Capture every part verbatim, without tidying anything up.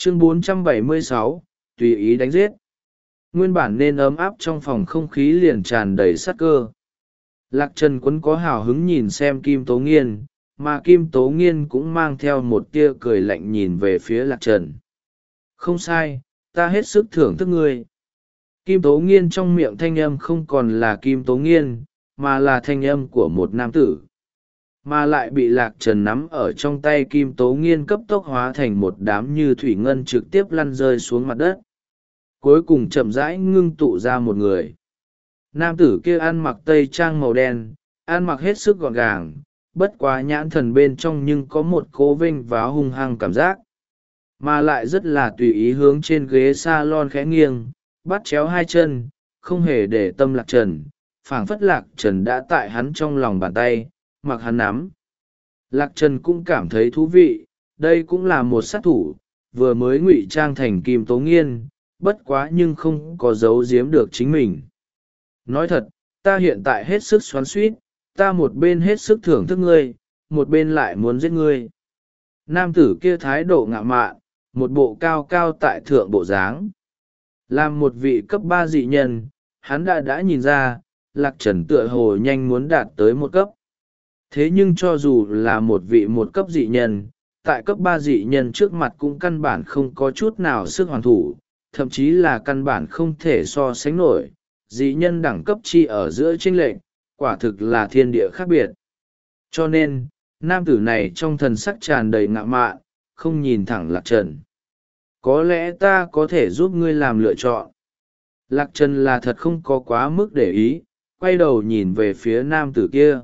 Chương bốn trăm bảy mươi sáu, tùy ý đánh giết. Nguyên bản nên ấm áp trong phòng không khí liền tràn đầy sát cơ. Lạc Trần Quấn có hào hứng nhìn xem Kim Tố Nghiên, mà Kim Tố Nghiên cũng mang theo một tia cười lạnh nhìn về phía Lạc Trần. Không sai, ta hết sức thưởng thức ngươi. Kim Tố Nghiên trong miệng thanh âm không còn là Kim Tố Nghiên, mà là thanh âm của một nam tử. Mà lại bị Lạc Trần nắm ở trong tay Kim Tố Nghiên cấp tốc hóa thành một đám như thủy ngân trực tiếp lăn rơi xuống mặt đất. Cuối cùng chậm rãi ngưng tụ ra một người. Nam tử kia ăn mặc tây trang màu đen, ăn mặc hết sức gọn gàng, bất quá nhãn thần bên trong nhưng có một cố vinh váo hung hăng cảm giác. Mà lại rất là tùy ý hướng trên ghế salon khẽ nghiêng, bắt chéo hai chân, không hề để tâm Lạc Trần, phảng phất Lạc Trần đã tại hắn trong lòng bàn tay, mặc hắn nắm. Lạc Trần cũng cảm thấy thú vị, đây cũng là một sát thủ, vừa mới ngụy trang thành Kim Tố Nghiên, bất quá nhưng không có giấu giếm được chính mình. Nói thật, ta hiện tại hết sức xoắn xuýt, ta một bên hết sức thưởng thức ngươi, một bên lại muốn giết ngươi. Nam tử kia thái độ ngạo mạn, một bộ cao cao tại thượng bộ dáng. Làm một vị cấp ba dị nhân, hắn đã đã nhìn ra, Lạc Trần tựa hồ nhanh muốn đạt tới một cấp. Thế nhưng cho dù là một vị một cấp dị nhân, tại cấp ba dị nhân trước mặt cũng căn bản không có chút nào sức hoàn thủ, thậm chí là căn bản không thể so sánh nổi. Dị nhân đẳng cấp chi ở giữa chênh lệch, quả thực là thiên địa khác biệt. Cho nên, nam tử này trong thần sắc tràn đầy ngạo mạn, không nhìn thẳng Lạc Trần. Có lẽ ta có thể giúp ngươi làm lựa chọn. Lạc Trần là thật không có quá mức để ý, quay đầu nhìn về phía nam tử kia.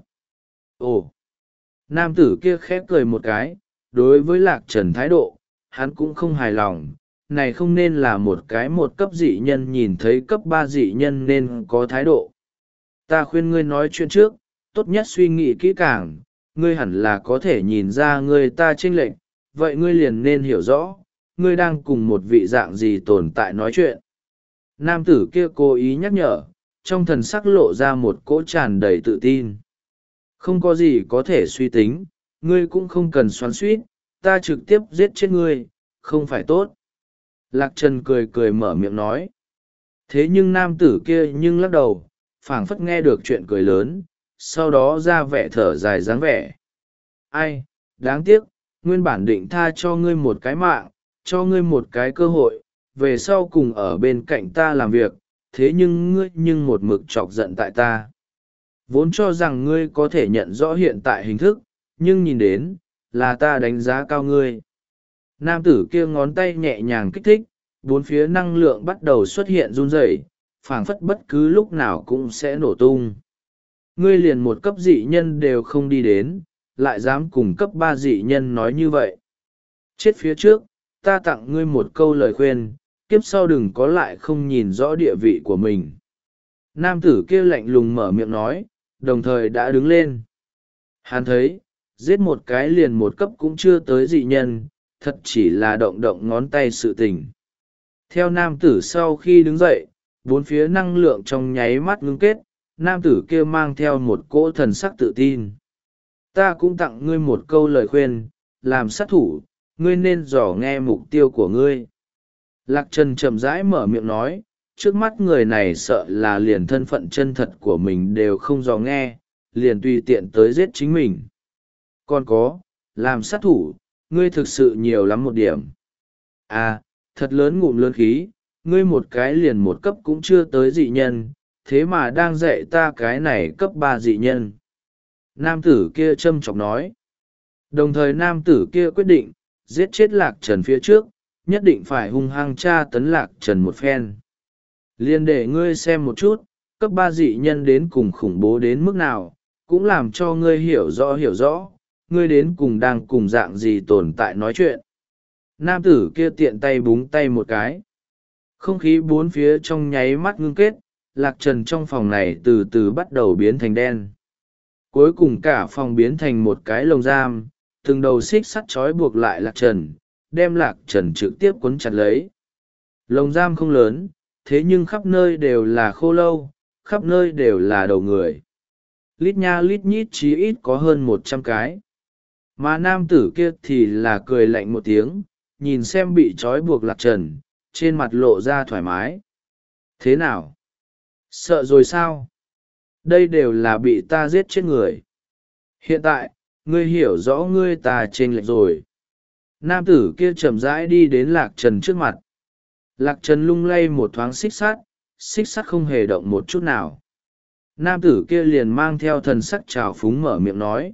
Ồ! Nam tử kia khép cười một cái, đối với Lạc Trần thái độ, hắn cũng không hài lòng. Này không nên là một cái một cấp dị nhân nhìn thấy cấp ba dị nhân nên có thái độ. Ta khuyên ngươi nói chuyện trước, tốt nhất suy nghĩ kỹ càng, ngươi hẳn là có thể nhìn ra ngươi ta chênh lệch, vậy ngươi liền nên hiểu rõ, ngươi đang cùng một vị dạng gì tồn tại nói chuyện. Nam tử kia cố ý nhắc nhở, trong thần sắc lộ ra một cỗ tràn đầy tự tin. Không có gì có thể suy tính, ngươi cũng không cần xoắn suýt, ta trực tiếp giết chết ngươi, không phải tốt. Lạc Trần cười cười mở miệng nói. Thế nhưng nam tử kia nhưng lắc đầu, phảng phất nghe được chuyện cười lớn, sau đó ra vẻ thở dài dáng vẻ. Ai, đáng tiếc, nguyên bản định tha cho ngươi một cái mạng, cho ngươi một cái cơ hội, về sau cùng ở bên cạnh ta làm việc, thế nhưng ngươi nhưng một mực chọc giận tại ta. Vốn cho rằng ngươi có thể nhận rõ hiện tại hình thức, nhưng nhìn đến, là ta đánh giá cao ngươi. Nam tử kia ngón tay nhẹ nhàng kích thích, bốn phía năng lượng bắt đầu xuất hiện run rẩy, phảng phất bất cứ lúc nào cũng sẽ nổ tung. Ngươi liền một cấp dị nhân đều không đi đến, lại dám cùng cấp ba dị nhân nói như vậy. Chết phía trước, ta tặng ngươi một câu lời khuyên, kiếp sau đừng có lại không nhìn rõ địa vị của mình. Nam tử kia lạnh lùng mở miệng nói, đồng thời đã đứng lên. Hắn thấy, giết một cái liền một cấp cũng chưa tới dị nhân, thật chỉ là động động ngón tay sự tình. Theo nam tử sau khi đứng dậy, bốn phía năng lượng trong nháy mắt ngưng kết, nam tử kia mang theo một cỗ thần sắc tự tin. Ta cũng tặng ngươi một câu lời khuyên, làm sát thủ, ngươi nên dò nghe mục tiêu của ngươi. Lạc Trần chậm rãi mở miệng nói, trước mắt người này sợ là liền thân phận chân thật của mình đều không dò nghe, liền tùy tiện tới giết chính mình. Còn có, làm sát thủ, ngươi thực sự nhiều lắm một điểm. À, thật lớn ngụm lớn khí, ngươi một cái liền một cấp cũng chưa tới dị nhân, thế mà đang dạy ta cái này cấp ba dị nhân. Nam tử kia châm chọc nói. Đồng thời nam tử kia quyết định, giết chết Lạc Trần phía trước, nhất định phải hung hăng tra tấn Lạc Trần một phen. Liên để ngươi xem một chút, cấp ba dị nhân đến cùng khủng bố đến mức nào, cũng làm cho ngươi hiểu rõ hiểu rõ, ngươi đến cùng đang cùng dạng gì tồn tại nói chuyện. Nam tử kia tiện tay búng tay một cái. Không khí bốn phía trong nháy mắt ngưng kết, Lạc Trần trong phòng này từ từ bắt đầu biến thành đen. Cuối cùng cả phòng biến thành một cái lồng giam, từng đầu xích sắt trói buộc lại Lạc Trần, đem Lạc Trần trực tiếp cuốn chặt lấy. Lồng giam không lớn, thế nhưng khắp nơi đều là khô lâu, khắp nơi đều là đầu người. Lít nha lít nhít chí ít có hơn một trăm cái. Mà nam tử kia thì là cười lạnh một tiếng, nhìn xem bị trói buộc Lạc Trần, trên mặt lộ ra thoải mái. Thế nào? Sợ rồi sao? Đây đều là bị ta giết chết người. Hiện tại, ngươi hiểu rõ ngươi ta chênh lệch rồi. Nam tử kia chậm rãi đi đến Lạc Trần trước mặt. Lạc Trần lung lay một thoáng xích sắt, xích sắt không hề động một chút nào. Nam tử kia liền mang theo thần sắc trào phúng mở miệng nói.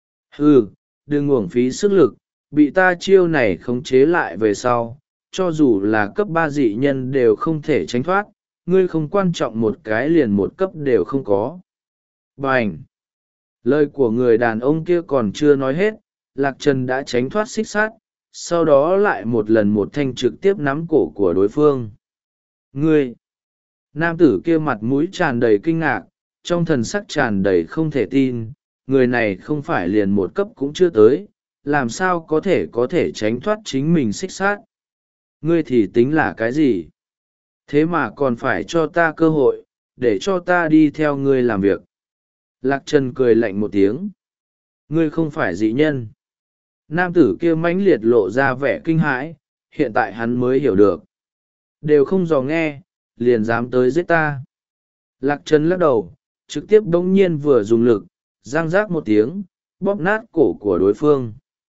Hừ, đừng uổng phí sức lực, bị ta chiêu này khống chế lại về sau, cho dù là cấp ba dị nhân đều không thể tránh thoát, ngươi không quan trọng một cái liền một cấp đều không có. Bành! Lời của người đàn ông kia còn chưa nói hết, Lạc Trần đã tránh thoát xích sắt, sau đó lại một lần một thanh trực tiếp nắm cổ của đối phương. Ngươi! Nam tử kia mặt mũi tràn đầy kinh ngạc, trong thần sắc tràn đầy không thể tin, người này không phải liền một cấp cũng chưa tới, làm sao có thể có thể tránh thoát chính mình xích sát. Ngươi thì tính là cái gì? Thế mà còn phải cho ta cơ hội, để cho ta đi theo ngươi làm việc. Lạc Trần cười lạnh một tiếng. Ngươi không phải dị nhân. Nam tử kia mãnh liệt lộ ra vẻ kinh hãi, hiện tại hắn mới hiểu được. Đều không dò nghe, liền dám tới giết ta. Lạc Trần lắc đầu, trực tiếp bỗng nhiên vừa dùng lực, giang giác một tiếng, bóp nát cổ của đối phương.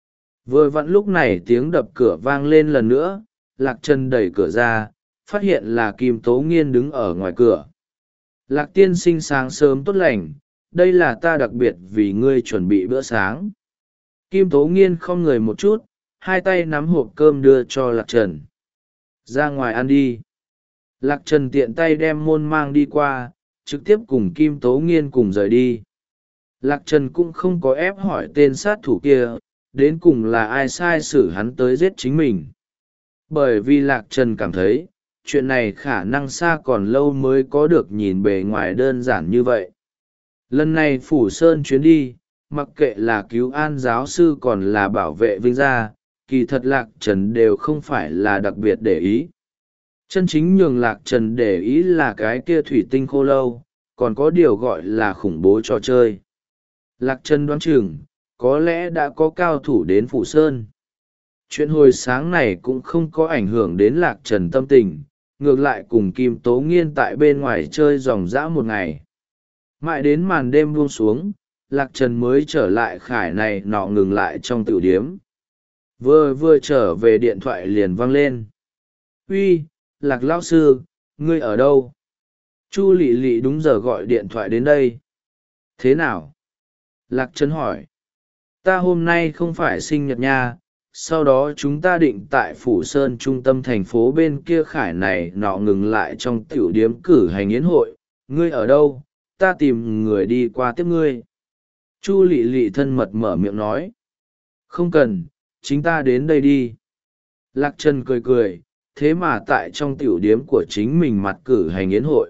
Vừa vặn lúc này tiếng đập cửa vang lên lần nữa, Lạc Trần đẩy cửa ra, phát hiện là Kim Tố Nghiên đứng ở ngoài cửa. Lạc tiên sinh sáng sớm tốt lành, đây là ta đặc biệt vì ngươi chuẩn bị bữa sáng. Kim Tố Nghiên không người một chút, hai tay nắm hộp cơm đưa cho Lạc Trần. Ra ngoài ăn đi. Lạc Trần tiện tay đem môn mang đi qua, trực tiếp cùng Kim Tố Nghiên cùng rời đi. Lạc Trần cũng không có ép hỏi tên sát thủ kia, đến cùng là ai sai xử hắn tới giết chính mình. Bởi vì Lạc Trần cảm thấy, chuyện này khả năng xa còn lâu mới có được nhìn bề ngoài đơn giản như vậy. Lần này Phủ Sơn chuyến đi, mặc kệ là cứu an giáo sư còn là bảo vệ Vinh Gia, kỳ thật Lạc Trần đều không phải là đặc biệt để ý. Chân chính nhường Lạc Trần để ý là cái kia thủy tinh khô lâu, còn có điều gọi là khủng bố trò chơi. Lạc Trần đoán chừng, có lẽ đã có cao thủ đến Phủ Sơn. Chuyện hồi sáng này cũng không có ảnh hưởng đến Lạc Trần tâm tình, ngược lại cùng Kim Tố Nghiên tại bên ngoài chơi ròng rã một ngày. Mãi đến màn đêm buông xuống, Lạc Trần mới trở lại khải này nọ ngừng lại trong tiểu điếm. Vừa vừa trở về điện thoại liền vang lên. Uy, Lạc lão sư, ngươi ở đâu? Chu Lị Lị đúng giờ gọi điện thoại đến đây. Thế nào? Lạc Trần hỏi. Ta hôm nay không phải sinh nhật nha, sau đó chúng ta định tại Phủ Sơn trung tâm thành phố bên kia khải này nọ ngừng lại trong tiểu điếm cử hành yến hội. Ngươi ở đâu? Ta tìm người đi qua tiếp ngươi. Chu Lị Lị thân mật mở miệng nói. Không cần, chính ta đến đây đi. Lạc Trần cười cười, thế mà tại trong tiểu điếm của chính mình mặt cử hành yến hội.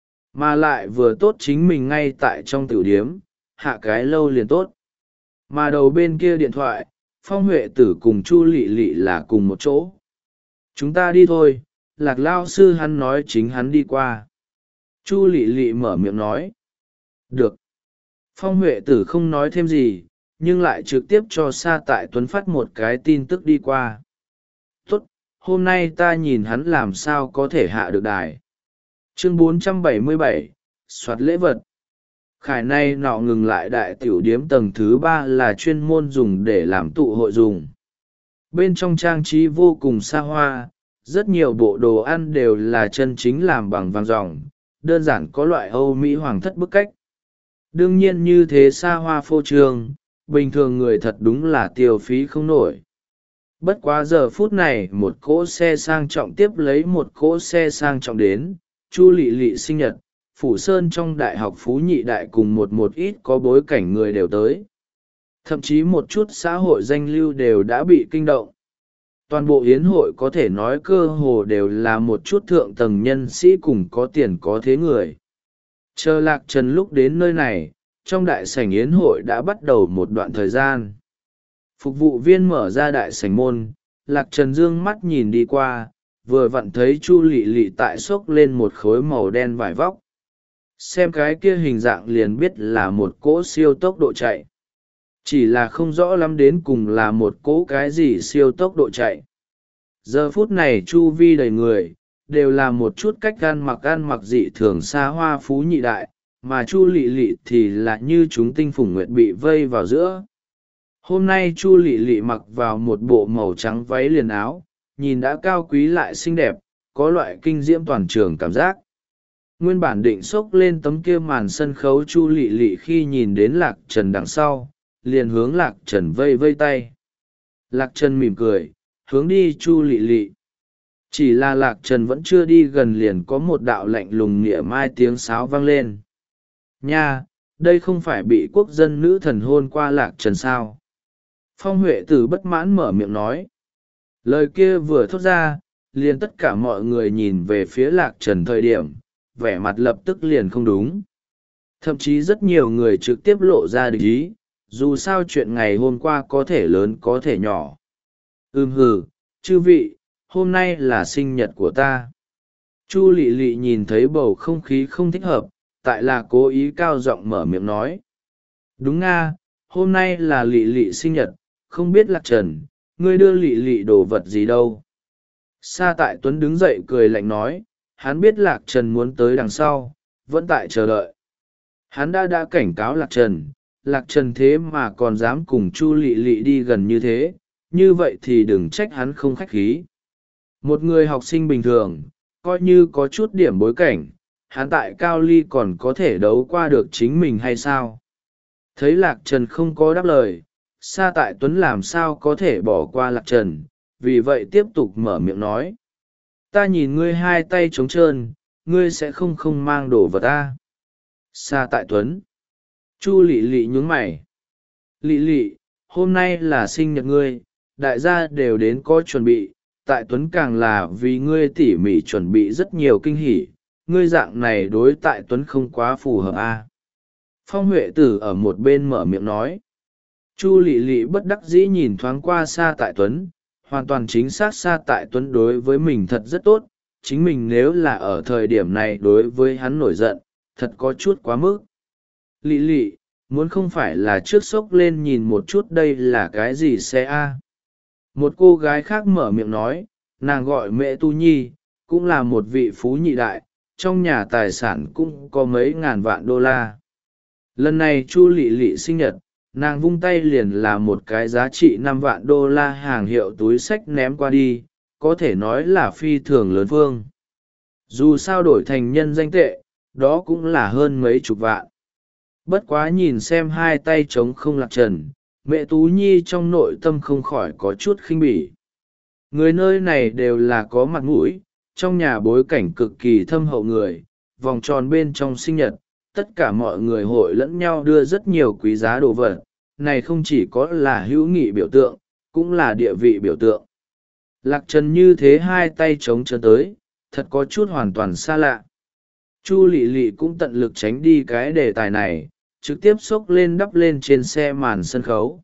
Mà lại vừa tốt chính mình ngay tại trong tiểu điếm, hạ cái lâu liền tốt. Mà đầu bên kia điện thoại, Phong Huệ Tử cùng Chu Lị Lị là cùng một chỗ. Chúng ta đi thôi, Lạc lao sư hắn nói chính hắn đi qua. Chu Lị Lị mở miệng nói. Được. Phong Huệ Tử không nói thêm gì, nhưng lại trực tiếp cho Sa Tại Tuấn phát một cái tin tức đi qua. Tốt, hôm nay ta nhìn hắn làm sao có thể hạ được đài. Chương bốn trăm bảy mươi bảy, soạt lễ vật. Khải này nọ ngừng lại đại tiểu điếm tầng thứ ba là chuyên môn dùng để làm tụ hội dùng. Bên trong trang trí vô cùng xa hoa, rất nhiều bộ đồ ăn đều là chân chính làm bằng vàng ròng, đơn giản có loại Âu Mỹ hoàng thất bức cách. Đương nhiên như thế xa hoa phô trương, bình thường người thật đúng là tiêu phí không nổi. Bất quá giờ phút này một cỗ xe sang trọng tiếp lấy một cỗ xe sang trọng đến, Chu Lị Lị sinh nhật, Phủ Sơn trong đại học Phú Nhị Đại cùng một một ít có bối cảnh người đều tới. Thậm chí một chút xã hội danh lưu đều đã bị kinh động. Toàn bộ yến hội có thể nói cơ hồ đều là một chút thượng tầng nhân sĩ cùng có tiền có thế người. Chờ Lạc Trần lúc đến nơi này, trong đại sảnh yến hội đã bắt đầu một đoạn thời gian. Phục vụ viên mở ra đại sảnh môn, Lạc Trần dương mắt nhìn đi qua, vừa vặn thấy Chu Lị Lị tại xốc lên một khối màu đen vải vóc. Xem cái kia hình dạng liền biết là một cỗ siêu tốc độ chạy. Chỉ là không rõ lắm đến cùng là một cỗ cái gì siêu tốc độ chạy. Giờ phút này chu vi đầy người đều là một chút cách ăn mặc ăn mặc dị thường xa hoa phú nhị đại, mà chu lị lị thì là như chúng tinh phủng nguyệt bị vây vào giữa. Hôm nay chu lị lị mặc vào một bộ màu trắng váy liền áo, nhìn đã cao quý lại xinh đẹp, có loại kinh diễm toàn trường cảm giác. Nguyên bản định xốc lên tấm kia màn sân khấu chu lị lị khi nhìn đến lạc trần đằng sau, liền hướng lạc trần vây vây tay. Lạc trần mỉm cười, hướng đi chu lị lị. Chỉ là lạc trần vẫn chưa đi gần liền có một đạo lạnh lùng nghĩa mai tiếng sáo vang lên. Nha, đây không phải bị quốc dân nữ thần hôn qua lạc trần sao? Phong Huệ Tử bất mãn mở miệng nói. Lời kia vừa thốt ra, liền tất cả mọi người nhìn về phía lạc trần thời điểm, vẻ mặt lập tức liền không đúng. Thậm chí rất nhiều người trực tiếp lộ ra địch ý, dù sao chuyện ngày hôm qua có thể lớn có thể nhỏ. Ừm hừ, chư vị, hôm nay là sinh nhật của ta. Chu lị lị nhìn thấy bầu không khí không thích hợp, tại là cố ý cao giọng mở miệng nói. Đúng nga, hôm nay là lị lị sinh nhật, không biết lạc trần, ngươi đưa lị lị đồ vật gì đâu. Sa Tại Tuấn đứng dậy cười lạnh nói, hắn biết lạc trần muốn tới đằng sau, vẫn tại chờ đợi. Hắn đã đã cảnh cáo lạc trần, lạc trần thế mà còn dám cùng chu lị lị đi gần như thế, như vậy thì đừng trách hắn không khách khí. Một người học sinh bình thường, coi như có chút điểm bối cảnh, hắn tại cao ly còn có thể đấu qua được chính mình hay sao? Thấy lạc trần không có đáp lời, Sa Tại Tuấn làm sao có thể bỏ qua lạc trần, vì vậy tiếp tục mở miệng nói. Ta nhìn ngươi hai tay trống trơn, ngươi sẽ không không mang đồ vật ta. Sa Tại Tuấn. Chu lị lị nhún mày. Lị lị, hôm nay là sinh nhật ngươi, đại gia đều đến có chuẩn bị, Tại Tuấn càng là vì ngươi tỉ mỉ chuẩn bị rất nhiều kinh hỉ, ngươi dạng này đối Tại Tuấn không quá phù hợp a. À. Phong Huệ Tử ở một bên mở miệng nói. Chu lị lị bất đắc dĩ nhìn thoáng qua Sa Tại Tuấn, hoàn toàn chính xác Sa Tại Tuấn đối với mình thật rất tốt, chính mình nếu là ở thời điểm này đối với hắn nổi giận, thật có chút quá mức. Lị lị, muốn không phải là trước sốc lên nhìn một chút đây là cái gì xe a? Một cô gái khác mở miệng nói, nàng gọi Mẹ Tu Nhi, cũng là một vị phú nhị đại, trong nhà tài sản cũng có mấy ngàn vạn đô la. Lần này chu lị lị sinh nhật, nàng vung tay liền là một cái giá trị năm vạn đô la hàng hiệu túi xách ném qua đi, có thể nói là phi thường lớn phương. Dù sao đổi thành nhân danh tệ, đó cũng là hơn mấy chục vạn. Bất quá nhìn xem hai tay trống không lạc trần, Mẹ Tú Nhi trong nội tâm không khỏi có chút khinh bỉ. Người nơi này đều là có mặt mũi, trong nhà bối cảnh cực kỳ thâm hậu người, vòng tròn bên trong sinh nhật, tất cả mọi người hội lẫn nhau đưa rất nhiều quý giá đồ vật, này không chỉ có là hữu nghị biểu tượng, cũng là địa vị biểu tượng. Lạc trần như thế hai tay trống trơn tới, thật có chút hoàn toàn xa lạ. Chu lị lị cũng tận lực tránh đi cái đề tài này, trực tiếp xốc lên đắp lên trên xe màn sân khấu.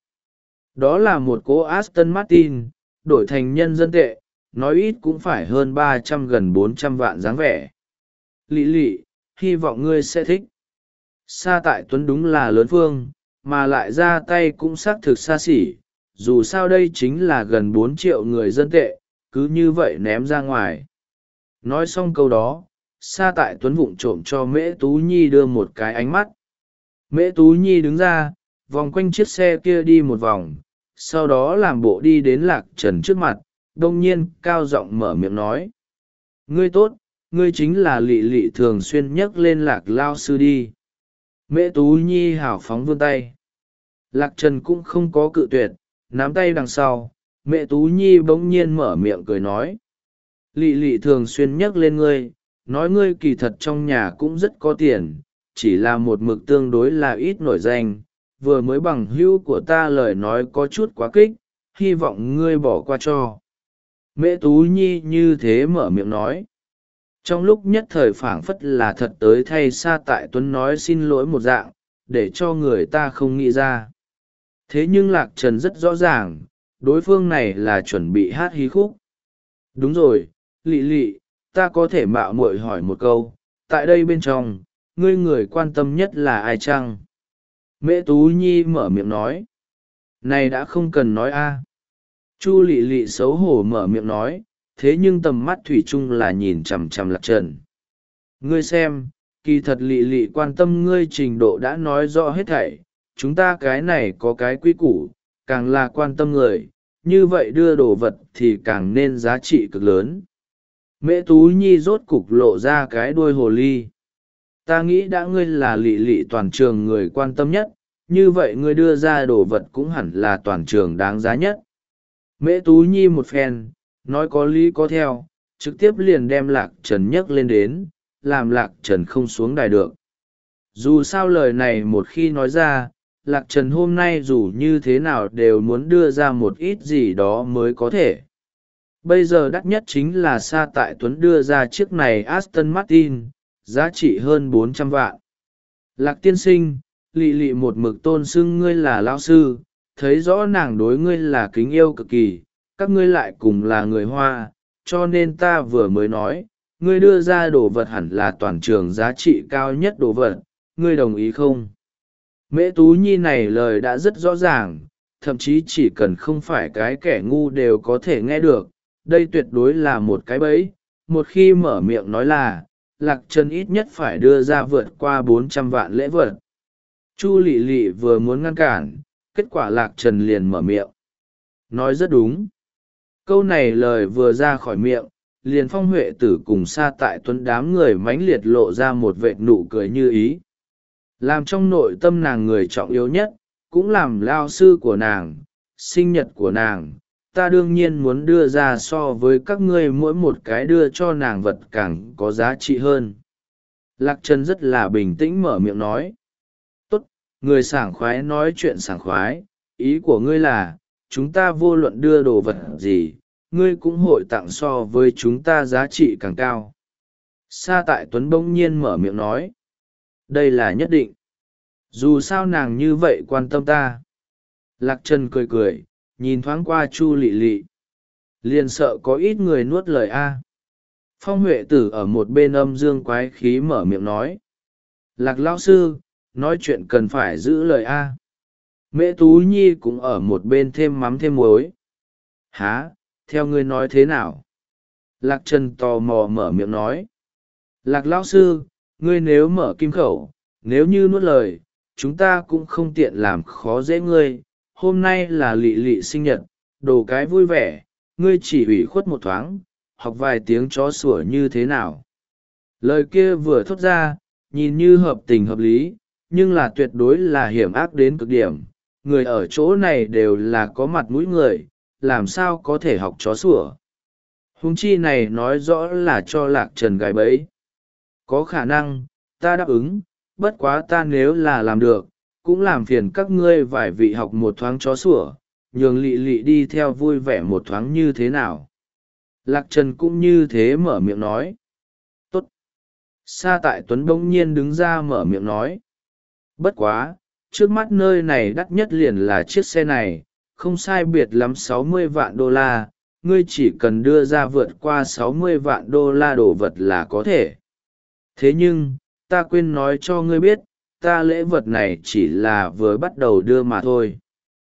Đó là một cỗ Aston Martin, đổi thành nhân dân tệ, nói ít cũng phải hơn ba trăm gần bốn trăm vạn dáng vẻ. Lị lị, hy vọng ngươi sẽ thích. Sa Tại Tuấn đúng là lớn phương, mà lại ra tay cũng xác thực xa xỉ, dù sao đây chính là gần bốn triệu người dân tệ, cứ như vậy ném ra ngoài. Nói xong câu đó, Sa Tại Tuấn vụng trộm cho Mễ Tú Nhi đưa một cái ánh mắt. Mễ Tú Nhi đứng ra, vòng quanh chiếc xe kia đi một vòng, sau đó làm bộ đi đến lạc trần trước mặt, đông nhiên cao giọng mở miệng nói. Ngươi tốt, ngươi chính là lị lị thường xuyên nhắc lên lạc lao sư đi. Mễ Tú Nhi hào phóng vươn tay. Lạc trần cũng không có cự tuyệt, nắm tay đằng sau, Mẹ Tú Nhi bỗng nhiên mở miệng cười nói. Lị lị thường xuyên nhắc lên ngươi, nói ngươi kỳ thật trong nhà cũng rất có tiền, chỉ là một mực tương đối là ít nổi danh, vừa mới bằng hữu của ta lời nói có chút quá kích, hy vọng ngươi bỏ qua cho. Mẹ Tú Nhi như thế mở miệng nói. Trong lúc nhất thời phảng phất là thật tới thay Sa Tại Tuấn nói xin lỗi một dạng, để cho người ta không nghĩ ra. Thế nhưng Lạc Trần rất rõ ràng, đối phương này là chuẩn bị hát hí khúc. Đúng rồi, lị lị, ta có thể mạo muội hỏi một câu, tại đây bên trong, ngươi người quan tâm nhất là ai chăng? Mẹ Tú Nhi mở miệng nói. Này đã không cần nói a. Chu lị lị xấu hổ mở miệng nói, thế nhưng tầm mắt thủy chung là nhìn chằm chằm lạc trần. Ngươi xem, kỳ thật lị lị quan tâm ngươi trình độ đã nói rõ hết thảy, chúng ta cái này có cái quy củ, càng là quan tâm người, như vậy đưa đồ vật thì càng nên giá trị cực lớn. Mễ Tú Nhi rốt cục lộ ra cái đuôi hồ ly. Ta nghĩ đã ngươi là lị lị toàn trường người quan tâm nhất, như vậy ngươi đưa ra đồ vật cũng hẳn là toàn trường đáng giá nhất. Mễ Tú Nhi một phen, nói có lý có theo, trực tiếp liền đem Lạc Trần nhấc lên đến, làm Lạc Trần không xuống đài được. Dù sao lời này một khi nói ra, Lạc Trần hôm nay dù như thế nào đều muốn đưa ra một ít gì đó mới có thể. Bây giờ đắt nhất chính là Sa Tại Tuấn đưa ra chiếc này Aston Martin, giá trị hơn bốn trăm vạn. Lạc tiên sinh, lị lị một mực tôn xưng ngươi là lão sư, thấy rõ nàng đối ngươi là kính yêu cực kỳ, các ngươi lại cùng là người Hoa, cho nên ta vừa mới nói, ngươi đưa ra đồ vật hẳn là toàn trường giá trị cao nhất đồ vật, ngươi đồng ý không? Mễ Tú Nhi này lời đã rất rõ ràng, thậm chí chỉ cần không phải cái kẻ ngu đều có thể nghe được, đây tuyệt đối là một cái bẫy. Một khi mở miệng nói là, Lạc Trần ít nhất phải đưa ra vượt qua bốn trăm vạn lễ vật. Chu lị lị vừa muốn ngăn cản, kết quả Lạc Trần liền mở miệng. Nói rất đúng. Câu này lời vừa ra khỏi miệng, liền Phong Huệ Tử cùng Sa Tại Tuấn đám người mãnh liệt lộ ra một vệt nụ cười như ý. Làm trong nội tâm nàng người trọng yếu nhất, cũng làm lao sư của nàng, sinh nhật của nàng, ta đương nhiên muốn đưa ra so với các ngươi mỗi một cái đưa cho nàng vật càng có giá trị hơn. Lạc Trần rất là bình tĩnh mở miệng nói. Tốt, người sảng khoái nói chuyện sảng khoái, ý của ngươi là, chúng ta vô luận đưa đồ vật gì, ngươi cũng hội tặng so với chúng ta giá trị càng cao. Sa Tại Tuấn bỗng nhiên mở miệng nói. Đây là nhất định. Dù sao nàng như vậy quan tâm ta. Lạc Trần cười cười, nhìn thoáng qua Chu lị lị. Liền sợ có ít người nuốt lời A. Phong Huệ Tử ở một bên âm dương quái khí mở miệng nói. Lạc lão sư, nói chuyện cần phải giữ lời A. Mễ Tú Nhi cũng ở một bên thêm mắm thêm muối. Hả, theo ngươi nói thế nào? Lạc Trần tò mò mở miệng nói. Lạc lão sư, ngươi nếu mở kim khẩu, nếu như nuốt lời, chúng ta cũng không tiện làm khó dễ ngươi. Hôm nay là lị lị sinh nhật, đồ cái vui vẻ, ngươi chỉ ủy khuất một thoáng, học vài tiếng chó sủa như thế nào. Lời kia vừa thốt ra, nhìn như hợp tình hợp lý, nhưng là tuyệt đối là hiểm ác đến cực điểm. Người ở chỗ này đều là có mặt mũi người, làm sao có thể học chó sủa. Huống chi này nói rõ là cho Lạc Trần gài bẫy. Có khả năng, ta đáp ứng, bất quá ta nếu là làm được, cũng làm phiền các ngươi vài vị học một thoáng chó sủa, nhường lị lị đi theo vui vẻ một thoáng như thế nào. Lạc Trần cũng như thế mở miệng nói. Tốt. Sa Tại Tuấn bỗng nhiên đứng ra mở miệng nói. Bất quá, trước mắt nơi này đắt nhất liền là chiếc xe này, không sai biệt lắm sáu mươi vạn đô la, ngươi chỉ cần đưa ra vượt qua sáu mươi vạn đô la đồ vật là có thể. Thế nhưng, ta quên nói cho ngươi biết, ta lễ vật này chỉ là vừa bắt đầu đưa mà thôi.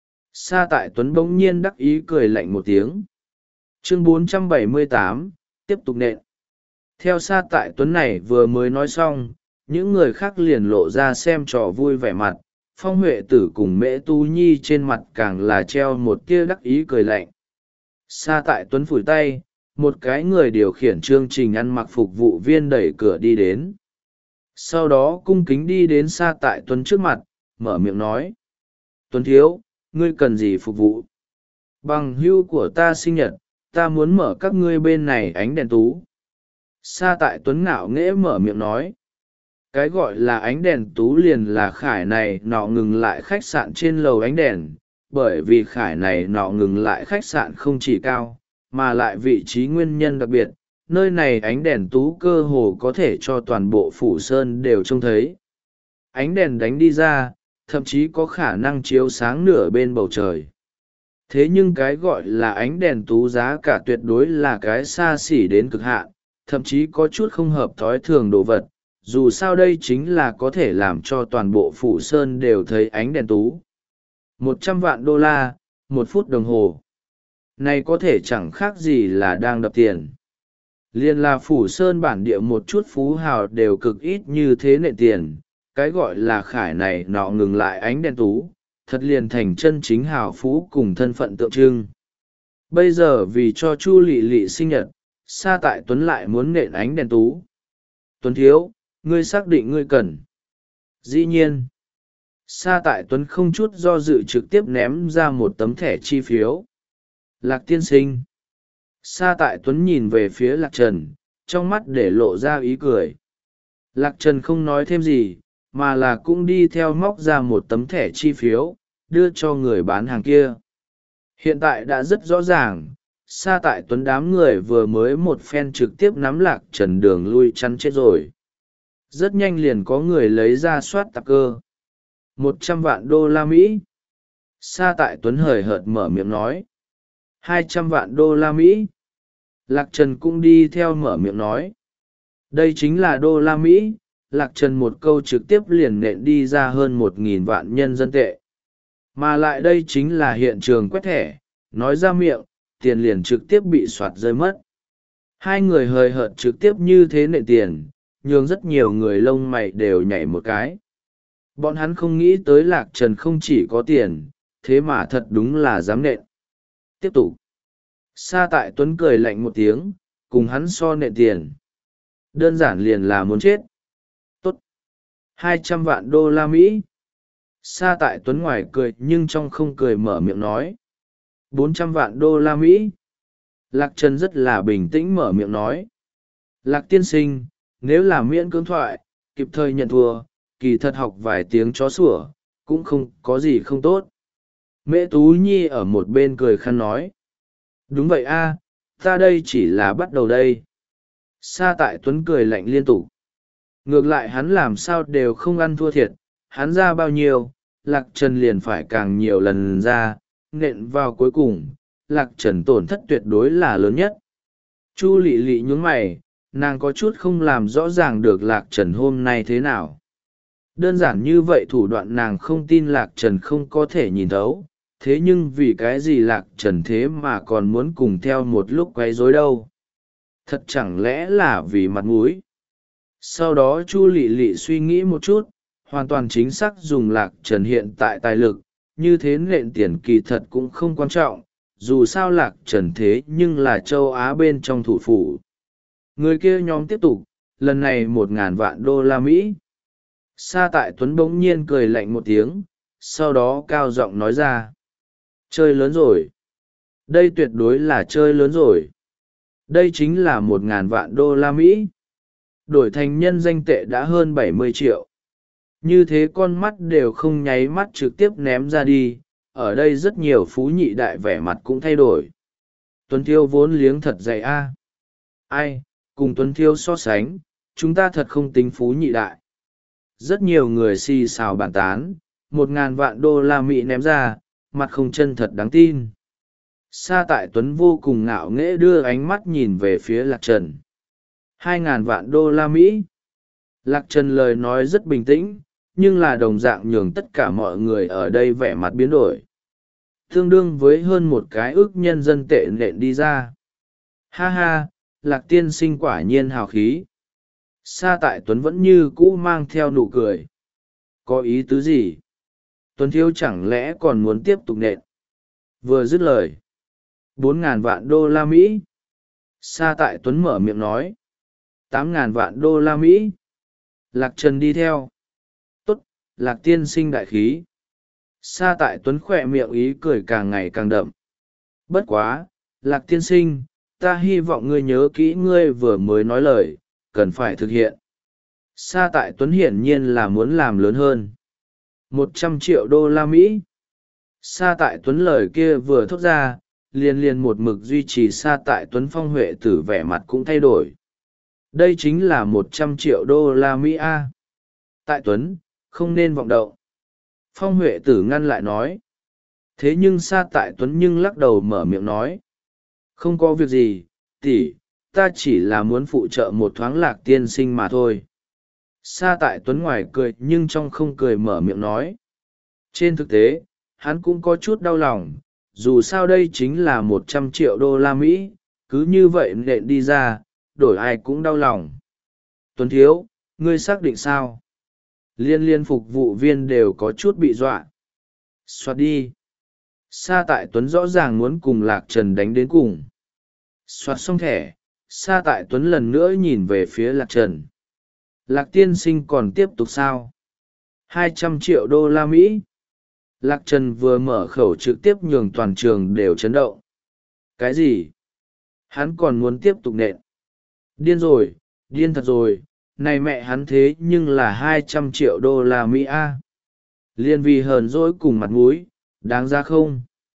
Sa Tại Tuấn bỗng nhiên đắc ý cười lạnh một tiếng. Chương bốn trăm bảy mươi tám, tiếp tục nện. Theo Sa Tại Tuấn này vừa mới nói xong, những người khác liền lộ ra xem trò vui vẻ mặt. Phong Huệ Tử cùng Mễ Tu Nhi trên mặt càng là treo một tia đắc ý cười lạnh. Sa Tại Tuấn phủi tay, một cái người điều khiển chương trình ăn mặc phục vụ viên đẩy cửa đi đến. Sau đó cung kính đi đến Sa Tại Tuấn trước mặt, mở miệng nói. Tuấn thiếu, ngươi cần gì phục vụ? Bằng hữu của ta sinh nhật, ta muốn mở các ngươi bên này ánh đèn tú. Sa Tại Tuấn ngạo nghễ mở miệng nói. Cái gọi là ánh đèn tú liền là khải này nọ ngừng lại khách sạn trên lầu ánh đèn, bởi vì khải này nọ ngừng lại khách sạn không chỉ cao, mà lại vị trí nguyên nhân đặc biệt, nơi này ánh đèn tú cơ hồ có thể cho toàn bộ phủ sơn đều trông thấy. Ánh đèn đánh đi ra, thậm chí có khả năng chiếu sáng nửa bên bầu trời. Thế nhưng cái gọi là ánh đèn tú giá cả tuyệt đối là cái xa xỉ đến cực hạn, thậm chí có chút không hợp thói thường đồ vật. Dù sao đây chính là có thể làm cho toàn bộ phủ sơn đều thấy ánh đèn tú. Một trăm vạn đô la, một phút đồng hồ. này có thể chẳng khác gì là đang đập tiền. Liên là Phủ Sơn bản địa một chút phú hào đều cực ít như thế nệ tiền, cái gọi là khải này nọ ngừng lại ánh đèn tú, thật liền thành chân chính hào phú cùng thân phận tượng trưng. Bây giờ vì cho Chu Lệ Lệ sinh nhật, Sa Tại Tuấn lại muốn nện ánh đèn tú. Tuấn thiếu, ngươi xác định ngươi cần. Dĩ nhiên. Sa Tại Tuấn không chút do dự trực tiếp ném ra một tấm thẻ chi phiếu. Lạc tiên sinh. Sa Tại Tuấn nhìn về phía Lạc Trần, trong mắt để lộ ra ý cười. Lạc Trần không nói thêm gì, mà là cũng đi theo móc ra một tấm thẻ chi phiếu, đưa cho người bán hàng kia. Hiện tại đã rất rõ ràng, Sa Tại Tuấn đám người vừa mới một phen trực tiếp nắm Lạc Trần đường lui chắn chết rồi. Rất nhanh liền có người lấy ra soát tạp cơ. Một trăm vạn đô la Mỹ. Sa Tại Tuấn hời hợt mở miệng nói. Hai trăm vạn đô la Mỹ. Lạc Trần cũng đi theo mở miệng nói. Đây chính là đô la Mỹ. Lạc Trần một câu trực tiếp liền nện đi ra hơn một nghìn vạn nhân dân tệ. Mà lại đây chính là hiện trường quét thẻ, nói ra miệng, tiền liền trực tiếp bị soạt rơi mất. Hai người hời hợt trực tiếp như thế nện tiền, nhường rất nhiều người lông mày đều nhảy một cái. Bọn hắn không nghĩ tới Lạc Trần không chỉ có tiền, thế mà thật đúng là dám nện. Tiếp tục. Sa Tại Tuấn cười lạnh một tiếng, cùng hắn so nện tiền. Đơn giản liền là muốn chết. Tốt. Hai trăm vạn đô la Mỹ. Sa Tại Tuấn ngoài cười nhưng trong không cười mở miệng nói. Bốn trăm vạn đô la Mỹ. Lạc Trần rất là bình tĩnh mở miệng nói. Lạc tiên sinh, nếu là miễn cưỡng thoại, kịp thời nhận thua, kỳ thật học vài tiếng chó sủa, cũng không có gì không tốt. Mễ Tú Nhi ở một bên cười khăn nói. Đúng vậy a, ta đây chỉ là bắt đầu đây. Sa Tại Tuấn cười lạnh liên tục. Ngược lại hắn làm sao đều không ăn thua thiệt, hắn ra bao nhiêu, Lạc Trần liền phải càng nhiều lần ra, nện vào cuối cùng, Lạc Trần tổn thất tuyệt đối là lớn nhất. Chu Lệ Lệ nhướng mày, nàng có chút không làm rõ ràng được Lạc Trần hôm nay thế nào. Đơn giản như vậy thủ đoạn nàng không tin Lạc Trần không có thể nhìn thấu, thế nhưng vì cái gì Lạc Trần thế mà còn muốn cùng theo một lúc quấy rối đâu. Thật chẳng lẽ là vì mặt mũi. Sau đó Chu Lệ Lệ suy nghĩ một chút, hoàn toàn chính xác dùng Lạc Trần hiện tại tài lực, như thế nện tiền kỳ thật cũng không quan trọng, dù sao Lạc Trần thế nhưng là châu Á bên trong thủ phủ. Người kia nhóm tiếp tục, lần này một ngàn vạn đô la Mỹ. Sa Tại Tuấn bỗng nhiên cười lạnh một tiếng, sau đó cao giọng nói ra. Chơi lớn rồi. Đây tuyệt đối là chơi lớn rồi. Đây chính là một ngàn vạn đô la Mỹ. Đổi thành nhân danh tệ đã hơn bảy mươi triệu. Như thế con mắt đều không nháy mắt trực tiếp ném ra đi, ở đây rất nhiều phú nhị đại vẻ mặt cũng thay đổi. Tuấn Thiêu vốn liếng thật dày a. Ai, cùng Tuấn Thiêu so sánh, chúng ta thật không tính phú nhị đại. Rất nhiều người xì xào bàn tán, một ngàn vạn đô la Mỹ ném ra, mặt không chân thật đáng tin. Sa Tại Tuấn vô cùng ngạo nghễ đưa ánh mắt nhìn về phía Lạc Trần. Hai ngàn vạn đô la Mỹ. Lạc Trần lời nói rất bình tĩnh, nhưng là đồng dạng nhường tất cả mọi người ở đây vẻ mặt biến đổi. Tương đương với hơn một cái ước nhân dân tệ nện đi ra. Ha ha, Lạc tiên sinh quả nhiên hào khí. Sa Tại Tuấn vẫn như cũ mang theo nụ cười. Có ý tứ gì? Tuấn thiếu chẳng lẽ còn muốn tiếp tục nện? Vừa dứt lời. Bốn ngàn vạn đô la Mỹ. Sa Tại Tuấn mở miệng nói. Tám ngàn vạn đô la Mỹ. Lạc Trần đi theo. Tốt, Lạc tiên sinh đại khí. Sa Tại Tuấn khỏe miệng ý cười càng ngày càng đậm. Bất quá, Lạc tiên sinh, ta hy vọng ngươi nhớ kỹ ngươi vừa mới nói lời, cần phải thực hiện. Sa Tại Tuấn hiển nhiên là muốn làm lớn hơn. Một trăm triệu đô la Mỹ. Sa Tại Tuấn lời kia vừa thốt ra, liền liền một mực duy trì Sa Tại Tuấn phong huệ tử vẻ mặt cũng thay đổi. Đây chính là một trăm triệu đô la Mỹ A. Tại Tuấn, không nên vọng động. Phong huệ tử ngăn lại nói. Thế nhưng Sa Tại Tuấn nhưng lắc đầu mở miệng nói. Không có việc gì, tỷ, ta chỉ là muốn phụ trợ một thoáng Lạc tiên sinh mà thôi. Sa Tại Tuấn ngoài cười nhưng trong không cười mở miệng nói. Trên thực tế, hắn cũng có chút đau lòng, dù sao đây chính là một trăm triệu đô la Mỹ, cứ như vậy nện đi ra, đổi ai cũng đau lòng. Tuấn thiếu, ngươi xác định sao? Liên liên phục vụ viên đều có chút bị dọa. Xoát đi. Sa Tại Tuấn rõ ràng muốn cùng Lạc Trần đánh đến cùng. Xoát xong thẻ, Sa Tại Tuấn lần nữa nhìn về phía Lạc Trần. Lạc tiên sinh còn tiếp tục sao? hai trăm triệu đô la Mỹ. Lạc Trần vừa mở khẩu trực tiếp nhường toàn trường đều chấn động. Cái gì? Hắn còn muốn tiếp tục nện. Điên rồi, điên thật rồi, này mẹ hắn thế nhưng là hai trăm triệu đô la Mỹ a. Liên vì hờn dỗi cùng mặt mũi, đáng ra không?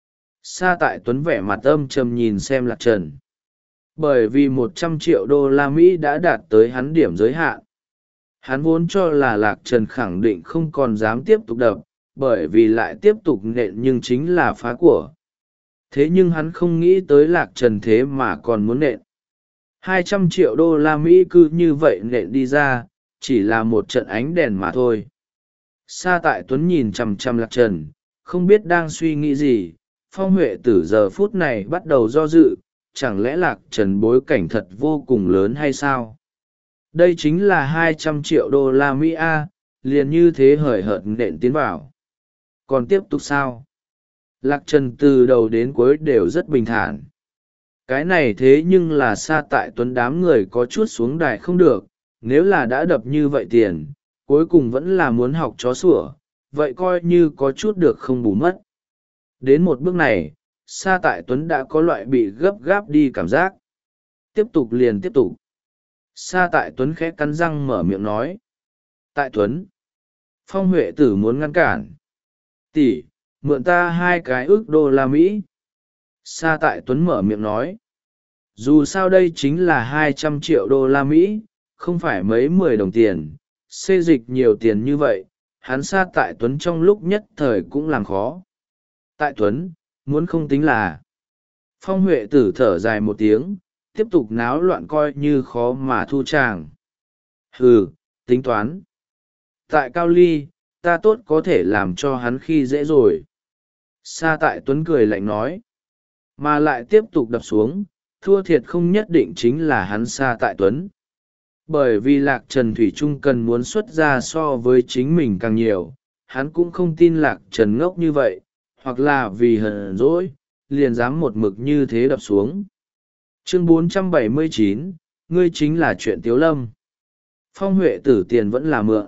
Sa Tại Tuấn vẻ mặt âm trầm nhìn xem Lạc Trần. Bởi vì một trăm triệu đô la Mỹ đã đạt tới hắn điểm giới hạn. Hắn vốn cho là Lạc Trần khẳng định không còn dám tiếp tục đập, bởi vì lại tiếp tục nện nhưng chính là phá của. Thế nhưng hắn không nghĩ tới Lạc Trần thế mà còn muốn nện. hai trăm triệu đô la Mỹ cứ như vậy nện đi ra, chỉ là một trận ánh đèn mà thôi. Sa Tại Tuấn nhìn chằm chằm Lạc Trần, không biết đang suy nghĩ gì. Phong Huệ Tử giờ phút này bắt đầu do dự, chẳng lẽ Lạc Trần bối cảnh thật vô cùng lớn hay sao? Đây chính là hai trăm triệu đô la Mỹ a, liền như thế hời hợt nện tiến vào. Còn tiếp tục sao? Lạc Trần từ đầu đến cuối đều rất bình thản. Cái này thế nhưng là Sa Tại Tuấn đám người có chút xuống đài không được, nếu là đã đập như vậy tiền, cuối cùng vẫn là muốn học chó sủa, vậy coi như có chút được không bù mất. Đến một bước này, Sa Tại Tuấn đã có loại bị gấp gáp đi cảm giác. Tiếp tục liền tiếp tục. Sa Tại Tuấn khẽ cắn răng mở miệng nói. Tại Tuấn. Phong Huệ Tử muốn ngăn cản. Tỷ, mượn ta hai cái ước đô la Mỹ. Sa Tại Tuấn mở miệng nói. Dù sao đây chính là hai trăm triệu đô la Mỹ, không phải mấy mười đồng tiền. Xê dịch nhiều tiền như vậy, hắn Sa Tại Tuấn trong lúc nhất thời cũng làm khó. Tại Tuấn, muốn không tính là. Phong Huệ Tử thở dài một tiếng, tiếp tục náo loạn coi như khó mà thu tràng. Hừ, tính toán. Tại Cao Ly, ta tốt có thể làm cho hắn khi dễ rồi. Sa Tại Tuấn cười lạnh nói. Mà lại tiếp tục đập xuống, thua thiệt không nhất định chính là hắn Sa Tại Tuấn. Bởi vì Lạc Trần Thủy Trung cần muốn xuất ra so với chính mình càng nhiều, hắn cũng không tin Lạc Trần ngốc như vậy, hoặc là vì hờn dỗi, liền dám một mực như thế đập xuống. Chương bốn trăm bảy mươi chín, ngươi chính là chuyện Tiếu Lâm. Phong Huệ Tử tiền vẫn là mượn.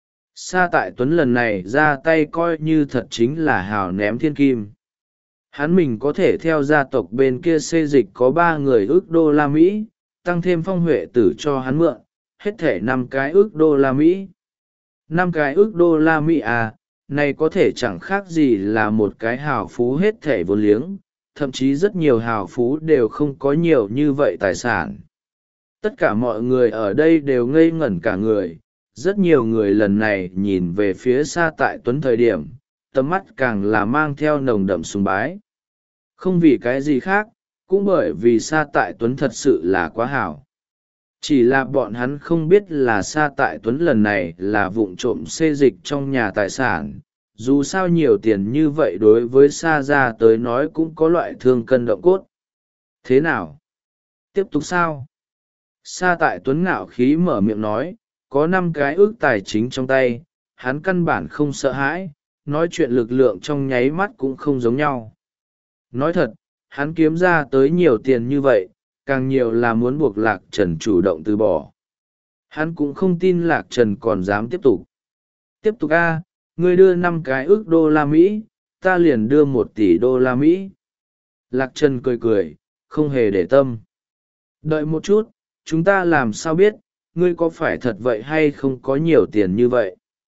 Sa Tại Tuấn lần này ra tay coi như thật chính là hào ném thiên kim. Hắn mình có thể theo gia tộc bên kia xê dịch có ba người ước đô la Mỹ, tăng thêm Phong Huệ Tử cho hắn mượn, hết thể năm cái ước đô la Mỹ. năm cái ước đô la Mỹ à, này có thể chẳng khác gì là một cái hào phú hết thể vốn liếng, thậm chí rất nhiều hào phú đều không có nhiều như vậy tài sản. Tất cả mọi người ở đây đều ngây ngẩn cả người, rất nhiều người lần này nhìn về phía Sa Tại Tuấn thời điểm, tầm mắt càng là mang theo nồng đậm sùng bái. Không vì cái gì khác, cũng bởi vì Sa Tại Tuấn thật sự là quá hảo. Chỉ là bọn hắn không biết là Sa Tại Tuấn lần này là vụng trộm xê dịch trong nhà tài sản. Dù sao nhiều tiền như vậy đối với Sa gia tới nói cũng có loại thương cân động cốt. Thế nào? Tiếp tục sao? Sa Tại Tuấn ngạo khí mở miệng nói, có năm cái ước tài chính trong tay, hắn căn bản không sợ hãi, nói chuyện lực lượng trong nháy mắt cũng không giống nhau. Nói thật, hắn kiếm ra tới nhiều tiền như vậy, càng nhiều là muốn buộc Lạc Trần chủ động từ bỏ. Hắn cũng không tin Lạc Trần còn dám tiếp tục. Tiếp tục a, ngươi đưa năm cái ước đô la Mỹ, ta liền đưa một tỷ đô la Mỹ. Lạc Trần cười cười, không hề để tâm. Đợi một chút, chúng ta làm sao biết, ngươi có phải thật vậy hay không có nhiều tiền như vậy?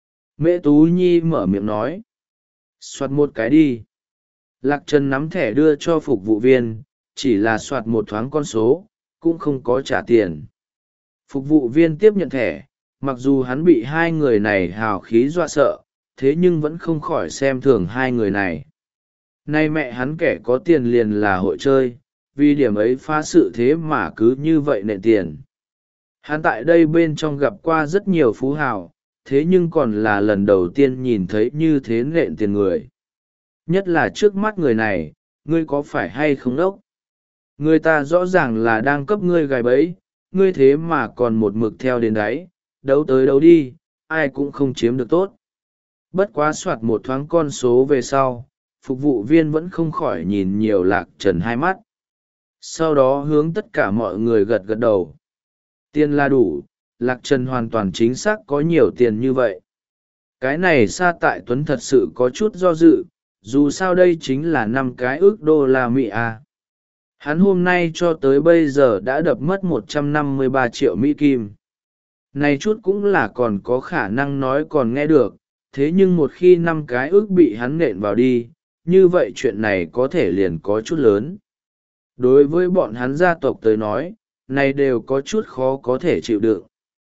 Mễ Tú Nhi mở miệng nói. Soạt một cái đi. Lạc Trần nắm thẻ đưa cho phục vụ viên, chỉ là soạt một thoáng con số, cũng không có trả tiền. Phục vụ viên tiếp nhận thẻ, mặc dù hắn bị hai người này hào khí dọa sợ, thế nhưng vẫn không khỏi xem thường hai người này. Nay mẹ hắn kẻ có tiền liền là hội chơi, vì điểm ấy phá sự thế mà cứ như vậy nện tiền. Hắn tại đây bên trong gặp qua rất nhiều phú hào, thế nhưng còn là lần đầu tiên nhìn thấy như thế nện tiền người. Nhất là trước mắt người này, ngươi có phải hay không đốc? Người ta rõ ràng là đang cấp ngươi gài bẫy, ngươi thế mà còn một mực theo đến đáy, đấu tới đấu đi, ai cũng không chiếm được tốt. Bất quá soạt một thoáng con số về sau, phục vụ viên vẫn không khỏi nhìn nhiều Lạc Trần hai mắt. Sau đó hướng tất cả mọi người gật gật đầu. Tiền là đủ, Lạc Trần hoàn toàn chính xác có nhiều tiền như vậy. Cái này Sa Tại Tuấn thật sự có chút do dự, dù sao đây chính là năm cái ước đô la Mỹ à. Hắn hôm nay cho tới bây giờ đã đập mất một trăm năm mươi ba triệu Mỹ Kim. Này chút cũng là còn có khả năng nói còn nghe được, thế nhưng một khi năm cái ước bị hắn nện vào đi, như vậy chuyện này có thể liền có chút lớn. Đối với bọn hắn gia tộc tới nói, này đều có chút khó có thể chịu đựng.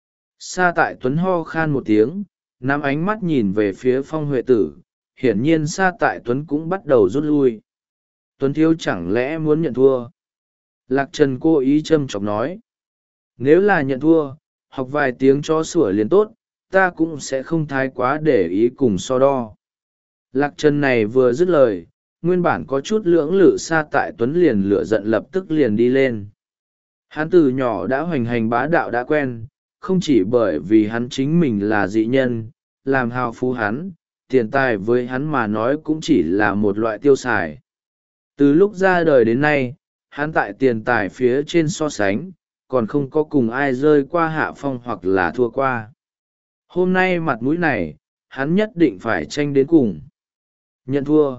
Sa Tại Tuấn ho khan một tiếng, nắm ánh mắt nhìn về phía Phong Huệ Tử, hiển nhiên Sa Tại Tuấn cũng bắt đầu rút lui. Tuấn thiếu chẳng lẽ muốn nhận thua? Lạc Trần cố ý châm chọc nói. Nếu là nhận thua, học vài tiếng cho sủa liền tốt, ta cũng sẽ không thái quá để ý cùng so đo. Lạc Trần này vừa dứt lời, nguyên bản có chút lưỡng lự Sa Tại Tuấn liền lửa giận lập tức liền đi lên. Hắn từ nhỏ đã hoành hành bá đạo đã quen, không chỉ bởi vì hắn chính mình là dị nhân, làm hào phú hắn, tiền tài với hắn mà nói cũng chỉ là một loại tiêu xài. Từ lúc ra đời đến nay, hắn tại tiền tài phía trên so sánh, còn không có cùng ai rơi qua hạ phong hoặc là thua qua. Hôm nay mặt mũi này, hắn nhất định phải tranh đến cùng. Nhận thua.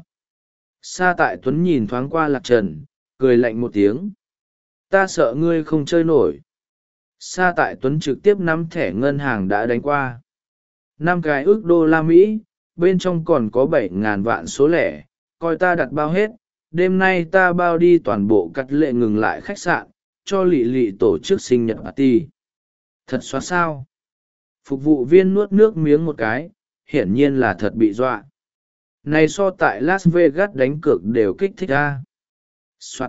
Sa Tại Tuấn nhìn thoáng qua Lạc Trần, cười lạnh một tiếng. Ta sợ ngươi không chơi nổi. Sa Tại Tuấn trực tiếp nắm thẻ ngân hàng đã đánh qua. Năm cái ước đô la Mỹ, bên trong còn có bảy ngàn vạn số lẻ, coi ta đặt bao hết. Đêm nay ta bao đi toàn bộ cắt lệ ngừng lại khách sạn, cho Lị Lị tổ chức sinh nhật party. Thật xóa sao? Phục vụ viên nuốt nước miếng một cái, hiển nhiên là thật bị dọa. Này so tại Las Vegas đánh cược đều kích thích ra. Soạn.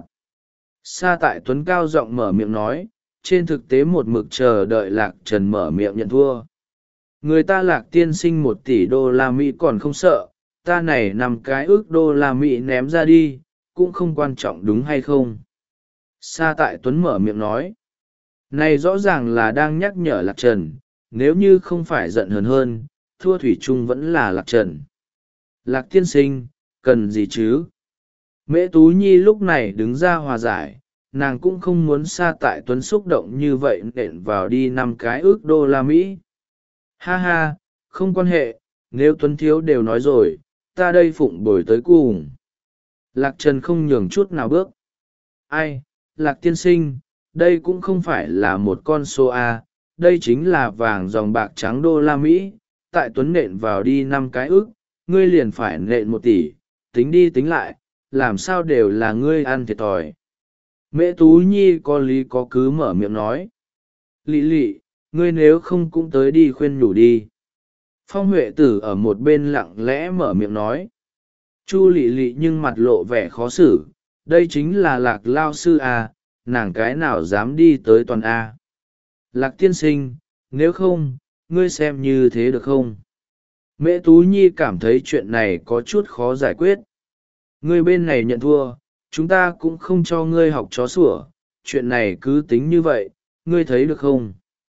Sa Tại Tuấn cao giọng mở miệng nói, trên thực tế một mực chờ đợi Lạc Trần mở miệng nhận thua. Người ta Lạc tiên sinh một tỷ đô la Mỹ còn không sợ, ta này nằm cái ước đô la Mỹ ném ra đi, cũng không quan trọng đúng hay không. Sa Tại Tuấn mở miệng nói, này rõ ràng là đang nhắc nhở Lạc Trần, nếu như không phải giận hờn hơn, thua thủy chung vẫn là Lạc Trần. Lạc tiên sinh, cần gì chứ? Mễ Tú Nhi lúc này đứng ra hòa giải, nàng cũng không muốn Sa Tại Tuấn xúc động như vậy nện vào đi năm cái ước đô la Mỹ. Ha ha, không quan hệ, nếu Tuấn thiếu đều nói rồi, ta đây phụng bồi tới cùng. Lạc Trần không nhường chút nào bước. Ai, Lạc tiên sinh, đây cũng không phải là một con số A, đây chính là vàng dòng bạc trắng đô la Mỹ, tại Tuấn nện vào đi năm cái ước, ngươi liền phải nện một tỷ, tính đi tính lại, làm sao đều là ngươi ăn thiệt thòi. Mễ Tú Nhi có lý có cứ mở miệng nói. Lị Lị, ngươi nếu không cũng tới đi khuyên nhủ đi. Phong Huệ Tử ở một bên lặng lẽ mở miệng nói. Chu Lị Lị nhưng mặt lộ vẻ khó xử, đây chính là Lạc lao sư A, nàng cái nào dám đi tới toàn A. Lạc tiên sinh, nếu không, ngươi xem như thế được không? Mễ Tú Nhi cảm thấy chuyện này có chút khó giải quyết. Ngươi bên này nhận thua, chúng ta cũng không cho ngươi học chó sủa, chuyện này cứ tính như vậy, ngươi thấy được không?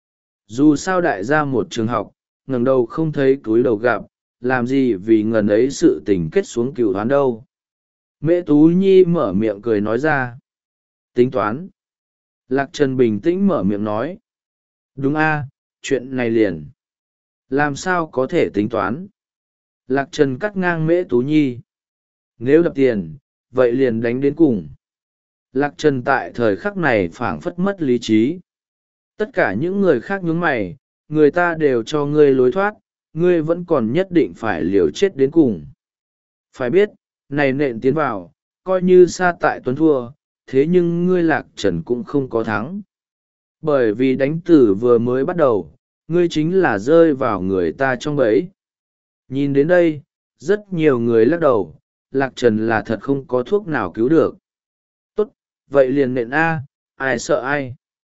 Dù sao đại gia một trường học, ngẩng đầu không thấy túi đầu gặp, làm gì vì ngần ấy sự tình kết xuống cửu đoán đâu. Mễ Tú Nhi mở miệng cười nói ra. Tính toán. Lạc Trần bình tĩnh mở miệng nói. Đúng a, chuyện này liền. Làm sao có thể tính toán? Lạc Trần cắt ngang Mễ Tú Nhi. Nếu đập tiền, vậy liền đánh đến cùng. Lạc Trần tại thời khắc này phảng phất mất lý trí. Tất cả những người khác nhướng mày, người ta đều cho ngươi lối thoát, ngươi vẫn còn nhất định phải liều chết đến cùng. Phải biết, này nện tiến vào, coi như Sa Tại Tuấn thua, thế nhưng ngươi Lạc Trần cũng không có thắng. Bởi vì đánh tử vừa mới bắt đầu, ngươi chính là rơi vào người ta trong bẫy. Nhìn đến đây, rất nhiều người lắc đầu, Lạc Trần là thật không có thuốc nào cứu được. Tốt, vậy liền nện A, ai sợ ai.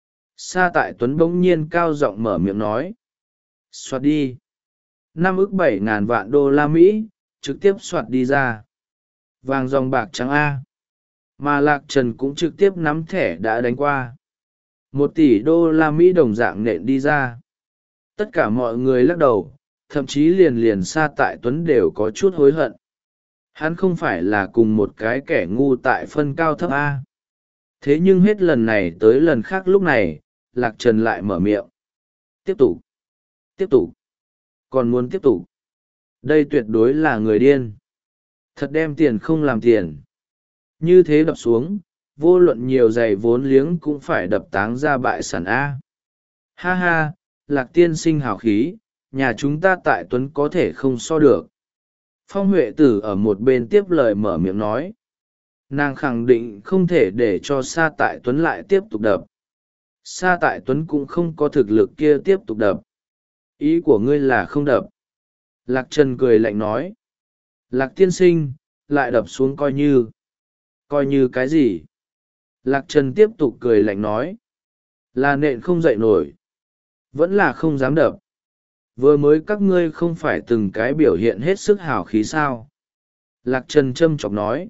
Sa Tại Tuấn bỗng nhiên cao giọng mở miệng nói. Soạt đi. Năm ức bảy ngàn vạn đô la Mỹ, trực tiếp soạt đi ra. Vàng dòng bạc trắng A. mà Lạc Trần cũng trực tiếp nắm thẻ đã đánh qua. Một tỷ đô la Mỹ đồng dạng nện đi ra. Tất cả mọi người lắc đầu, thậm chí liền liền Sa Tại Tuấn đều có chút hối hận. Hắn không phải là cùng một cái kẻ ngu tại phân cao thấp A. Thế nhưng hết lần này tới lần khác lúc này, Lạc Trần lại mở miệng. Tiếp tục. Tiếp tục. Còn muốn tiếp tục. Đây tuyệt đối là người điên. Thật đem tiền không làm tiền. Như thế đập xuống, vô luận nhiều giày vốn liếng cũng phải đập táng ra bại sản A. Ha ha, Lạc tiên sinh hào khí, nhà chúng ta tại Tuấn có thể không so được. Phong Huệ Tử ở một bên tiếp lời mở miệng nói. Nàng khẳng định không thể để cho Sa Tại Tuấn lại tiếp tục đập. Sa Tại Tuấn cũng không có thực lực kia tiếp tục đập. Ý của ngươi là không đập. Lạc Trần cười lạnh nói. Lạc tiên sinh, lại đập xuống coi như. Coi như cái gì? Lạc Trần tiếp tục cười lạnh nói. Là nện không dậy nổi. Vẫn là không dám đập. Vừa mới các ngươi không phải từng cái biểu hiện hết sức hào khí sao? Lạc Trần châm chọc nói.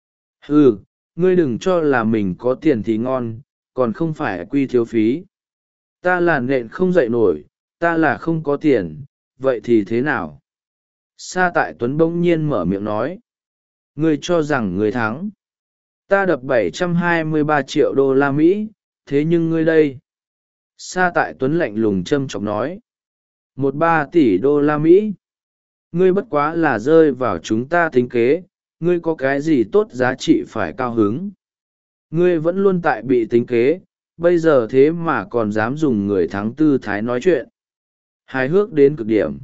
Ừ, ngươi đừng cho là mình có tiền thì ngon, còn không phải quy thiếu phí. Ta là nện không dậy nổi, ta là không có tiền, vậy thì thế nào? Sa Tại Tuấn bỗng nhiên mở miệng nói. Ngươi cho rằng ngươi thắng. Ta đập bảy trăm hai mươi ba triệu đô la Mỹ, thế nhưng ngươi đây? Sa Tại Tuấn lạnh lùng châm chọc nói. Một ba tỷ đô la Mỹ. Ngươi bất quá là rơi vào chúng ta tính kế, ngươi có cái gì tốt giá trị phải cao hứng. Ngươi vẫn luôn tại bị tính kế, bây giờ thế mà còn dám dùng người thắng tư thái nói chuyện. Hài hước đến cực điểm.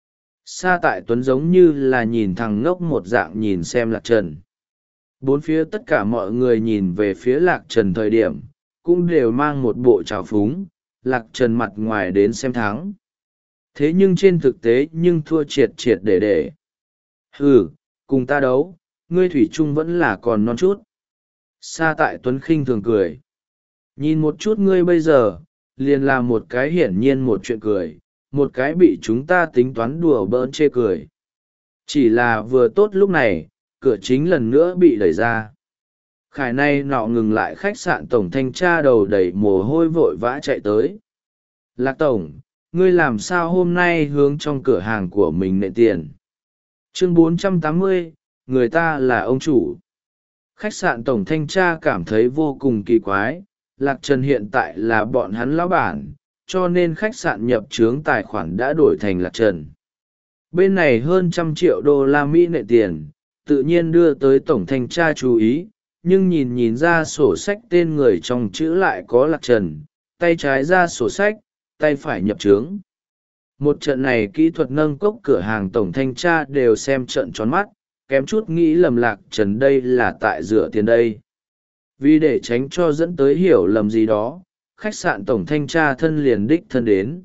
Sa Tại Tuấn giống như là nhìn thằng ngốc một dạng nhìn xem Lạc Trần. Bốn phía tất cả mọi người nhìn về phía Lạc Trần thời điểm, cũng đều mang một bộ trào phúng, Lạc Trần mặt ngoài đến xem thắng. Thế nhưng trên thực tế nhưng thua triệt triệt để để. Ừ, cùng ta đấu, ngươi thủy chung vẫn là còn non chút. Sa Tại Tuấn khinh thường cười. Nhìn một chút ngươi bây giờ, liền là một cái hiển nhiên một chuyện cười, một cái bị chúng ta tính toán đùa bỡn chê cười. Chỉ là vừa tốt lúc này, cửa chính lần nữa bị đẩy ra. Khải này nọ ngừng lại khách sạn tổng thanh tra đầu đầy mồ hôi vội vã chạy tới. Lạc tổng, ngươi làm sao hôm nay hướng trong cửa hàng của mình nện tiền? Chương bốn trăm tám mươi, người ta là ông chủ. Khách sạn tổng thanh tra cảm thấy vô cùng kỳ quái, Lạc Trần hiện tại là bọn hắn lão bản, cho nên khách sạn nhập trướng tài khoản đã đổi thành Lạc Trần. Bên này hơn trăm triệu đô la Mỹ nệ tiền, tự nhiên đưa tới tổng thanh tra chú ý, nhưng nhìn nhìn ra sổ sách tên người trong chữ lại có Lạc Trần, tay trái ra sổ sách, tay phải nhập trướng. Một trận này kỹ thuật nâng cốc cửa hàng tổng thanh tra đều xem trận tròn mắt, kém chút nghĩ lầm Lạc Trần đây là tại rửa tiền đây. Vì để tránh cho dẫn tới hiểu lầm gì đó, khách sạn tổng thanh tra thân liền đích thân đến.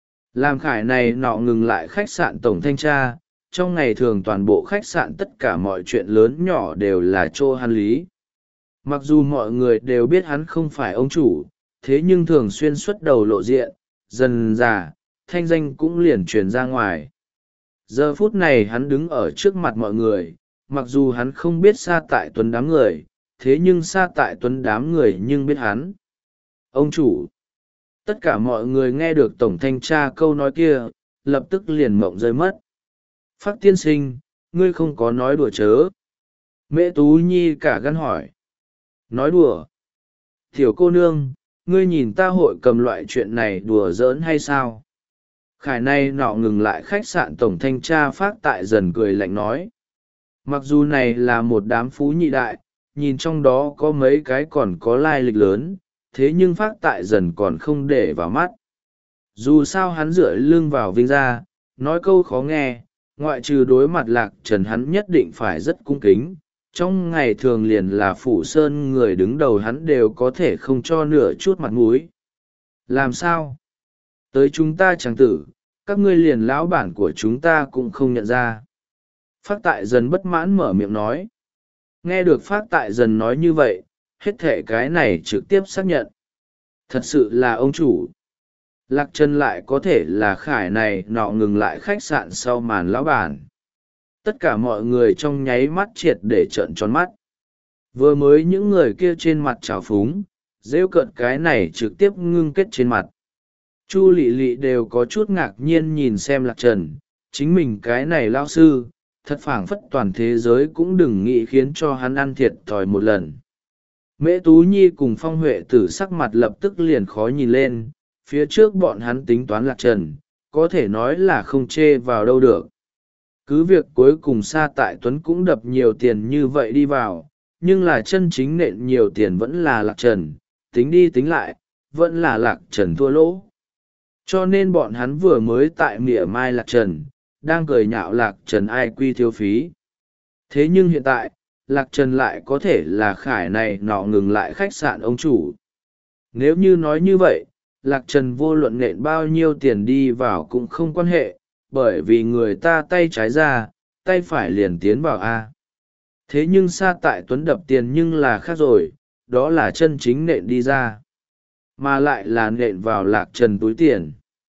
Làm Khải này nọ ngừng lại khách sạn tổng thanh tra, trong ngày thường toàn bộ khách sạn tất cả mọi chuyện lớn nhỏ đều là chỗ hắn lý. Mặc dù mọi người đều biết hắn không phải ông chủ, thế nhưng thường xuyên xuất đầu lộ diện, dần dà, thanh danh cũng liền truyền ra ngoài. Giờ phút này hắn đứng ở trước mặt mọi người, mặc dù hắn không biết Sa Tại Tuấn đám người, thế nhưng Sa Tại Tuấn đám người nhưng biết hắn. Ông chủ! Tất cả mọi người nghe được tổng thanh tra câu nói kia, lập tức liền mộng rơi mất. Phác tiên sinh, ngươi không có nói đùa chớ. Mẹ Tú Nhi cả gan hỏi. Nói đùa. Tiểu cô nương, ngươi nhìn ta hội cầm loại chuyện này đùa giỡn hay sao? Khải này nọ ngừng lại khách sạn tổng thanh tra Phác Tại Dần cười lạnh nói. Mặc dù này là một đám phú nhị đại, nhìn trong đó có mấy cái còn có lai lịch lớn, thế nhưng Phác Tại Dần còn không để vào mắt. Dù sao hắn dựa lưng vào Vinh gia, nói câu khó nghe, ngoại trừ đối mặt Lạc Trần hắn nhất định phải rất cung kính. Trong ngày thường liền là Phủ Sơn người đứng đầu hắn đều có thể không cho nửa chút mặt mũi. Làm sao? Tới chúng ta chẳng tử, các ngươi liền lão bản của chúng ta cũng không nhận ra. Phác Tại Dần bất mãn mở miệng nói. Nghe được Phác Tại Dần nói như vậy, hết thể cái này trực tiếp xác nhận. Thật sự là ông chủ. Lạc Trần lại có thể là Khải này nọ ngừng lại khách sạn sau màn lão bản. Tất cả mọi người trong nháy mắt triệt để trợn tròn mắt. Vừa mới những người kia trên mặt trào phúng, rêu cợt cái này trực tiếp ngưng kết trên mặt. Chu lị lị đều có chút ngạc nhiên nhìn xem Lạc Trần, chính mình cái này lao sư, thật phảng phất toàn thế giới cũng đừng nghĩ khiến cho hắn ăn thiệt thòi một lần. Mễ Tú Nhi cùng Phong Huệ Tử sắc mặt lập tức liền khó nhìn lên, phía trước bọn hắn tính toán Lạc Trần, có thể nói là không chê vào đâu được. Cứ việc cuối cùng Sa Tại Tuấn cũng đập nhiều tiền như vậy đi vào, nhưng là chân chính nện nhiều tiền vẫn là Lạc Trần, tính đi tính lại, vẫn là Lạc Trần thua lỗ. Cho nên bọn hắn vừa mới tại mỉa mai Lạc Trần, đang cười nhạo Lạc Trần ai quy thiếu phí. Thế nhưng hiện tại, Lạc Trần lại có thể là khải này nọ ngừng lại khách sạn ông chủ. Nếu như nói như vậy, Lạc Trần vô luận nện bao nhiêu tiền đi vào cũng không quan hệ, bởi vì người ta tay trái ra, tay phải liền tiến vào A. Thế nhưng Sa Tại Tuấn đập tiền nhưng là khác rồi, đó là chân chính nện đi ra. Mà lại là nện vào Lạc Trần túi tiền.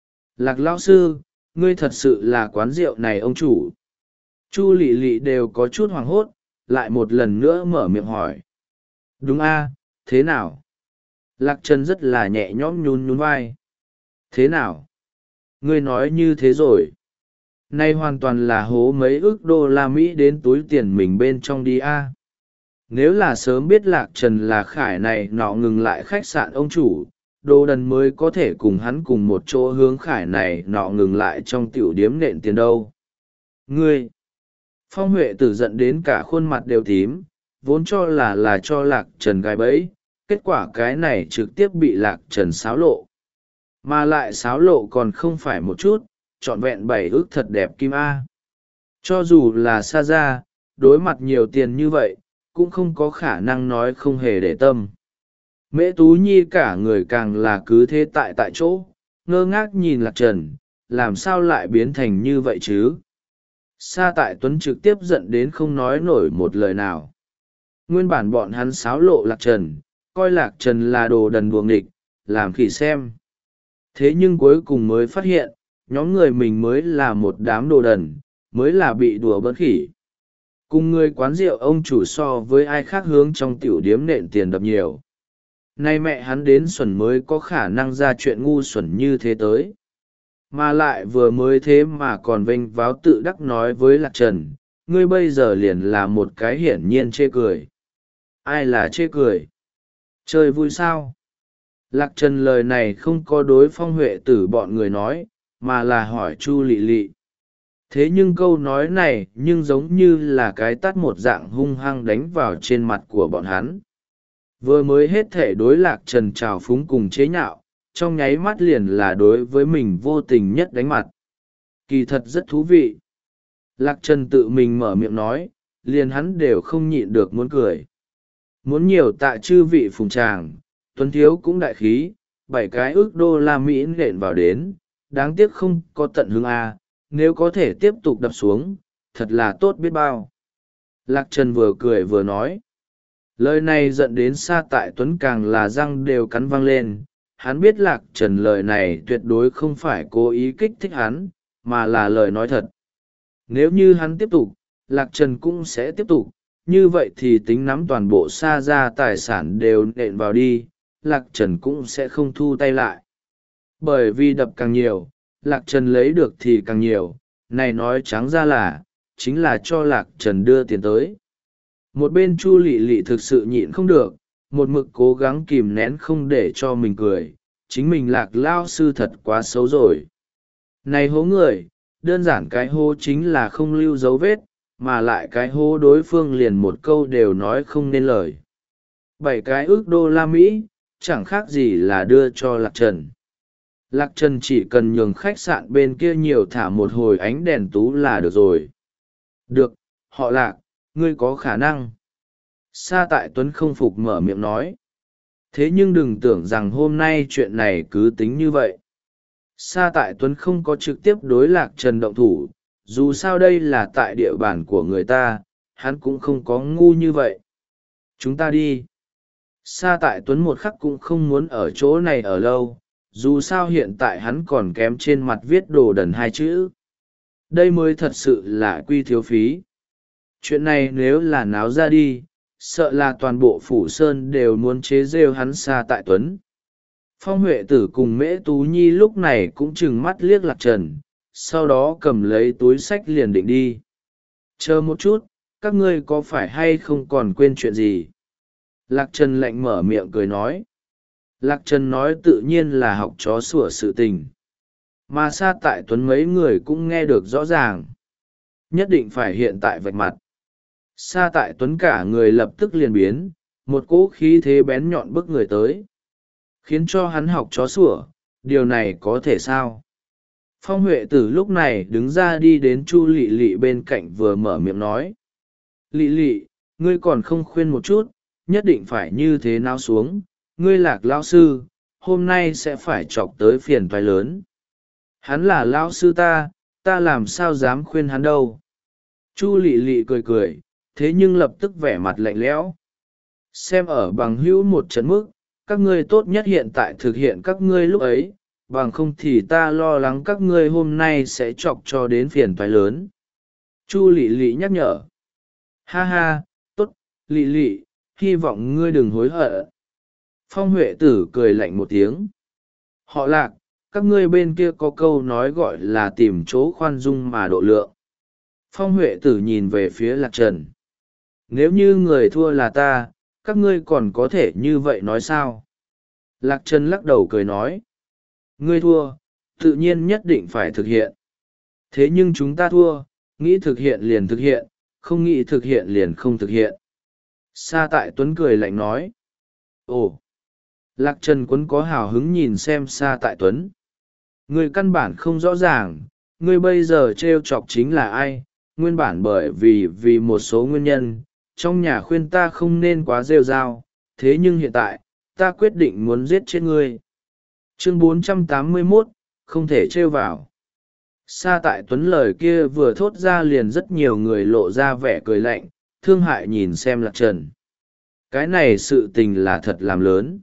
Lạc lão sư, ngươi thật sự là quán rượu này ông chủ. Chu lị lị đều có chút hoảng hốt, lại một lần nữa mở miệng hỏi. Đúng a, thế nào? Lạc Trần rất là nhẹ nhõm nhún nhún vai. Thế nào? Ngươi nói như thế rồi. Nay hoàn toàn là hố mấy ức đô la Mỹ đến túi tiền mình bên trong đi a. Nếu là sớm biết Lạc Trần là khải này nọ ngừng lại khách sạn ông chủ, Đồ Đần mới có thể cùng hắn cùng một chỗ hướng khải này nọ ngừng lại trong tiểu điếm nện tiền đâu. Ngươi! Phong Huệ Tử giận đến cả khuôn mặt đều tím, vốn cho là là cho Lạc Trần gài bẫy, kết quả cái này trực tiếp bị Lạc Trần xáo lộ. Mà lại xáo lộ còn không phải một chút, trọn vẹn bảy ước thật đẹp kim A. Cho dù là xa ra, đối mặt nhiều tiền như vậy, cũng không có khả năng nói không hề để tâm. Mễ Tú Nhi cả người càng là cứ thế tại tại chỗ, ngơ ngác nhìn Lạc Trần, làm sao lại biến thành như vậy chứ? Sa Tại Tuấn trực tiếp giận đến không nói nổi một lời nào. Nguyên bản bọn hắn xáo lộ Lạc Trần, coi Lạc Trần là đồ đần đuồng nghịch, làm khỉ xem. Thế nhưng cuối cùng mới phát hiện, nhóm người mình mới là một đám đồ đần, mới là bị đùa bỡn khỉ. Cùng người quán rượu ông chủ so với ai khác hướng trong tiểu điếm nện tiền đập nhiều. Nay mẹ hắn đến xuẩn mới có khả năng ra chuyện ngu xuẩn như thế tới. Mà lại vừa mới thế mà còn vênh váo tự đắc nói với Lạc Trần, ngươi bây giờ liền là một cái hiển nhiên chê cười. Ai là chê cười? Chơi vui sao? Lạc Trần lời này không có đối Phong Huệ Tử bọn người nói, mà là hỏi Chu lị lị. Thế nhưng câu nói này nhưng giống như là cái tát một dạng hung hăng đánh vào trên mặt của bọn hắn. Vừa mới hết thể đối Lạc Trần trào phúng cùng chế nhạo, trong nháy mắt liền là đối với mình vô tình nhất đánh mặt. Kỳ thật rất thú vị. Lạc Trần tự mình mở miệng nói, liền hắn đều không nhịn được muốn cười. Muốn nhiều tạ chư vị phùng tràng, Tuấn Thiếu cũng đại khí, bảy cái ước đô la Mỹ nện vào đến, đáng tiếc không có tận hương A, nếu có thể tiếp tục đập xuống, thật là tốt biết bao. Lạc Trần vừa cười vừa nói. Lời này dẫn đến Sa Tại Tuấn càng là răng đều cắn văng lên, hắn biết Lạc Trần lời này tuyệt đối không phải cố ý kích thích hắn, mà là lời nói thật. Nếu như hắn tiếp tục, Lạc Trần cũng sẽ tiếp tục, như vậy thì tính nắm toàn bộ Sa ra tài sản đều nện vào đi, Lạc Trần cũng sẽ không thu tay lại. Bởi vì đập càng nhiều, Lạc Trần lấy được thì càng nhiều, này nói trắng ra là, chính là cho Lạc Trần đưa tiền tới. Một bên Chu lị lị thực sự nhịn không được, một mực cố gắng kìm nén không để cho mình cười, chính mình Lạc lao sư thật quá xấu rồi. Này hố người, đơn giản cái hố chính là không lưu dấu vết, mà lại cái hố đối phương liền một câu đều nói không nên lời. Bảy cái ước đô la Mỹ, chẳng khác gì là đưa cho Lạc Trần. Lạc Trần chỉ cần nhường khách sạn bên kia nhiều thả một hồi ánh đèn tú là được rồi. Được, họ Lạc, ngươi có khả năng. Sa Tại Tuấn không phục mở miệng nói. Thế nhưng đừng tưởng rằng hôm nay chuyện này cứ tính như vậy. Sa Tại Tuấn không có trực tiếp đối Lạc Trần động thủ, dù sao đây là tại địa bàn của người ta, hắn cũng không có ngu như vậy. Chúng ta đi. Sa Tại Tuấn một khắc cũng không muốn ở chỗ này ở lâu, dù sao hiện tại hắn còn kém trên mặt viết đồ đần hai chữ. Đây mới thật sự là quy thiếu phí. Chuyện này nếu là náo ra đi, sợ là toàn bộ phủ sơn đều muốn chế rêu hắn Sa Tại Tuấn. Phong Huệ Tử cùng Mễ Tú Nhi lúc này cũng trừng mắt liếc Lạc Trần, sau đó cầm lấy túi xách liền định đi. Chờ một chút, các ngươi có phải hay không còn quên chuyện gì? Lạc Trần lạnh mở miệng cười nói. Lạc Trần nói tự nhiên là học chó sủa sự tình. Mà Sa Tại Tuấn mấy người cũng nghe được rõ ràng. Nhất định phải hiện tại vạch mặt. Sa Tại Tuấn cả người lập tức liền biến, một cỗ khí thế bén nhọn bức người tới. Khiến cho hắn học chó sủa, điều này có thể sao? Phong Huệ Tử lúc này đứng ra đi đến Chu Lị Lị bên cạnh vừa mở miệng nói. Lị Lị, ngươi còn không khuyên một chút, nhất định phải như thế nào xuống, ngươi Lạc lão sư, hôm nay sẽ phải chọc tới phiền toái lớn. Hắn là lão sư ta, ta làm sao dám khuyên hắn đâu. Chu Lị Lị cười cười, thế nhưng lập tức vẻ mặt lạnh lẽo. Xem ở bằng hữu một trận mức, các ngươi tốt nhất hiện tại thực hiện các ngươi lúc ấy, bằng không thì ta lo lắng các ngươi hôm nay sẽ chọc cho đến phiền toái lớn. Chu Lị Lị nhắc nhở. Ha ha, tốt, Lị Lị, hy vọng ngươi đừng hối hận. Phong Huệ Tử cười lạnh một tiếng. Họ Lạc, các ngươi bên kia có câu nói gọi là tìm chỗ khoan dung mà độ lượng. Phong Huệ Tử nhìn về phía Lạc Trần. Nếu như người thua là ta, các ngươi còn có thể như vậy nói sao? Lạc Trần lắc đầu cười nói. Ngươi thua, tự nhiên nhất định phải thực hiện. Thế nhưng chúng ta thua, nghĩ thực hiện liền thực hiện, không nghĩ thực hiện liền không thực hiện. Sa Tại Tuấn cười lạnh nói. Ồ! Lạc Trần Quấn có hào hứng nhìn xem Sa Tại Tuấn. Ngươi căn bản không rõ ràng, ngươi bây giờ trêu chọc chính là ai, nguyên bản bởi vì vì một số nguyên nhân, trong nhà khuyên ta không nên quá rêu rao, thế nhưng hiện tại, ta quyết định muốn giết chết ngươi. Chương bốn trăm tám mươi mốt, không thể trêu vào. Sa Tại Tuấn lời kia vừa thốt ra liền rất nhiều người lộ ra vẻ cười lạnh, thương hại nhìn xem Lạc Trần. Cái này sự tình là thật làm lớn.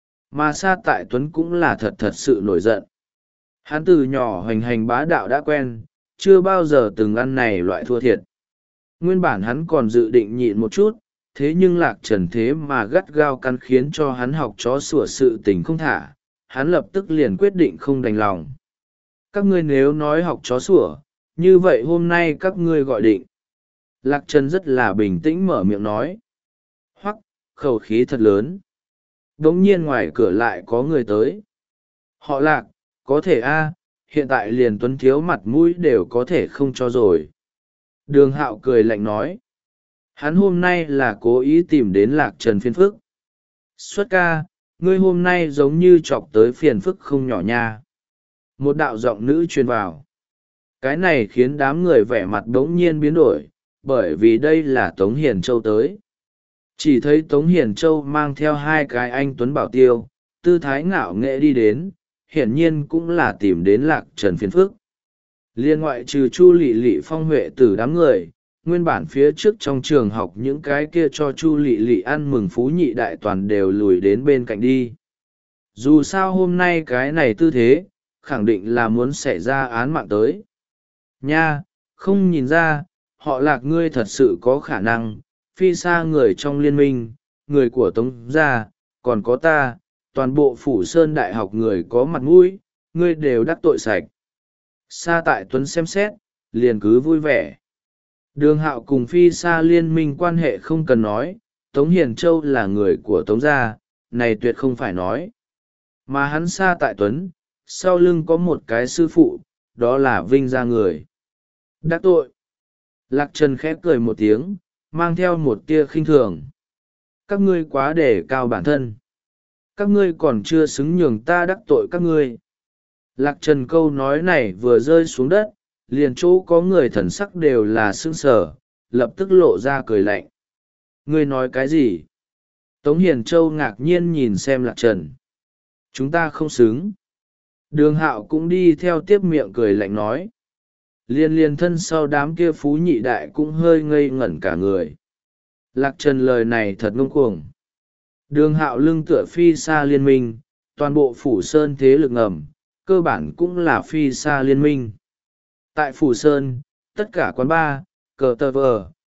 Mà Sa Tại Tuấn cũng là thật thật sự nổi giận. Hắn từ nhỏ hoành hành bá đạo đã quen, chưa bao giờ từng ăn này loại thua thiệt. Nguyên bản hắn còn dự định nhịn một chút, thế nhưng Lạc Trần thế mà gắt gao căn khiến cho hắn học chó sủa sự tình không thả, hắn lập tức liền quyết định không đành lòng. Các ngươi nếu nói học chó sủa, như vậy hôm nay các ngươi gọi định. Lạc Trần rất là bình tĩnh mở miệng nói. Hoắc, khẩu khí thật lớn. Đống nhiên ngoài cửa lại có người tới. Họ Lạc, có thể a, hiện tại liền Tuấn thiếu mặt mũi đều có thể không cho rồi. Đường Hạo cười lạnh nói. Hắn hôm nay là cố ý tìm đến Lạc Trần phiền phức. Xuất ca, ngươi hôm nay giống như chọc tới phiền phức không nhỏ nha. Một đạo giọng nữ truyền vào. Cái này khiến đám người vẻ mặt đống nhiên biến đổi, bởi vì đây là Tống Hiền Châu tới. Chỉ thấy Tống Hiền Châu mang theo hai cái anh tuấn bảo tiêu, tư thái ngạo nghệ đi đến, hiển nhiên cũng là tìm đến Lạc Trần phiền phức. Liên ngoại trừ Chu Lị Lị Phong Huệ Tử đám người, nguyên bản phía trước trong trường học những cái kia cho Chu Lị Lị ăn mừng phú nhị đại toàn đều lùi đến bên cạnh đi. Dù sao hôm nay cái này tư thế, khẳng định là muốn xảy ra án mạng tới. Nha, không nhìn ra, họ Lạc ngươi thật sự có khả năng, phi xa người trong liên minh, người của Tống gia, còn có ta, toàn bộ Phủ Sơn Đại học người có mặt mũi, ngươi đều đắc tội sạch. Sa Tại Tuấn xem xét, liền cứ vui vẻ. Đường Hạo cùng phi xa liên minh quan hệ không cần nói, Tống Hiền Châu là người của Tống gia, này tuyệt không phải nói. Mà hắn Sa Tại Tuấn, sau lưng có một cái sư phụ, đó là Vinh gia người. Đắc tội. Lạc Trần khép cười một tiếng, mang theo một tia khinh thường. Các ngươi quá đề cao bản thân. Các ngươi còn chưa xứng nhường ta đắc tội các ngươi. Lạc Trần câu nói này vừa rơi xuống đất, liền chỗ có người thần sắc đều là sững sờ, lập tức lộ ra cười lạnh. Ngươi nói cái gì? Tống Hiền Châu ngạc nhiên nhìn xem Lạc Trần. Chúng ta không xứng. Đường Hạo cũng đi theo tiếp miệng cười lạnh nói. Liên liên thân sau đám kia phú nhị đại cũng hơi ngây ngẩn cả người. Lạc Trần lời này thật ngông cuồng. Đường Hạo lưng tựa phi xa liên minh, toàn bộ Phủ Sơn thế lực ngầm, cơ bản cũng là phi xa liên minh. Tại Phủ Sơn, tất cả quán bar, cờ tờ vờ,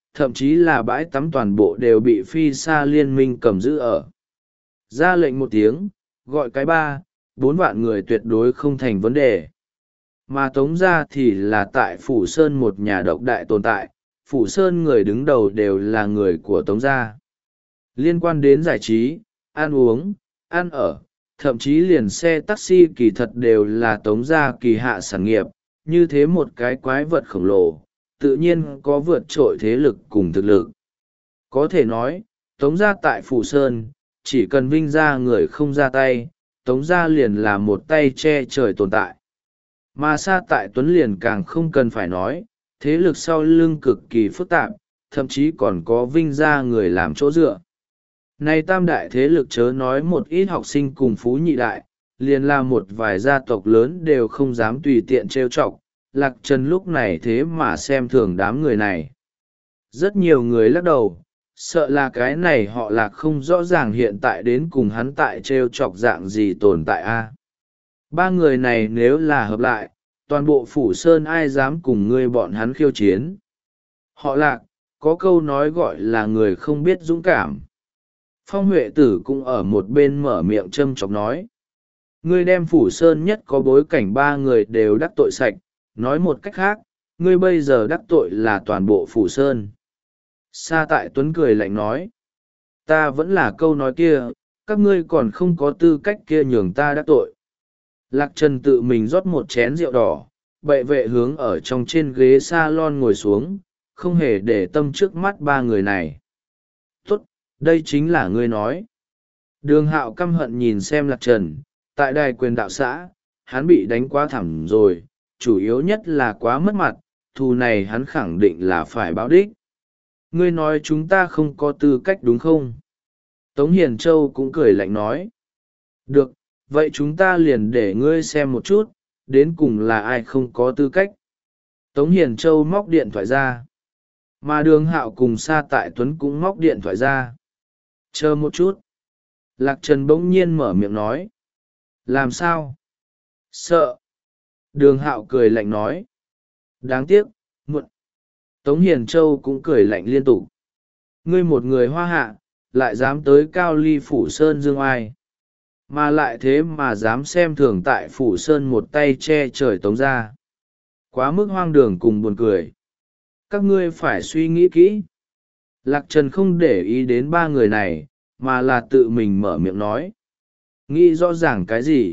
thậm chí là bãi tắm toàn bộ đều bị phi sa liên minh cầm giữ ở. Ra lệnh một tiếng, gọi cái ba, bốn vạn người tuyệt đối không thành vấn đề. Mà Tống gia thì là tại Phủ Sơn một nhà độc đại tồn tại, Phủ Sơn người đứng đầu đều là người của Tống gia. Liên quan đến giải trí, ăn uống, ăn ở, thậm chí liền xe taxi kỳ thật đều là Tống gia kỳ hạ sản nghiệp, như thế một cái quái vật khổng lồ, tự nhiên có vượt trội thế lực cùng thực lực. Có thể nói, Tống gia tại Phủ Sơn, chỉ cần Vinh gia người không ra tay, Tống gia liền là một tay che trời tồn tại. Mà Sa tại Tuấn liền càng không cần phải nói, thế lực sau lưng cực kỳ phức tạp, thậm chí còn có Vinh gia người làm chỗ dựa. Này tam đại thế lực chớ nói một ít học sinh cùng phú nhị đại, liền là một vài gia tộc lớn đều không dám tùy tiện trêu chọc. Lạc Trần lúc này thế mà xem thường đám người này. Rất nhiều người lắc đầu, sợ là cái này họ Lạc không rõ ràng hiện tại đến cùng hắn tại trêu chọc dạng gì tồn tại a. Ba người này nếu là hợp lại, toàn bộ Phủ Sơn ai dám cùng ngươi bọn hắn khiêu chiến. Họ Lạc, có câu nói gọi là người không biết dũng cảm. Phong Huệ Tử cũng ở một bên mở miệng châm chọc nói. Ngươi đem Phủ Sơn nhất có bối cảnh ba người đều đắc tội sạch, nói một cách khác, ngươi bây giờ đắc tội là toàn bộ Phủ Sơn. Sa tại Tuấn cười lạnh nói. Ta vẫn là câu nói kia, các ngươi còn không có tư cách kia nhường ta đắc tội. Lạc Trần tự mình rót một chén rượu đỏ, bệ vệ hướng ở trong trên ghế salon ngồi xuống, không hề để tâm trước mắt ba người này. Tốt, đây chính là ngươi nói. Đường Hạo căm hận nhìn xem Lạc Trần, tại đài quyền đạo xã, hắn bị đánh quá thảm rồi, chủ yếu nhất là quá mất mặt, thù này hắn khẳng định là phải báo đích. Ngươi nói chúng ta không có tư cách đúng không? Tống Hiền Châu cũng cười lạnh nói. Được, vậy chúng ta liền để ngươi xem một chút, đến cùng là ai không có tư cách. Tống Hiền Châu móc điện thoại ra. Mà Đường Hạo cùng Sa tại Tuấn cũng móc điện thoại ra. Chờ một chút. Lạc Trần bỗng nhiên mở miệng nói. Làm sao? Sợ. Đường Hạo cười lạnh nói. Đáng tiếc, muộn. Tống Hiền Châu cũng cười lạnh liên tục. Ngươi một người hoa hạ, lại dám tới Cao Ly Phủ Sơn dương ai. Mà lại thế mà dám xem thường tại Phủ Sơn một tay che trời Tống ra. Quá mức hoang đường cùng buồn cười. Các ngươi phải suy nghĩ kỹ. Lạc Trần không để ý đến ba người này, mà là tự mình mở miệng nói. Nghĩ rõ ràng cái gì?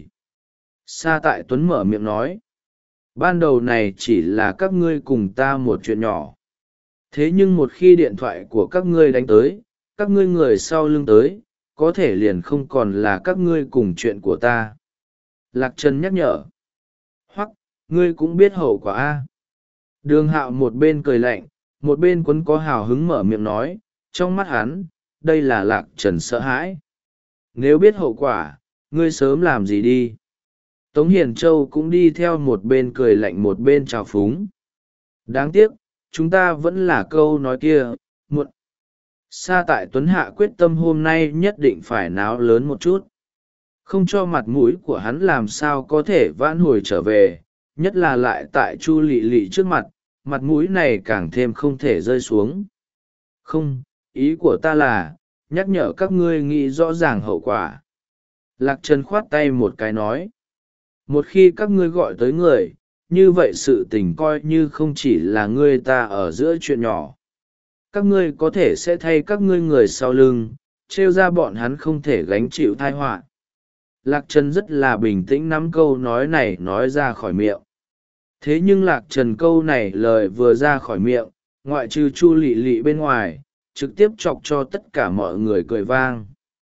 Sa tại Tuấn mở miệng nói. Ban đầu này chỉ là các ngươi cùng ta một chuyện nhỏ. Thế nhưng một khi điện thoại của các ngươi đánh tới, các ngươi người sau lưng tới, có thể liền không còn là các ngươi cùng chuyện của ta. Lạc Trần nhắc nhở. Hoặc, ngươi cũng biết hậu quả a. Đường Hạo một bên cười lạnh, một bên Quấn có hào hứng mở miệng nói, trong mắt hắn, đây là Lạc Trần sợ hãi. Nếu biết hậu quả, ngươi sớm làm gì đi. Tống Hiền Châu cũng đi theo một bên cười lạnh một bên trào phúng. Đáng tiếc, chúng ta vẫn là câu nói kia, muộn. Sa tại Tuấn hạ quyết tâm hôm nay nhất định phải náo lớn một chút. Không cho mặt mũi của hắn làm sao có thể vãn hồi trở về, nhất là lại tại Chu Lị Lị trước mặt, mặt mũi này càng thêm không thể rơi xuống. Không, ý của ta là, nhắc nhở các ngươi nghĩ rõ ràng hậu quả. Lạc Trần khoát tay một cái nói. Một khi các ngươi gọi tới người, như vậy sự tình coi như không chỉ là ngươi ta ở giữa chuyện nhỏ. Các ngươi có thể sẽ thay các ngươi người sau lưng, trêu ra bọn hắn không thể gánh chịu tai họa. Lạc Trần rất là bình tĩnh nắm câu nói này nói ra khỏi miệng. Thế nhưng Lạc Trần câu này lời vừa ra khỏi miệng, ngoại trừ Chu Lị Lị bên ngoài, trực tiếp chọc cho tất cả mọi người cười vang.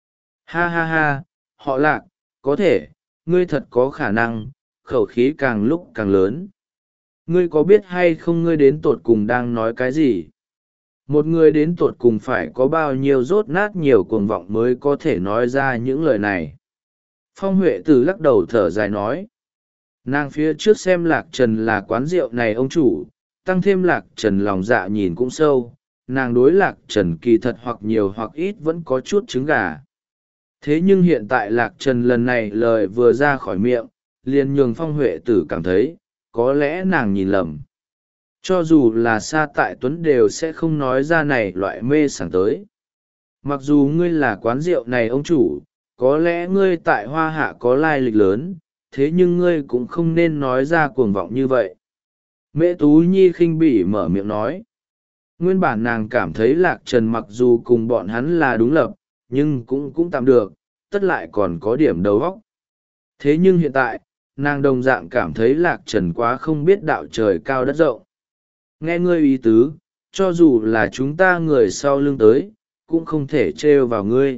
Ha ha ha, họ Lạc, có thể, ngươi thật có khả năng, khẩu khí càng lúc càng lớn. Ngươi có biết hay không ngươi đến tột cùng đang nói cái gì? Một người đến tột cùng phải có bao nhiêu rốt nát nhiều cuồng vọng mới có thể nói ra những lời này. Phong Huệ Tử lắc đầu thở dài nói. Nàng phía trước xem Lạc Trần là quán rượu này ông chủ, tăng thêm Lạc Trần lòng dạ nhìn cũng sâu, nàng đối Lạc Trần kỳ thật hoặc nhiều hoặc ít vẫn có chút trứng gà. Thế nhưng hiện tại Lạc Trần lần này lời vừa ra khỏi miệng, liền nhường Phong Huệ Tử cảm thấy, có lẽ nàng nhìn lầm. Cho dù là Sa Tại Tuấn đều sẽ không nói ra này loại mê sảng tới. Mặc dù ngươi là quán rượu này ông chủ, có lẽ ngươi tại Hoa Hạ có lai lịch lớn, thế nhưng ngươi cũng không nên nói ra cuồng vọng như vậy. Mễ Tú Nhi khinh bỉ mở miệng nói. Nguyên bản nàng cảm thấy Lạc Trần mặc dù cùng bọn hắn là đúng lập, nhưng cũng cũng tạm được, tất lại còn có điểm đầu óc. Thế nhưng hiện tại, nàng đồng dạng cảm thấy Lạc Trần quá không biết đạo trời cao đất rộng. Nghe ngươi ý tứ, cho dù là chúng ta người sau lưng tới, cũng không thể trêu vào ngươi.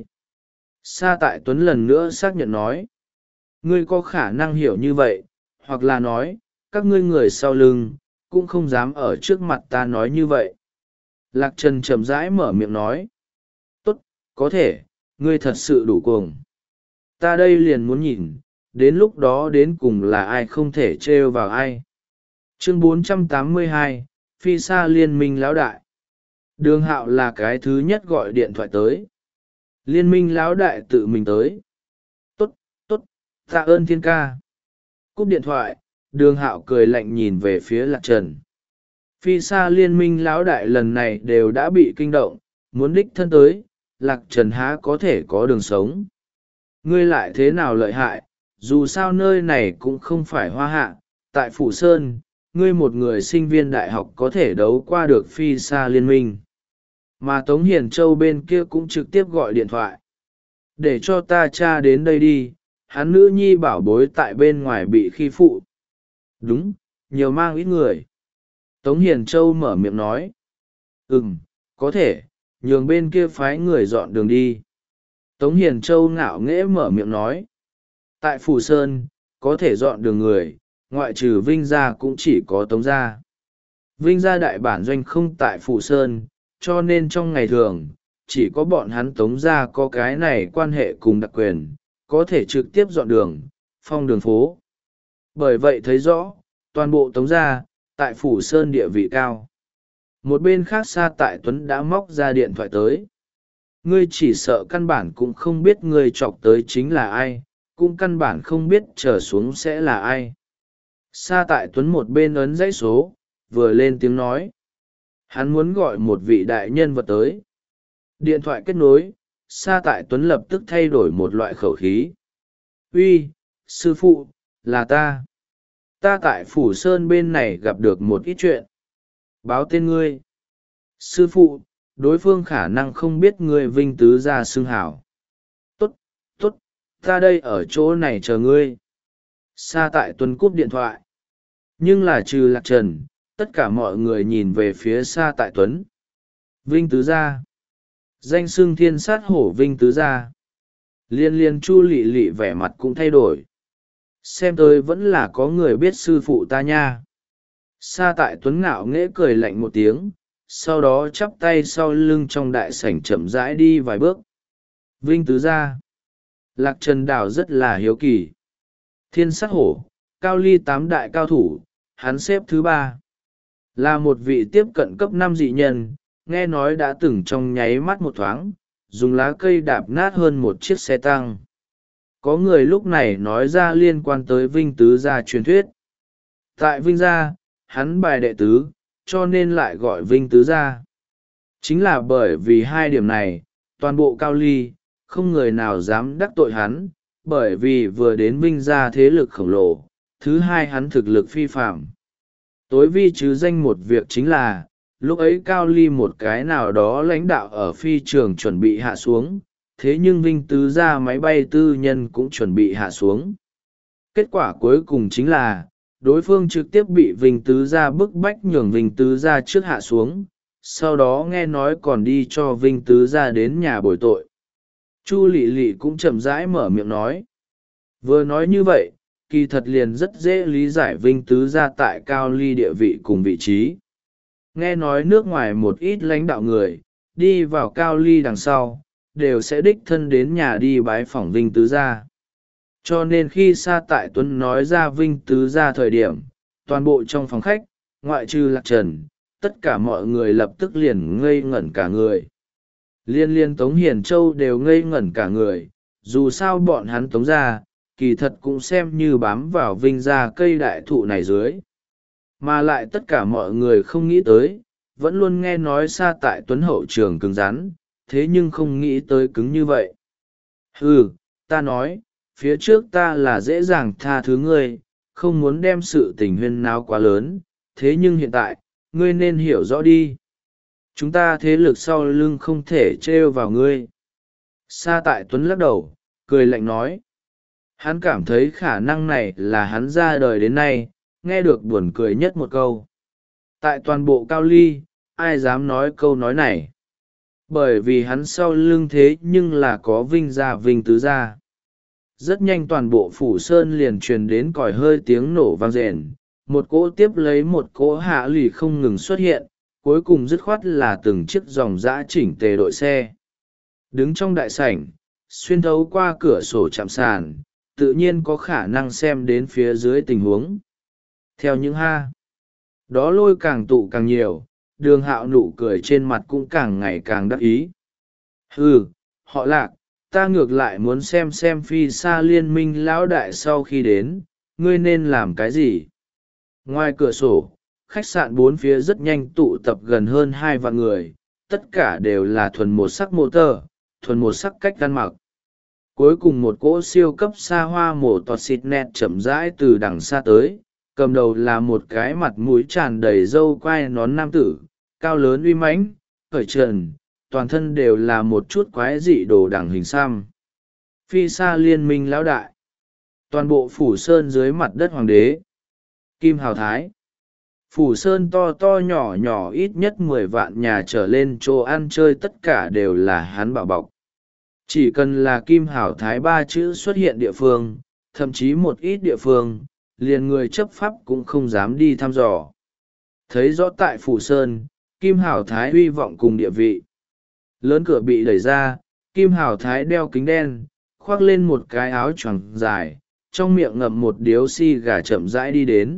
Sa Tại Tuấn lần nữa xác nhận nói. Ngươi có khả năng hiểu như vậy, hoặc là nói, các ngươi người sau lưng, cũng không dám ở trước mặt ta nói như vậy. Lạc Trần chậm rãi mở miệng nói. Tốt, có thể, ngươi thật sự đủ cuồng. Ta đây liền muốn nhìn, đến lúc đó đến cùng là ai không thể trêu vào ai. Chương bốn trăm tám mươi hai, Phi Sa Liên minh lão đại. Đường Hạo là cái thứ nhất gọi điện thoại tới. Liên minh lão đại tự mình tới. Tốt, tốt, tạ ơn thiên ca. Cúp điện thoại, Đường Hạo cười lạnh nhìn về phía Lạc Trần. Phi Sa Liên minh lão đại lần này đều đã bị kinh động, muốn đích thân tới, Lạc Trần há có thể có đường sống. Ngươi lại thế nào lợi hại, dù sao nơi này cũng không phải Hoa Hạ, tại Phủ Sơn, ngươi một người sinh viên đại học có thể đấu qua được Phi Sa Liên minh. Mà Tống Hiền Châu bên kia cũng trực tiếp gọi điện thoại. Để cho ta cha đến đây đi, hắn nữ nhi bảo bối tại bên ngoài bị khi phụ. Đúng, nhiều mang ít người. Tống Hiền Châu mở miệng nói. Ừm, có thể, nhường bên kia phái người dọn đường đi. Tống Hiền Châu ngạo nghễ mở miệng nói. Tại Phủ Sơn, có thể dọn đường người, ngoại trừ Vinh Gia cũng chỉ có Tống Gia. Vinh Gia đại bản doanh không tại Phủ Sơn, cho nên trong ngày thường, chỉ có bọn hắn Tống Gia có cái này quan hệ cùng đặc quyền, có thể trực tiếp dọn đường, phong đường phố. Bởi vậy thấy rõ, toàn bộ Tống Gia, tại Phủ Sơn địa vị cao. Một bên khác Sa Tại Tuấn đã móc ra điện thoại tới. Ngươi chỉ sợ căn bản cũng không biết ngươi chọc tới chính là ai, cũng căn bản không biết trở xuống sẽ là ai. Sa Tại Tuấn một bên ấn dãy số, vừa lên tiếng nói. Hắn muốn gọi một vị đại nhân vật tới. Điện thoại kết nối, Sa Tại Tuấn lập tức thay đổi một loại khẩu khí. Uy, sư phụ, là ta. Ta tại Phủ Sơn bên này gặp được một ít chuyện. Báo tên ngươi. Sư phụ, đối phương khả năng không biết ngươi Vinh tứ gia xưng hảo. Tốt, tốt, ta đây ở chỗ này chờ ngươi. Sa Tại Tuấn cúp điện thoại. Nhưng là trừ Lạc Trần, tất cả mọi người nhìn về phía Sa Tại Tuấn. Vinh tứ gia. Danh xưng thiên sát hổ Vinh tứ gia. Liên liên Chu Lị Lị vẻ mặt cũng thay đổi. Xem tới vẫn là có người biết sư phụ ta nha. Sa Tại Tuấn ngạo nghễ cười lạnh một tiếng, sau đó chắp tay sau lưng trong đại sảnh chậm rãi đi vài bước. Vinh tứ gia. Lạc Trần Đào rất là hiếu kỳ. Thiên sát hổ, Cao Ly tám đại cao thủ, hắn xếp thứ ba. Là một vị tiếp cận cấp năm dị nhân, nghe nói đã từng trong nháy mắt một thoáng, dùng lá cây đạp nát hơn một chiếc xe tăng. Có người lúc này nói ra liên quan tới Vinh tứ gia truyền thuyết. Tại Vinh gia, hắn bài đệ tứ, cho nên lại gọi Vinh tứ gia. Chính là bởi vì hai điểm này, toàn bộ Cao Ly, không người nào dám đắc tội hắn, bởi vì vừa đến Vinh gia thế lực khổng lồ, thứ hai hắn thực lực phi phạm. Tối vi chứ danh một việc chính là, lúc ấy Cao Ly một cái nào đó lãnh đạo ở phi trường chuẩn bị hạ xuống, thế nhưng Vinh tứ gia máy bay tư nhân cũng chuẩn bị hạ xuống. Kết quả cuối cùng chính là, đối phương trực tiếp bị Vinh tứ gia bức bách nhường Vinh tứ gia trước hạ xuống, sau đó nghe nói còn đi cho Vinh tứ gia đến nhà bồi tội. Chu Lị Lị cũng chậm rãi mở miệng nói. Vừa nói như vậy, kỳ thật liền rất dễ lý giải Vinh tứ gia tại Cao Ly địa vị cùng vị trí. Nghe nói nước ngoài một ít lãnh đạo người, đi vào Cao Ly đằng sau, đều sẽ đích thân đến nhà đi bái phỏng Vinh tứ gia. Cho nên khi Sa Tại Tuấn nói ra Vinh tứ gia thời điểm, toàn bộ trong phòng khách, ngoại trừ Lạc Trần, tất cả mọi người lập tức liền ngây ngẩn cả người. Liên liên Tống Hiền Châu đều ngây ngẩn cả người, dù sao bọn hắn Tống gia, kỳ thật cũng xem như bám vào Vinh gia cây đại thụ này dưới. Mà lại tất cả mọi người không nghĩ tới, vẫn luôn nghe nói Sa Tại Tuấn hậu trường cứng rắn, thế nhưng không nghĩ tới cứng như vậy. Ừ, ta nói, phía trước ta là dễ dàng tha thứ ngươi, không muốn đem sự tình huyên náo quá lớn, thế nhưng hiện tại, ngươi nên hiểu rõ đi. Chúng ta thế lực sau lưng không thể trêu vào ngươi. Sa Tại Tuấn lắc đầu, cười lạnh nói. Hắn cảm thấy khả năng này là hắn ra đời đến nay, nghe được buồn cười nhất một câu. Tại toàn bộ Cao Ly, ai dám nói câu nói này? Bởi vì hắn sau lưng thế nhưng là có Vinh gia Vinh tứ gia. Rất nhanh toàn bộ phủ sơn liền truyền đến còi hơi tiếng nổ vang rền, một cỗ tiếp lấy một cỗ hạ lì không ngừng xuất hiện, cuối cùng dứt khoát là từng chiếc dòng dã chỉnh tề đội xe. Đứng trong đại sảnh, xuyên thấu qua cửa sổ chạm sàn, tự nhiên có khả năng xem đến phía dưới tình huống. Theo những ha, đó lôi càng tụ càng nhiều, Đường Hạo nụ cười trên mặt cũng càng ngày càng đắc ý. Ừ, họ Lạc, ta ngược lại muốn xem xem phi xa liên minh lão đại sau khi đến, ngươi nên làm cái gì. Ngoài cửa sổ, khách sạn bốn phía rất nhanh tụ tập gần hơn hai vạn người, tất cả đều là thuần một sắc mô tơ, thuần một sắc cách ăn mặc. Cuối cùng một cỗ siêu cấp xa hoa mổ tọt xịt nẹt chậm rãi từ đằng xa tới, cầm đầu là một cái mặt mũi tràn đầy râu quai nón nam tử, cao lớn uy mãnh, khởi trần, toàn thân đều là một chút quái dị đồ đẳng hình xăm. Phi xa liên minh lão đại, toàn bộ phủ sơn dưới mặt đất hoàng đế, Kim Hào Thái. Phủ sơn to to nhỏ nhỏ ít nhất mười vạn nhà trở lên chỗ ăn chơi tất cả đều là hắn bảo bọc. Chỉ cần là Kim Hảo Thái ba chữ xuất hiện địa phương, thậm chí một ít địa phương, liền người chấp pháp cũng không dám đi thăm dò. Thấy rõ tại Phủ Sơn, Kim Hảo Thái uy vọng cùng địa vị. Lớn cửa bị đẩy ra, Kim Hảo Thái đeo kính đen, khoác lên một cái áo choàng dài, trong miệng ngậm một điếu xi gà chậm rãi đi đến.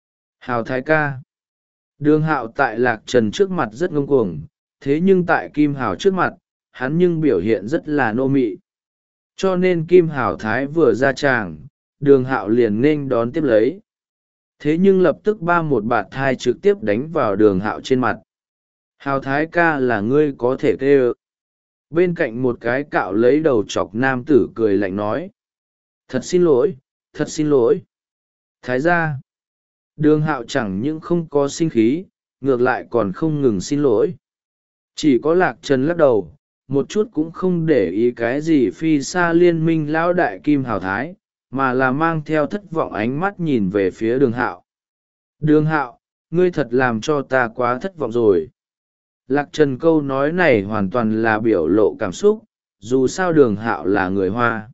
Hảo Thái ca. Đường Hạo tại Lạc Trần trước mặt rất ngông cuồng, thế nhưng tại Kim Hảo trước mặt, hắn nhưng biểu hiện rất là nô mị. Cho nên Kim Hảo Thái vừa ra tràng, Đường Hạo liền nên đón tiếp lấy. Thế nhưng lập tức ba một bạt thai trực tiếp đánh vào Đường Hạo trên mặt. Hảo Thái ca là ngươi có thể kêu. Bên cạnh một cái cạo lấy đầu chọc nam tử cười lạnh nói. Thật xin lỗi, thật xin lỗi. Thái gia. Đường Hạo chẳng những không có sinh khí, ngược lại còn không ngừng xin lỗi. Chỉ có Lạc Trần lắc đầu, một chút cũng không để ý cái gì phi xa liên minh lão đại Kim Hào Thái, mà là mang theo thất vọng ánh mắt nhìn về phía Đường Hạo. Đường Hạo, ngươi thật làm cho ta quá thất vọng rồi. Lạc Trần câu nói này hoàn toàn là biểu lộ cảm xúc, dù sao Đường Hạo là người Hoa.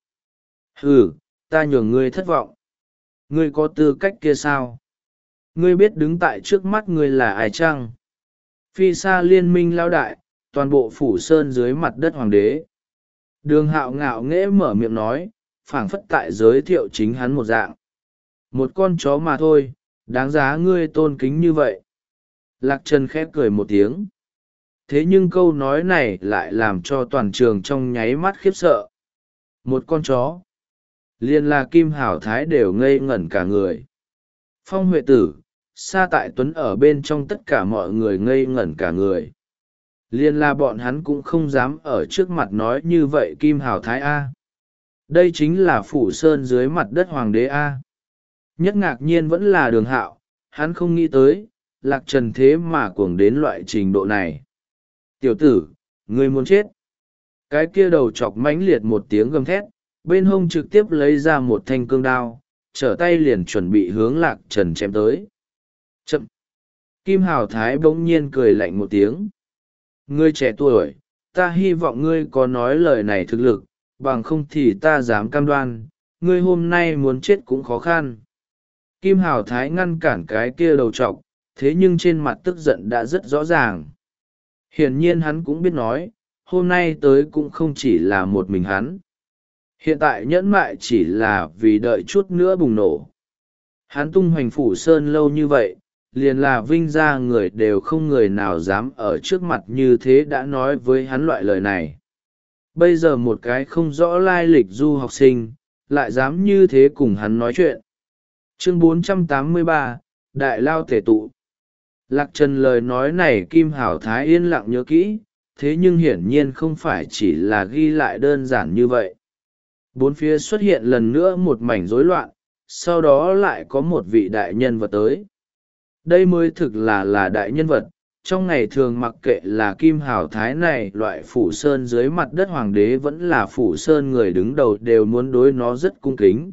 Ừ, ta nhường ngươi thất vọng. Ngươi có tư cách kia sao? Ngươi biết đứng tại trước mắt ngươi là ai chăng? Phi xa liên minh lão đại, toàn bộ phủ sơn dưới mặt đất hoàng đế. Đường Hạo ngạo nghễ mở miệng nói, phảng phất tại giới thiệu chính hắn một dạng. Một con chó mà thôi, đáng giá ngươi tôn kính như vậy. Lạc Trần khép cười một tiếng. Thế nhưng câu nói này lại làm cho toàn trường trong nháy mắt khiếp sợ. Một con chó. Liên là Kim Hảo Thái đều ngây ngẩn cả người. Phong Huệ Tử, Sa Tại Tuấn ở bên trong tất cả mọi người ngây ngẩn cả người. Liên là bọn hắn cũng không dám ở trước mặt nói như vậy Kim Hảo Thái A. Đây chính là phủ sơn dưới mặt đất hoàng đế A. Nhất ngạc nhiên vẫn là Đường Hạo, hắn không nghĩ tới, Lạc Trần thế mà cuồng đến loại trình độ này. Tiểu tử, ngươi muốn chết. Cái kia đầu chọc mãnh liệt một tiếng gầm thét, bên hông trực tiếp lấy ra một thanh cương đao, trở tay liền chuẩn bị hướng Lạc Trần chém tới. Chậm. Kim Hảo Thái bỗng nhiên cười lạnh một tiếng. Ngươi trẻ tuổi, ta hy vọng ngươi có nói lời này thực lực, bằng không thì ta dám cam đoan, ngươi hôm nay muốn chết cũng khó khăn. Kim Hảo Thái ngăn cản cái kia đầu trọc, thế nhưng trên mặt tức giận đã rất rõ ràng. Hiển nhiên hắn cũng biết nói, hôm nay tới cũng không chỉ là một mình hắn. Hiện tại nhẫn mại chỉ là vì đợi chút nữa bùng nổ. Hắn tung hoành phủ sơn lâu như vậy, liền là Vinh ra người đều không người nào dám ở trước mặt như thế đã nói với hắn loại lời này. Bây giờ một cái không rõ lai lịch du học sinh, lại dám như thế cùng hắn nói chuyện. Chương bốn trăm tám mươi ba, Đại lao tề tụ. Lạc Trần lời nói này Kim Hảo Thái yên lặng nhớ kỹ, thế nhưng hiển nhiên không phải chỉ là ghi lại đơn giản như vậy. Bốn phía xuất hiện lần nữa một mảnh rối loạn, sau đó lại có một vị đại nhân vật tới. Đây mới thực là là đại nhân vật, trong ngày thường mặc kệ là Kim Hảo Thái này loại Phủ Sơn dưới mặt đất hoàng đế vẫn là Phủ Sơn người đứng đầu đều muốn đối nó rất cung kính.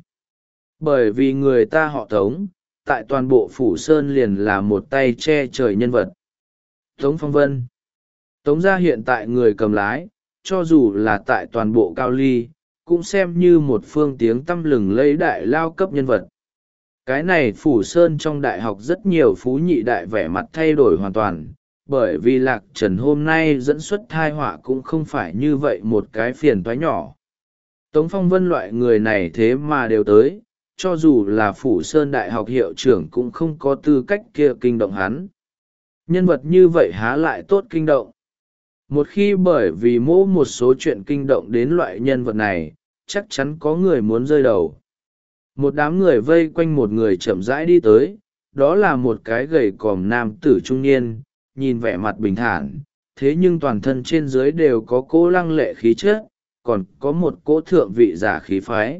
Bởi vì người ta họ Tống, tại toàn bộ Phủ Sơn liền là một tay che trời nhân vật. Tống Phong Vân. Tống gia hiện tại người cầm lái, cho dù là tại toàn bộ Cao Ly, cũng xem như một phương tiếng tăm lừng lẫy đại lao cấp nhân vật. Cái này Phủ Sơn trong đại học rất nhiều phú nhị đại vẻ mặt thay đổi hoàn toàn, bởi vì Lạc Trần hôm nay dẫn xuất thai họa cũng không phải như vậy một cái phiền toái nhỏ. Tống Phong Vân loại người này thế mà đều tới, cho dù là Phủ Sơn đại học hiệu trưởng cũng không có tư cách kia kinh động hắn. Nhân vật như vậy há lại tốt kinh động. Một khi bởi vì mỗ một số chuyện kinh động đến loại nhân vật này, chắc chắn có người muốn rơi đầu. Một đám người vây quanh một người chậm rãi đi tới, đó là một cái gầy còm nam tử trung niên, nhìn vẻ mặt bình thản, thế nhưng toàn thân trên dưới đều có cỗ lăng lệ khí chất, còn có một cỗ thượng vị giả khí phái.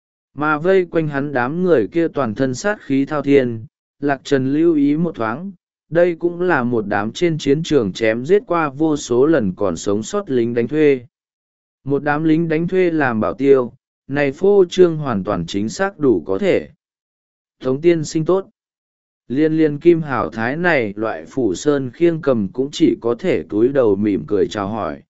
Mà vây quanh hắn đám người kia toàn thân sát khí thao thiên, Lạc Trần lưu ý một thoáng, đây cũng là một đám trên chiến trường chém giết qua vô số lần còn sống sót lính đánh thuê. Một đám lính đánh thuê làm bảo tiêu, này phô trương hoàn toàn chính xác đủ có thể. Tống tiên sinh tốt. Liên liên Kim Hảo Thái này loại Phủ Sơn khiêng cầm cũng chỉ có thể cúi đầu mỉm cười chào hỏi.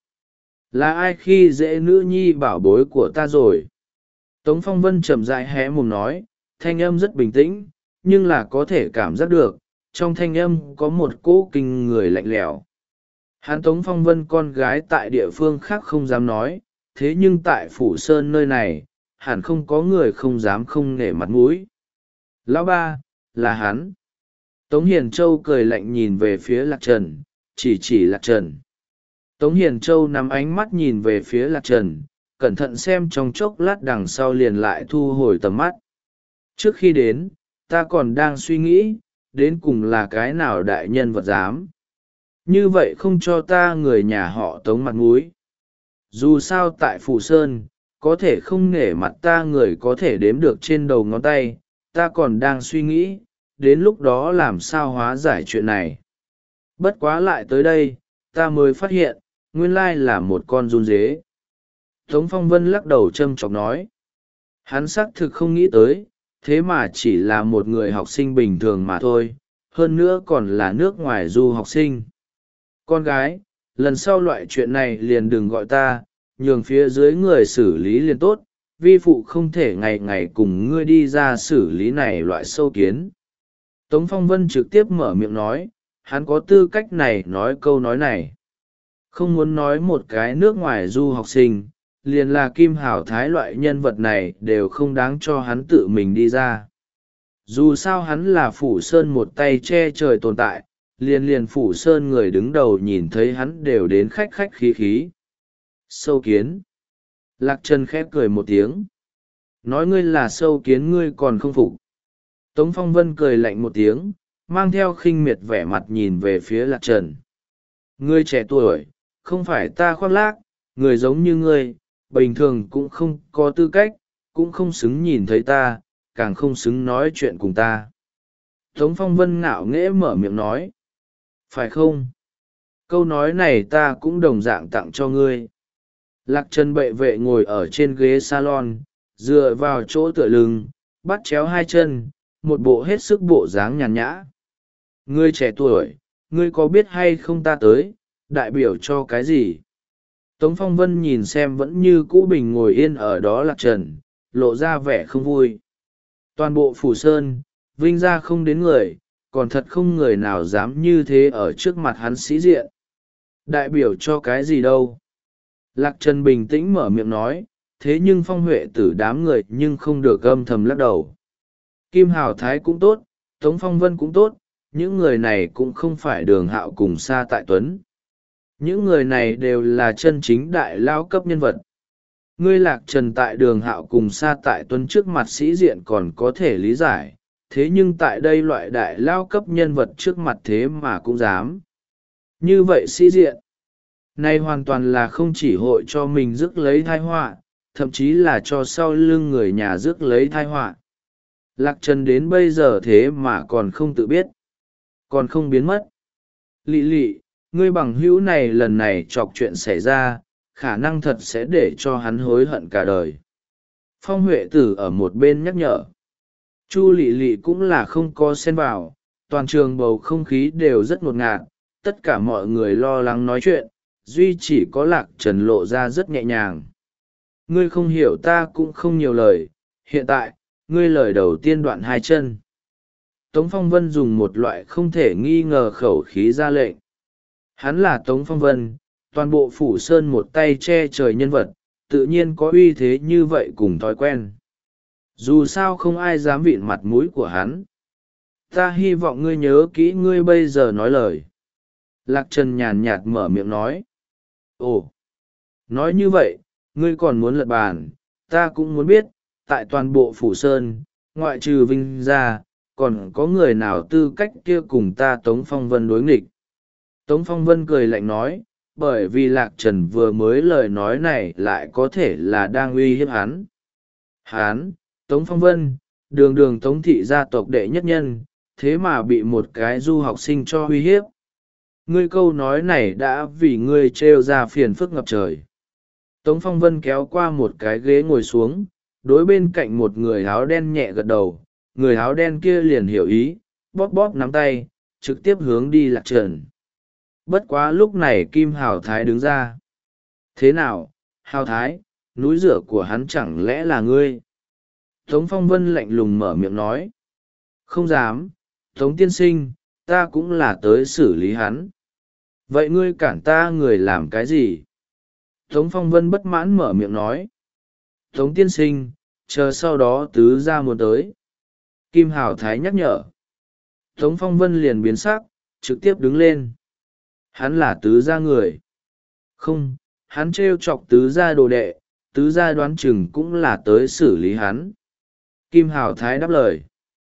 Là ai khi dễ nữ nhi bảo bối của ta rồi? Tống Phong Vân chậm rãi hé mồm nói, thanh âm rất bình tĩnh, nhưng là có thể cảm giác được, trong thanh âm có một cỗ kinh người lạnh lẽo. Hắn Tống Phong Vân con gái tại địa phương khác không dám nói, thế nhưng tại Phủ Sơn nơi này, hẳn không có người không dám không nể mặt mũi. Lão ba, là hắn. Tống Hiền Châu cười lạnh nhìn về phía Lạc Trần, chỉ chỉ Lạc Trần. Tống Hiền Châu nắm ánh mắt nhìn về phía Lạc Trần, cẩn thận xem trong chốc lát đằng sau liền lại thu hồi tầm mắt. Trước khi đến, ta còn đang suy nghĩ, đến cùng là cái nào đại nhân vật dám. Như vậy không cho ta người nhà họ Tống mặt mũi. Dù sao tại Phủ Sơn, có thể không nể mặt ta người có thể đếm được trên đầu ngón tay, ta còn đang suy nghĩ, đến lúc đó làm sao hóa giải chuyện này. Bất quá lại tới đây, ta mới phát hiện, nguyên lai là một con run dế. Tống Phong Vân lắc đầu châm chọc nói. Hắn xác thực không nghĩ tới, thế mà chỉ là một người học sinh bình thường mà thôi, hơn nữa còn là nước ngoài du học sinh. Con gái, lần sau loại chuyện này liền đừng gọi ta, nhường phía dưới người xử lý liền tốt, vi phụ không thể ngày ngày cùng ngươi đi ra xử lý này loại sâu kiến. Tống Phong Vân trực tiếp mở miệng nói, hắn có tư cách này nói câu nói này. Không muốn nói một cái nước ngoài du học sinh, liền là Kim Hảo Thái loại nhân vật này đều không đáng cho hắn tự mình đi ra. Dù sao hắn là Phủ Sơn một tay che trời tồn tại, liền liền Phủ Sơn người đứng đầu nhìn thấy hắn đều đến khách khách khí khí. Sâu kiến. Lạc Trần khép cười một tiếng. Nói ngươi là sâu kiến ngươi còn không phục. Tống Phong Vân cười lạnh một tiếng, mang theo khinh miệt vẻ mặt nhìn về phía Lạc Trần. Ngươi trẻ tuổi, không phải ta khoác lác, người giống như ngươi, bình thường cũng không có tư cách, cũng không xứng nhìn thấy ta, càng không xứng nói chuyện cùng ta. Tống Phong Vân ngạo nghễ mở miệng nói. Phải không? Câu nói này ta cũng đồng dạng tặng cho ngươi. Lạc Trần bệ vệ ngồi ở trên ghế salon, dựa vào chỗ tựa lưng, bắt chéo hai chân, một bộ hết sức bộ dáng nhàn nhã. Ngươi trẻ tuổi, ngươi có biết hay không ta tới, đại biểu cho cái gì? Tống Phong Vân nhìn xem vẫn như cũ bình ngồi yên ở đó Lạc Trần, lộ ra vẻ không vui. Toàn bộ Phủ Sơn, vinh ra không đến người, còn thật không người nào dám như thế ở trước mặt hắn sĩ diện. Đại biểu cho cái gì đâu? Lạc Trần bình tĩnh mở miệng nói, thế nhưng Phong Huệ tử đám người nhưng không được âm thầm lắc đầu. Kim Hảo Thái cũng tốt, Tống Phong Vân cũng tốt, những người này cũng không phải Đường Hạo cùng Sa Tại Tuấn. Những người này đều là chân chính đại lao cấp nhân vật. Ngươi Lạc Trần tại Đường Hạo cùng Sa Tại Tuấn trước mặt sĩ diện còn có thể lý giải, thế nhưng tại đây loại đại lao cấp nhân vật trước mặt thế mà cũng dám như vậy sĩ diện. Này hoàn toàn là không chỉ hội cho mình rước lấy tai họa, thậm chí là cho sau lưng người nhà rước lấy tai họa. Lạc Trần đến bây giờ thế mà còn không tự biết, còn không biến mất. Lị lị, ngươi bằng hữu này lần này chọc chuyện xảy ra, khả năng thật sẽ để cho hắn hối hận cả đời. Phong Huệ Tử ở một bên nhắc nhở. Chu Lị Lị cũng là không có xen vào, toàn trường bầu không khí đều rất ngột ngạt, tất cả mọi người lo lắng nói chuyện, duy chỉ có Lạc Trần lộ ra rất nhẹ nhàng. Ngươi không hiểu ta cũng không nhiều lời, hiện tại, ngươi lời đầu tiên đoạn hai chân. Tống Phong Vân dùng một loại không thể nghi ngờ khẩu khí ra lệnh. Hắn là Tống Phong Vân, toàn bộ Phủ Sơn một tay che trời nhân vật, tự nhiên có uy thế như vậy cùng thói quen. Dù sao không ai dám vịn mặt mũi của hắn. Ta hy vọng ngươi nhớ kỹ ngươi bây giờ nói lời. Lạc Trần nhàn nhạt mở miệng nói. Ồ, nói như vậy, ngươi còn muốn lật bàn, ta cũng muốn biết, tại toàn bộ Phủ Sơn, ngoại trừ Vinh ra, còn có người nào tư cách kia cùng ta Tống Phong Vân đối nghịch. Tống Phong Vân cười lạnh nói, bởi vì Lạc Trần vừa mới lời nói này lại có thể là đang uy hiếp hắn. Hắn, Tống Phong Vân, đường đường Tống thị gia tộc đệ nhất nhân, thế mà bị một cái du học sinh cho uy hiếp. Ngươi câu nói này đã vì ngươi trêu ra phiền phức ngập trời. Tống Phong Vân kéo qua một cái ghế ngồi xuống, đối bên cạnh một người áo đen nhẹ gật đầu, người áo đen kia liền hiểu ý, bóp bóp nắm tay, trực tiếp hướng đi Lạc Trần. Bất quá lúc này Kim Hào Thái đứng ra. Thế nào, Hào Thái, núi rửa của hắn chẳng lẽ là ngươi? Tống Phong Vân lạnh lùng mở miệng nói. Không dám, Tống tiên sinh, ta cũng là tới xử lý hắn. Vậy ngươi cản ta người làm cái gì? Tống Phong Vân bất mãn mở miệng nói. Tống tiên sinh, chờ sau đó tứ ra muốn tới. Kim Hào Thái nhắc nhở. Tống Phong Vân liền biến sắc, trực tiếp đứng lên. Hắn là tứ gia người. Không, hắn trêu chọc tứ gia đồ đệ, tứ gia đoán chừng cũng là tới xử lý hắn. Kim Hào Thái đáp lời.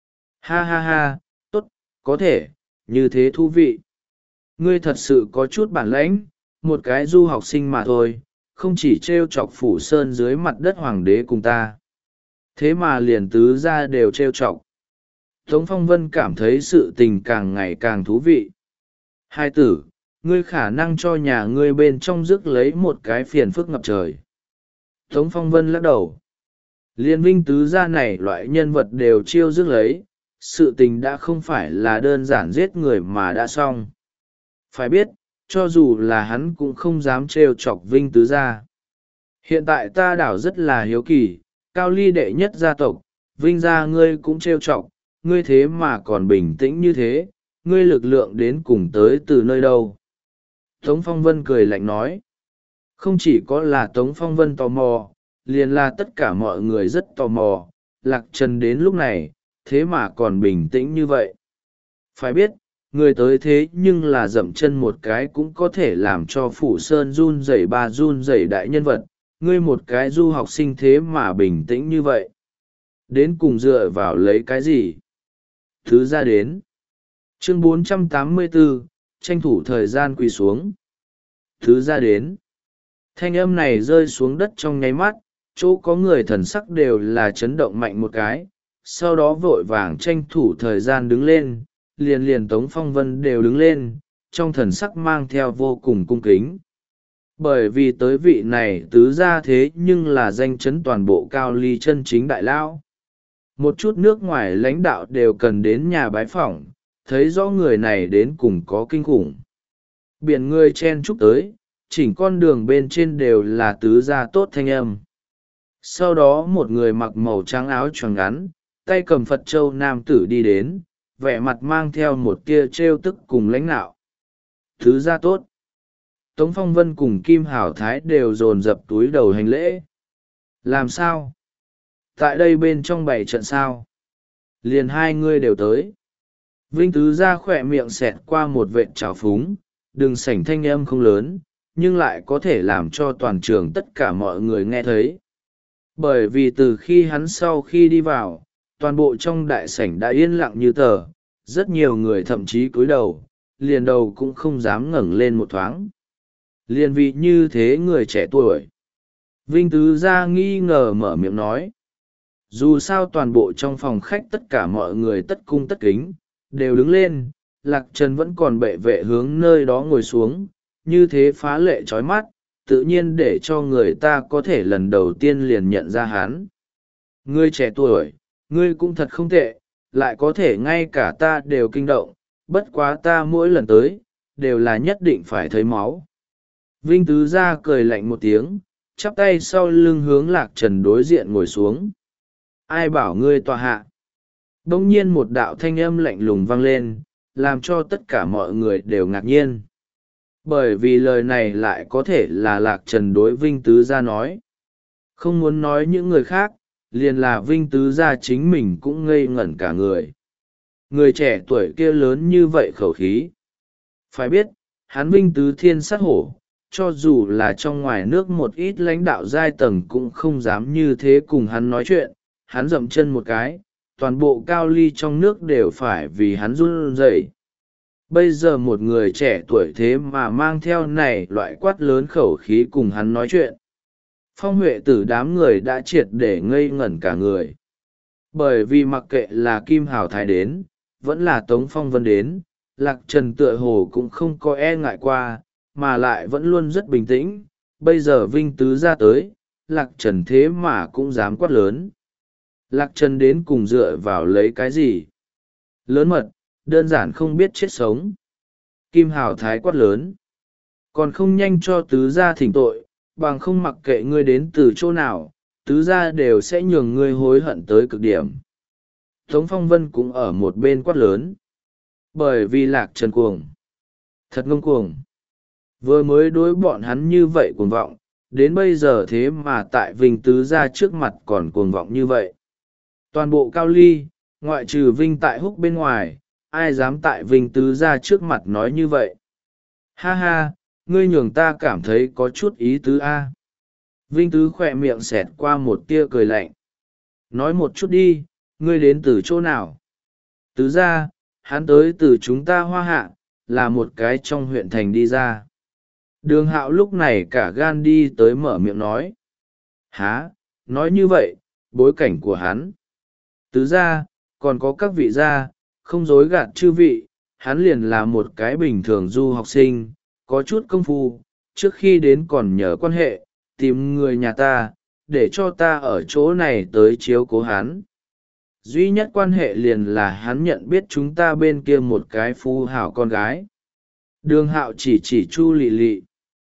Ha ha ha, tốt, có thể, như thế thú vị. Ngươi thật sự có chút bản lãnh, một cái du học sinh mà thôi, không chỉ trêu chọc Phủ Sơn dưới mặt đất hoàng đế cùng ta. Thế mà liền tứ gia đều trêu chọc. Tống Phong Vân cảm thấy sự tình càng ngày càng thú vị. Hai tử, ngươi khả năng cho nhà ngươi bên trong rước lấy một cái phiền phức ngập trời. Tống Phong Vân lắc đầu. Liên Vinh tứ gia này loại nhân vật đều chiêu rước lấy, sự tình đã không phải là đơn giản giết người mà đã xong. Phải biết, cho dù là hắn cũng không dám trêu chọc Vinh tứ gia. Hiện tại ta đảo rất là hiếu kỳ, Cao Ly đệ nhất gia tộc, Vinh gia ngươi cũng trêu chọc, ngươi thế mà còn bình tĩnh như thế, ngươi lực lượng đến cùng tới từ nơi đâu? Tống Phong Vân cười lạnh nói. Không chỉ có là Tống Phong Vân tò mò, liền là tất cả mọi người rất tò mò, Lạc Trần đến lúc này, thế mà còn bình tĩnh như vậy. Phải biết, người tới thế nhưng là dậm chân một cái cũng có thể làm cho Phủ Sơn run rẩy ba run rẩy đại nhân vật, ngươi một cái du học sinh thế mà bình tĩnh như vậy. Đến cùng dựa vào lấy cái gì? Thứ ra đến. Chương bốn trăm tám mươi bốn, tranh thủ thời gian quỳ xuống. Thứ ra đến. Thanh âm này rơi xuống đất trong nháy mắt, chỗ có người thần sắc đều là chấn động mạnh một cái, sau đó vội vàng tranh thủ thời gian đứng lên, liền liền Tống Phong Vân đều đứng lên, trong thần sắc mang theo vô cùng cung kính. Bởi vì tới vị này tứ ra thế nhưng là danh chấn toàn bộ Cao Ly chân chính đại lao. Một chút nước ngoài lãnh đạo đều cần đến nhà bái phỏng, thấy rõ người này đến cùng có kinh khủng. Biển người chen chúc tới, chỉnh con đường bên trên đều là tứ gia tốt thanh âm. Sau đó một người mặc màu trắng áo choàng ngắn, tay cầm Phật châu nam tử đi đến, vẻ mặt mang theo một tia trêu tức cùng lãnh nạo. Tứ gia tốt. Tống Phong Vân cùng Kim Hảo Thái đều dồn dập túi đầu hành lễ. Làm sao? Tại đây bên trong bảy trận sao? Liền hai người đều tới. Vinh tứ gia khỏe miệng xẹt qua một vệt trào phúng, đừng sảnh thanh âm không lớn, nhưng lại có thể làm cho toàn trường tất cả mọi người nghe thấy. Bởi vì từ khi hắn sau khi đi vào, toàn bộ trong đại sảnh đã yên lặng như tờ, rất nhiều người thậm chí cúi đầu, liền đầu cũng không dám ngẩng lên một thoáng. Liền vì như thế người trẻ tuổi. Vinh Tứ Gia nghi ngờ mở miệng nói. Dù sao toàn bộ trong phòng khách tất cả mọi người tất cung tất kính, đều đứng lên, Lạc Trần vẫn còn bệ vệ hướng nơi đó ngồi xuống, như thế phá lệ trói mắt, tự nhiên để cho người ta có thể lần đầu tiên liền nhận ra hắn. Ngươi trẻ tuổi, ngươi cũng thật không tệ, lại có thể ngay cả ta đều kinh động, bất quá ta mỗi lần tới, đều là nhất định phải thấy máu. Vinh Tứ Gia cười lạnh một tiếng, chắp tay sau lưng hướng Lạc Trần đối diện ngồi xuống. Ai bảo ngươi tọa hạ? Bỗng nhiên một đạo thanh âm lạnh lùng vang lên, làm cho tất cả mọi người đều ngạc nhiên. Bởi vì lời này lại có thể là Lạc Trần đối Vinh Tứ Gia nói. Không muốn nói những người khác, liền là Vinh Tứ Gia chính mình cũng ngây ngẩn cả người. Người trẻ tuổi kia lớn như vậy khẩu khí. Phải biết, hắn Vinh Tứ Thiên sát hổ, cho dù là trong ngoài nước một ít lãnh đạo giai tầng cũng không dám như thế cùng hắn nói chuyện. Hắn dậm chân một cái, toàn bộ cao ly trong nước đều phải vì hắn run rẩy. Bây giờ một người trẻ tuổi thế mà mang theo này loại quát lớn khẩu khí cùng hắn nói chuyện. Phong Huệ Tử đám người đã triệt để ngây ngẩn cả người. Bởi vì mặc kệ là Kim Hào Thái đến, vẫn là Tống Phong Vân đến, Lạc Trần tựa hồ cũng không có e ngại qua, mà lại vẫn luôn rất bình tĩnh. Bây giờ Vinh Tứ Gia tới, Lạc Trần thế mà cũng dám quát lớn. Lạc Trần đến cùng dựa vào lấy cái gì? Lớn mật, đơn giản không biết chết sống. Kim Hào Thái quát lớn. Còn không nhanh cho Tứ Gia thỉnh tội, bằng không mặc kệ ngươi đến từ chỗ nào, Tứ Gia đều sẽ nhường ngươi hối hận tới cực điểm. Tống Phong Vân cũng ở một bên quát lớn. Bởi vì Lạc Trần cuồng. Thật ngông cuồng. Vừa mới đối bọn hắn như vậy cuồng vọng, đến bây giờ thế mà tại Vinh Tứ Gia trước mặt còn cuồng vọng như vậy. Toàn bộ Cao Ly, ngoại trừ Vinh tại Húc bên ngoài, ai dám tại Vinh Tứ Gia trước mặt nói như vậy. Ha ha, ngươi nhường ta cảm thấy có chút ý tứ a. Vinh Tứ khỏe miệng xẹt qua một tia cười lạnh. Nói một chút đi, ngươi đến từ chỗ nào? Tứ Gia, hắn tới từ chúng ta Hoa Hạ, là một cái trong huyện thành đi ra. Đường Hạo lúc này cả gan đi tới mở miệng nói. Há, nói như vậy, bối cảnh của hắn. Tứ Gia, còn có các vị gia, không dối gạt chư vị, hắn liền là một cái bình thường du học sinh, có chút công phu, trước khi đến còn nhờ quan hệ, tìm người nhà ta, để cho ta ở chỗ này tới chiếu cố hắn. Duy nhất quan hệ liền là hắn nhận biết chúng ta bên kia một cái phu hảo con gái. Đường Hạo chỉ chỉ Chu Lị Lị.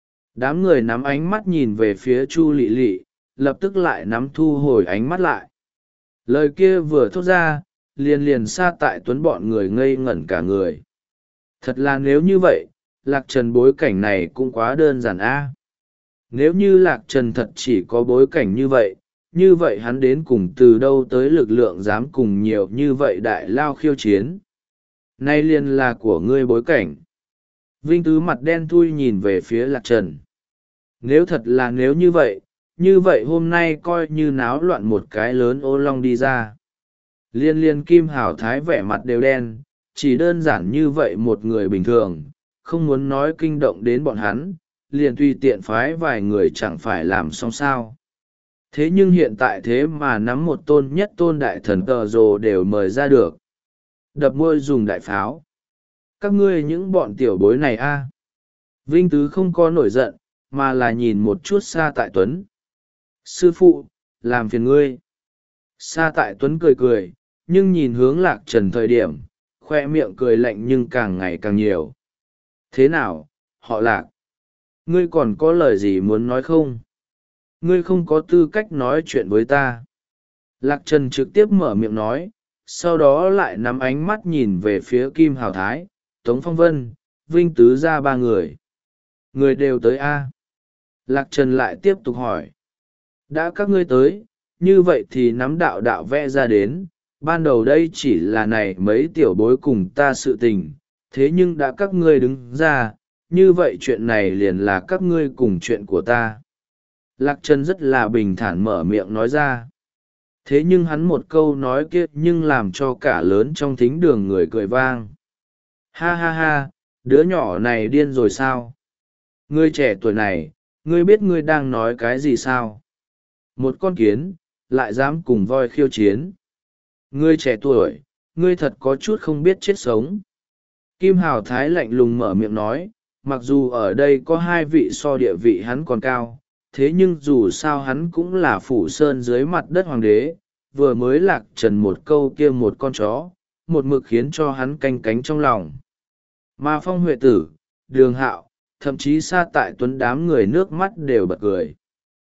Đám người nắm ánh mắt nhìn về phía Chu Lị Lị, lập tức lại nắm thu hồi ánh mắt lại. Lời kia vừa thốt ra, liền liền xa tại Tuấn bọn người ngây ngẩn cả người. Thật là nếu như vậy, Lạc Trần bối cảnh này cũng quá đơn giản a. Nếu như Lạc Trần thật chỉ có bối cảnh như vậy, như vậy hắn đến cùng từ đâu tới lực lượng dám cùng nhiều như vậy đại lao khiêu chiến. Nay liền là của ngươi bối cảnh. Vinh Tứ mặt đen thui nhìn về phía Lạc Trần. Nếu thật là nếu như vậy, như vậy hôm nay coi như náo loạn một cái lớn ô long đi ra. Liên liên Kim Hảo Thái vẻ mặt đều đen, chỉ đơn giản như vậy một người bình thường, không muốn nói kinh động đến bọn hắn, liền tùy tiện phái vài người chẳng phải làm xong sao. Thế nhưng hiện tại thế mà nắm một tôn nhất tôn đại thần tờ rồ đều mời ra được. Đập môi dùng đại pháo. Các ngươi những bọn tiểu bối này a. Vinh Tứ không có nổi giận, mà là nhìn một chút Sa Tại Tuấn. Sư phụ, làm phiền ngươi. Sa Tại Tuấn cười cười, nhưng nhìn hướng Lạc Trần thời điểm, khoe miệng cười lạnh nhưng càng ngày càng nhiều. Thế nào, họ Lạc? Ngươi còn có lời gì muốn nói không? Ngươi không có tư cách nói chuyện với ta. Lạc Trần trực tiếp mở miệng nói, sau đó lại nắm ánh mắt nhìn về phía Kim Hào Thái, Tống Phong Vân, Vinh Tứ Gia ba người. Người đều tới a. Lạc Trần lại tiếp tục hỏi. Đã các ngươi tới, như vậy thì nắm đạo đạo vẽ ra đến, ban đầu đây chỉ là này mấy tiểu bối cùng ta sự tình, thế nhưng đã các ngươi đứng ra, như vậy chuyện này liền là các ngươi cùng chuyện của ta. Lạc Trần rất là bình thản mở miệng nói ra. thế nhưng hắn một câu nói kia nhưng làm cho cả lớn trong thính đường người cười vang. Ha ha ha, đứa nhỏ này điên rồi sao? Ngươi trẻ tuổi này, ngươi biết ngươi đang nói cái gì sao? Một con kiến, lại dám cùng voi khiêu chiến. Ngươi trẻ tuổi, ngươi thật có chút không biết chết sống. Kim Hào Thái lạnh lùng mở miệng nói, mặc dù ở đây có hai vị so địa vị hắn còn cao, thế nhưng dù sao hắn cũng là phủ sơn dưới mặt đất hoàng đế, vừa mới lạc trần một câu kia một con chó, một mực khiến cho hắn canh cánh trong lòng. Mà Phong Huệ Tử, Đường Hạo, thậm chí xa tại tuấn đám người nước mắt đều bật cười.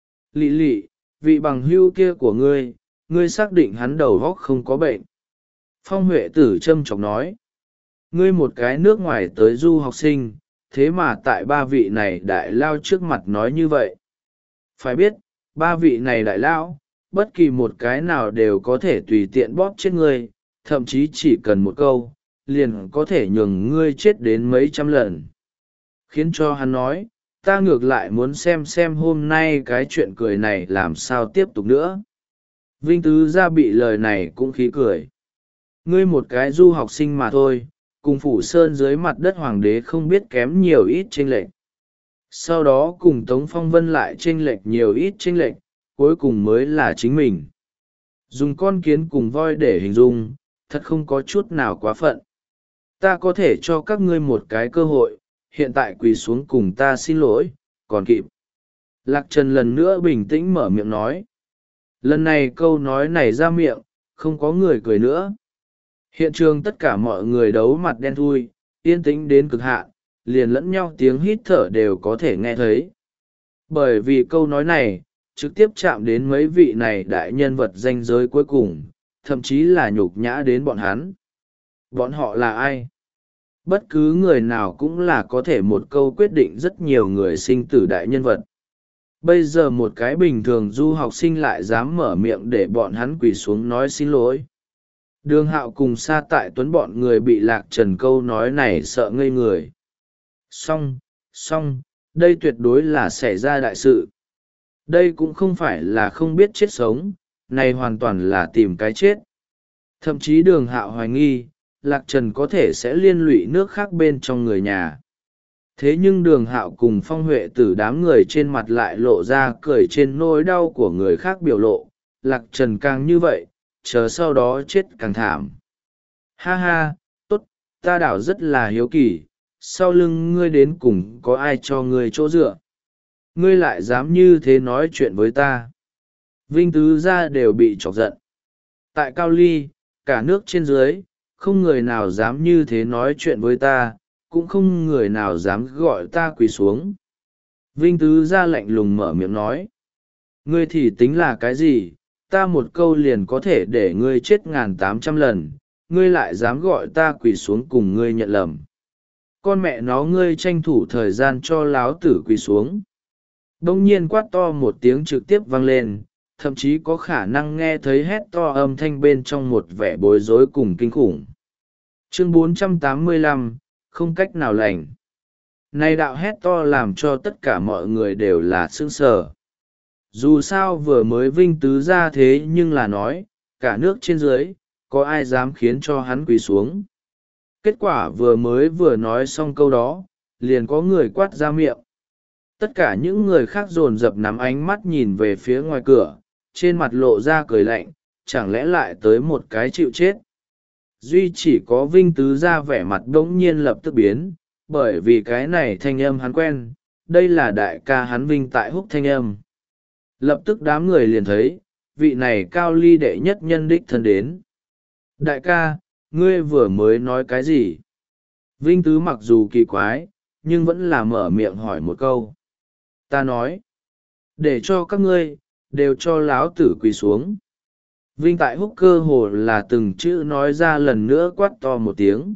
Lị lị, vị bằng hưu kia của ngươi, ngươi xác định hắn đầu góc không có bệnh. Phong Huệ Tử châm chọc nói, ngươi một cái nước ngoài tới du học sinh, thế mà tại ba vị này đại lao trước mặt nói như vậy. Phải biết, ba vị này đại lao, bất kỳ một cái nào đều có thể tùy tiện bóp chết ngươi, thậm chí chỉ cần một câu, liền có thể nhường ngươi chết đến mấy trăm lần. Khiến cho hắn nói, ta ngược lại muốn xem xem hôm nay cái chuyện cười này làm sao tiếp tục nữa. Vinh Tứ Gia bị lời này cũng khí cười. Ngươi một cái du học sinh mà thôi, cùng phủ sơn dưới mặt đất hoàng đế không biết kém nhiều ít chênh lệch. Sau đó cùng Tống Phong Vân lại chênh lệch nhiều ít chênh lệch, cuối cùng mới là chính mình. Dùng con kiến cùng voi để hình dung, thật không có chút nào quá phận. Ta có thể cho các ngươi một cái cơ hội, hiện tại quỳ xuống cùng ta xin lỗi, còn kịp. Lạc Trần lần nữa bình tĩnh mở miệng nói. Lần này câu nói này ra miệng, không có người cười nữa. Hiện trường tất cả mọi người đấu mặt đen thui, yên tĩnh đến cực hạn, liền lẫn nhau tiếng hít thở đều có thể nghe thấy. Bởi vì câu nói này, trực tiếp chạm đến mấy vị này đại nhân vật danh giới cuối cùng, thậm chí là nhục nhã đến bọn hắn. Bọn họ là ai? Bất cứ người nào cũng là có thể một câu quyết định rất nhiều người sinh tử đại nhân vật. Bây giờ một cái bình thường du học sinh lại dám mở miệng để bọn hắn quỳ xuống nói xin lỗi. Đường Hạo cùng Sa Tại Tuấn bọn người bị Lạc Trần câu nói này sợ ngây người. Xong, xong, đây tuyệt đối là xảy ra đại sự. Đây cũng không phải là không biết chết sống, này hoàn toàn là tìm cái chết. Thậm chí Đường Hạo hoài nghi, Lạc Trần có thể sẽ liên lụy nước khác bên trong người nhà. Thế nhưng Đường Hạo cùng Phong Huệ Tử đám người trên mặt lại lộ ra cười trên nỗi đau của người khác biểu lộ, Lạc Trần càng như vậy, chờ sau đó chết càng thảm. Ha ha, tốt, ta đảo rất là hiếu kỳ, sau lưng ngươi đến cùng có ai cho ngươi chỗ dựa? Ngươi lại dám như thế nói chuyện với ta? Vinh Tứ Gia đều bị chọc giận. Tại Cao Ly, cả nước trên dưới, không người nào dám như thế nói chuyện với ta, cũng không người nào dám gọi ta quỳ xuống. Vinh Tứ Gia lạnh lùng mở miệng nói. Ngươi thì tính là cái gì? Ta một câu liền có thể để ngươi chết ngàn tám trăm lần, ngươi lại dám gọi ta quỳ xuống cùng ngươi nhận lầm. Con mẹ nó ngươi tranh thủ thời gian cho láo tử quỳ xuống. Đông nhiên quát to một tiếng trực tiếp vang lên, thậm chí có khả năng nghe thấy hét to âm thanh bên trong một vẻ bối rối cùng kinh khủng. Chương bốn trăm tám mươi lăm, không cách nào lành. Này đạo hét to làm cho tất cả mọi người đều là sững sờ. Dù sao vừa mới Vinh Tứ Gia thế nhưng là nói, cả nước trên dưới, có ai dám khiến cho hắn quỳ xuống. Kết quả vừa mới vừa nói xong câu đó, liền có người quát ra miệng. Tất cả những người khác dồn dập nắm ánh mắt nhìn về phía ngoài cửa, trên mặt lộ ra cười lạnh, chẳng lẽ lại tới một cái chịu chết. Duy chỉ có Vinh Tứ Gia vẻ mặt đống nhiên lập tức biến, bởi vì cái này thanh âm hắn quen, đây là đại ca hắn Vinh Tại Húc thanh âm. Lập tức đám người liền thấy, vị này Cao Ly đệ nhất nhân đích thân đến. Đại ca, ngươi vừa mới nói cái gì? Vinh Tứ mặc dù kỳ quái, nhưng vẫn là mở miệng hỏi một câu. Ta nói, để cho các ngươi, đều cho láo tử quỳ xuống. Vinh Tại Húc cơ hồ là từng chữ nói ra lần nữa quát to một tiếng.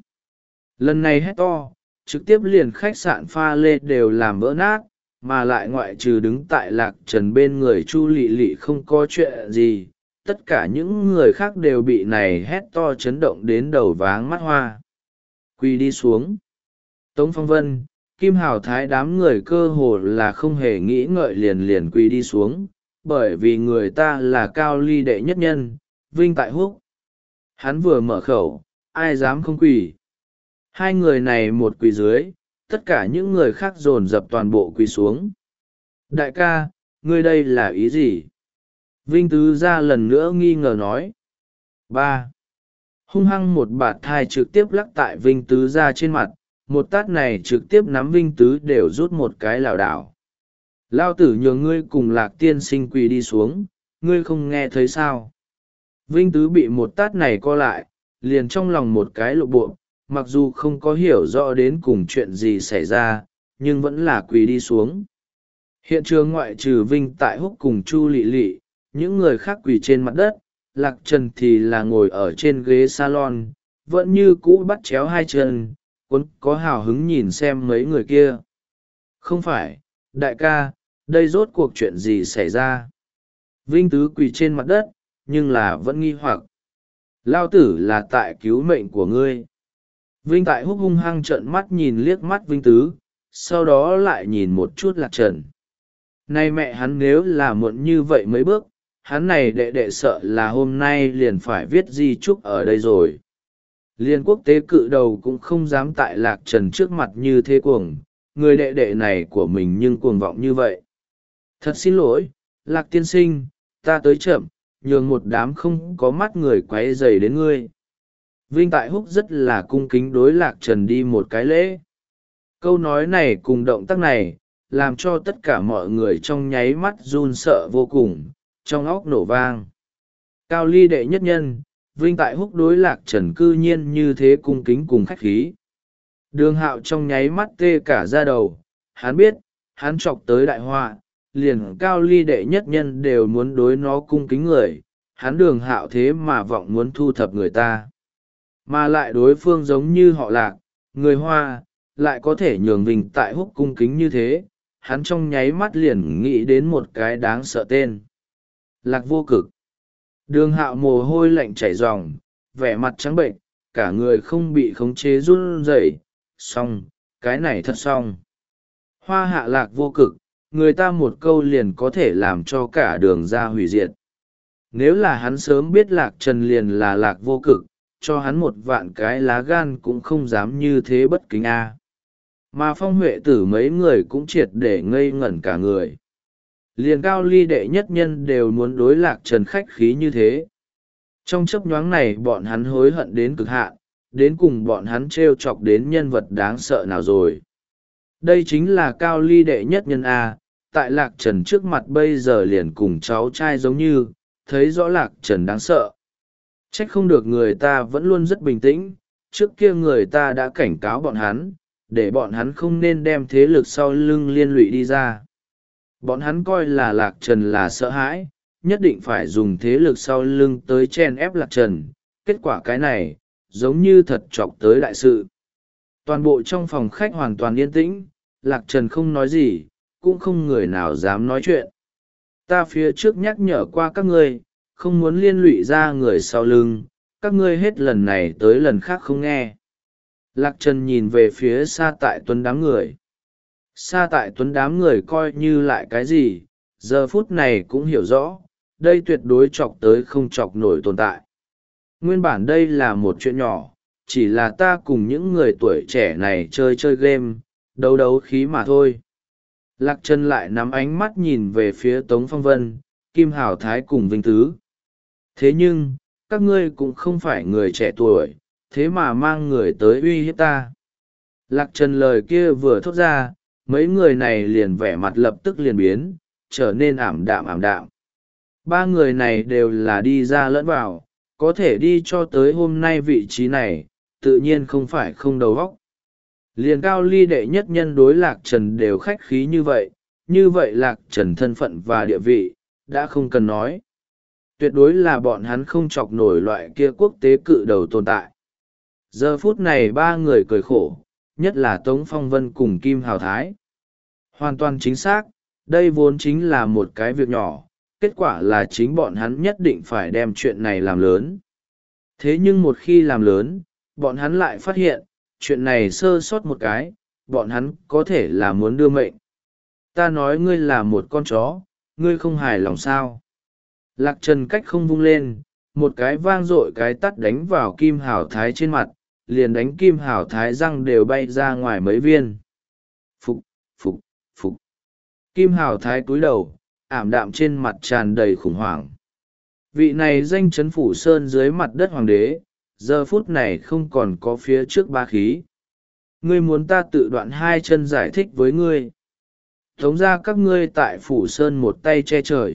Lần này hét to, trực tiếp liền khách sạn pha lê đều làm vỡ nát, mà lại ngoại trừ đứng tại Lạc Trần bên người Chu Lị Lị không có chuyện gì, tất cả những người khác đều bị này hét to chấn động đến đầu váng mắt hoa. Quỳ đi xuống. Tống Phong Vân, Kim Hào Thái đám người cơ hồ là không hề nghĩ ngợi liền liền quỳ đi xuống, bởi vì người ta là Cao Ly đệ nhất nhân, Vinh Tại Húc. Hắn vừa mở khẩu, ai dám không quỳ. Hai người này một quỳ dưới, tất cả những người khác dồn dập toàn bộ quỳ xuống. Đại ca, ngươi đây là ý gì? Vinh Tứ Gia lần nữa nghi ngờ nói. Ba. Hung hăng một bạt thai trực tiếp lắc tại Vinh Tứ Gia trên mặt, một tát này trực tiếp nắm Vinh Tứ đều rút một cái lảo đảo. Lao tử nhường ngươi cùng Lạc tiên sinh quỳ đi xuống, ngươi không nghe thấy sao? Vinh Tứ bị một tát này co lại, liền trong lòng một cái lộ bộ, mặc dù không có hiểu rõ đến cùng chuyện gì xảy ra, nhưng vẫn là quỳ đi xuống. Hiện trường ngoại trừ Vinh Tại Húc cùng Chu Lị Lị, những người khác quỳ trên mặt đất, Lạc Trần thì là ngồi ở trên ghế salon, vẫn như cũ bắt chéo hai chân, cuốn có hào hứng nhìn xem mấy người kia. Không phải, đại ca, đây rốt cuộc chuyện gì xảy ra? Vinh Tứ quỳ trên mặt đất, nhưng là vẫn nghi hoặc. Lao tử là tại cứu mệnh của ngươi. Vinh Tại Húc hung hăng trợn mắt nhìn liếc mắt Vinh Tứ, sau đó lại nhìn một chút Lạc Trần. Nay mẹ hắn nếu là muộn như vậy mấy bước, hắn này đệ đệ sợ là hôm nay liền phải viết di chúc ở đây rồi. Liên quốc tế cự đầu cũng không dám tại Lạc Trần trước mặt như thế cuồng, người đệ đệ này của mình nhưng cuồng vọng như vậy. Thật xin lỗi, Lạc tiên sinh, ta tới chậm, nhường một đám không có mắt người quấy rầy đến ngươi. Vinh Tại Húc rất là cung kính đối Lạc Trần đi một cái lễ. Câu nói này cùng động tác này, làm cho tất cả mọi người trong nháy mắt run sợ vô cùng, trong óc nổ vang. Cao ly đệ nhất nhân, Vinh Tại Húc đối Lạc Trần cư nhiên như thế cung kính cùng khách khí. Đường Hạo trong nháy mắt tê cả da đầu, hắn biết, hắn chọc tới đại họa, liền Cao ly đệ nhất nhân đều muốn đối nó cung kính người, hắn Đường Hạo thế mà vọng muốn thu thập người ta. Mà lại đối phương giống như họ Lạc, người Hoa, lại có thể nhường Vinh Tại Húc cung kính như thế, hắn trong nháy mắt liền nghĩ đến một cái đáng sợ tên. Lạc Vô Cực. Đường Hạo mồ hôi lạnh chảy ròng, vẻ mặt trắng bệnh, cả người không bị khống chế run rẩy. Xong, cái này thật xong. Hoa hạ Lạc Vô Cực, người ta một câu liền có thể làm cho cả đường ra hủy diệt. Nếu là hắn sớm biết Lạc Trần liền là Lạc Vô Cực, cho hắn một vạn cái lá gan cũng không dám như thế bất kính a. Mà Phong Huệ Tử mấy người cũng triệt để ngây ngẩn cả người. Liền Cao ly đệ nhất nhân đều muốn đối Lạc Trần khách khí như thế. Trong chớp nhoáng này bọn hắn hối hận đến cực hạn, đến cùng bọn hắn t r e o chọc đến nhân vật đáng sợ nào rồi. Đây chính là Cao ly đệ nhất nhân A, tại Lạc Trần trước mặt bây giờ liền cùng cháu trai giống như, thấy rõ Lạc Trần đáng sợ. Trách không được người ta vẫn luôn rất bình tĩnh, trước kia người ta đã cảnh cáo bọn hắn, để bọn hắn không nên đem thế lực sau lưng liên lụy đi ra. Bọn hắn coi là Lạc Trần là sợ hãi, nhất định phải dùng thế lực sau lưng tới chen ép Lạc Trần. Kết quả cái này, giống như thật chọc tới đại sự. Toàn bộ trong phòng khách hoàn toàn yên tĩnh, Lạc Trần không nói gì, cũng không người nào dám nói chuyện. Ta phía trước nhắc nhở qua các ngươi, không muốn liên lụy ra người sau lưng, các ngươi hết lần này tới lần khác không nghe. Lạc Trần nhìn về phía xa tại tuấn đám người. Xa tại tuấn đám người coi như lại cái gì, giờ phút này cũng hiểu rõ, đây tuyệt đối chọc tới không chọc nổi tồn tại. Nguyên bản đây là một chuyện nhỏ, chỉ là ta cùng những người tuổi trẻ này chơi chơi game, đấu đấu khí mà thôi. Lạc Trần lại nắm ánh mắt nhìn về phía Tống Phong Vân, Kim Hảo Thái cùng Vinh Tứ. Thế nhưng, các ngươi cũng không phải người trẻ tuổi, thế mà mang người tới uy hiếp ta. Lạc Trần lời kia vừa thốt ra, mấy người này liền vẻ mặt lập tức liền biến, trở nên ảm đạm ảm đạm. Ba người này đều là đi ra lẫn vào, có thể đi cho tới hôm nay vị trí này, tự nhiên không phải không đầu óc. Liền Cao ly đệ nhất nhân đối Lạc Trần đều khách khí như vậy, như vậy Lạc Trần thân phận và địa vị, đã không cần nói. Tuyệt đối là bọn hắn không chọc nổi loại kia quốc tế cự đầu tồn tại. Giờ phút này ba người cười khổ, nhất là Tống Phong Vân cùng Kim Hào Thái. Hoàn toàn chính xác, đây vốn chính là một cái việc nhỏ, kết quả là chính bọn hắn nhất định phải đem chuyện này làm lớn. Thế nhưng một khi làm lớn, bọn hắn lại phát hiện, chuyện này sơ sót một cái, bọn hắn có thể là muốn đưa mệnh. Ta nói ngươi là một con chó, ngươi không hài lòng sao. Lạc Trần cách không vung lên, một cái vang dội cái tắt đánh vào Kim Hảo Thái trên mặt, liền đánh Kim Hảo Thái răng đều bay ra ngoài mấy viên. Phục, phục, phục. Kim Hảo Thái cúi đầu, ảm đạm trên mặt tràn đầy khủng hoảng. Vị này danh chấn phủ sơn dưới mặt đất hoàng đế, giờ phút này không còn có phía trước ba khí. Ngươi muốn ta tự đoạn hai chân giải thích với ngươi. Tống ra các ngươi tại phủ sơn một tay che trời.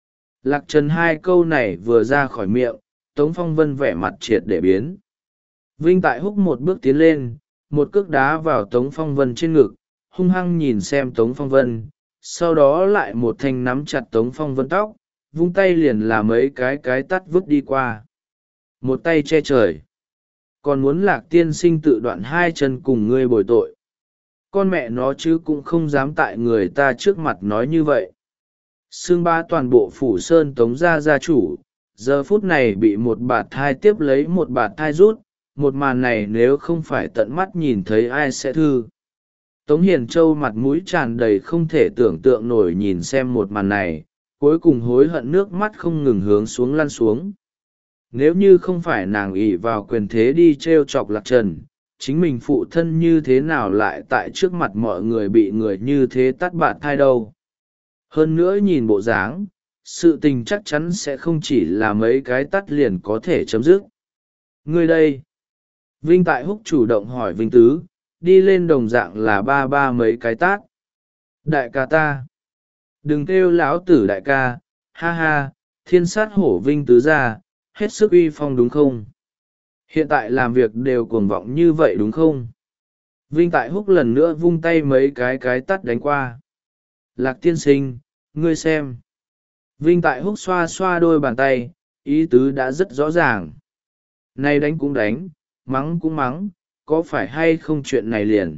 Lạc Trần hai câu này vừa ra khỏi miệng, Tống Phong Vân vẻ mặt triệt để biến. Vinh Tại Húc một bước tiến lên, một cước đá vào Tống Phong Vân trên ngực, hung hăng nhìn xem Tống Phong Vân, sau đó lại một thanh nắm chặt Tống Phong Vân tóc, vung tay liền là mấy cái cái tắt vứt đi qua. Một tay che trời. Còn muốn Lạc tiên sinh tự đoạn hai chân cùng ngươi bồi tội. Con mẹ nó chứ cũng không dám tại người ta trước mặt nói như vậy. Sương ba toàn bộ phủ sơn Tống gia gia chủ, giờ phút này bị một bạt thai tiếp lấy một bạt thai rút, một màn này nếu không phải tận mắt nhìn thấy ai sẽ thư. Tống Hiền Châu mặt mũi tràn đầy không thể tưởng tượng nổi nhìn xem một màn này, cuối cùng hối hận nước mắt không ngừng hướng xuống lăn xuống. Nếu như không phải nàng ỷ vào quyền thế đi t r e o chọc Lạc Trần, chính mình phụ thân như thế nào lại tại trước mặt mọi người bị người như thế tắt bạt thai đâu. Hơn nữa nhìn bộ dáng, sự tình chắc chắn sẽ không chỉ là mấy cái tắt liền có thể chấm dứt. Ngươi đây. Vinh Tại Húc chủ động hỏi Vinh Tứ, đi lên đồng dạng là ba ba mấy cái tát. Đại ca ta. Đừng kêu lão tử đại ca, ha ha, thiên sát hổ Vinh Tứ ra, hết sức uy phong đúng không? Hiện tại làm việc đều cuồng vọng như vậy đúng không? Vinh Tại Húc lần nữa vung tay mấy cái cái tắt đánh qua. Lạc tiên sinh, ngươi xem. Vinh Tại Húc xoa xoa đôi bàn tay, ý tứ đã rất rõ ràng. Này đánh cũng đánh, mắng cũng mắng, có phải hay không chuyện này liền?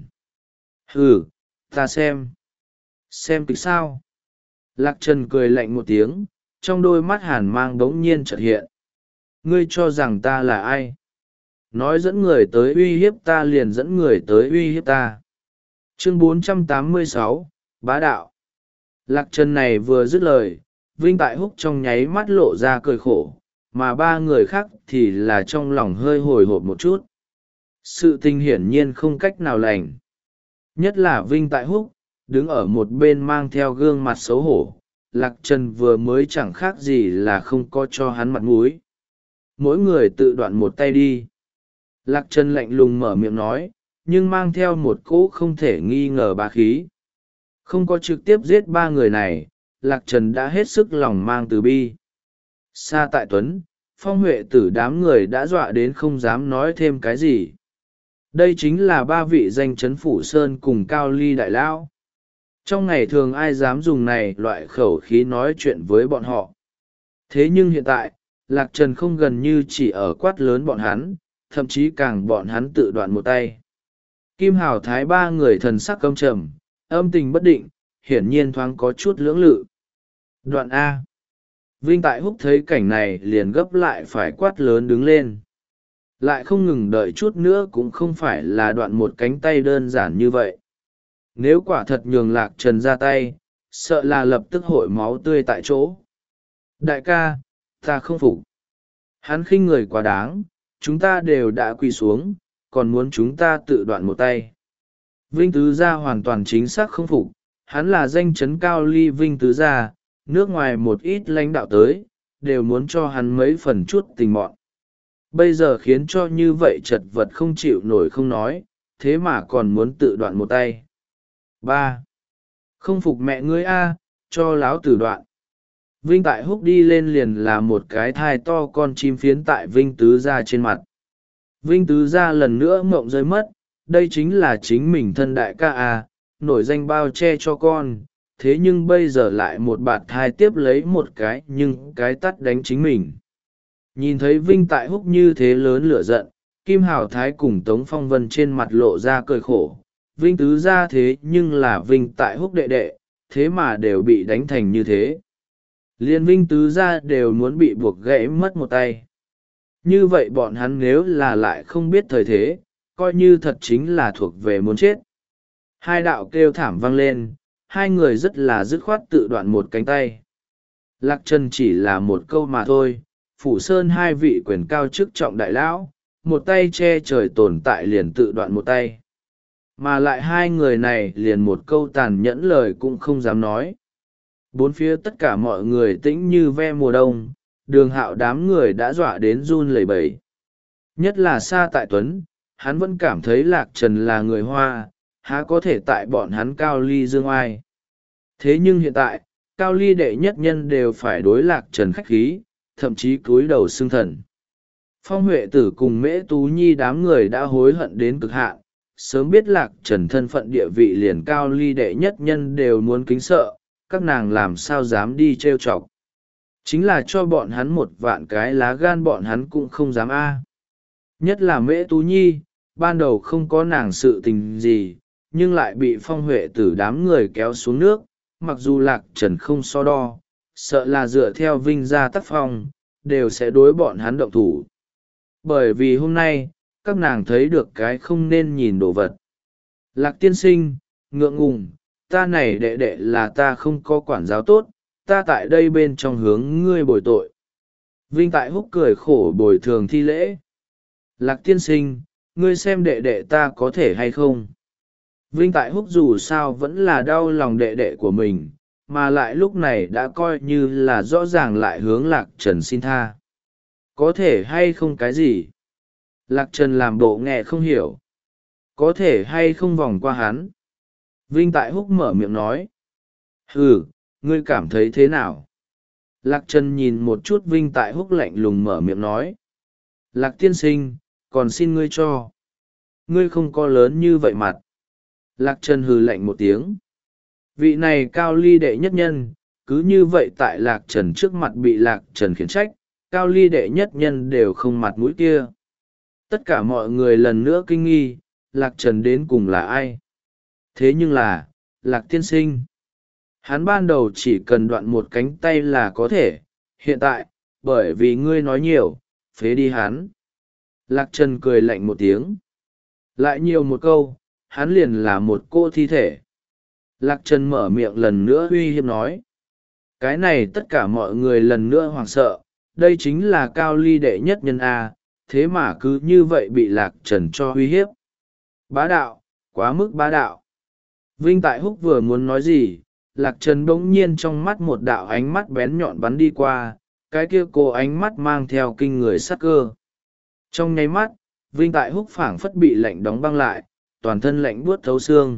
Ừ, ta xem. Xem kịch sao? Lạc Trần cười lạnh một tiếng, trong đôi mắt hàn mang bỗng nhiên chợt hiện. Ngươi cho rằng ta là ai? Nói dẫn người tới uy hiếp ta liền dẫn người tới uy hiếp ta. Chương bốn trăm tám mươi sáu, Bá đạo. Lạc Trần này vừa dứt lời, Vinh Tại Húc trong nháy mắt lộ ra cười khổ, mà ba người khác thì là trong lòng hơi hồi hộp một chút. Sự tình hiển nhiên không cách nào lành. Nhất là Vinh Tại Húc, đứng ở một bên mang theo gương mặt xấu hổ, Lạc Trần vừa mới chẳng khác gì là không có cho hắn mặt mũi. Mỗi người tự đoạn một tay đi. Lạc Trần lạnh lùng mở miệng nói, nhưng mang theo một cỗ không thể nghi ngờ bá khí. Không có trực tiếp giết ba người này, Lạc Trần đã hết sức lòng mang từ bi. Xa tại Tuấn, Phong Huệ tử đám người đã dọa đến không dám nói thêm cái gì. Đây chính là ba vị danh chấn phủ sơn cùng Cao Ly đại lão. Trong ngày thường ai dám dùng này loại khẩu khí nói chuyện với bọn họ. Thế nhưng hiện tại, Lạc Trần không gần như chỉ ở quát lớn bọn hắn, thậm chí càng bọn hắn tự đoạn một tay. Kim Hảo Thái ba người thần sắc căm trầm, âm tình bất định, hiển nhiên thoáng có chút lưỡng lự. Đoạn A. Vinh Tại Húc thấy cảnh này liền gấp lại phải quát lớn đứng lên. Lại không ngừng đợi chút nữa cũng không phải là đoạn một cánh tay đơn giản như vậy. Nếu quả thật nhường Lạc Trần ra tay, sợ là lập tức hội máu tươi tại chỗ. Đại ca, ta không phục. Hắn khinh người quá đáng, chúng ta đều đã quỳ xuống, còn muốn chúng ta tự đoạn một tay. Vinh Tứ Gia hoàn toàn chính xác không phục, hắn là danh chấn Cao Ly Vinh Tứ Gia, nước ngoài một ít lãnh đạo tới, đều muốn cho hắn mấy phần chút tình mọn. Bây giờ khiến cho như vậy chật vật không chịu nổi không nói, thế mà còn muốn tự đoạn một tay. Ba. Không phục mẹ ngươi a, cho láo tử đoạn. Vinh Tại Húc đi lên liền là một cái thai to con chim phiến tại Vinh Tứ Gia trên mặt. Vinh Tứ Gia lần nữa mộng rơi mất, đây chính là chính mình thân đại ca a, nổi danh bao che cho con, thế nhưng bây giờ lại một bạt thai tiếp lấy một cái nhưng cái tắt đánh chính mình. Nhìn thấy Vinh Tại Húc như thế lớn lửa giận, Kim Hảo Thái cùng Tống Phong Vân trên mặt lộ ra cười khổ. Vinh Tứ Gia thế nhưng là Vinh Tại Húc đệ đệ, thế mà đều bị đánh thành như thế. Liên Vinh Tứ Gia đều muốn bị buộc gãy mất một tay. Như vậy bọn hắn nếu là lại không biết thời thế, coi như thật chính là thuộc về muốn chết. Hai đạo kêu thảm vang lên, hai người rất là dứt khoát tự đoạn một cánh tay. Lạc Trần chỉ là một câu mà thôi, Phủ Sơn hai vị quyền cao chức trọng đại lão, một tay che trời tồn tại liền tự đoạn một tay. Mà lại hai người này liền một câu tàn nhẫn lời cũng không dám nói. Bốn phía tất cả mọi người tĩnh như ve mùa đông, Đường Hạo đám người đã dọa đến run lẩy bẩy. Nhất là Sa Tại Tuấn, hắn vẫn cảm thấy Lạc Trần là người Hoa, há có thể tại bọn hắn Cao Ly dương oai. Thế nhưng hiện tại, Cao Ly đệ nhất nhân đều phải đối Lạc Trần khách khí, thậm chí cúi đầu xưng thần. Phong Huệ Tử cùng Mễ Tú Nhi đám người đã hối hận đến cực hạn, sớm biết Lạc Trần thân phận địa vị liền Cao Ly đệ nhất nhân đều muốn kính sợ, các nàng làm sao dám đi trêu chọc. Chính là cho bọn hắn một vạn cái lá gan bọn hắn cũng không dám a. Nhất là Mễ Tú Nhi, ban đầu không có nàng sự tình gì, nhưng lại bị Phong Huệ Tử đám người kéo xuống nước, mặc dù Lạc Trần không so đo, sợ là dựa theo vinh gia tác phong, đều sẽ đối bọn hắn động thủ. Bởi vì hôm nay, các nàng thấy được cái không nên nhìn đồ vật. Lạc tiên sinh, ngượng ngùng, ta này đệ đệ là ta không có quản giáo tốt, ta tại đây bên trong hướng ngươi bồi tội. Vinh Tại Húc cười khổ bồi thường thi lễ. Lạc tiên sinh, ngươi xem đệ đệ ta có thể hay không? Vinh Tại Húc dù sao vẫn là đau lòng đệ đệ của mình, mà lại lúc này đã coi như là rõ ràng lại hướng Lạc Trần xin tha. Có thể hay không cái gì? Lạc Trần làm bộ nghe không hiểu. Có thể hay không vòng qua hắn? Vinh Tại Húc mở miệng nói. Ừ, ngươi cảm thấy thế nào? Lạc Trần nhìn một chút Vinh Tại Húc lạnh lùng mở miệng nói. Lạc tiên sinh, còn xin ngươi cho. Ngươi không có lớn như vậy mặt. Lạc Trần hừ lạnh một tiếng. Vị này Cao Ly đệ nhất nhân, cứ như vậy tại Lạc Trần trước mặt bị Lạc Trần khiển trách, Cao Ly đệ nhất nhân đều không mặt mũi kia. Tất cả mọi người lần nữa kinh nghi, Lạc Trần đến cùng là ai? Thế nhưng là, Lạc tiên sinh. Hắn ban đầu chỉ cần đoạn một cánh tay là có thể, hiện tại, bởi vì ngươi nói nhiều, phế đi hắn. Lạc Trần cười lạnh một tiếng. Lại nhiều một câu, hắn liền là một cô thi thể. Lạc Trần mở miệng lần nữa uy hiếp nói. Cái này tất cả mọi người lần nữa hoảng sợ, đây chính là Cao Ly đệ nhất nhân A, thế mà cứ như vậy bị Lạc Trần cho uy hiếp. Bá đạo, quá mức bá đạo. Vinh Tại Húc vừa muốn nói gì, Lạc Trần bỗng nhiên trong mắt một đạo ánh mắt bén nhọn bắn đi qua, cái kia cô ánh mắt mang theo kinh người sát cơ. Trong nháy mắt, Vinh Tại Húc phảng phất bị lạnh đóng băng lại, toàn thân lạnh buốt thấu xương.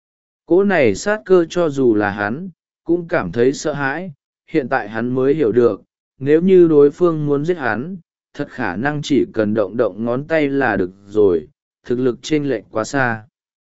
Cỗ này sát cơ cho dù là hắn, cũng cảm thấy sợ hãi, hiện tại hắn mới hiểu được, nếu như đối phương muốn giết hắn, thật khả năng chỉ cần động động ngón tay là được rồi, thực lực chênh lệch quá xa.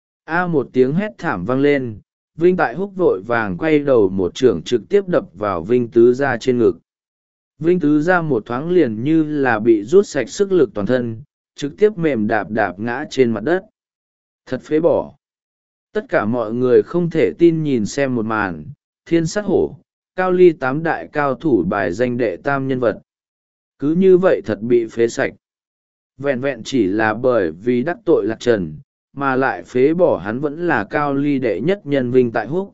A một tiếng hét thảm vang lên, Vinh Tại Húc vội vàng quay đầu một chưởng trực tiếp đập vào Vinh Tứ Gia trên ngực. Vinh Tứ Gia một thoáng liền như là bị rút sạch sức lực toàn thân, trực tiếp mềm đạp đạp ngã trên mặt đất. Thật phế bỏ. Tất cả mọi người không thể tin nhìn xem một màn, thiên sát hổ, Cao Ly tám đại cao thủ bài danh đệ tam nhân vật. Cứ như vậy thật bị phế sạch. Vẹn vẹn chỉ là bởi vì đắc tội Lạc Trần, mà lại phế bỏ hắn vẫn là Cao Ly đệ nhất nhân Vinh Tại Húc.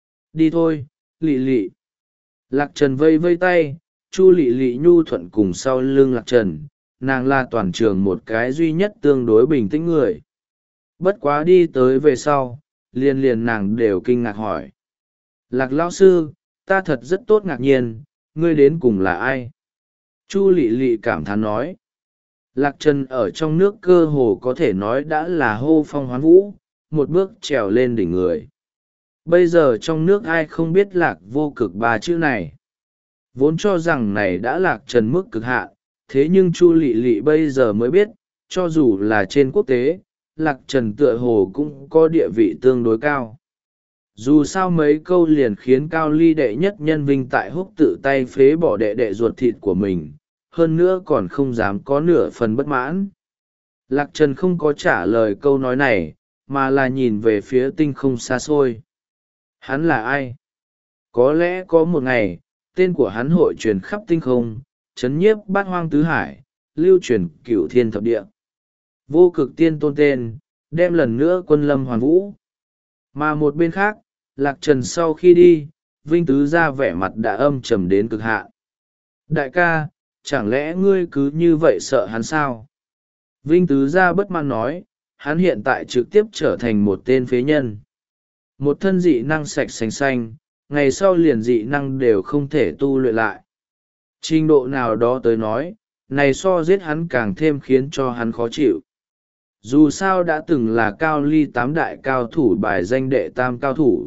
Đi thôi, Lị Lị. Lạc Trần vây vây tay, Chu Lị Lị nhu thuận cùng sau lưng Lạc Trần, nàng là toàn trường một cái duy nhất tương đối bình tĩnh người. Bất quá đi tới về sau, liền liền nàng đều kinh ngạc hỏi. Lạc lão sư, ta thật rất tốt ngạc nhiên, ngươi đến cùng là ai? Chu Lị Lị cảm thán nói. Lạc Trần ở trong nước cơ hồ có thể nói đã là hô phong hoán vũ, một bước trèo lên đỉnh người. Bây giờ trong nước ai không biết Lạc Vô Cực ba chữ này. Vốn cho rằng này đã Lạc Trần mức cực hạn, thế nhưng Chu Lị Lị bây giờ mới biết, cho dù là trên quốc tế, Lạc Trần tựa hồ cũng có địa vị tương đối cao. Dù sao mấy câu liền khiến Cao Ly đệ nhất nhân Vinh Tại Húc tự tay phế bỏ đệ đệ ruột thịt của mình, hơn nữa còn không dám có nửa phần bất mãn. Lạc Trần không có trả lời câu nói này, mà là nhìn về phía tinh không xa xôi. Hắn là ai? Có lẽ có một ngày, tên của hắn hội truyền khắp tinh không, chấn nhiếp bát hoang tứ hải, lưu truyền cửu thiên thập địa. Vô Cực tiên tôn tên, đem lần nữa quân lâm hoàn vũ. Mà một bên khác, Lạc Trần sau khi đi, Vinh Tứ Gia vẻ mặt đã âm trầm đến cực hạn. Đại ca, chẳng lẽ ngươi cứ như vậy sợ hắn sao? Vinh Tứ Gia bất mãn nói, hắn hiện tại trực tiếp trở thành một tên phế nhân. Một thân dị năng sạch sành xanh, ngày sau liền dị năng đều không thể tu luyện lại. Trình độ nào đó tới nói, này so giết hắn càng thêm khiến cho hắn khó chịu. Dù sao đã từng là cao ly tám đại cao thủ bài danh đệ tam cao thủ.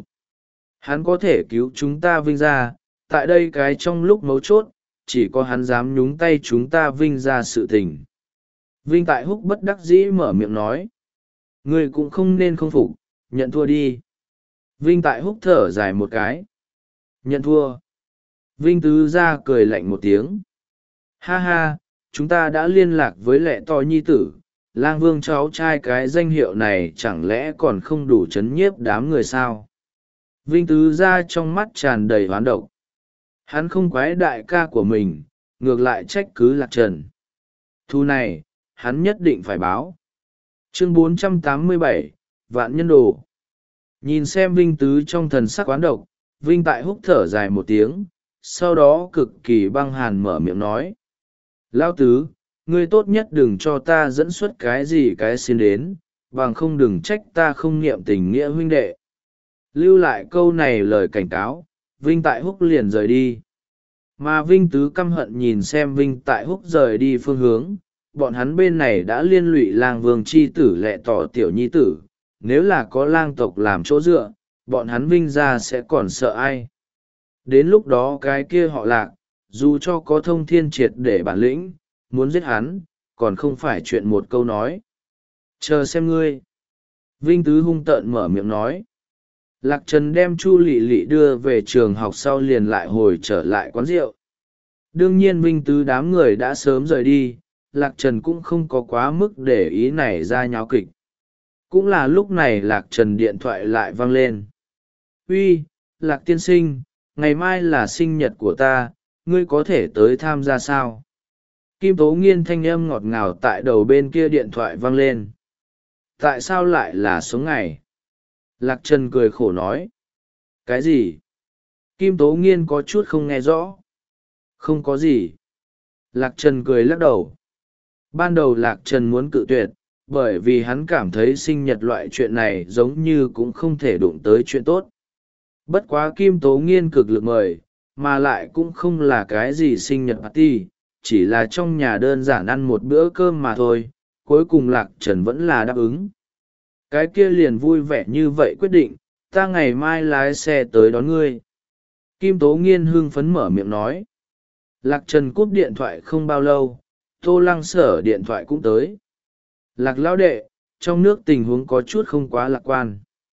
Hắn có thể cứu chúng ta Vinh ra, tại đây cái trong lúc mấu chốt, chỉ có hắn dám nhúng tay chúng ta Vinh ra sự tình. Vinh Tại Húc bất đắc dĩ mở miệng nói. Ngươi cũng không nên không phục, nhận thua đi. Vinh Tại Húc thở dài một cái. Nhận thua. Vinh Tứ Gia cười lạnh một tiếng. Ha ha, chúng ta đã liên lạc với lệ to nhi tử, lang vương cháu trai cái danh hiệu này chẳng lẽ còn không đủ chấn nhiếp đám người sao? Vinh Tứ Gia trong mắt tràn đầy hoán độc. Hắn không quái đại ca của mình, ngược lại trách cứ Lạc Trần. Thu này, hắn nhất định phải báo. Chương bốn trăm tám mươi bảy, Vạn Nhân Đồ. Nhìn xem Vinh Tứ trong thần sắc oán độc, Vinh Tại Húc thở dài một tiếng, sau đó cực kỳ băng hàn mở miệng nói. Lão Tứ, ngươi tốt nhất đừng cho ta dẫn xuất cái gì cái xin đến, bằng không đừng trách ta không niệm tình nghĩa huynh đệ. Lưu lại câu này lời cảnh cáo, Vinh Tại Húc liền rời đi. Mà Vinh Tứ căm hận nhìn xem Vinh Tại Húc rời đi phương hướng, bọn hắn bên này đã liên lụy lang vương chi tử lẹ tỏ tiểu nhi tử, nếu là có lang tộc làm chỗ dựa, bọn hắn Vinh ra sẽ còn sợ ai. Đến lúc đó cái kia họ Lạc, dù cho có thông thiên triệt để bản lĩnh, muốn giết hắn, còn không phải chuyện một câu nói. Chờ xem ngươi. Vinh Tứ hung tợn mở miệng nói. Lạc Trần đem Chu Lị Lị đưa về trường học sau liền lại hồi trở lại quán rượu. Đương nhiên Vinh Tứ đám người đã sớm rời đi, Lạc Trần cũng không có quá mức để ý này ra nháo kịch. Cũng là lúc này Lạc Trần điện thoại lại vang lên. Uy, Lạc tiên sinh, ngày mai là sinh nhật của ta, ngươi có thể tới tham gia sao? Kim Tố Nghiên thanh âm ngọt ngào tại đầu bên kia điện thoại vang lên. Tại sao lại là số ngày? Lạc Trần cười khổ nói. Cái gì? Kim Tố Nghiên có chút không nghe rõ. Không có gì. Lạc Trần cười lắc đầu. Ban đầu Lạc Trần muốn cự tuyệt, bởi vì hắn cảm thấy sinh nhật loại chuyện này giống như cũng không thể đụng tới chuyện tốt. Bất quá Kim Tố Nghiên cực lực mời, mà lại cũng không là cái gì sinh nhật party, chỉ là trong nhà đơn giản ăn một bữa cơm mà thôi, cuối cùng Lạc Trần vẫn là đáp ứng. Cái kia liền vui vẻ như vậy quyết định, ta ngày mai lái xe tới đón ngươi. Kim Tố Nghiên hưng phấn mở miệng nói. Lạc Trần cúp điện thoại không bao lâu, Tô Lăng Sở điện thoại cũng tới. Lạc lão đệ, trong nước tình huống có chút không quá lạc quan.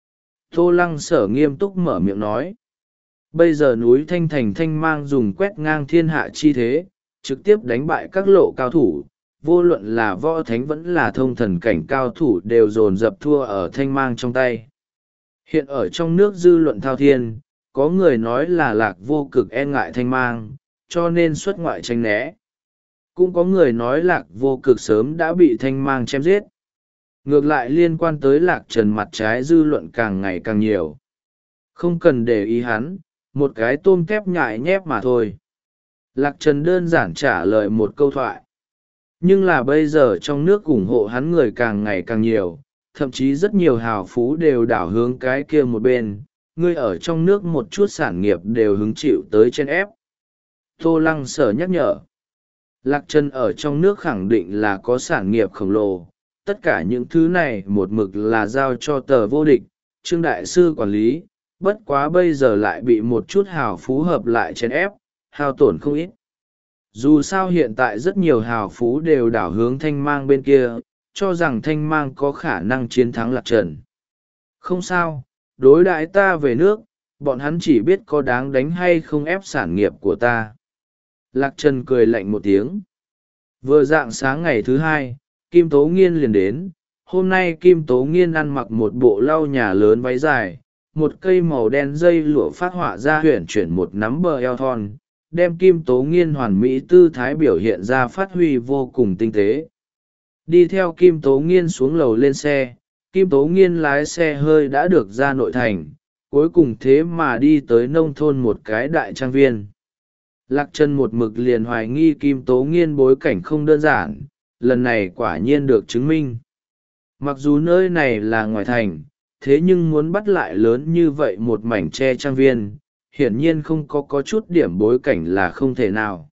Tô Lăng Sở nghiêm túc mở miệng nói. Bây giờ núi Thanh Thành Thanh Mang dùng quét ngang thiên hạ chi thế, trực tiếp đánh bại các lộ cao thủ, vô luận là võ thánh vẫn là thông thần cảnh cao thủ đều dồn dập thua ở Thanh Mang trong tay. Hiện ở trong nước dư luận thao thiên, có người nói là Lạc vô cực e ngại Thanh Mang, cho nên xuất ngoại tranh né. Cũng có người nói Lạc vô cực sớm đã bị Thanh Mang chém giết. Ngược lại liên quan tới Lạc Trần mặt trái dư luận càng ngày càng nhiều. Không cần để ý hắn, một cái tôm tép nhại nhép mà thôi. Lạc Trần đơn giản trả lời một câu thoại. Nhưng là bây giờ trong nước ủng hộ hắn người càng ngày càng nhiều, thậm chí rất nhiều hào phú đều đảo hướng cái kia một bên, người ở trong nước một chút sản nghiệp đều hứng chịu tới trên ép. Tô Lăng Sở nhắc nhở. Lạc Trần ở trong nước khẳng định là có sản nghiệp khổng lồ, tất cả những thứ này một mực là giao cho tờ vô địch, Trương Đại Sư quản lý, bất quá bây giờ lại bị một chút hào phú hợp lại chèn ép, hao tổn không ít. Dù sao hiện tại rất nhiều hào phú đều đảo hướng Thanh Mang bên kia, cho rằng Thanh Mang có khả năng chiến thắng Lạc Trần. Không sao, đối đãi ta về nước, bọn hắn chỉ biết có đáng đánh hay không ép sản nghiệp của ta. Lạc Trần cười lạnh một tiếng. Vừa dạng sáng ngày thứ hai, Kim Tố Nghiên liền đến. Hôm nay Kim Tố Nghiên ăn mặc một bộ lau nhà lớn váy dài, một cây màu đen dây lụa phát họa ra huyển chuyển một nắm bờ eo thon, đem Kim Tố Nghiên hoàn mỹ tư thái biểu hiện ra phát huy vô cùng tinh tế. Đi theo Kim Tố Nghiên xuống lầu lên xe, Kim Tố Nghiên lái xe hơi đã được ra nội thành, cuối cùng thế mà đi tới nông thôn một cái đại trang viên. Lạc Trần một mực liền hoài nghi Kim Tố Nghiên bối cảnh không đơn giản, lần này quả nhiên được chứng minh. Mặc dù nơi này là ngoài thành, thế nhưng muốn bắt lại lớn như vậy một mảnh tre trang viên, hiển nhiên không có có chút điểm bối cảnh là không thể nào.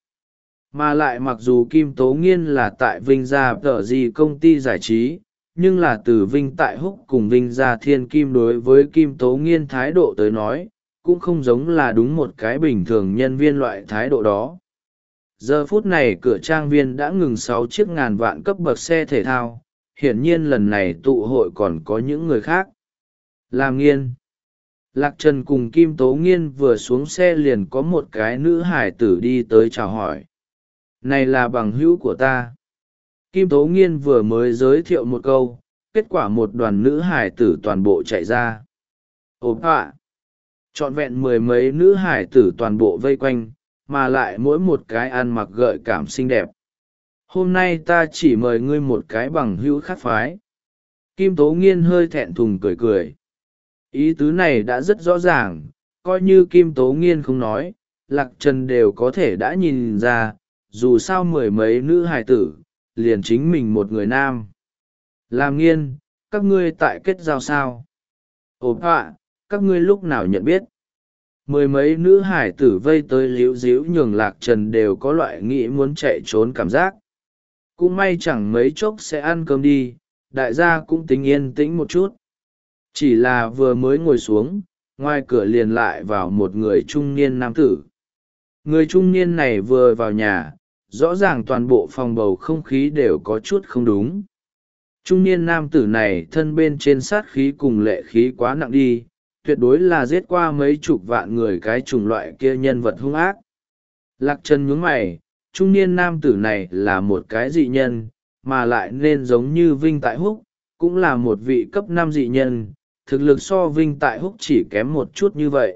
Mà lại mặc dù Kim Tố Nghiên là tại Vinh Gia tờ gì công ty giải trí, nhưng là từ Vinh Tại Húc cùng Vinh Gia Thiên Kim đối với Kim Tố Nghiên thái độ tới nói, cũng không giống là đúng một cái bình thường nhân viên loại thái độ đó. Giờ phút này cửa trang viên đã ngừng sáu chiếc ngàn vạn cấp bậc xe thể thao, hiển nhiên lần này tụ hội còn có những người khác. Làm Nghiên. Lạc Trần cùng Kim Tố Nghiên vừa xuống xe liền có một cái nữ hải tử đi tới chào hỏi. Này là bằng hữu của ta. Kim Tố Nghiên vừa mới giới thiệu một câu, kết quả một đoàn nữ hải tử toàn bộ chạy ra. Ồ ạ! Trọn vẹn mười mấy nữ hải tử toàn bộ vây quanh, mà lại mỗi một cái ăn mặc gợi cảm xinh đẹp. Hôm nay ta chỉ mời ngươi một cái bằng hữu khác phái. Kim Tố Nghiên hơi thẹn thùng cười cười. Ý tứ này đã rất rõ ràng, coi như Kim Tố Nghiên không nói, Lạc Trần đều có thể đã nhìn ra, dù sao mười mấy nữ hài tử, liền chính mình một người nam. Làm Nghiên, các ngươi tại kết giao sao? Ồ ạ, các ngươi lúc nào nhận biết? Mười mấy nữ hải tử vây tới líu díu nhường Lạc Trần đều có loại nghĩ muốn chạy trốn cảm giác. Cũng may chẳng mấy chốc sẽ ăn cơm đi, đại gia cũng tính yên tĩnh một chút. Chỉ là vừa mới ngồi xuống, ngoài cửa liền lại vào một người trung niên nam tử. Người trung niên này vừa vào nhà, rõ ràng toàn bộ phòng bầu không khí đều có chút không đúng. Trung niên nam tử này thân bên trên sát khí cùng lệ khí quá nặng đi, tuyệt đối là giết qua mấy chục vạn người cái chủng loại kia nhân vật hung ác. Lạc Trần nhướng mày, trung niên nam tử này là một cái dị nhân, mà lại nên giống như Vinh Tại Húc, cũng là một vị cấp năm dị nhân, thực lực so Vinh Tại Húc chỉ kém một chút như vậy.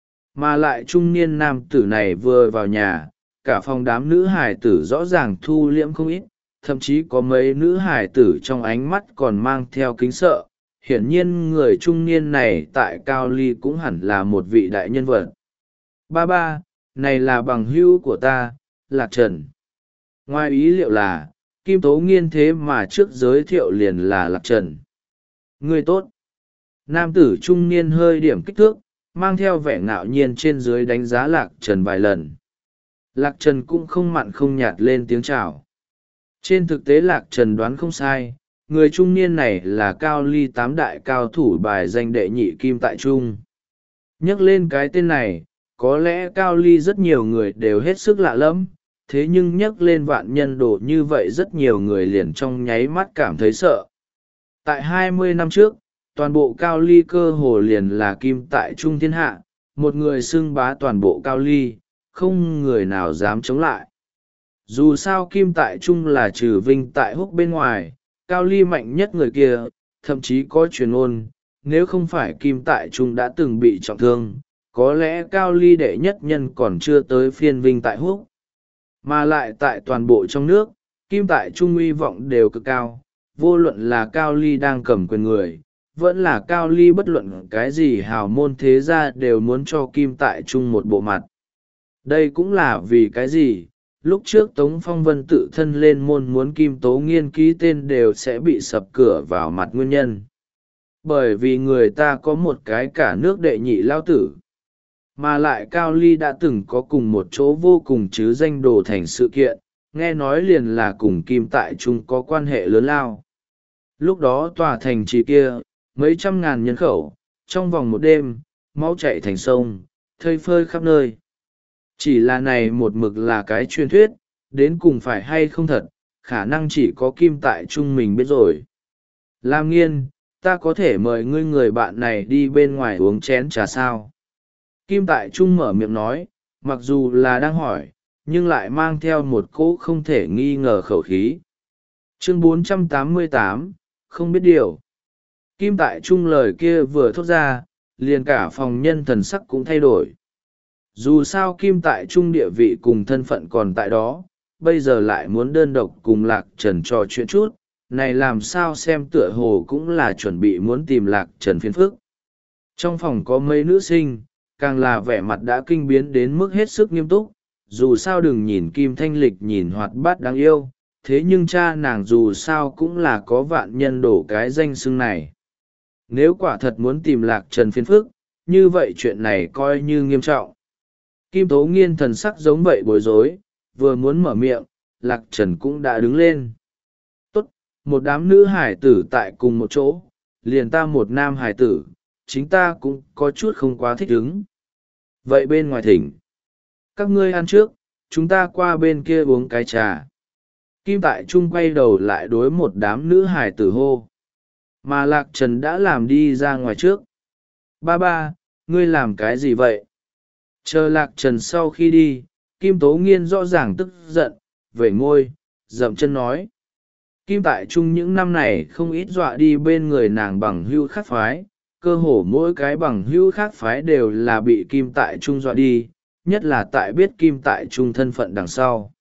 Mà lại trung niên nam tử này vừa vào nhà, cả phòng đám nữ hải tử rõ ràng thu liễm không ít, thậm chí có mấy nữ hải tử trong ánh mắt còn mang theo kính sợ. Hiển nhiên người trung niên này tại Cao Ly cũng hẳn là một vị đại nhân vật. Ba ba, này là bằng hữu của ta, Lạc Trần. Ngoài ý liệu là, Kim Tố Nghiên thế mà trước giới thiệu liền là Lạc Trần. Người tốt. Nam tử trung niên hơi điểm kích thước, mang theo vẻ ngạo nhiên trên dưới đánh giá Lạc Trần vài lần. Lạc Trần cũng không mặn không nhạt lên tiếng chào. Trên thực tế Lạc Trần đoán không sai, người trung niên này là Cao Ly tám đại cao thủ bài danh đệ nhị Kim Tại Trung. Nhắc lên cái tên này, có lẽ Cao Ly rất nhiều người đều hết sức lạ lẫm, thế nhưng nhắc lên vạn nhân đồ như vậy rất nhiều người liền trong nháy mắt cảm thấy sợ. Tại hai mươi năm trước, toàn bộ Cao Ly cơ hồ liền là Kim Tại Trung thiên hạ, một người xưng bá toàn bộ Cao Ly, không người nào dám chống lại. Dù sao Kim Tại Trung là trừ Vinh Tại Húc bên ngoài, Cao Ly mạnh nhất người kia, thậm chí có truyền ngôn, nếu không phải Kim Tại Trung đã từng bị trọng thương, có lẽ Cao Ly đệ nhất nhân còn chưa tới phiên Vinh Tại Húc. Mà lại tại toàn bộ trong nước, Kim Tại Trung uy vọng đều cực cao, vô luận là Cao Ly đang cầm quyền người, vẫn là Cao Ly bất luận cái gì hào môn thế gia đều muốn cho Kim Tại Trung một bộ mặt. Đây cũng là vì cái gì? Lúc trước Tống Phong Vân tự thân lên môn muốn Kim Tố Nghiên ký tên đều sẽ bị sập cửa vào mặt nguyên nhân. Bởi vì người ta có một cái cả nước đệ nhị lao tử. Mà lại Cao Ly đã từng có cùng một chỗ vô cùng chứ danh đồ thành sự kiện, nghe nói liền là cùng Kim Tại Trung có quan hệ lớn lao. Lúc đó tòa thành trì kia, mấy trăm ngàn nhân khẩu, trong vòng một đêm, máu chảy thành sông, thây phơi khắp nơi. Chỉ là này một mực là cái truyền thuyết, đến cùng phải hay không thật, khả năng chỉ có Kim Tại Trung mình biết rồi. Lam Nghiên, ta có thể mời ngươi người bạn này đi bên ngoài uống chén trà sao? Kim Tại Trung mở miệng nói, mặc dù là đang hỏi, nhưng lại mang theo một cỗ không thể nghi ngờ khẩu khí. Chương bốn trăm tám mươi tám, không biết điều. Kim Tại Trung lời kia vừa thốt ra, liền cả phòng nhân thần sắc cũng thay đổi. Dù sao Kim Tại Trung địa vị cùng thân phận còn tại đó, bây giờ lại muốn đơn độc cùng Lạc Trần trò chuyện chút, này làm sao xem tựa hồ cũng là chuẩn bị muốn tìm Lạc Trần phiền phức. Trong phòng có mấy nữ sinh, càng là vẻ mặt đã kinh biến đến mức hết sức nghiêm túc, dù sao đừng nhìn Kim Thanh Lịch nhìn hoạt bát đáng yêu, thế nhưng cha nàng dù sao cũng là có vạn nhân đổ cái danh xưng này. Nếu quả thật muốn tìm Lạc Trần phiền phức, như vậy chuyện này coi như nghiêm trọng. Kim Tố Nghiên thần sắc giống vậy bối rối, vừa muốn mở miệng, Lạc Trần cũng đã đứng lên. Tốt, một đám nữ hải tử tại cùng một chỗ, liền ta một nam hải tử, chính ta cũng có chút không quá thích ứng. Vậy bên ngoài thỉnh, các ngươi ăn trước, chúng ta qua bên kia uống cái trà. Kim Tại Trung quay đầu lại đối một đám nữ hải tử hô. Mà Lạc Trần đã làm đi ra ngoài trước. Ba ba, ngươi làm cái gì vậy? Chờ Lạc Trần sau khi đi, Kim Tố Nghiên rõ ràng tức giận, về ngôi, dậm chân nói. Kim Tại Trung những năm này không ít dọa đi bên người nàng bằng hữu khác phái, cơ hồ mỗi cái bằng hữu khác phái đều là bị Kim Tại Trung dọa đi, nhất là tại biết Kim Tại Trung thân phận đằng sau.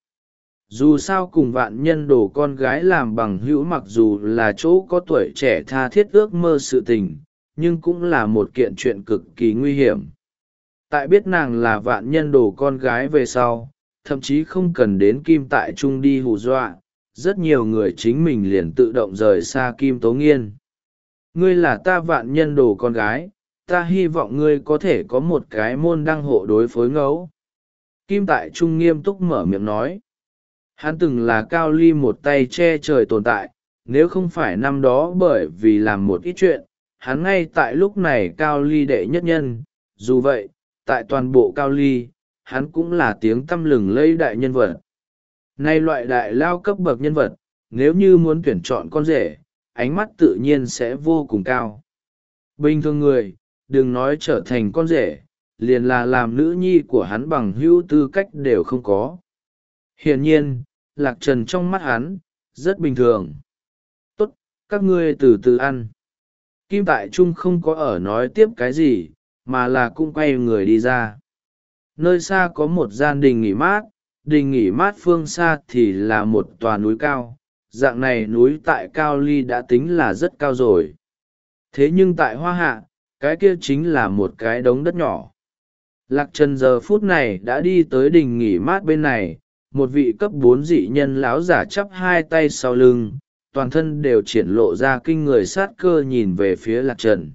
Dù sao cùng vạn nhân đồ con gái làm bằng hữu mặc dù là chỗ có tuổi trẻ tha thiết ước mơ sự tình, nhưng cũng là một kiện chuyện cực kỳ nguy hiểm. Tại biết nàng là vạn nhân đồ con gái về sau, thậm chí không cần đến Kim Tại Trung đi hù dọa, rất nhiều người chính mình liền tự động rời xa Kim Tố Nghiên. Ngươi là ta vạn nhân đồ con gái, ta hy vọng ngươi có thể có một cái môn đăng hộ đối phối ngẫu. Kim Tại Trung nghiêm túc mở miệng nói. Hắn từng là Cao Ly một tay che trời tồn tại, nếu không phải năm đó bởi vì làm một ít chuyện, hắn ngay tại lúc này Cao Ly đệ nhất nhân. Dù vậy, tại toàn bộ Cao Ly, hắn cũng là tiếng tăm lừng lẫy đại nhân vật. Nay loại đại lao cấp bậc nhân vật, nếu như muốn tuyển chọn con rể, ánh mắt tự nhiên sẽ vô cùng cao. Bình thường người, đừng nói trở thành con rể, liền là làm nữ nhi của hắn bằng hữu tư cách đều không có. Hiển nhiên, Lạc Trần trong mắt hắn, rất bình thường. Tốt, các ngươi từ từ ăn. Kim Tại Trung không có ở nói tiếp cái gì, mà là cũng quay người đi ra. Nơi xa có một gian đình nghỉ mát, đình nghỉ mát phương xa thì là một tòa núi cao. Dạng này núi tại Cao Ly đã tính là rất cao rồi. Thế nhưng tại Hoa Hạ, cái kia chính là một cái đống đất nhỏ. Lạc Trần giờ phút này đã đi tới đình nghỉ mát bên này, một vị cấp bốn dị nhân láo giả chắp hai tay sau lưng, toàn thân đều triển lộ ra kinh người sát cơ nhìn về phía Lạc Trần.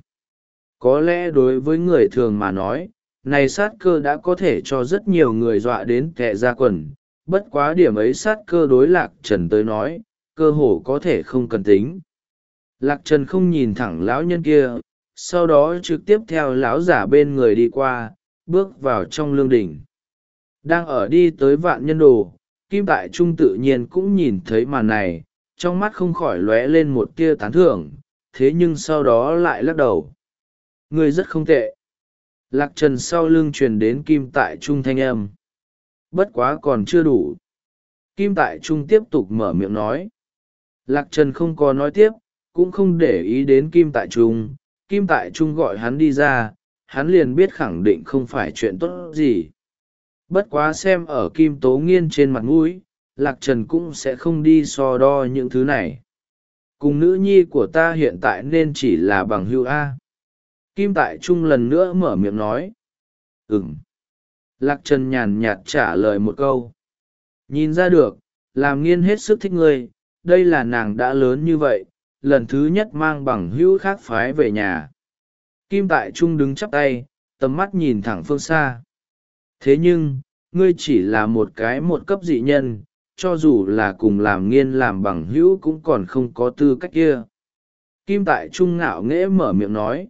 Có lẽ đối với người thường mà nói, này sát cơ đã có thể cho rất nhiều người dọa đến kẹ ra quần, bất quá điểm ấy sát cơ đối Lạc Trần tới nói, cơ hồ có thể không cần tính. Lạc Trần không nhìn thẳng lão nhân kia, sau đó trực tiếp theo lão giả bên người đi qua, bước vào trong lương đỉnh. Đang ở đi tới vạn nhân đồ, Kim Tại Trung tự nhiên cũng nhìn thấy màn này, trong mắt không khỏi lóe lên một tia tán thưởng, thế nhưng sau đó lại lắc đầu. Ngươi rất không tệ. Lạc Trần sau lưng truyền đến Kim Tại Trung thanh âm. Bất quá còn chưa đủ. Kim Tại Trung tiếp tục mở miệng nói. Lạc Trần không có nói tiếp, cũng không để ý đến Kim Tại Trung. Kim Tại Trung gọi hắn đi ra, hắn liền biết khẳng định không phải chuyện tốt gì. Bất quá xem ở Kim Tố Nghiên trên mặt mũi, Lạc Trần cũng sẽ không đi so đo những thứ này. Cùng nữ nhi của ta hiện tại nên chỉ là bằng hữu A. Kim Tại Trung lần nữa mở miệng nói. Ừm. Lạc Trần nhàn nhạt trả lời một câu. Nhìn ra được, làm Nghiên hết sức thích ngươi, đây là nàng đã lớn như vậy, lần thứ nhất mang bằng hữu khác phái về nhà. Kim Tại Trung đứng chắp tay, tầm mắt nhìn thẳng phương xa. Thế nhưng, ngươi chỉ là một cái một cấp dị nhân, cho dù là cùng làm Nghiên làm bằng hữu cũng còn không có tư cách kia. Kim Tại Trung ngạo nghễ mở miệng nói.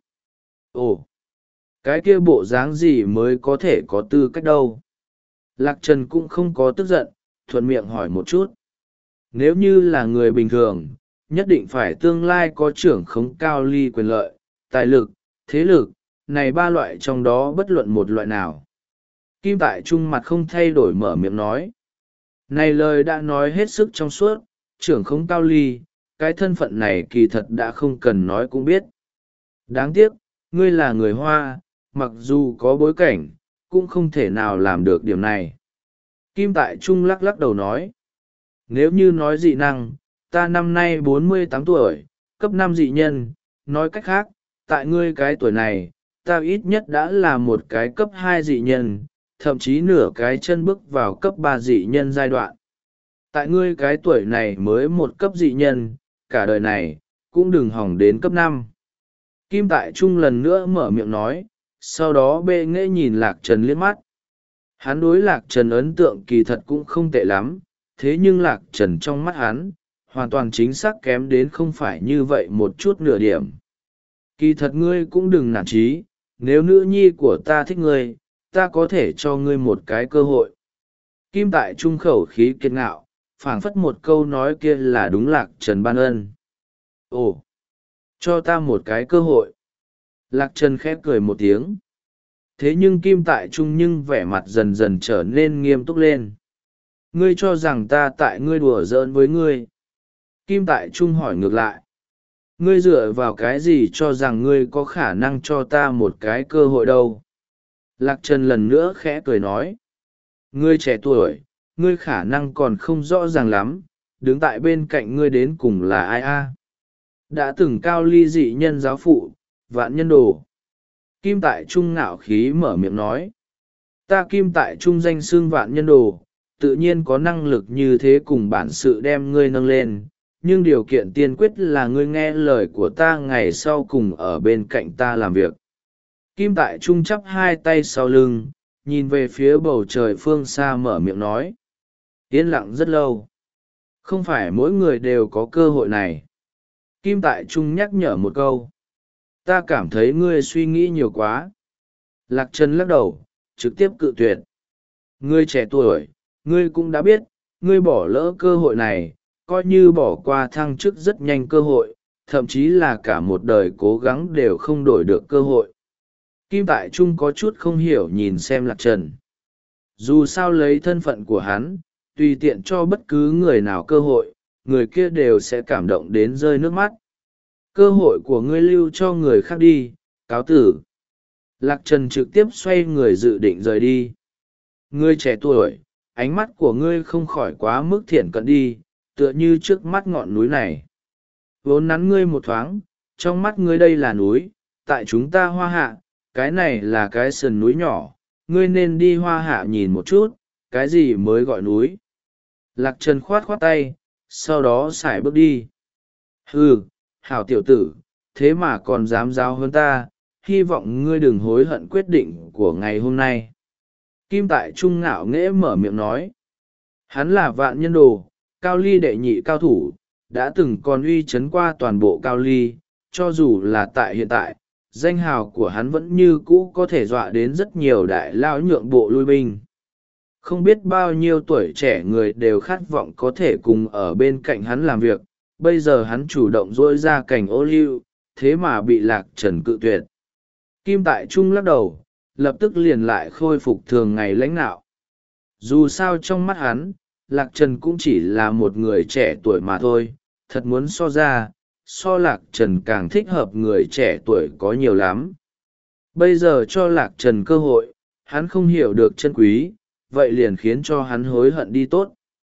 Ồ, cái kia bộ dáng gì mới có thể có tư cách đâu? Lạc Trần cũng không có tức giận, thuận miệng hỏi một chút. Nếu như là người bình thường, nhất định phải tương lai có trưởng khống Cao Ly quyền lợi, tài lực, thế lực, này ba loại trong đó bất luận một loại nào. Kim Tại Trung mặt không thay đổi mở miệng nói. Này lời đã nói hết sức trong suốt, trưởng khống Cao Ly, cái thân phận này kỳ thật đã không cần nói cũng biết. Đáng tiếc, ngươi là người Hoa, mặc dù có bối cảnh, cũng không thể nào làm được điểm này. Kim Tại Trung lắc lắc đầu nói. Nếu như nói dị năng, ta năm nay bốn mươi tám tuổi, cấp năm dị nhân, nói cách khác, tại ngươi cái tuổi này, ta ít nhất đã là một cái cấp hai dị nhân, thậm chí nửa cái chân bước vào cấp ba dị nhân giai đoạn. Tại ngươi cái tuổi này mới một cấp dị nhân, cả đời này cũng đừng hỏng đến cấp năm. Kim Tại Trung lần nữa mở miệng nói, sau đó bệ nghễ nhìn Lạc Trần liếc mắt. Hắn đối Lạc Trần ấn tượng kỳ thật cũng không tệ lắm, thế nhưng Lạc Trần trong mắt hắn hoàn toàn chính xác kém đến không phải như vậy một chút nửa điểm. Kỳ thật ngươi cũng đừng nản chí, nếu nữ nhi của ta thích ngươi, ta có thể cho ngươi một cái cơ hội. Kim Tại Trung khẩu khí kiệt ngạo, phảng phất một câu nói kia là đúng Lạc Trần ban ân. Ồ, cho ta một cái cơ hội. Lạc Trần khẽ cười một tiếng. Thế nhưng Kim Tại Trung nhưng vẻ mặt dần dần trở nên nghiêm túc lên. Ngươi cho rằng ta tại ngươi đùa giỡn với ngươi. Kim Tại Trung hỏi ngược lại. Ngươi dựa vào cái gì cho rằng ngươi có khả năng cho ta một cái cơ hội đâu? Lạc Trần lần nữa khẽ cười nói. Ngươi trẻ tuổi, ngươi khả năng còn không rõ ràng lắm, đứng tại bên cạnh ngươi đến cùng là ai a? Đã từng cao ly dị nhân giáo phụ, Vạn Nhân Đồ. Kim Tại Trung ngạo khí mở miệng nói. Ta Kim Tại Trung danh xưng Vạn Nhân Đồ, tự nhiên có năng lực như thế cùng bản sự đem ngươi nâng lên, nhưng điều kiện tiên quyết là ngươi nghe lời của ta ngày sau cùng ở bên cạnh ta làm việc. Kim Tại Trung chắp hai tay sau lưng, nhìn về phía bầu trời phương xa mở miệng nói. Yên lặng rất lâu. Không phải mỗi người đều có cơ hội này. Kim Tại Trung nhắc nhở một câu. Ta cảm thấy ngươi suy nghĩ nhiều quá. Lạc Trần lắc đầu, trực tiếp cự tuyệt. Ngươi trẻ tuổi, ngươi cũng đã biết, ngươi bỏ lỡ cơ hội này, coi như bỏ qua thăng chức rất nhanh cơ hội, thậm chí là cả một đời cố gắng đều không đổi được cơ hội. Kim Tại Trung có chút không hiểu nhìn xem Lạc Trần. Dù sao lấy thân phận của hắn, tùy tiện cho bất cứ người nào cơ hội, người kia đều sẽ cảm động đến rơi nước mắt. Cơ hội của ngươi lưu cho người khác đi, cáo tử. Lạc Trần trực tiếp xoay người dự định rời đi. Ngươi trẻ tuổi, ánh mắt của ngươi không khỏi quá mức thiển cận đi, tựa như trước mắt ngọn núi này. Vốn nắn ngươi một thoáng, trong mắt ngươi đây là núi, tại chúng ta Hoa Hạ, cái này là cái sườn núi nhỏ, ngươi nên đi Hoa Hạ nhìn một chút, cái gì mới gọi núi. Lạc Trần khoát khoát tay, sau đó sải bước đi. Hừ, hảo tiểu tử, thế mà còn dám giao hơn ta, hy vọng ngươi đừng hối hận quyết định của ngày hôm nay. Kim Tại Trung ngạo nghễ mở miệng nói. Hắn là Vạn Nhân Đồ, Cao Ly đệ nhị cao thủ, đã từng còn uy chấn qua toàn bộ Cao Ly, cho dù là tại hiện tại, danh hào của hắn vẫn như cũ có thể dọa đến rất nhiều đại lao nhượng bộ lui binh. Không biết bao nhiêu tuổi trẻ người đều khát vọng có thể cùng ở bên cạnh hắn làm việc, bây giờ hắn chủ động dỗi ra cành ô liu, thế mà bị Lạc Trần cự tuyệt. Kim Tại Trung lắc đầu, lập tức liền lại khôi phục thường ngày lãnh nạo. Dù sao trong mắt hắn, Lạc Trần cũng chỉ là một người trẻ tuổi mà thôi, thật muốn so ra, so Lạc Trần càng thích hợp người trẻ tuổi có nhiều lắm. Bây giờ cho Lạc Trần cơ hội, hắn không hiểu được chân quý, vậy liền khiến cho hắn hối hận đi tốt.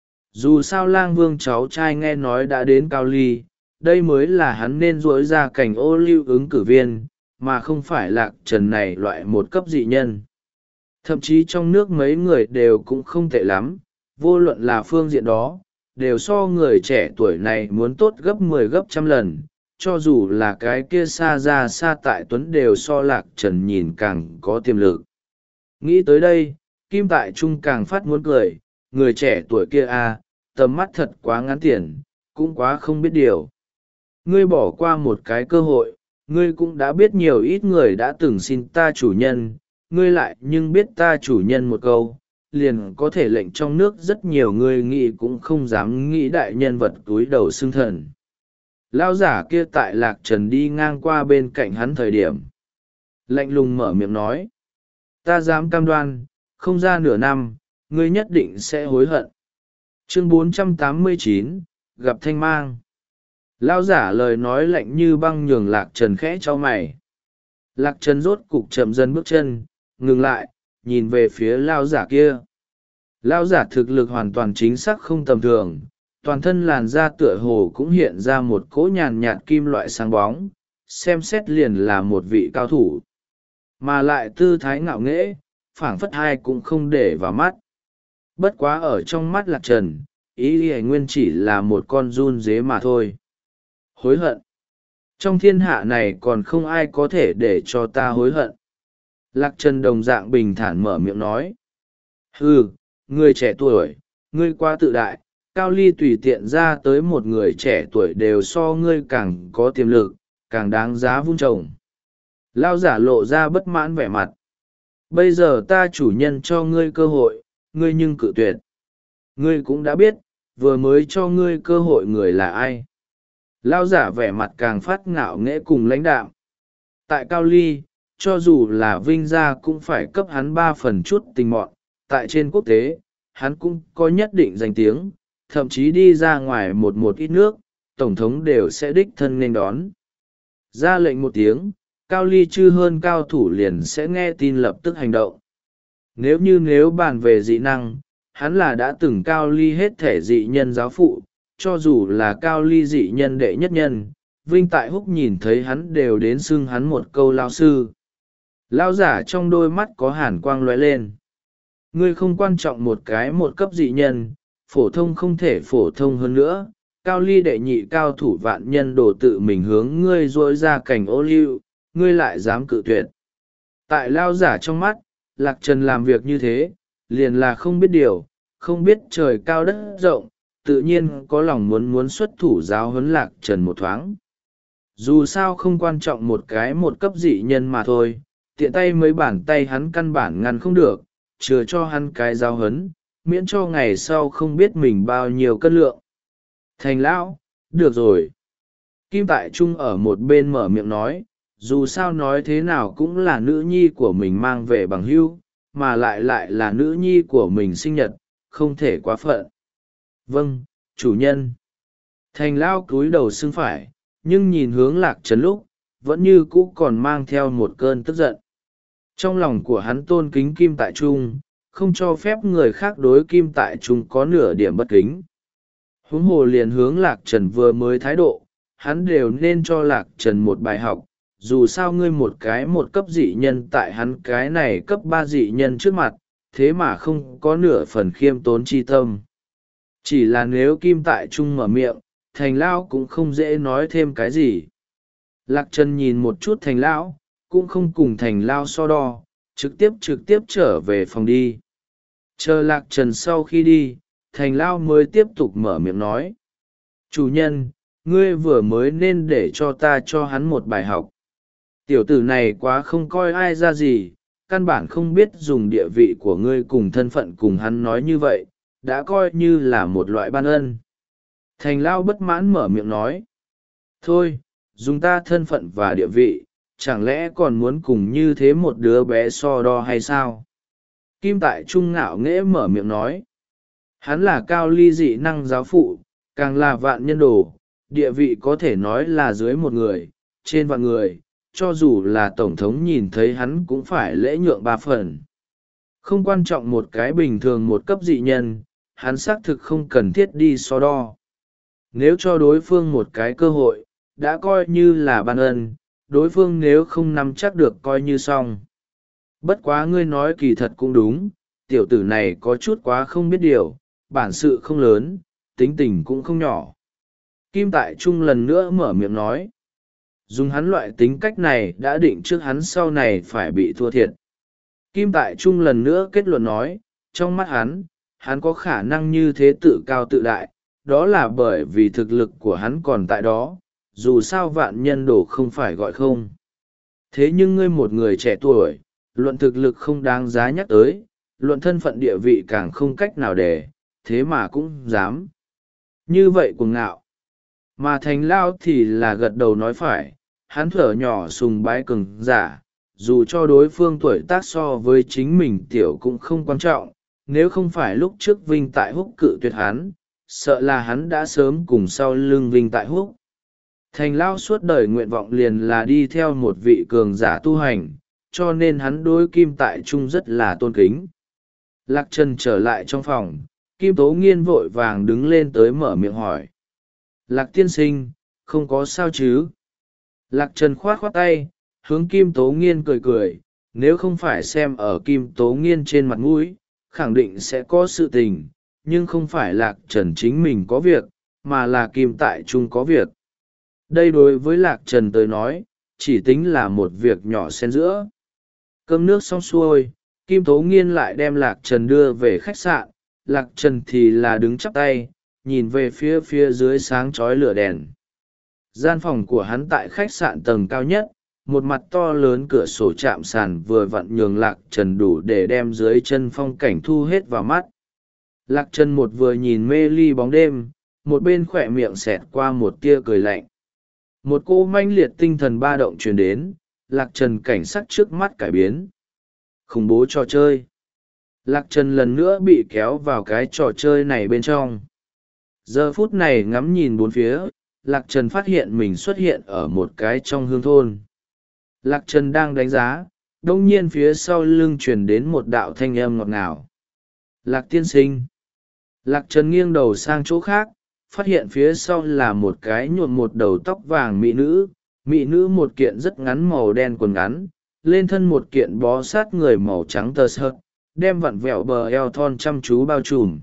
Dù sao Lang Vương cháu trai nghe nói đã đến Cao Ly, đây mới là hắn nên duỗi ra cảnh ô lưu ứng cử viên, mà không phải Lạc Trần này loại một cấp dị nhân. Thậm chí trong nước mấy người đều cũng không tệ lắm, vô luận là phương diện đó, đều so người trẻ tuổi này muốn tốt gấp mười gấp trăm lần, cho dù là cái kia xa ra xa tại Tuấn đều so Lạc Trần nhìn càng có tiềm lực. Nghĩ tới đây, Kim Tại Trung càng phát muốn cười, người trẻ tuổi kia à, tầm mắt thật quá ngắn tiền, cũng quá không biết điều. Ngươi bỏ qua một cái cơ hội, ngươi cũng đã biết nhiều ít người đã từng xin ta chủ nhân, ngươi lại nhưng biết ta chủ nhân một câu, liền có thể lệnh trong nước rất nhiều người nghĩ cũng không dám nghĩ đại nhân vật túi đầu xưng thần. Lão giả kia tại Lạc Trần đi ngang qua bên cạnh hắn thời điểm. Lạnh lùng mở miệng nói. Ta dám cam đoan, không ra nửa năm, ngươi nhất định sẽ hối hận. Chương bốn trăm tám mươi chín, gặp Thanh Mang. Lão giả lời nói lạnh như băng nhường Lạc Trần khẽ cho mày. Lạc Trần rốt cục chậm dần bước chân, ngừng lại, nhìn về phía lão giả kia. Lão giả thực lực hoàn toàn chính xác không tầm thường, toàn thân làn da tựa hồ cũng hiện ra một cỗ nhàn nhạt kim loại sáng bóng, xem xét liền là một vị cao thủ. Mà lại tư thái ngạo nghễ, phảng phất ai cũng không để vào mắt. Bất quá ở trong mắt Lạc Trần, ý y nguyên chỉ là một con giun dế mà thôi. Hối hận? Trong thiên hạ này còn không ai có thể để cho ta hối hận. Lạc Trần đồng dạng bình thản mở miệng nói. Ừ, người trẻ tuổi, ngươi quá tự đại, Cao Ly tùy tiện ra tới một người trẻ tuổi đều so ngươi càng có tiềm lực, càng đáng giá vun trồng. Lao giả lộ ra bất mãn vẻ mặt. Bây giờ ta chủ nhân cho ngươi cơ hội, ngươi nhưng cự tuyệt. Ngươi cũng đã biết, vừa mới cho ngươi cơ hội người là ai. Lao giả vẻ mặt càng phát ngạo nghễ cùng lãnh đạm. Tại Cao Ly, cho dù là Vinh gia cũng phải cấp hắn ba phần chút tình mọn. Tại trên quốc tế, hắn cũng có nhất định danh tiếng, thậm chí đi ra ngoài một một ít nước, tổng thống đều sẽ đích thân nên đón. Ra lệnh một tiếng, Cao Ly chư hơn cao thủ liền sẽ nghe tin lập tức hành động. Nếu như nếu bàn về dị năng, hắn là đã từng Cao Ly hết thể dị nhân giáo phụ, cho dù là Cao Ly dị nhân đệ nhất nhân, Vinh Tại Húc nhìn thấy hắn đều đến xưng hắn một câu lao sư. Lao giả trong đôi mắt có hàn quang lóe lên. Ngươi không quan trọng một cái một cấp dị nhân, phổ thông không thể phổ thông hơn nữa. Cao Ly đệ nhị cao thủ vạn nhân đổ tự mình hướng ngươi dối ra cảnh ô liu, ngươi lại dám cự tuyệt. Tại lao giả trong mắt, Lạc Trần làm việc như thế, liền là không biết điều, không biết trời cao đất rộng, tự nhiên có lòng muốn muốn xuất thủ giáo huấn Lạc Trần một thoáng. Dù sao không quan trọng một cái một cấp dị nhân mà thôi, tiện tay mấy bàn tay hắn căn bản ngăn không được, chừa cho hắn cái giáo huấn, miễn cho ngày sau không biết mình bao nhiêu cân lượng. Thành lão, được rồi. Kim Tại Trung ở một bên mở miệng nói, dù sao nói thế nào cũng là nữ nhi của mình mang về bằng hưu, mà lại lại là nữ nhi của mình sinh nhật, không thể quá phận. Vâng, chủ nhân. Thành lão cúi đầu xưng phải, nhưng nhìn hướng Lạc Trần lúc, vẫn như cũ còn mang theo một cơn tức giận. Trong lòng của hắn tôn kính Kim Tại Trung, không cho phép người khác đối Kim Tại Trung có nửa điểm bất kính. Huống hồ liền hướng Lạc Trần vừa mới thái độ, hắn đều nên cho Lạc Trần một bài học. Dù sao ngươi một cái một cấp dị nhân tại hắn cái này cấp ba dị nhân trước mặt, thế mà không có nửa phần khiêm tốn chi tâm. Chỉ là nếu Kim Tại Trung mở miệng, Thành Lão cũng không dễ nói thêm cái gì. Lạc Trần nhìn một chút Thành Lão, cũng không cùng Thành Lão so đo, trực tiếp trực tiếp trở về phòng đi. Chờ Lạc Trần sau khi đi, Thành Lão mới tiếp tục mở miệng nói. Chủ nhân, ngươi vừa mới nên để cho ta cho hắn một bài học. Tiểu tử này quá không coi ai ra gì, căn bản không biết dùng địa vị của ngươi cùng thân phận cùng hắn nói như vậy, đã coi như là một loại ban ân. Thành Lão bất mãn mở miệng nói. Thôi, dùng ta thân phận và địa vị, chẳng lẽ còn muốn cùng như thế một đứa bé so đo hay sao? Kim Tại Trung ngạo nghễ mở miệng nói. Hắn là Cao Ly dị năng giáo phụ, càng là vạn nhân đồ, địa vị có thể nói là dưới một người, trên vạn người, cho dù là tổng thống nhìn thấy hắn cũng phải lễ nhượng ba phần. Không quan trọng một cái bình thường một cấp dị nhân, hắn xác thực không cần thiết đi so đo. Nếu cho đối phương một cái cơ hội, đã coi như là ban ân, đối phương nếu không nắm chắc được coi như xong. Bất quá ngươi nói kỳ thật cũng đúng, tiểu tử này có chút quá không biết điều, bản sự không lớn, tính tình cũng không nhỏ. Kim Tại Trung lần nữa mở miệng nói. Dùng hắn loại tính cách này đã định trước hắn sau này phải bị thua thiệt. Kim Tại Trung lần nữa kết luận nói, trong mắt hắn, hắn có khả năng như thế tự cao tự đại, đó là bởi vì thực lực của hắn còn tại đó, dù sao vạn nhân đổ không phải gọi không. Thế nhưng ngươi một người trẻ tuổi, luận thực lực không đáng giá nhắc tới, luận thân phận địa vị càng không cách nào để, thế mà cũng dám. Như vậy cuồng ngạo. Mà Thành Lao thì là gật đầu nói phải, hắn thở nhỏ sùng bái cường giả, dù cho đối phương tuổi tác so với chính mình tiểu cũng không quan trọng, nếu không phải lúc trước Vinh Tại Húc cự tuyệt hắn, sợ là hắn đã sớm cùng sau lưng Vinh Tại Húc. Thành Lao suốt đời nguyện vọng liền là đi theo một vị cường giả tu hành, cho nên hắn đối Kim Tại Trung rất là tôn kính. Lạc Trần trở lại trong phòng, Kim Tố Nghiên vội vàng đứng lên tới mở miệng hỏi. Lạc tiên sinh, không có sao chứ? Lạc Trần khoát khoát tay, hướng Kim Tố Nghiên cười cười, nếu không phải xem ở Kim Tố Nghiên trên mặt mũi khẳng định sẽ có sự tình, nhưng không phải Lạc Trần chính mình có việc, mà là Kim Tại Trung có việc. Đây đối với Lạc Trần tới nói chỉ tính là một việc nhỏ xen giữa. Cơm nước xong xuôi, Kim Tố Nghiên lại đem Lạc Trần đưa về khách sạn. Lạc Trần thì là đứng chắp tay nhìn về phía phía dưới sáng chói lửa đèn. Gian phòng của hắn tại khách sạn tầng cao nhất, một mặt to lớn cửa sổ chạm sàn vừa vặn nhường Lạc Trần đủ để đem dưới chân phong cảnh thu hết vào mắt. Lạc Trần một vừa nhìn mê ly bóng đêm, một bên khỏe miệng xẹt qua một tia cười lạnh. Một cô manh liệt tinh thần ba động truyền đến, Lạc Trần cảnh sắc trước mắt cải biến. Khủng bố trò chơi. Lạc Trần lần nữa bị kéo vào cái trò chơi này bên trong. Giờ phút này ngắm nhìn bốn phía, Lạc Trần phát hiện mình xuất hiện ở một cái trong hương thôn. Lạc Trần đang đánh giá, đông nhiên phía sau lưng truyền đến một đạo thanh âm ngọt ngào. Lạc tiên sinh. Lạc Trần nghiêng đầu sang chỗ khác, phát hiện phía sau là một cái nhuộm một đầu tóc vàng mỹ nữ. Mỹ nữ một kiện rất ngắn màu đen quần ngắn, lên thân một kiện bó sát người màu trắng tơ sợt, đem vặn vẹo bờ eo thon chăm chú bao trùm.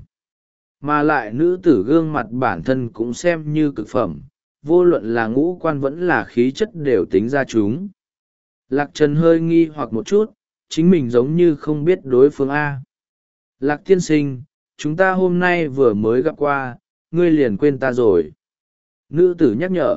Mà lại nữ tử gương mặt bản thân cũng xem như cực phẩm, vô luận là ngũ quan vẫn là khí chất đều tính ra chúng. Lạc Trần hơi nghi hoặc một chút, chính mình giống như không biết đối phương A. Lạc tiên sinh, chúng ta hôm nay vừa mới gặp qua, ngươi liền quên ta rồi. Nữ tử nhắc nhở.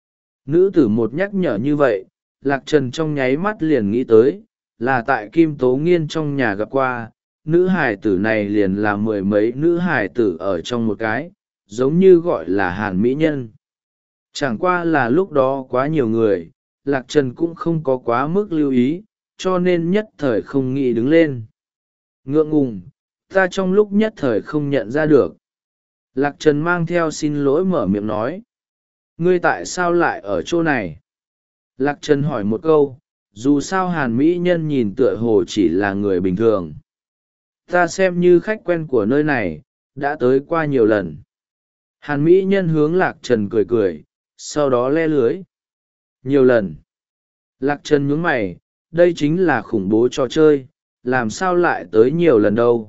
Nữ tử một nhắc nhở như vậy, Lạc Trần trong nháy mắt liền nghĩ tới, là tại Kim Tố Nghiên trong nhà gặp qua, nữ hài tử này liền là mười mấy nữ hài tử ở trong một cái, giống như gọi là Hàn Mỹ Nhân. Chẳng qua là lúc đó quá nhiều người, Lạc Trần cũng không có quá mức lưu ý, cho nên nhất thời không nghĩ đứng lên. Ngượng ngùng, ta trong lúc nhất thời không nhận ra được. Lạc Trần mang theo xin lỗi mở miệng nói. Ngươi tại sao lại ở chỗ này? Lạc Trần hỏi một câu, dù sao Hàn Mỹ Nhân nhìn tựa hồ chỉ là người bình thường. Ta xem như khách quen của nơi này, đã tới qua nhiều lần. Hàn Mỹ Nhân hướng Lạc Trần cười cười, sau đó le lưới. Nhiều lần. Lạc Trần nhướng mày, đây chính là khủng bố trò chơi, làm sao lại tới nhiều lần đâu.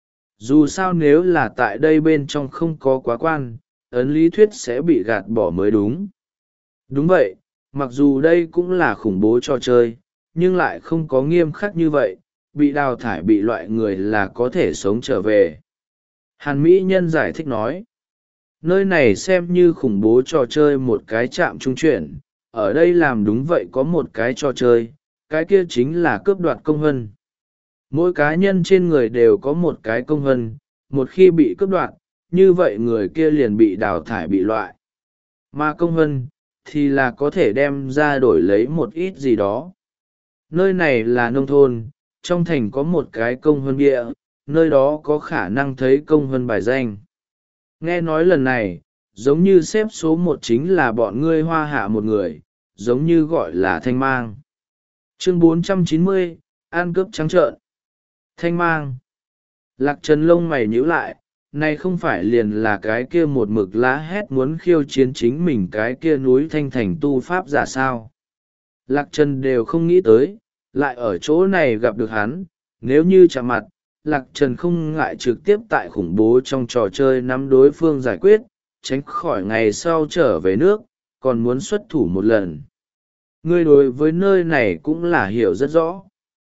Dù sao nếu là tại đây bên trong không có quá quan, ấn lý thuyết sẽ bị gạt bỏ mới đúng. Đúng vậy, mặc dù đây cũng là khủng bố trò chơi, nhưng lại không có nghiêm khắc như vậy, bị đào thải bị loại người là có thể sống trở về. Hàn Mỹ Nhân giải thích nói, nơi này xem như khủng bố trò chơi một cái trạm trung chuyển, ở đây làm đúng vậy có một cái trò chơi, cái kia chính là cướp đoạt công hân. Mỗi cá nhân trên người đều có một cái công hân, một khi bị cướp đoạt, như vậy người kia liền bị đào thải bị loại. Mà công hân, thì là có thể đem ra đổi lấy một ít gì đó. Nơi này là nông thôn, trong thành có một cái công hân bia, nơi đó có khả năng thấy công hân bài danh. Nghe nói lần này, giống như xếp số một chính là bọn ngươi hoa hạ một người, giống như gọi là Thanh Mang. Chương bốn trăm chín mươi, An cướp trắng trợn. Thanh Mang. Lạc Trần lông mày nhíu lại, này không phải liền là cái kia một mực lá hét muốn khiêu chiến chính mình cái kia núi Thanh Thành tu pháp giả sao. Lạc Trần đều không nghĩ tới, lại ở chỗ này gặp được hắn, nếu như chạm mặt, Lạc Trần không ngại trực tiếp tại khủng bố trong trò chơi nắm đối phương giải quyết, tránh khỏi ngày sau trở về nước, còn muốn xuất thủ một lần. Ngươi đối với nơi này cũng là hiểu rất rõ.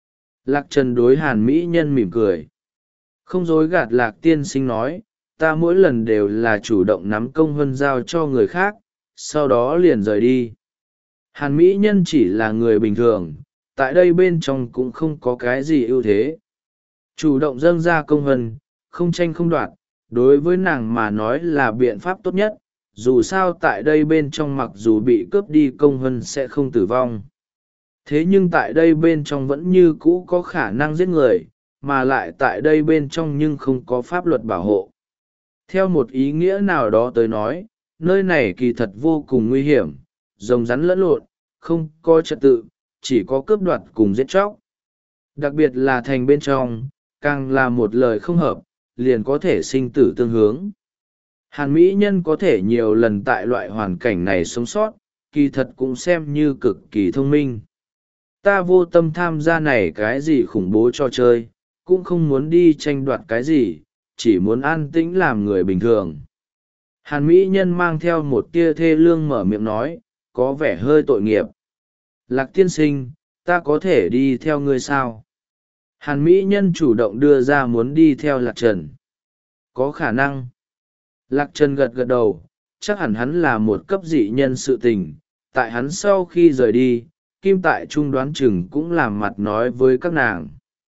Lạc Trần đối Hàn Mỹ Nhân mỉm cười. Không dối gạt Lạc tiên sinh nói, ta mỗi lần đều là chủ động nắm công hân giao cho người khác, sau đó liền rời đi. Hàn Mỹ Nhân chỉ là người bình thường, tại đây bên trong cũng không có cái gì ưu thế. Chủ động dâng ra công hân, không tranh không đoạt, đối với nàng mà nói là biện pháp tốt nhất, dù sao tại đây bên trong mặc dù bị cướp đi công hân sẽ không tử vong. Thế nhưng tại đây bên trong vẫn như cũ có khả năng giết người, mà lại tại đây bên trong nhưng không có pháp luật bảo hộ. Theo một ý nghĩa nào đó tới nói, nơi này kỳ thật vô cùng nguy hiểm, rồng rắn lẫn lộn, không có trật tự, chỉ có cướp đoạt cùng giết chóc. Đặc biệt là thành bên trong, càng là một lời không hợp, liền có thể sinh tử tương hướng. Hàn Mỹ Nhân có thể nhiều lần tại loại hoàn cảnh này sống sót, kỳ thật cũng xem như cực kỳ thông minh. ta vô tâm tham gia này cái gì khủng bố trò chơi, cũng không muốn đi tranh đoạt cái gì, chỉ muốn an tĩnh làm người bình thường. Hàn mỹ nhân mang theo một tia thê lương mở miệng nói, có vẻ hơi tội nghiệp. Lạc tiên sinh, ta có thể đi theo ngươi sao? Hàn mỹ nhân chủ động đưa ra muốn đi theo Lạc Trần. Có khả năng. Lạc Trần gật gật đầu, chắc hẳn hắn là một cấp dị nhân sự tình. Tại hắn sau khi rời đi, Kim Tại Trung đoán chừng cũng làm mặt nói với các nàng.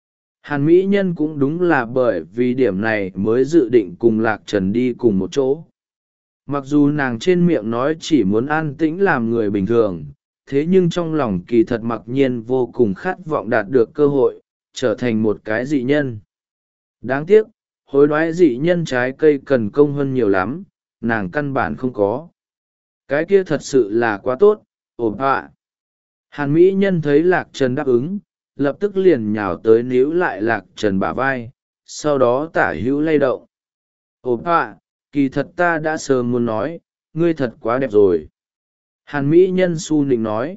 Hàn mỹ nhân cũng đúng là bởi vì điểm này mới dự định cùng Lạc Trần đi cùng một chỗ. Mặc dù nàng trên miệng nói chỉ muốn an tĩnh làm người bình thường, thế nhưng trong lòng kỳ thật mặc nhiên vô cùng khát vọng đạt được cơ hội, trở thành một cái dị nhân. Đáng tiếc, hối đoái dị nhân trái cây cần công hơn nhiều lắm, nàng căn bản không có. Cái kia thật sự là quá tốt, ổn ạ. Hàn mỹ nhân thấy Lạc Trần đáp ứng, lập tức liền nhào tới níu lại Lạc Trần bả vai, sau đó tả hữu lay động. Ổn ạ, kỳ thật ta đã sớm muốn nói, ngươi thật quá đẹp rồi. Hàn mỹ nhân su nịnh nói.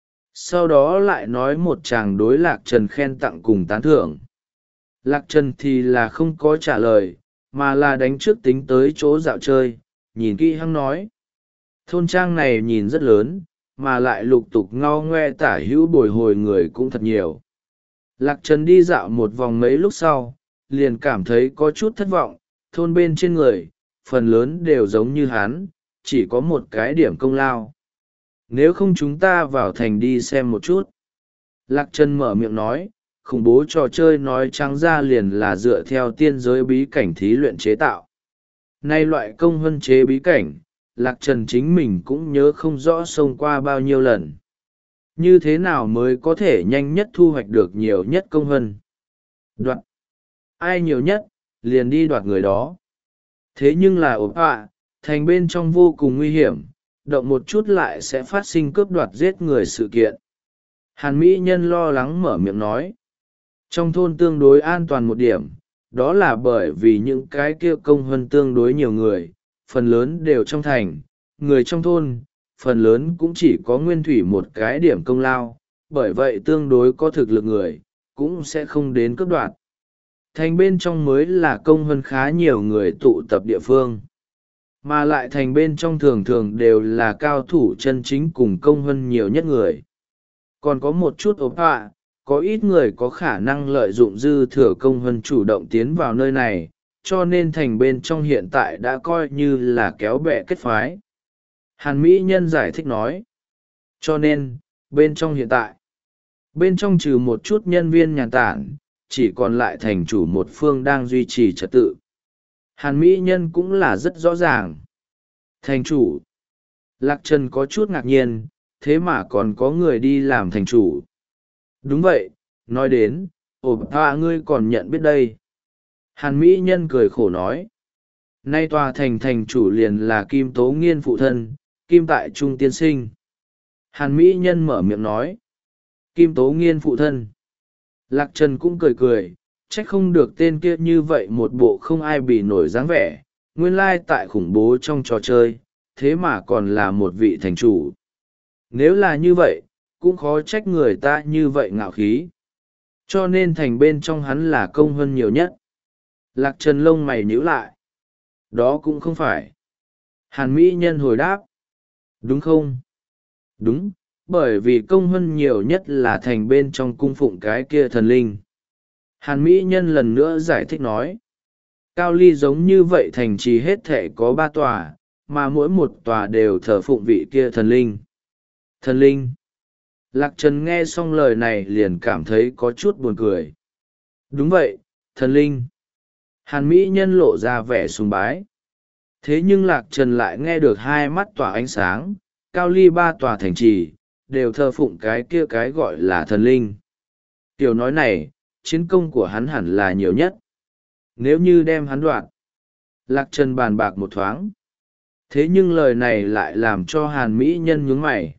Sau đó lại nói một chàng đối Lạc Trần khen tặng cùng tán thưởng. Lạc Trần thì là không có trả lời, mà là đánh trước tính tới chỗ dạo chơi, nhìn kỹ hăng nói. Thôn trang này nhìn rất lớn, mà lại lục tục ngao ngoe tả hữu bồi hồi người cũng thật nhiều. Lạc Trần đi dạo một vòng mấy lúc sau, liền cảm thấy có chút thất vọng, thôn bên trên người, phần lớn đều giống như hắn, chỉ có một cái điểm công lao. Nếu không chúng ta vào thành đi xem một chút. Lạc Trần mở miệng nói, khủng bố trò chơi nói trắng ra liền là dựa theo tiên giới bí cảnh thí luyện chế tạo. Nay loại công huân chế bí cảnh, Lạc Trần chính mình cũng nhớ không rõ xông qua bao nhiêu lần. Như thế nào mới có thể nhanh nhất thu hoạch được nhiều nhất công huân? Đoạt. Ai nhiều nhất, liền đi đoạt người đó. Thế nhưng là ổn ạ, thành bên trong vô cùng nguy hiểm, động một chút lại sẽ phát sinh cướp đoạt giết người sự kiện. Hàn mỹ nhân lo lắng mở miệng nói. Trong thôn tương đối an toàn một điểm, đó là bởi vì những cái kia công huân tương đối nhiều người, phần lớn đều trong thành, người trong thôn, phần lớn cũng chỉ có nguyên thủy một cái điểm công lao, bởi vậy tương đối có thực lực người, cũng sẽ không đến cướp đoạt. Thành bên trong mới là công huân khá nhiều người tụ tập địa phương. Mà lại thành bên trong thường thường đều là cao thủ chân chính cùng công huân nhiều nhất người. Còn có một chút ốp họa, có ít người có khả năng lợi dụng dư thừa công huân chủ động tiến vào nơi này, cho nên thành bên trong hiện tại đã coi như là kéo bè kết phái. Hàn mỹ nhân giải thích nói. Cho nên, bên trong hiện tại, bên trong trừ một chút nhân viên nhàn tản, chỉ còn lại thành chủ một phương đang duy trì trật tự. Hàn mỹ nhân cũng là rất rõ ràng. Thành chủ. Lạc Trần có chút ngạc nhiên, thế mà còn có người đi làm thành chủ. Đúng vậy, nói đến, ồ à, ngươi còn nhận biết đây. Hàn mỹ nhân cười khổ nói. Nay tòa thành thành chủ liền là Kim Tố Nghiên phụ thân, Kim Tại Trung tiên sinh. Hàn mỹ nhân mở miệng nói. Kim Tố Nghiên phụ thân. Lạc Trần cũng cười cười, trách không được tên kia như vậy một bộ không ai bị nổi dáng vẻ, nguyên lai tại khủng bố trong trò chơi, thế mà còn là một vị thành chủ. Nếu là như vậy, cũng khó trách người ta như vậy ngạo khí. Cho nên thành bên trong hắn là công hơn nhiều nhất. Lạc Trần lông mày nhíu lại. Đó cũng không phải. Hàn mỹ nhân hồi đáp. Đúng không? Đúng, bởi vì công hơn nhiều nhất là thành bên trong cung phụng cái kia thần linh. Hàn mỹ nhân lần nữa giải thích nói. Cao ly giống như vậy thành trì hết thể có ba tòa, mà mỗi một tòa đều thờ phụng vị kia thần linh. Thần linh. Lạc Trần nghe xong lời này liền cảm thấy có chút buồn cười. Đúng vậy, thần linh. Hàn mỹ nhân lộ ra vẻ sùng bái. Thế nhưng Lạc Trần lại nghe được hai mắt tỏa ánh sáng, cao ly ba tòa thành trì, đều thờ phụng cái kia cái gọi là thần linh. Tiểu nói này, chiến công của hắn hẳn là nhiều nhất. Nếu như đem hắn đoạt, Lạc Trần bàn bạc một thoáng. Thế nhưng lời này lại làm cho Hàn mỹ nhân nhướng mày.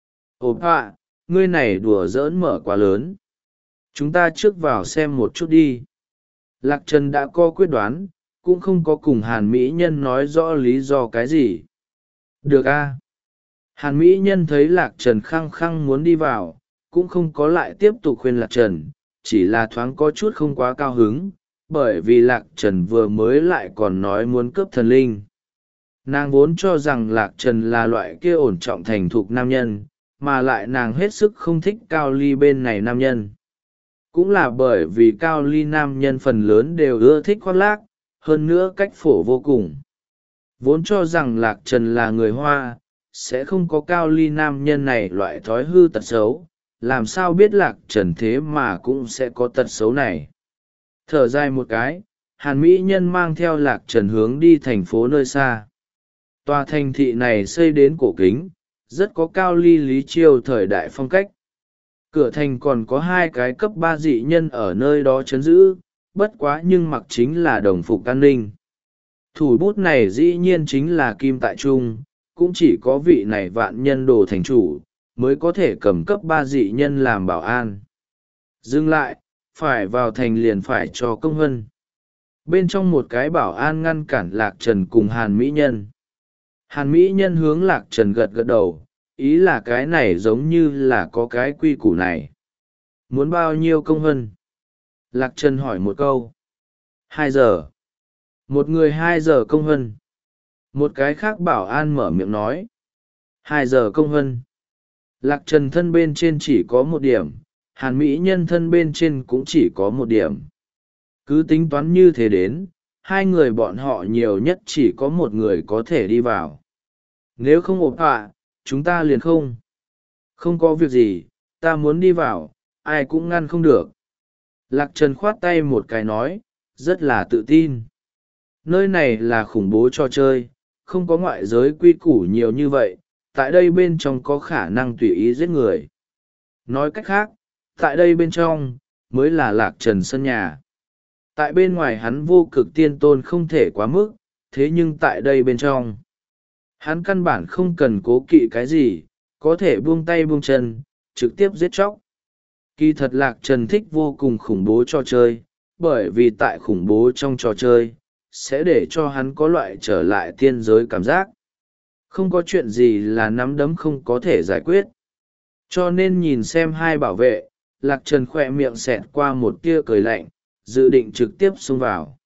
Ồ ạ, ngươi này đùa giỡn mở quá lớn. Chúng ta trước vào xem một chút đi. Lạc Trần đã có quyết đoán, cũng không có cùng Hàn mỹ nhân nói rõ lý do cái gì. Được a. Hàn mỹ nhân thấy Lạc Trần khăng khăng muốn đi vào, cũng không có lại tiếp tục khuyên lạc trần, chỉ là thoáng có chút không quá cao hứng, bởi vì lạc trần vừa mới lại còn nói muốn cướp thần linh. Nàng vốn cho rằng lạc trần là loại kia ổn trọng thành thục nam nhân, mà lại nàng hết sức không thích cao ly bên này nam nhân. Cũng là bởi vì cao ly nam nhân phần lớn đều ưa thích khoác lác, hơn nữa cách phổ vô cùng. Vốn cho rằng lạc trần là người Hoa, sẽ không có cao ly nam nhân này loại thói hư tật xấu, làm sao biết lạc trần thế mà cũng sẽ có tật xấu này. Thở dài một cái, hàn mỹ nhân mang theo lạc trần hướng đi thành phố nơi xa. Tòa thành thị này xây đến cổ kính, rất có cao ly lý chiêu thời đại phong cách. Cửa thành còn có hai cái cấp ba dị nhân ở nơi đó trấn giữ, bất quá nhưng mặc chính là đồng phục an ninh. Thủ bút này dĩ nhiên chính là Kim Tại Trung, cũng chỉ có vị này vạn nhân đồ thành chủ, mới có thể cầm cấp ba dị nhân làm bảo an. Dừng lại, phải vào thành liền phải cho công hân. Bên trong một cái bảo an ngăn cản lạc trần cùng hàn mỹ nhân. Hàn mỹ nhân hướng lạc trần gật gật đầu, ý là cái này giống như là có cái quy củ này. Muốn bao nhiêu công hân? Lạc trần hỏi một câu. Hai giờ. Một người hai giờ công hân. Một cái khác bảo an mở miệng nói. Hai giờ công hân. Lạc trần thân bên trên chỉ có một điểm, hàn mỹ nhân thân bên trên cũng chỉ có một điểm. Cứ tính toán như thế đến, hai người bọn họ nhiều nhất chỉ có một người có thể đi vào. Nếu không ổn họa, chúng ta liền không. Không có việc gì, ta muốn đi vào, ai cũng ngăn không được. Lạc trần khoát tay một cái nói, rất là tự tin. Nơi này là khủng bố trò chơi, không có ngoại giới quy củ nhiều như vậy, tại đây bên trong có khả năng tùy ý giết người. Nói cách khác, tại đây bên trong, mới là lạc trần sân nhà. Tại bên ngoài hắn vô cực tiên tôn không thể quá mức, thế nhưng tại đây bên trong, hắn căn bản không cần cố kỵ cái gì, có thể buông tay buông chân, trực tiếp giết chóc. Kỳ thật lạc trần thích vô cùng khủng bố trò chơi, bởi vì tại khủng bố trong trò chơi, sẽ để cho hắn có loại trở lại tiên giới cảm giác. Không có chuyện gì là nắm đấm không có thể giải quyết. Cho nên nhìn xem hai bảo vệ, lạc trần khỏe miệng xẹt qua một tia cười lạnh, dự định trực tiếp xông vào.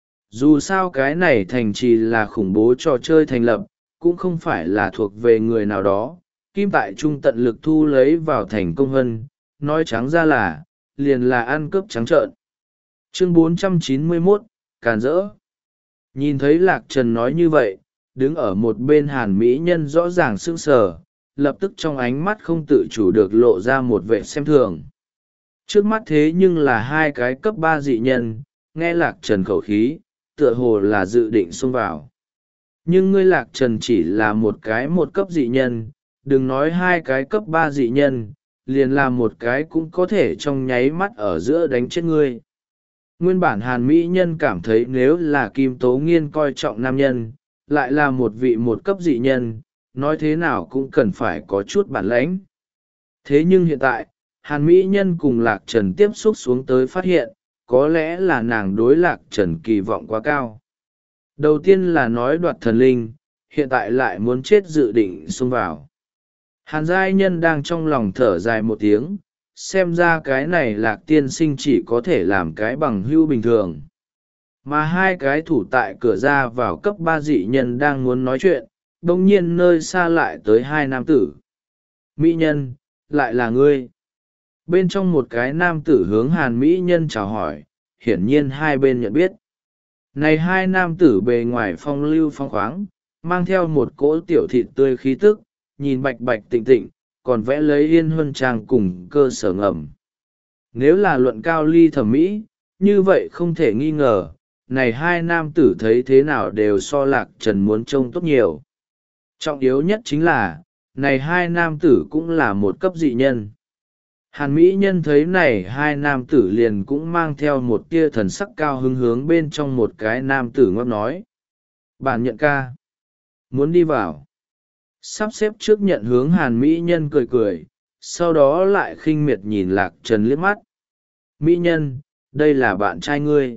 Dù sao cái này thành trì là khủng bố trò chơi thành lập, cũng không phải là thuộc về người nào đó. Kim Tại Trung tận lực thu lấy vào thành công hân, nói trắng ra là, liền là ăn cướp trắng trợn. Chương bốn trăm chín mươi mốt, càn rỡ. Nhìn thấy lạc trần nói như vậy, đứng ở một bên hàn mỹ nhân rõ ràng sững sờ, lập tức trong ánh mắt không tự chủ được lộ ra một vẻ xem thường. Trước mắt thế nhưng là hai cái cấp ba dị nhân, nghe lạc trần khẩu khí, tựa hồ là dự định xông vào. Nhưng ngươi lạc trần chỉ là một cái một cấp dị nhân, đừng nói hai cái cấp ba dị nhân, liền là một cái cũng có thể trong nháy mắt ở giữa đánh chết ngươi. Nguyên bản hàn mỹ nhân cảm thấy nếu là Kim Tố Nghiên coi trọng nam nhân, lại là một vị một cấp dị nhân, nói thế nào cũng cần phải có chút bản lãnh. Thế nhưng hiện tại, hàn mỹ nhân cùng lạc trần tiếp xúc xuống tới phát hiện, có lẽ là nàng đối lạc trần kỳ vọng quá cao. Đầu tiên là nói đoạt thần linh, hiện tại lại muốn chết dự định xông vào. Hàn giai nhân đang trong lòng thở dài một tiếng, xem ra cái này lạc tiên sinh chỉ có thể làm cái bằng hữu bình thường. Mà hai cái thủ tại cửa ra vào cấp ba dị nhân đang muốn nói chuyện, đồng nhiên nơi xa lại tới hai nam tử. Mỹ nhân, lại là ngươi. Bên trong một cái nam tử hướng hàn mỹ nhân chào hỏi, hiển nhiên hai bên nhận biết. Này hai nam tử bề ngoài phong lưu phong khoáng, mang theo một cỗ tiểu thịt tươi khí tức, nhìn bạch bạch tịnh tịnh, còn vẽ lấy yên huân trang cùng cơ sở ngầm. Nếu là luận cao ly thẩm mỹ, như vậy không thể nghi ngờ, này hai nam tử thấy thế nào đều so lạc trần muốn trông tốt nhiều. Trọng yếu nhất chính là, này hai nam tử cũng là một cấp dị nhân. Hàn mỹ nhân thấy này hai nam tử liền cũng mang theo một tia thần sắc cao hứng hướng bên trong một cái nam tử ngóc nói. Bản nhận ca. Muốn đi vào. Sắp xếp trước nhận hướng hàn mỹ nhân cười cười, sau đó lại khinh miệt nhìn lạc trần liếc mắt. Mỹ nhân, đây là bạn trai ngươi.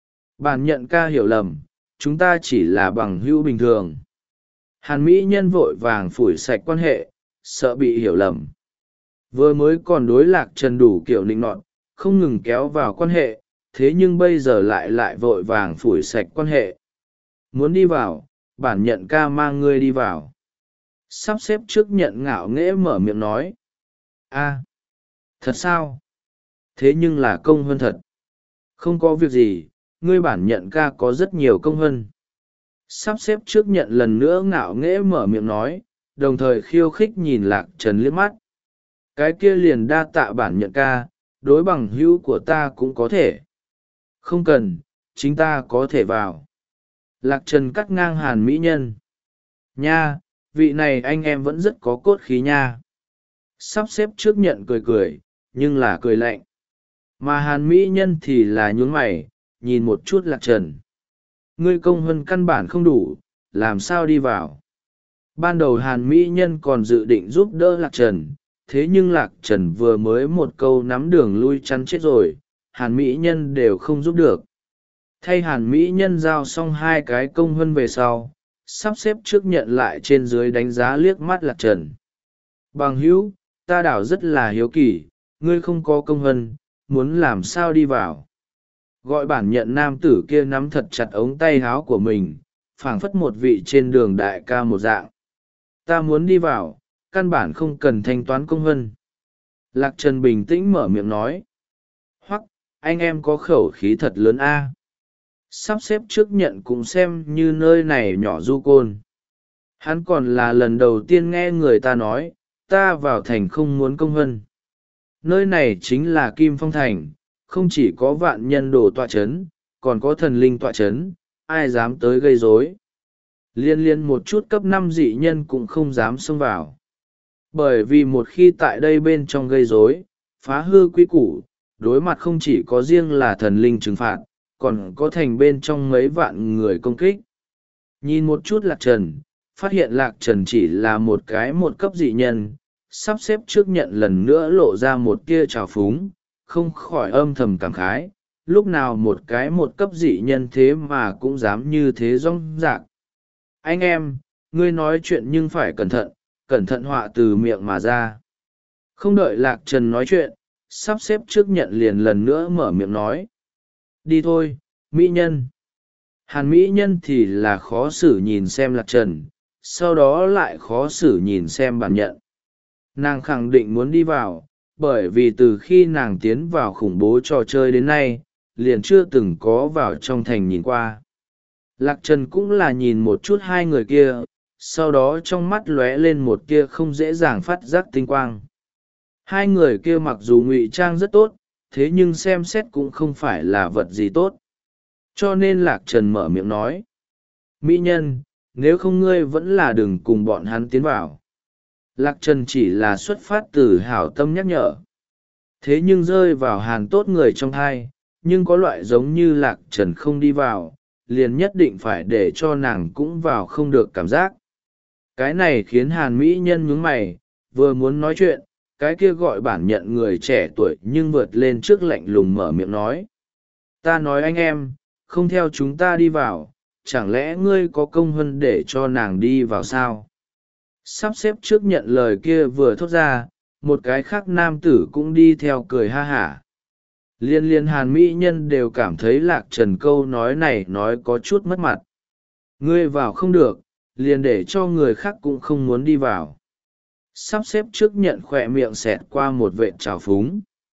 Bản nhận ca hiểu lầm, chúng ta chỉ là bằng hữu bình thường. Hàn mỹ nhân vội vàng phủi sạch quan hệ, sợ bị hiểu lầm. Vừa mới còn đối Lạc Trần đủ kiểu nịnh nọt, không ngừng kéo vào quan hệ, thế nhưng bây giờ lại lại vội vàng phủi sạch quan hệ. Muốn đi vào, bản nhận ca mang ngươi đi vào. Sắp xếp trước nhận ngạo nghễ mở miệng nói. A, thật sao? Thế nhưng là công hơn thật. Không có việc gì, ngươi bản nhận ca có rất nhiều công hơn. Sắp xếp trước nhận lần nữa ngạo nghễ mở miệng nói, đồng thời khiêu khích nhìn Lạc Trần liếc mắt. Cái kia liền đa tạ bản nhận ca, đối bằng hữu của ta cũng có thể. Không cần, chính ta có thể vào. Lạc Trần cắt ngang Hàn Mỹ Nhân. Nha, vị này anh em vẫn rất có cốt khí nha. Sắp xếp trước nhận cười cười, nhưng là cười lạnh. Mà Hàn Mỹ Nhân thì là nhún mày, nhìn một chút Lạc Trần. Ngươi công hơn căn bản không đủ, làm sao đi vào. Ban đầu Hàn Mỹ Nhân còn dự định giúp đỡ Lạc Trần, thế nhưng Lạc Trần vừa mới một câu nắm đường lui chắn chết rồi, Hàn Mỹ Nhân đều không giúp được. Thay Hàn Mỹ Nhân giao xong hai cái công hơn về sau, sắp xếp trước nhận lại trên dưới đánh giá liếc mắt Lạc Trần. Bằng hữu, ta đảo rất là hiếu kỳ, ngươi không có công hơn, muốn làm sao đi vào. Gọi bản nhận nam tử kia nắm thật chặt ống tay háo của mình, phảng phất một vị trên đường đại ca một dạng. Ta muốn đi vào, căn bản không cần thanh toán công hơn. Lạc Trần bình tĩnh mở miệng nói. Hoặc, anh em có khẩu khí thật lớn a. Sắp xếp trước nhận cũng xem như nơi này nhỏ du côn. Hắn còn là lần đầu tiên nghe người ta nói, ta vào thành không muốn công hơn. Nơi này chính là Kim Phong Thành, không chỉ có vạn nhân đồ tọa chấn, còn có thần linh tọa chấn, ai dám tới gây rối. Liên liên một chút cấp năm dị nhân cũng không dám xông vào. Bởi vì một khi tại đây bên trong gây rối, phá hư quy củ, đối mặt không chỉ có riêng là thần linh trừng phạt, còn có thành bên trong mấy vạn người công kích. Nhìn một chút Lạc Trần, phát hiện Lạc Trần chỉ là một cái một cấp dị nhân, sắp xếp trước nhận lần nữa lộ ra một tia trào phúng, không khỏi âm thầm cảm khái, lúc nào một cái một cấp dị nhân thế mà cũng dám như thế rong rạc. Anh em, ngươi nói chuyện nhưng phải cẩn thận, cẩn thận họa từ miệng mà ra. Không đợi Lạc Trần nói chuyện, sắp xếp trước nhận liền lần nữa mở miệng nói. Đi thôi, Mỹ Nhân. Hàn Mỹ Nhân thì là khó xử nhìn xem Lạc Trần, sau đó lại khó xử nhìn xem bản nhận. Nàng khẳng định muốn đi vào, bởi vì từ khi nàng tiến vào khủng bố trò chơi đến nay, liền chưa từng có vào trong thành nhìn qua. Lạc Trần cũng là nhìn một chút hai người kia, sau đó trong mắt lóe lên một kia không dễ dàng phát giác tinh quang. Hai người kia mặc dù ngụy trang rất tốt, thế nhưng xem xét cũng không phải là vật gì tốt. Cho nên Lạc Trần mở miệng nói. Mỹ Nhân, nếu không ngươi vẫn là đừng cùng bọn hắn tiến vào. Lạc Trần chỉ là xuất phát từ hảo tâm nhắc nhở. Thế nhưng rơi vào Hàn tốt người trong hai, nhưng có loại giống như Lạc Trần không đi vào, liền nhất định phải để cho nàng cũng vào không được cảm giác. Cái này khiến Hàn Mỹ Nhân nhướng mày, vừa muốn nói chuyện, cái kia gọi bản nhận người trẻ tuổi nhưng vượt lên trước lạnh lùng mở miệng nói. Ta nói anh em, không theo chúng ta đi vào, chẳng lẽ ngươi có công hơn để cho nàng đi vào sao? Sắp xếp trước nhận lời kia vừa thốt ra, một cái khác nam tử cũng đi theo cười ha hả. Liên liên Hàn Mỹ Nhân đều cảm thấy Lạc Trần câu nói này nói có chút mất mặt. Ngươi vào không được, liền để cho người khác cũng không muốn đi vào. Sắp xếp trước nhận khỏe miệng xẹt qua một vệt trào phúng.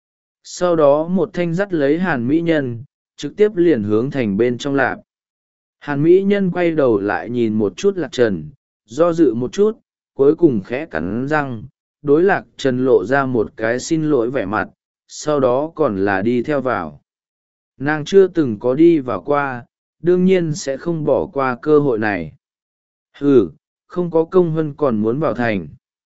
Sau đó một thanh dắt lấy Hàn Mỹ Nhân, trực tiếp liền hướng thành bên trong lạp. Hàn Mỹ Nhân quay đầu lại nhìn một chút Lạc Trần, do dự một chút, cuối cùng khẽ cắn răng, đối Lạc Trần lộ ra một cái xin lỗi vẻ mặt, sau đó còn là đi theo vào. Nàng chưa từng có đi vào qua, đương nhiên sẽ không bỏ qua cơ hội này. Ừ, không có công hơn còn muốn vào thành.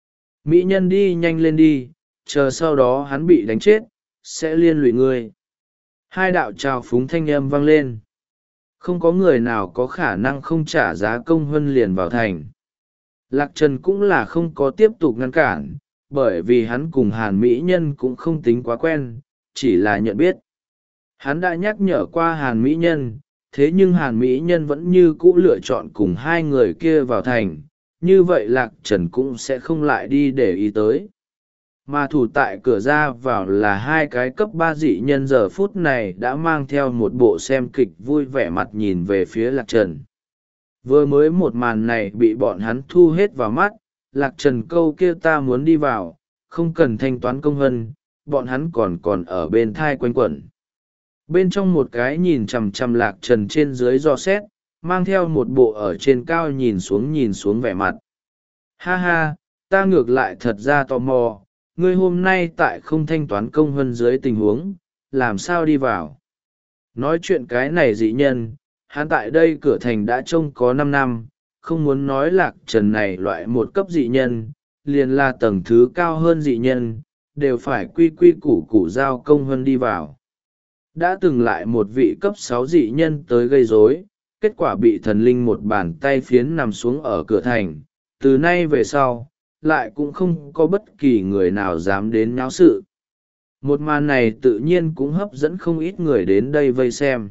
Mỹ Nhân đi nhanh lên đi, chờ sau đó hắn bị đánh chết, sẽ liên lụy ngươi. Hai đạo trào phúng thanh âm vang lên. Không có người nào có khả năng không trả giá công hơn liền vào thành. Lạc Trần cũng là không có tiếp tục ngăn cản, bởi vì hắn cùng Hàn Mỹ Nhân cũng không tính quá quen, chỉ là nhận biết. Hắn đã nhắc nhở qua Hàn Mỹ Nhân, thế nhưng Hàn Mỹ Nhân vẫn như cũ lựa chọn cùng hai người kia vào thành, như vậy Lạc Trần cũng sẽ không lại đi để ý tới. mà thủ tại cửa ra vào là hai cái cấp ba dị nhân giờ phút này đã mang theo một bộ xem kịch vui vẻ mặt nhìn về phía Lạc Trần. Vừa mới một màn này bị bọn hắn thu hết vào mắt, Lạc Trần câu kia ta muốn đi vào, không cần thanh toán công hân, bọn hắn còn còn ở bên thai quanh quẩn. Bên trong một cái nhìn chằm chằm Lạc Trần trên dưới do xét, mang theo một bộ ở trên cao nhìn xuống nhìn xuống vẻ mặt. Ha ha, ta ngược lại thật ra tò mò, ngươi hôm nay tại không thanh toán công hân dưới tình huống, làm sao đi vào. Nói chuyện cái này dị nhân, hắn tại đây cửa thành đã trông có năm năm, không muốn nói Lạc Trần này loại một cấp dị nhân, liền là tầng thứ cao hơn dị nhân, đều phải quy quy củ củ giao công hân đi vào. Đã từng lại một vị cấp sáu dị nhân tới gây rối, kết quả bị thần linh một bàn tay phiến nằm xuống ở cửa thành, từ nay về sau, lại cũng không có bất kỳ người nào dám đến náo sự. Một màn này tự nhiên cũng hấp dẫn không ít người đến đây vây xem.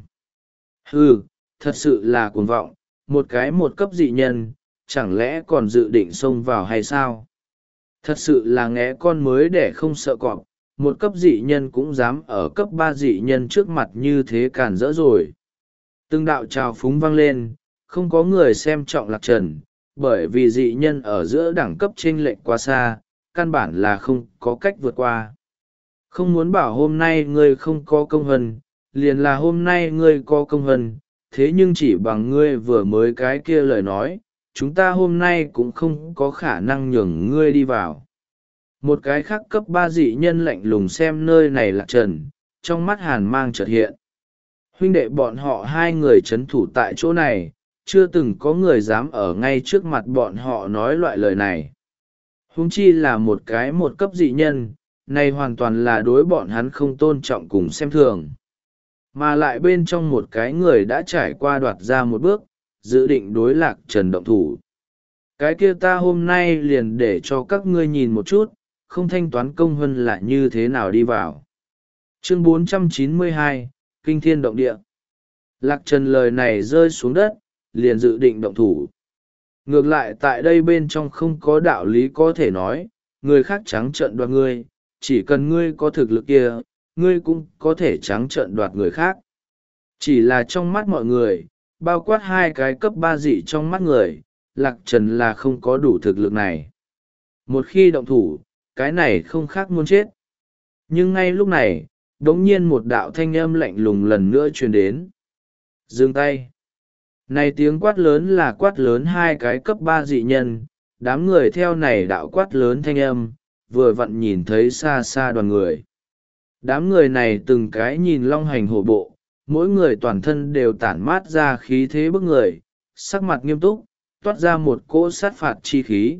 Hừ, thật sự là cuồng vọng, một cái một cấp dị nhân, chẳng lẽ còn dự định xông vào hay sao? Thật sự là nghé con mới để không sợ cọp, một cấp dị nhân cũng dám ở cấp ba dị nhân trước mặt như thế càn rỡ rồi. Từng đạo trào phúng vang lên, không có người xem trọng Lạc Trần, bởi vì dị nhân ở giữa đẳng cấp chênh lệch quá xa, căn bản là không có cách vượt qua. Không muốn bảo hôm nay ngươi không có công hân, liền là hôm nay ngươi có công hân, thế nhưng chỉ bằng ngươi vừa mới cái kia lời nói, chúng ta hôm nay cũng không có khả năng nhường ngươi đi vào. Một cái khác cấp ba dị nhân lạnh lùng xem nơi này Lạc Trần, trong mắt hàn mang chợt hiện. Huynh đệ bọn họ hai người chấn thủ tại chỗ này, chưa từng có người dám ở ngay trước mặt bọn họ nói loại lời này. Huống chi là một cái một cấp dị nhân, này hoàn toàn là đối bọn hắn không tôn trọng cùng xem thường. Mà lại bên trong một cái người đã trải qua đoạt ra một bước, dự định đối Lạc Trần động thủ. Cái kia ta hôm nay liền để cho các ngươi nhìn một chút, không thanh toán công hân là như thế nào đi vào. Chương bốn trăm chín mươi hai, Kinh Thiên Động Địa. Lạc Trần lời này rơi xuống đất, liền dự định động thủ. Ngược lại tại đây bên trong không có đạo lý có thể nói, người khác trắng trợn đoạt ngươi, chỉ cần ngươi có thực lực kia, ngươi cũng có thể trắng trợn đoạt người khác. Chỉ là trong mắt mọi người, bao quát hai cái cấp ba dị trong mắt người, Lạc Trần là không có đủ thực lực này. Một khi động thủ, cái này không khác muốn chết. Nhưng ngay lúc này, đống nhiên một đạo thanh âm lạnh lùng lần nữa truyền đến. Dừng tay. Này tiếng quát lớn là quát lớn hai cái cấp ba dị nhân, đám người theo này đạo quát lớn thanh âm, vừa vặn nhìn thấy xa xa đoàn người. Đám người này từng cái nhìn long hành hổ bộ, mỗi người toàn thân đều tản mát ra khí thế bức người, sắc mặt nghiêm túc, toát ra một cỗ sát phạt chi khí.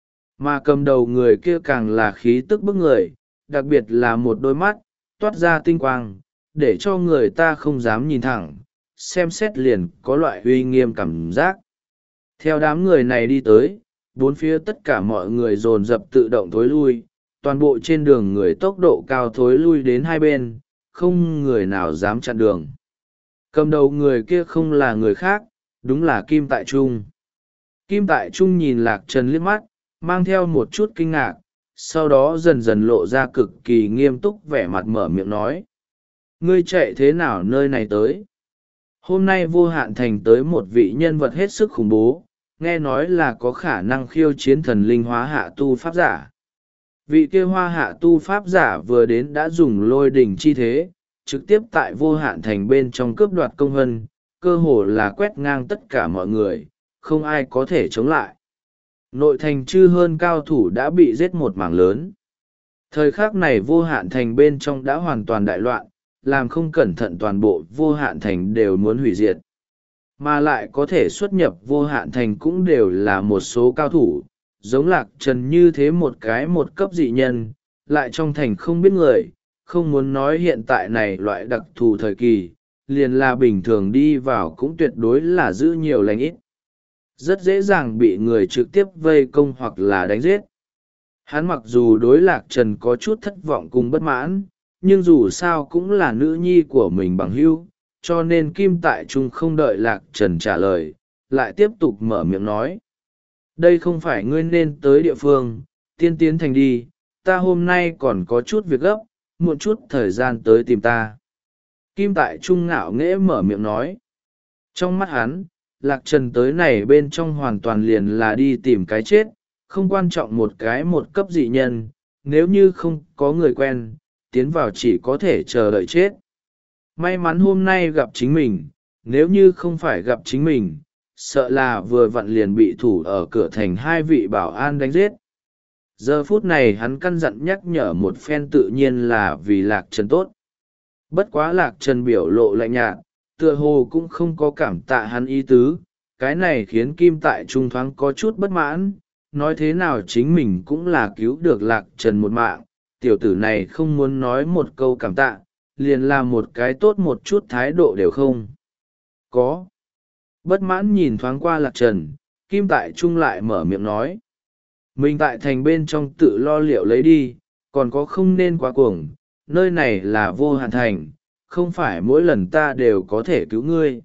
Mà cầm đầu người kia càng là khí tức bức người, đặc biệt là một đôi mắt, toát ra tinh quang, để cho người ta không dám nhìn thẳng, xem xét liền có loại uy nghiêm cảm giác. Theo đám người này đi tới, bốn phía tất cả mọi người dồn dập tự động thối lui, toàn bộ trên đường người tốc độ cao thối lui đến hai bên, không người nào dám chặn đường. Cầm đầu người kia không là người khác, đúng là Kim Tại Trung. Kim Tại Trung nhìn Lạc Trần liếc mắt, mang theo một chút kinh ngạc, sau đó dần dần lộ ra cực kỳ nghiêm túc vẻ mặt mở miệng nói. Ngươi chạy thế nào nơi này tới? Hôm nay Vô Hạn Thành tới một vị nhân vật hết sức khủng bố, nghe nói là có khả năng khiêu chiến thần linh hóa hạ tu pháp giả. Vị kia hoa hạ tu pháp giả vừa đến đã dùng lôi đỉnh chi thế, trực tiếp tại Vô Hạn Thành bên trong cướp đoạt công hân, cơ hồ là quét ngang tất cả mọi người, không ai có thể chống lại. Nội thành chư hơn cao thủ đã bị giết một mảng lớn. Thời khắc này Vô Hạn Thành bên trong đã hoàn toàn đại loạn, làm không cẩn thận toàn bộ Vô Hạn Thành đều muốn hủy diệt. Mà lại có thể xuất nhập Vô Hạn Thành cũng đều là một số cao thủ, giống Lạc Trần như thế một cái một cấp dị nhân, lại trong thành không biết người, không muốn nói hiện tại này loại đặc thù thời kỳ, liền là bình thường đi vào cũng tuyệt đối là giữ nhiều lành ít. Rất dễ dàng bị người trực tiếp vây công hoặc là đánh giết. Hắn mặc dù đối Lạc Trần có chút thất vọng cùng bất mãn, nhưng dù sao cũng là nữ nhi của mình bằng hữu, cho nên Kim Tại Trung không đợi Lạc Trần trả lời, lại tiếp tục mở miệng nói. Đây không phải ngươi nên tới địa phương, tiên tiến thành đi, ta hôm nay còn có chút việc gấp, muộn chút thời gian tới tìm ta. Kim Tại Trung ngạo nghễ mở miệng nói. Trong mắt hắn, Lạc Trần tới này bên trong hoàn toàn liền là đi tìm cái chết, không quan trọng một cái một cấp dị nhân, nếu như không có người quen, tiến vào chỉ có thể chờ đợi chết. May mắn hôm nay gặp chính mình, nếu như không phải gặp chính mình, sợ là vừa vặn liền bị thủ ở cửa thành hai vị bảo an đánh giết. Giờ phút này hắn căn dặn nhắc nhở một phen tự nhiên là vì Lạc Trần tốt. Bất quá Lạc Trần biểu lộ lạnh nhạt, tựa hồ cũng không có cảm tạ hắn ý tứ, cái này khiến Kim Tại Trung thoáng có chút bất mãn, nói thế nào chính mình cũng là cứu được Lạc Trần một mạng, tiểu tử này không muốn nói một câu cảm tạ, liền là một cái tốt một chút thái độ đều không có. Bất mãn nhìn thoáng qua Lạc Trần, Kim Tại Trung lại mở miệng nói. Mình tại thành bên trong tự lo liệu lấy đi, còn có không nên quá cuồng, nơi này là Vô Hạn Thành, không phải mỗi lần ta đều có thể cứu ngươi.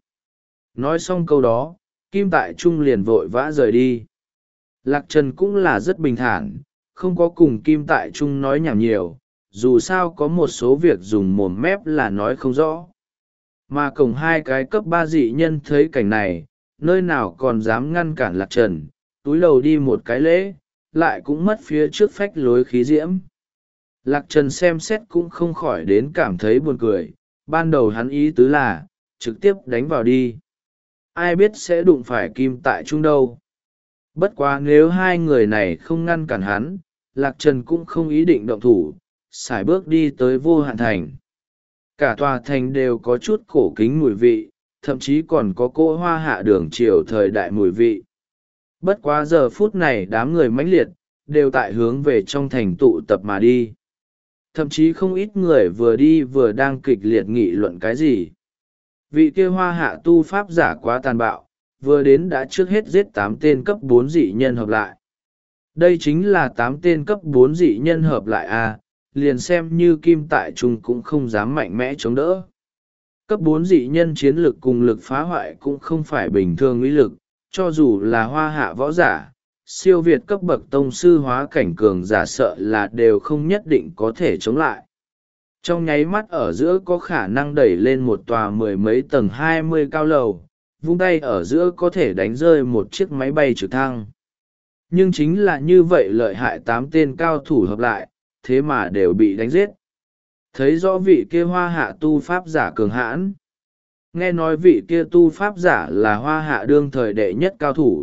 Nói xong câu đó, Kim Tại Trung liền vội vã rời đi. Lạc Trần cũng là rất bình thản, không có cùng Kim Tại Trung nói nhảm nhiều, dù sao có một số việc dùng mồm mép là nói không rõ. Mà cổng hai cái cấp ba dị nhân thấy cảnh này, nơi nào còn dám ngăn cản Lạc Trần, túi đầu đi một cái lễ, lại cũng mất phía trước phách lối khí diễm. Lạc Trần xem xét cũng không khỏi đến cảm thấy buồn cười, ban đầu hắn ý tứ là, trực tiếp đánh vào đi. Ai biết sẽ đụng phải Kim Tại Trung đâu. Bất quá nếu hai người này không ngăn cản hắn, Lạc Trần cũng không ý định động thủ, sải bước đi tới Vô Hạn Thành. Cả tòa thành đều có chút cổ kính mùi vị, thậm chí còn có cỗ hoa hạ đường triều thời đại mùi vị. Bất quá giờ phút này đám người mãnh liệt, đều tại hướng về trong thành tụ tập mà đi. Thậm chí không ít người vừa đi vừa đang kịch liệt nghị luận cái gì. Vị kia hoa hạ tu pháp giả quá tàn bạo, vừa đến đã trước hết giết tám tên cấp bốn dị nhân hợp lại. Đây chính là tám tên cấp bốn dị nhân hợp lại à, liền xem như Kim Tại Trung cũng không dám mạnh mẽ chống đỡ. Cấp bốn dị nhân chiến lực cùng lực phá hoại cũng không phải bình thường uy lực, cho dù là hoa hạ võ giả, siêu việt cấp bậc tông sư hóa cảnh cường giả sợ là đều không nhất định có thể chống lại. Trong nháy mắt ở giữa có khả năng đẩy lên một tòa mười mấy tầng hai mươi cao lầu, vung tay ở giữa có thể đánh rơi một chiếc máy bay trực thăng. Nhưng chính là như vậy lợi hại tám tên cao thủ hợp lại, thế mà đều bị đánh giết. Thấy rõ vị kia hoa hạ tu pháp giả cường hãn. Nghe nói vị kia tu pháp giả là hoa hạ đương thời đệ nhất cao thủ.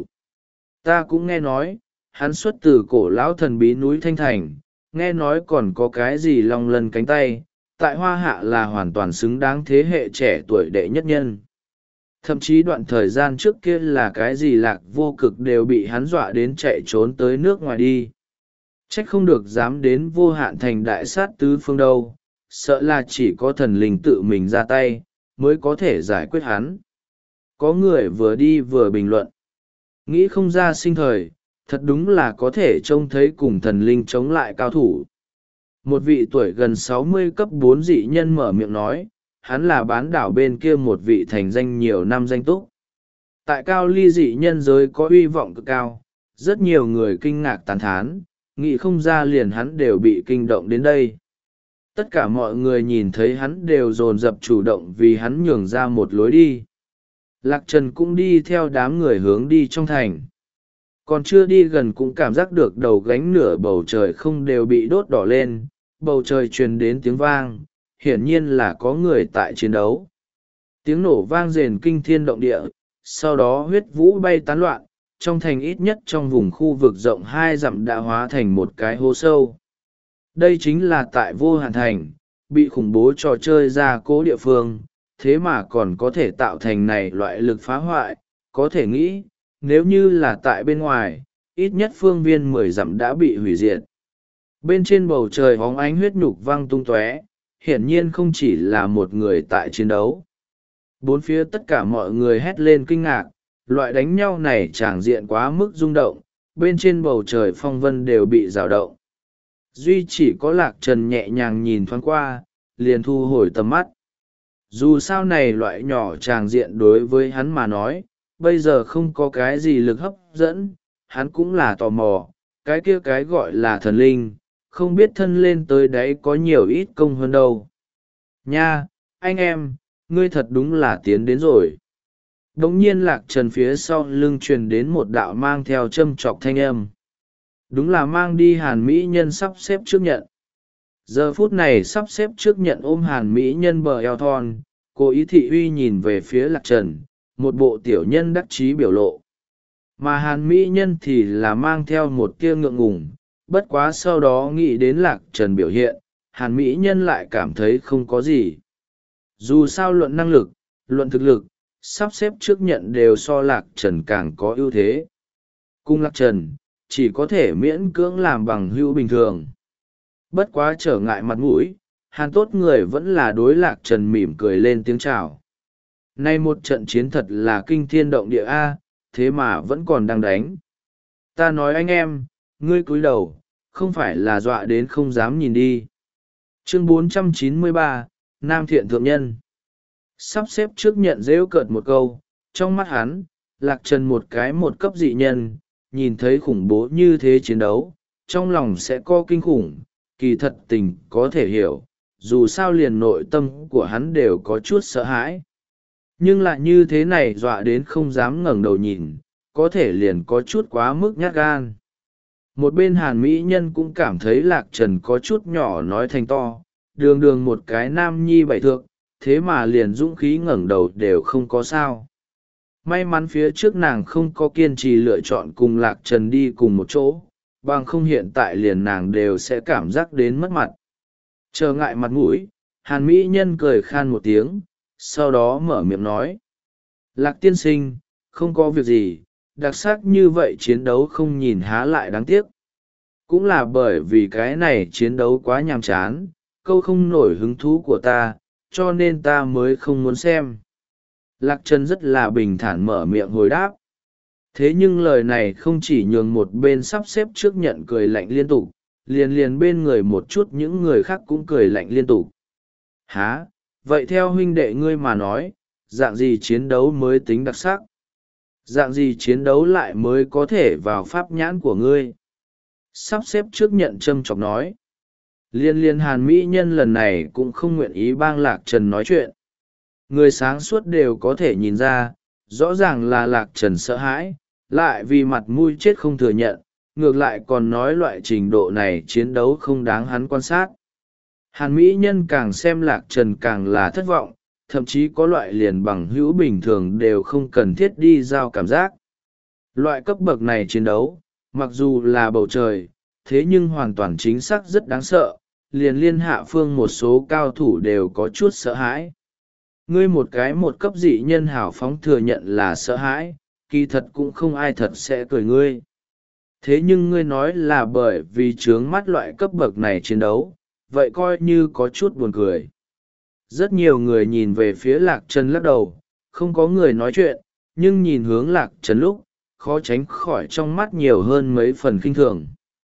Ta cũng nghe nói, hắn xuất từ cổ lão thần bí núi Thanh Thành, nghe nói còn có cái gì long lân cánh tay, tại hoa hạ là hoàn toàn xứng đáng thế hệ trẻ tuổi đệ nhất nhân. Thậm chí đoạn thời gian trước kia là cái gì Lạc Vô Cực đều bị hắn dọa đến chạy trốn tới nước ngoài đi. Trách không được dám đến Vô Hạn Thành đại sát tứ phương đâu, sợ là chỉ có thần linh tự mình ra tay, mới có thể giải quyết hắn. Có người vừa đi vừa bình luận. Nghĩ không ra sinh thời, thật đúng là có thể trông thấy cùng thần linh chống lại cao thủ. Một vị tuổi gần sáu mươi cấp bốn dị nhân mở miệng nói, hắn là bán đảo bên kia một vị thành danh nhiều năm danh túc. Tại Cao Ly dị nhân giới có uy vọng cực cao, rất nhiều người kinh ngạc tán thán, nghĩ không ra liền hắn đều bị kinh động đến đây. Tất cả mọi người nhìn thấy hắn đều dồn dập chủ động vì hắn nhường ra một lối đi. Lạc Trần cũng đi theo đám người hướng đi trong thành. Còn chưa đi gần cũng cảm giác được đầu gánh nửa bầu trời không đều bị đốt đỏ lên, bầu trời truyền đến tiếng vang, hiển nhiên là có người tại chiến đấu. Tiếng nổ vang rền kinh thiên động địa, sau đó huyết vũ bay tán loạn, trong thành ít nhất trong vùng khu vực rộng hai dặm đã hóa thành một cái hố sâu. Đây chính là tại Vô Hạn Thành, bị khủng bố trò chơi ra cố địa phương, thế mà còn có thể tạo thành này loại lực phá hoại, có thể nghĩ, nếu như là tại bên ngoài, ít nhất phương viên mười dặm đã bị hủy diệt. Bên trên bầu trời hóng ánh huyết nhục văng tung tóe, hiển nhiên không chỉ là một người tại chiến đấu. Bốn phía tất cả mọi người hét lên kinh ngạc, loại đánh nhau này tràng diện quá mức rung động, bên trên bầu trời phong vân đều bị rào động. Duy chỉ có Lạc Trần nhẹ nhàng nhìn thoáng qua, liền thu hồi tầm mắt. Dù sao này loại nhỏ tràng diện đối với hắn mà nói, bây giờ không có cái gì lực hấp dẫn, hắn cũng là tò mò, cái kia cái gọi là thần linh, không biết thân lên tới đấy có nhiều ít công hơn đâu. Nha, anh em, ngươi thật đúng là tiến đến rồi. đ ỗ n g nhiên Lạc Trần phía sau lưng truyền đến một đạo mang theo châm chọc thanh âm. Đúng là mang đi Hàn Mỹ Nhân sắp xếp trước nhận. Giờ phút này sắp xếp trước nhận ôm Hàn Mỹ Nhân bờ eo thon, cô ý thị uy nhìn về phía Lạc Trần, một bộ tiểu nhân đắc chí biểu lộ. Mà Hàn Mỹ Nhân thì là mang theo một tia ngượng ngùng, bất quá sau đó nghĩ đến Lạc Trần biểu hiện, Hàn Mỹ Nhân lại cảm thấy không có gì. Dù sao luận năng lực, luận thực lực, sắp xếp trước nhận đều so Lạc Trần càng có ưu thế. Cùng Lạc Trần, chỉ có thể miễn cưỡng làm bằng hữu bình thường. Bất quá trở ngại mặt mũi, Hàn tốt người vẫn là đối Lạc Trần mỉm cười lên tiếng chào. Nay một trận chiến thật là kinh thiên động địa A, thế mà vẫn còn đang đánh. Ta nói anh em, ngươi cúi đầu, không phải là dọa đến không dám nhìn đi. Chương bốn trăm chín mươi ba, Nam Thiện Thượng Nhân. Sắp xếp trước nhận rêu cợt một câu, trong mắt hắn, Lạc Trần một cái một cấp dị nhân, nhìn thấy khủng bố như thế chiến đấu, trong lòng sẽ có kinh khủng, kỳ thật tình có thể hiểu, dù sao liền nội tâm của hắn đều có chút sợ hãi. Nhưng lại như thế này dọa đến không dám ngẩng đầu nhìn, có thể liền có chút quá mức nhát gan. Một bên Hàn Mỹ Nhân cũng cảm thấy Lạc Trần có chút nhỏ nói thành to, đường đường một cái nam nhi bảy thượng, thế mà liền dũng khí ngẩng đầu đều không có sao. May mắn phía trước nàng không có kiên trì lựa chọn cùng Lạc Trần đi cùng một chỗ, bằng không hiện tại liền nàng đều sẽ cảm giác đến mất mặt. Trở ngại mặt mũi, Hàn Mỹ Nhân cười khan một tiếng, sau đó mở miệng nói. Lạc tiên sinh, không có việc gì, đặc sắc như vậy chiến đấu không nhìn há lại đáng tiếc. Cũng là bởi vì cái này chiến đấu quá nhàm chán, câu không nổi hứng thú của ta, cho nên ta mới không muốn xem. Lạc Trần rất là bình thản mở miệng hồi đáp. Thế nhưng lời này không chỉ nhường một bên sắp xếp trước nhận cười lạnh liên tục, liền liền bên người một chút những người khác cũng cười lạnh liên tục. Hả, vậy theo huynh đệ ngươi mà nói, dạng gì chiến đấu mới tính đặc sắc? Dạng gì chiến đấu lại mới có thể vào pháp nhãn của ngươi? Sắp xếp trước nhận châm chọc nói. Liên liên Hàn Mỹ Nhân lần này cũng không nguyện ý bang Lạc Trần nói chuyện. Người sáng suốt đều có thể nhìn ra, rõ ràng là Lạc Trần sợ hãi, lại vì mặt mũi chết không thừa nhận, ngược lại còn nói loại trình độ này chiến đấu không đáng hắn quan sát. Hàn Mỹ Nhân càng xem Lạc Trần càng là thất vọng, thậm chí có loại liền bằng hữu bình thường đều không cần thiết đi giao cảm giác. Loại cấp bậc này chiến đấu, mặc dù là bầu trời, thế nhưng hoàn toàn chính xác rất đáng sợ, liền liên hạ phương một số cao thủ đều có chút sợ hãi. Ngươi một cái một cấp dị nhân hảo phóng thừa nhận là sợ hãi, kỳ thật cũng không ai thật sẽ cười ngươi. Thế nhưng ngươi nói là bởi vì trướng mắt loại cấp bậc này chiến đấu, vậy coi như có chút buồn cười. Rất nhiều người nhìn về phía Lạc Trần lắc đầu, không có người nói chuyện, nhưng nhìn hướng Lạc Trần lúc, khó tránh khỏi trong mắt nhiều hơn mấy phần khinh thường.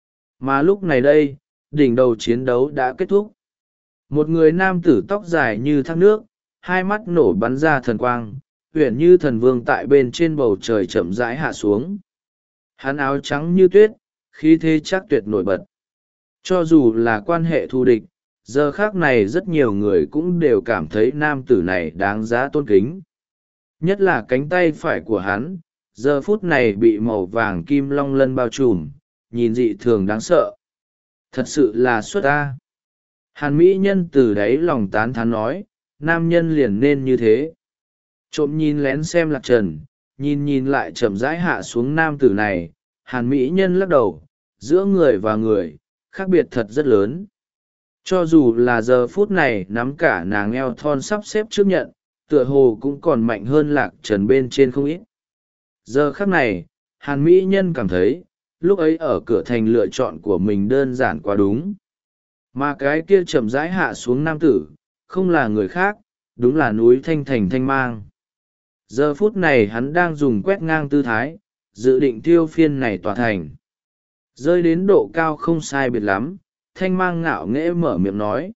Mà lúc này đây, đỉnh đầu chiến đấu đã kết thúc. Một người nam tử tóc dài như thác nước, hai mắt nổ bắn ra thần quang, uyển như thần vương tại bên trên bầu trời chậm rãi hạ xuống. Hắn áo trắng như tuyết, khí thế chắc tuyệt nổi bật. Cho dù là quan hệ thù địch, giờ khác này rất nhiều người cũng đều cảm thấy nam tử này đáng giá tôn kính. Nhất là cánh tay phải của hắn, giờ phút này bị màu vàng kim long lân bao trùm, nhìn dị thường đáng sợ. Thật sự là xuất a. Hàn Mỹ Nhân từ đáy lòng tán thán nói, nam nhân liền nên như thế. Trộm nhìn lén xem Lạc Trần, nhìn nhìn lại chậm rãi hạ xuống nam tử này, Hàn Mỹ Nhân lắc đầu, giữa người và người, khác biệt thật rất lớn. Cho dù là giờ phút này nắm cả nàng eo thon sắp xếp trước nhận, tựa hồ cũng còn mạnh hơn Lạc Trần bên trên không ít. Giờ khắc này, Hàn Mỹ Nhân cảm thấy, lúc ấy ở cửa thành lựa chọn của mình đơn giản quá đúng. Mà cái kia chậm rãi hạ xuống nam tử, không là người khác, đúng là núi Thanh Thành Thanh Mang. Giờ phút này hắn đang dùng quét ngang tư thái, dự định tiêu phiên này tòa thành. Rơi đến độ cao không sai biệt lắm, Thanh Mang ngạo nghễ mở miệng nói.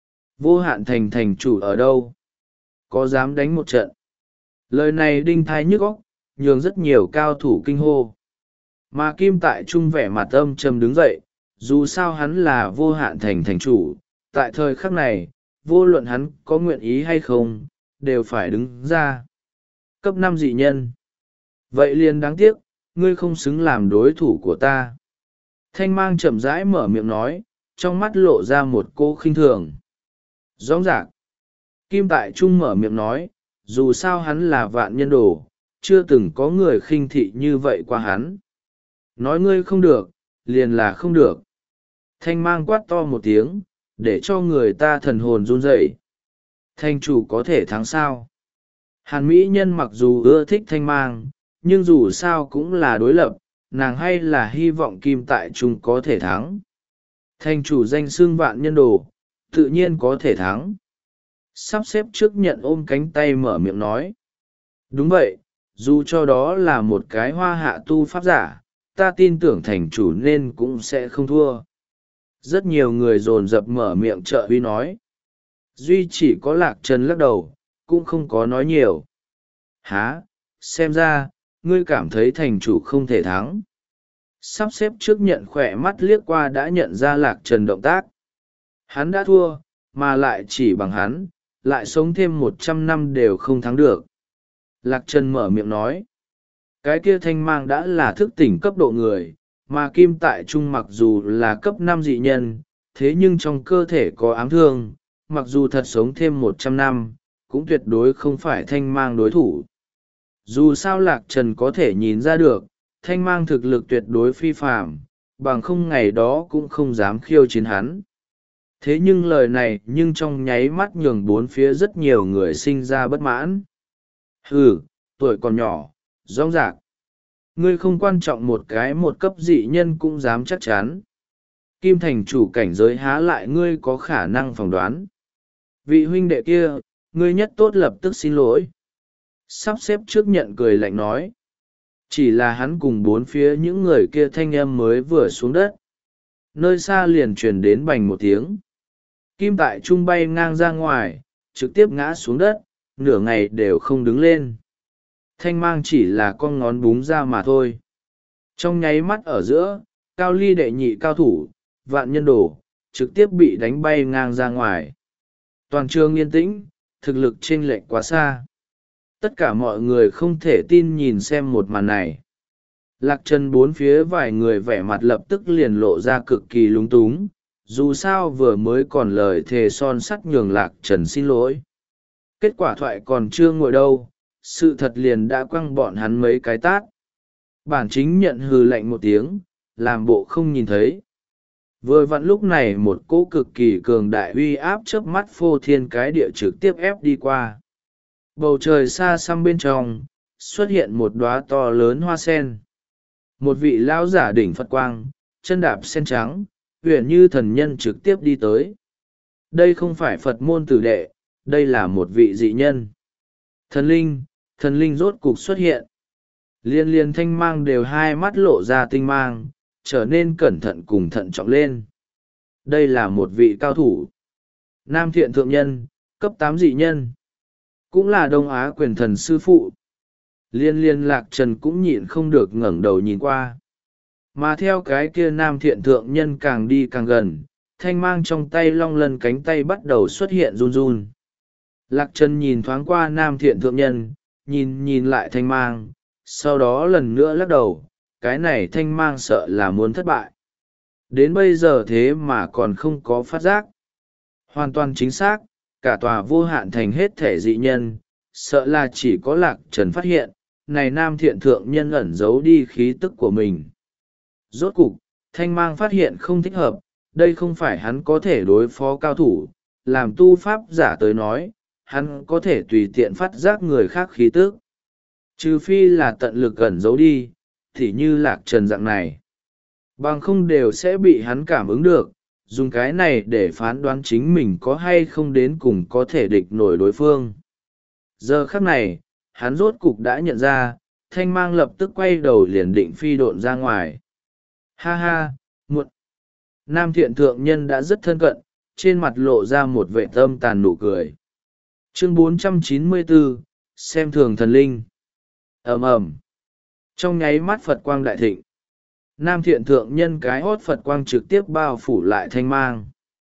Vô hạn thành thành chủ ở đâu? Có dám đánh một trận? Lời này đinh thai nhức óc, nhường rất nhiều cao thủ kinh hô. Mà Kim tại trung vẻ mặt âm trầm đứng dậy, Dù sao hắn là vô hạn thành thành chủ, tại thời khắc này, vô luận hắn có nguyện ý hay không, đều phải đứng ra. Cấp năm dị nhân. Vậy liền đáng tiếc, ngươi không xứng làm đối thủ của ta. Thanh mang chậm rãi mở miệng nói, trong mắt lộ ra một cô khinh thường. Rõ ràng. Kim Tại Trung mở miệng nói, dù sao hắn là vạn nhân đồ, chưa từng có người khinh thị như vậy qua hắn. Nói ngươi không được, liền là không được. Thanh mang quát to một tiếng, để cho người ta thần hồn run rẩy. Thanh chủ có thể thắng sao? Hàn Mỹ Nhân mặc dù ưa thích thanh mang, nhưng dù sao cũng là đối lập, nàng hay là hy vọng Kim Tại Trung có thể thắng. Thanh chủ danh xưng vạn nhân đồ, tự nhiên có thể thắng. Sắp xếp trước nhận ôm cánh tay mở miệng nói. Đúng vậy, dù cho đó là một cái hoa hạ tu pháp giả, ta tin tưởng thành chủ nên cũng sẽ không thua. Rất nhiều người dồn dập mở miệng trợ uy nói. Duy chỉ có Lạc Trần lắc đầu, cũng không có nói nhiều. Há, xem ra, ngươi cảm thấy thành chủ không thể thắng. Sắp xếp trước nhận khỏe mắt liếc qua đã nhận ra Lạc Trần động tác. Hắn đã thua, mà lại chỉ bằng hắn, lại sống thêm một trăm năm đều không thắng được. Lạc Trần mở miệng nói. Cái kia thanh mang đã là thức tỉnh cấp độ người, mà Kim Tại Trung mặc dù là cấp năm dị nhân, thế nhưng trong cơ thể có ám thương, mặc dù thật sống thêm một trăm năm, cũng tuyệt đối không phải thanh mang đối thủ. Dù sao Lạc Trần có thể nhìn ra được, thanh mang thực lực tuyệt đối phi phàm, bằng không ngày đó cũng không dám khiêu chiến hắn. Thế nhưng lời này nhưng trong nháy mắt nhường bốn phía rất nhiều người sinh ra bất mãn. Ừ, tuổi còn nhỏ, rõng rạc. Ngươi không quan trọng một cái một cấp dị nhân cũng dám chắc chắn. Kim thành chủ cảnh giới há lại ngươi có khả năng phỏng đoán. Vị huynh đệ kia, ngươi nhất tốt lập tức xin lỗi. Sắp xếp trước nhận cười lạnh nói. Chỉ là hắn cùng bốn phía những người kia thanh âm mới vừa xuống đất. Nơi xa liền truyền đến bành một tiếng. Kim Tại Trung bay ngang ra ngoài, trực tiếp ngã xuống đất, nửa ngày đều không đứng lên. Thanh mang chỉ là con ngón búng ra mà thôi. Trong nháy mắt ở giữa, Cao Ly đệ nhị cao thủ, vạn nhân đồ, trực tiếp bị đánh bay ngang ra ngoài. Toàn trường yên tĩnh, thực lực chênh lệch quá xa. Tất cả mọi người không thể tin nhìn xem một màn này. Lạc Trần bốn phía vài người vẻ mặt lập tức liền lộ ra cực kỳ lúng túng, dù sao vừa mới còn lời thề son sắt nhường Lạc Trần xin lỗi. Kết quả thoại còn chưa ngồi đâu, sự thật liền đã quăng bọn hắn mấy cái tát. Bản chính nhận hừ lạnh một tiếng, làm bộ không nhìn thấy. Vừa vặn lúc này một cỗ cực kỳ cường đại uy áp chớp mắt phô thiên cái địa trực tiếp ép đi qua. Bầu trời xa xăm bên trong, xuất hiện một đóa to lớn hoa sen. Một vị lão giả đỉnh Phật quang, chân đạp sen trắng, huyền như thần nhân trực tiếp đi tới. Đây không phải Phật môn tử đệ, đây là một vị dị nhân. Thần linh, thần linh rốt cục xuất hiện. Liên liên thanh mang đều hai mắt lộ ra tinh mang, trở nên cẩn thận cùng thận trọng lên. Đây là một vị cao thủ. Nam thiện thượng nhân, cấp tám dị nhân. Cũng là Đông Á quyền thần sư phụ. Liên liên Lạc Trần cũng nhịn không được ngẩng đầu nhìn qua. Mà theo cái kia nam thiện thượng nhân càng đi càng gần, thanh mang trong tay long lân cánh tay bắt đầu xuất hiện run run. Lạc Trần nhìn thoáng qua nam thiện thượng nhân, nhìn nhìn lại thanh mang, sau đó lần nữa lắc đầu, cái này thanh mang sợ là muốn thất bại. Đến bây giờ thế mà còn không có phát giác. Hoàn toàn chính xác, cả tòa vô hạn thành hết thể dị nhân, sợ là chỉ có Lạc Trần phát hiện, này nam thiện thượng nhân ẩn giấu đi khí tức của mình. Rốt cục, thanh mang phát hiện không thích hợp, đây không phải hắn có thể đối phó cao thủ, làm tu pháp giả tới nói, hắn có thể tùy tiện phát giác người khác khí tức. Trừ phi là tận lực ẩn giấu đi, thì như Lạc Trần dạng này. Bằng không đều sẽ bị hắn cảm ứng được, dùng cái này để phán đoán chính mình có hay không đến cùng có thể địch nổi đối phương. Giờ khắc này, hắn rốt cục đã nhận ra, thanh mang lập tức quay đầu liền định phi độn ra ngoài. Ha ha, muộn. Nam thiện thượng nhân đã rất thân cận, trên mặt lộ ra một vệ tâm tàn nụ cười. Chương bốn trăm chín mươi bốn, xem thường thần linh. Ầm ầm. Trong nháy mắt Phật quang đại thịnh. Nam thiện thượng nhân cái hót Phật quang trực tiếp bao phủ lại thanh mang.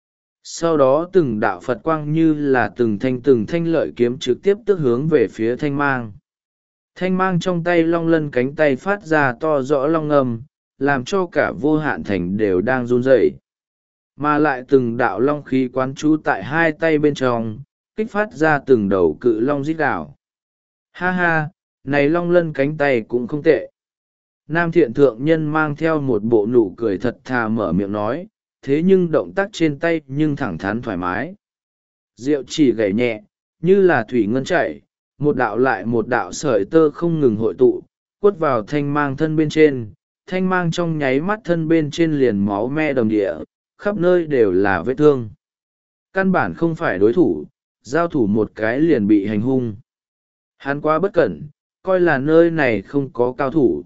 Sau đó từng đạo Phật quang như là từng thanh từng thanh lợi kiếm trực tiếp tức hướng về phía thanh mang. Thanh mang trong tay long lân cánh tay phát ra to rõ long ngâm, làm cho cả vô hạn thành đều đang run rẩy. Mà lại từng đạo long khí quán trú tại hai tay bên trong, kích phát ra từng đầu cự long rít đảo. Ha ha, này long lân cánh tay cũng không tệ. Nam thiện thượng nhân mang theo một bộ nụ cười thật thà mở miệng nói, thế nhưng động tác trên tay nhưng thẳng thắn thoải mái. Diệu chỉ gảy nhẹ, như là thủy ngân chảy, một đạo lại một đạo sợi tơ không ngừng hội tụ, quất vào thanh mang thân bên trên. Thanh mang trong nháy mắt thân bên trên liền máu me đồng địa, khắp nơi đều là vết thương. Căn bản không phải đối thủ, giao thủ một cái liền bị hành hung. Hắn quá bất cẩn, coi là nơi này không có cao thủ.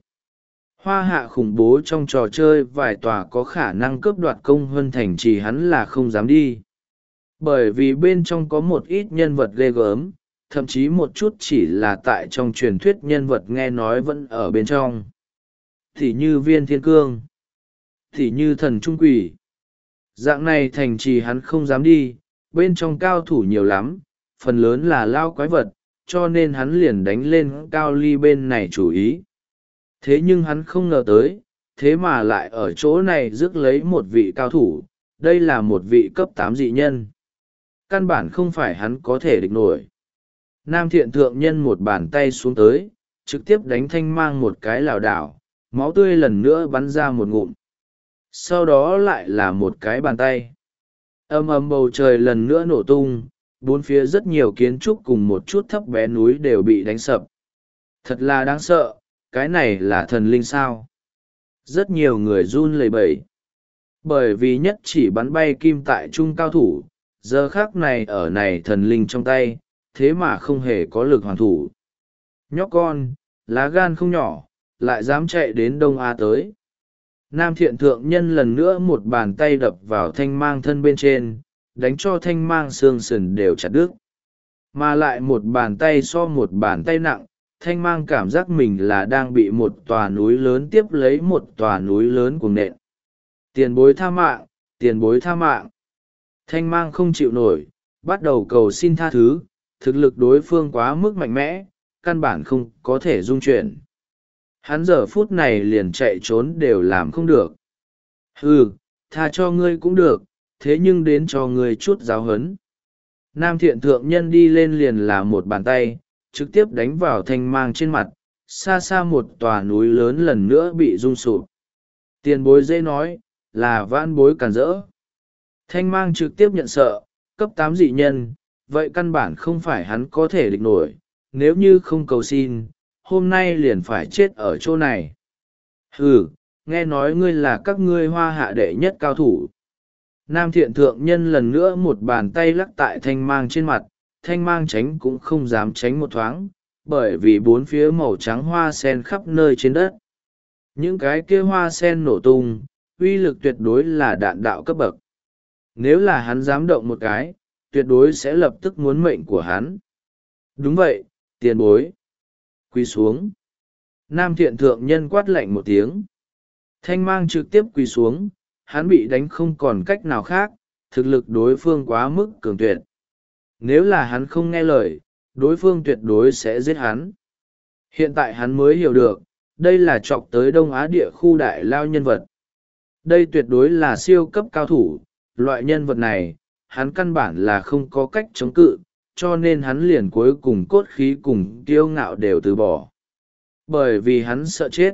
Hoa hạ khủng bố trong trò chơi vài tòa có khả năng cướp đoạt công hơn thành trì hắn là không dám đi. Bởi vì bên trong có một ít nhân vật ghê gớm, thậm chí một chút chỉ là tại trong truyền thuyết nhân vật nghe nói vẫn ở bên trong. Thì như viên thiên cương, thì như thần trung quỷ. Dạng này thành trì hắn không dám đi, bên trong cao thủ nhiều lắm, phần lớn là lao quái vật, cho nên hắn liền đánh lên cao ly bên này chủ ý. Thế nhưng hắn không ngờ tới, thế mà lại ở chỗ này rước lấy một vị cao thủ, đây là một vị cấp tám dị nhân. Căn bản không phải hắn có thể địch nổi. Nam thiện thượng nhân một bàn tay xuống tới, trực tiếp đánh thanh mang một cái lảo đảo, máu tươi lần nữa bắn ra một ngụm. Sau đó lại là một cái bàn tay. Âm ầm bầu trời lần nữa nổ tung, bốn phía rất nhiều kiến trúc cùng một chút thấp bé núi đều bị đánh sập. Thật là đáng sợ, cái này là thần linh sao? Rất nhiều người run lẩy bẩy. Bởi vì nhất chỉ bắn bay kim tại trung cao thủ, giờ khác này ở này thần linh trong tay, thế mà không hề có lực hoàn thủ. Nhóc con, lá gan không nhỏ, lại dám chạy đến Đông Á tới. Nam thiện thượng nhân lần nữa một bàn tay đập vào thanh mang thân bên trên, đánh cho thanh mang xương sườn đều chặt đứt. Mà lại một bàn tay so một bàn tay nặng, thanh mang cảm giác mình là đang bị một tòa núi lớn tiếp lấy một tòa núi lớn cuồng nện. Tiền bối tha mạng, tiền bối tha mạng. Thanh mang không chịu nổi, bắt đầu cầu xin tha thứ, thực lực đối phương quá mức mạnh mẽ, căn bản không có thể dung chuyển. Hắn giờ phút này liền chạy trốn đều làm không được. Ừ, tha cho ngươi cũng được, thế nhưng đến cho ngươi chút giáo huấn. Nam thiện thượng nhân đi lên liền là một bàn tay, trực tiếp đánh vào thanh mang trên mặt, xa xa một tòa núi lớn lần nữa bị rung sụp. Tiền bối dễ nói, là vãn bối cản rỡ. Thanh mang trực tiếp nhận sợ, cấp tám dị nhân, vậy căn bản không phải hắn có thể địch nổi, nếu như không cầu xin, hôm nay liền phải chết ở chỗ này. Ừ, nghe nói ngươi là các ngươi hoa hạ đệ nhất cao thủ. Nam thiện thượng nhân lần nữa một bàn tay lắc tại thanh mang trên mặt, thanh mang tránh cũng không dám tránh một thoáng, bởi vì bốn phía màu trắng hoa sen khắp nơi trên đất. Những cái kia hoa sen nổ tung, uy lực tuyệt đối là đạn đạo cấp bậc. Nếu là hắn dám động một cái, tuyệt đối sẽ lập tức muốn mệnh của hắn. Đúng vậy, tiền bối. Quỳ xuống. Nam thiện thượng nhân quát lạnh một tiếng. Thanh mang trực tiếp quỳ xuống, hắn bị đánh không còn cách nào khác, thực lực đối phương quá mức cường tuyệt. Nếu là hắn không nghe lời, đối phương tuyệt đối sẽ giết hắn. Hiện tại hắn mới hiểu được, đây là chọc tới Đông Á địa khu đại lao nhân vật. Đây tuyệt đối là siêu cấp cao thủ, loại nhân vật này, hắn căn bản là không có cách chống cự, cho nên hắn liền cuối cùng cốt khí cùng kiêu ngạo đều từ bỏ. Bởi vì hắn sợ chết.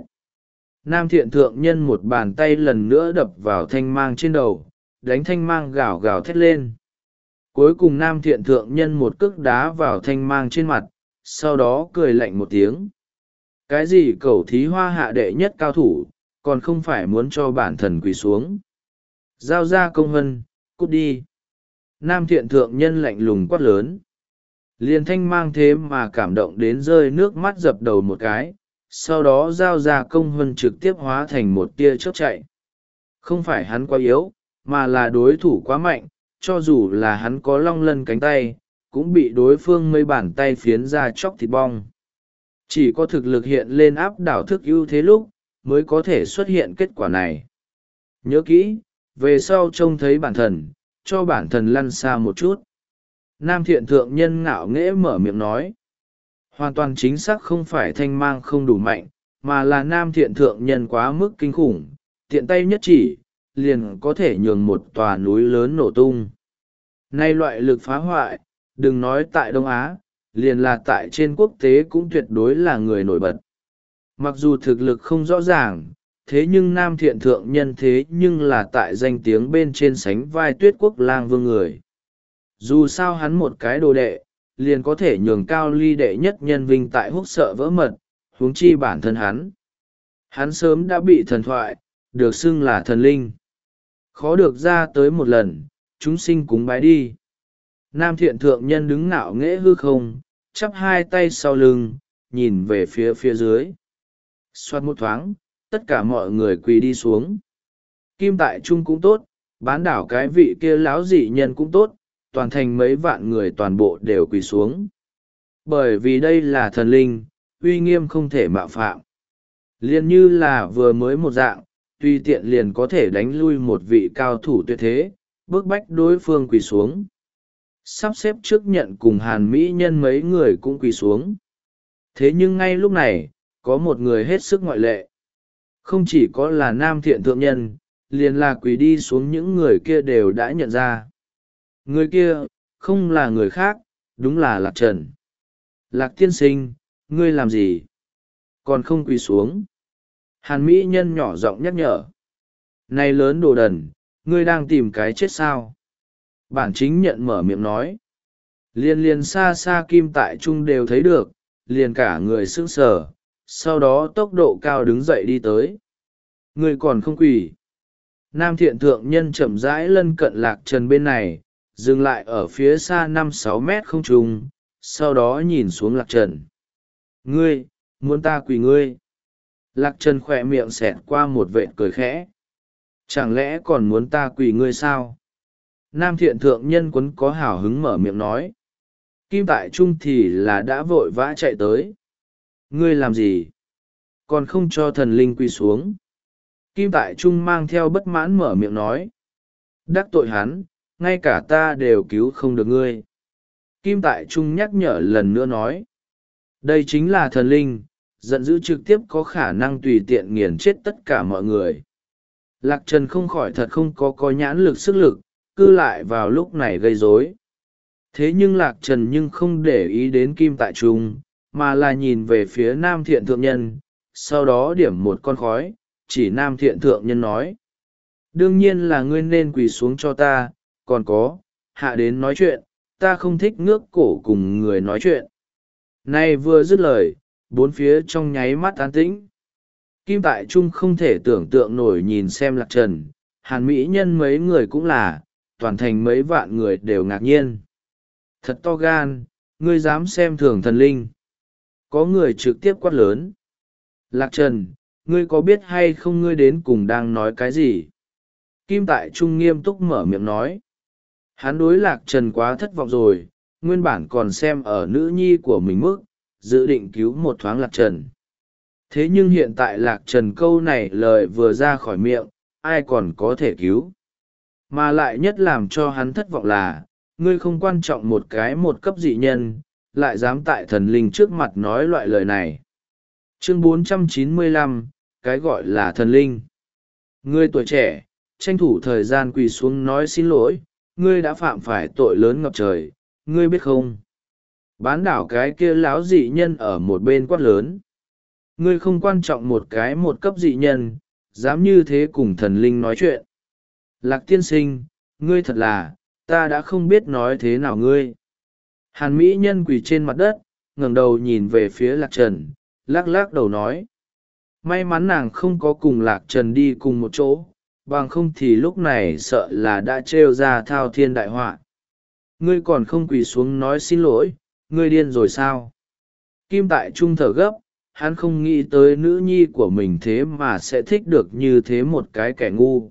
Nam thiện thượng nhân một bàn tay lần nữa đập vào thanh mang trên đầu, đánh thanh mang gào gào thét lên. Cuối cùng nam thiện thượng nhân một cước đá vào thanh mang trên mặt, sau đó cười lạnh một tiếng. Cái gì cẩu thí hoa hạ đệ nhất cao thủ, còn không phải muốn cho bản thần quỳ xuống. Giao ra công hân, cút đi. Nam thiện thượng nhân lạnh lùng quát lớn. Liền thanh mang thế mà cảm động đến rơi nước mắt dập đầu một cái, sau đó giao ra công hân trực tiếp hóa thành một tia chớp chạy. Không phải hắn quá yếu, mà là đối thủ quá mạnh, cho dù là hắn có long lân cánh tay, cũng bị đối phương mấy bàn tay phiến ra chóc thịt bong. Chỉ có thực lực hiện lên áp đảo thức ưu thế lúc, mới có thể xuất hiện kết quả này. Nhớ kỹ, về sau trông thấy bản thần, cho bản thần lăn xa một chút. Nam thiện thượng nhân ngạo nghễ mở miệng nói. Hoàn toàn chính xác không phải thanh mang không đủ mạnh, mà là nam thiện thượng nhân quá mức kinh khủng, tiện tay nhất chỉ, liền có thể nhường một tòa núi lớn nổ tung. Nay loại lực phá hoại, đừng nói tại Đông Á, liền là tại trên quốc tế cũng tuyệt đối là người nổi bật. Mặc dù thực lực không rõ ràng, thế nhưng nam thiện thượng nhân thế nhưng là tại danh tiếng bên trên sánh vai Tuyết Quốc lang vương người. Dù sao hắn một cái đồ đệ, liền có thể nhường cao ly đệ nhất nhân vinh tại Húc sợ vỡ mật, huống chi bản thân hắn. Hắn sớm đã bị thần thoại, được xưng là thần linh. Khó được ra tới một lần, chúng sinh cúng bái đi. Nam thiện thượng nhân đứng ngạo nghễ hư không, chắp hai tay sau lưng, nhìn về phía phía dưới. Xoát một thoáng, tất cả mọi người quỳ đi xuống. Kim tại trung cũng tốt, bán đảo cái vị kia láo dị nhân cũng tốt, toàn thành mấy vạn người toàn bộ đều quỳ xuống. Bởi vì đây là thần linh, uy nghiêm không thể mạo phạm. Liền như là vừa mới một dạng, tùy tiện liền có thể đánh lui một vị cao thủ tuyệt thế, bức bách đối phương quỳ xuống. Sắp xếp trước nhận cùng hàn mỹ nhân mấy người cũng quỳ xuống. Thế nhưng ngay lúc này, có một người hết sức ngoại lệ. Không chỉ có là nam thiện thượng nhân, liền là quỳ đi xuống những người kia đều đã nhận ra. Người kia, không là người khác, đúng là Lạc Trần. Lạc tiên sinh, ngươi làm gì? Còn không quỳ xuống. Hàn mỹ nhân nhỏ giọng nhắc nhở. Này lớn đồ đần, ngươi đang tìm cái chết sao? Bản chính nhận mở miệng nói. Liên liên xa xa kim tại trung đều thấy được, liền cả người sững sờ, sau đó tốc độ cao đứng dậy đi tới. Ngươi còn không quỳ. Nam thiện thượng nhân chậm rãi lân cận Lạc Trần bên này, dừng lại ở phía xa năm sáu mét không trung, sau đó nhìn xuống Lạc Trần. Ngươi, muốn ta quỳ ngươi? Lạc Trần khỏe miệng xẹt qua một vệt cười khẽ. Chẳng lẽ còn muốn ta quỳ ngươi sao? Nam thiện thượng nhân quấn có hào hứng mở miệng nói. Kim tại trung thì là đã vội vã chạy tới. Ngươi làm gì? Còn không cho thần linh quỳ xuống. Kim tại trung mang theo bất mãn mở miệng nói. Đắc tội hắn, ngay cả ta đều cứu không được ngươi. Kim tại trung nhắc nhở lần nữa nói. Đây chính là thần linh, giận dữ trực tiếp có khả năng tùy tiện nghiền chết tất cả mọi người. Lạc Trần không khỏi thật không có có nhãn lực sức lực, cư lại vào lúc này gây rối. Thế nhưng Lạc Trần nhưng không để ý đến Kim tại trung, mà là nhìn về phía nam thiện thượng nhân, sau đó điểm một con khói, chỉ nam thiện thượng nhân nói. Đương nhiên là ngươi nên quỳ xuống cho ta, còn có, hạ đến nói chuyện, ta không thích ngước cổ cùng người nói chuyện. Này vừa dứt lời, bốn phía trong nháy mắt an tĩnh. Kim tại trung không thể tưởng tượng nổi nhìn xem Lạc Trần, hàn mỹ nhân mấy người cũng là, toàn thành mấy vạn người đều ngạc nhiên. Thật to gan, ngươi dám xem thường thần linh. Có người trực tiếp quát lớn. Lạc Trần, ngươi có biết hay không ngươi đến cùng đang nói cái gì? Kim tại trung nghiêm túc mở miệng nói. Hắn đối Lạc Trần quá thất vọng rồi, nguyên bản còn xem ở nữ nhi của mình mức, dự định cứu một thoáng Lạc Trần. Thế nhưng hiện tại Lạc Trần câu này lời vừa ra khỏi miệng, ai còn có thể cứu. Mà lại nhất làm cho hắn thất vọng là, ngươi không quan trọng một cái một cấp dị nhân, lại dám tại thần linh trước mặt nói loại lời này. Chương bốn trăm chín mươi lăm, cái gọi là thần linh. Ngươi tuổi trẻ, tranh thủ thời gian quỳ xuống nói xin lỗi, ngươi đã phạm phải tội lớn ngập trời, ngươi biết không? Bán đảo cái kia láo dị nhân ở một bên quát lớn. Ngươi không quan trọng một cái một cấp dị nhân, dám như thế cùng thần linh nói chuyện. Lạc tiên sinh, ngươi thật là, ta đã không biết nói thế nào ngươi. Hàn mỹ nhân quỳ trên mặt đất, ngẩng đầu nhìn về phía Lạc Trần, lắc lắc đầu nói. May mắn nàng không có cùng Lạc Trần đi cùng một chỗ, bằng không thì lúc này sợ là đã trêu ra thao thiên đại họa. Ngươi còn không quỳ xuống nói xin lỗi, ngươi điên rồi sao? Kim tại trung thở gấp, hắn không nghĩ tới nữ nhi của mình thế mà sẽ thích được như thế một cái kẻ ngu.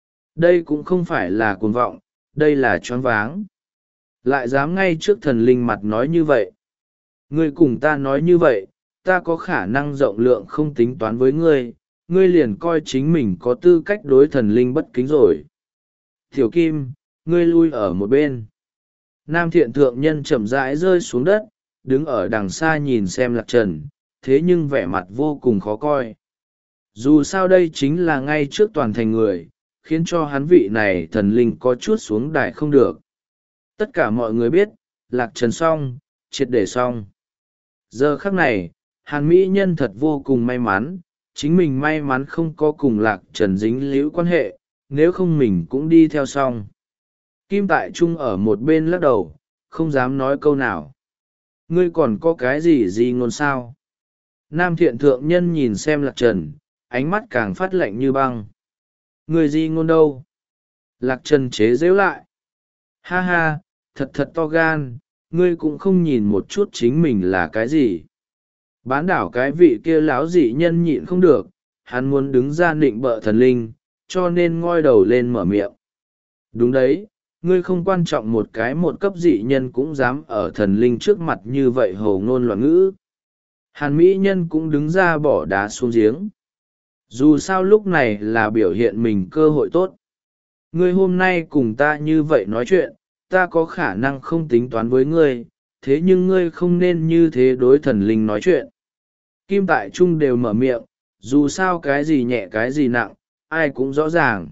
Đây cũng không phải là cuồng vọng, đây là choáng váng. Lại dám ngay trước thần linh mặt nói như vậy. Ngươi cùng ta nói như vậy, ta có khả năng rộng lượng không tính toán với ngươi, ngươi liền coi chính mình có tư cách đối thần linh bất kính rồi. Tiểu Kim, ngươi lui ở một bên. Nam thiện thượng nhân chậm rãi rơi xuống đất, đứng ở đằng xa nhìn xem Lạc Trần, thế nhưng vẻ mặt vô cùng khó coi. Dù sao đây chính là ngay trước toàn thành người, khiến cho hắn vị này thần linh có chút xuống đài không được. Tất cả mọi người biết, Lạc Trần xong, triệt để xong. Giờ khắc này, Hàn Mỹ Nhân thật vô cùng may mắn, chính mình may mắn không có cùng Lạc Trần dính líu quan hệ, nếu không mình cũng đi theo xong. Kim Tại Trung ở một bên lắc đầu, không dám nói câu nào. Ngươi còn có cái gì gì ngôn sao? Nam thiện thượng nhân nhìn xem Lạc Trần, ánh mắt càng phát lạnh như băng. Ngươi gì ngôn đâu? Lạc Trần chế giễu lại. Ha ha, thật thật to gan, ngươi cũng không nhìn một chút chính mình là cái gì. Bán đảo cái vị kia láo dị nhân nhịn không được, hắn muốn đứng ra nịnh bợ thần linh, cho nên ngoi đầu lên mở miệng. Đúng đấy, ngươi không quan trọng một cái một cấp dị nhân cũng dám ở thần linh trước mặt như vậy hồ ngôn loạn ngữ. Hàn Mỹ Nhân cũng đứng ra bỏ đá xuống giếng. Dù sao lúc này là biểu hiện mình cơ hội tốt. Ngươi hôm nay cùng ta như vậy nói chuyện, ta có khả năng không tính toán với ngươi, thế nhưng ngươi không nên như thế đối thần linh nói chuyện. Kim Tại Trung đều mở miệng, dù sao cái gì nhẹ cái gì nặng, ai cũng rõ ràng.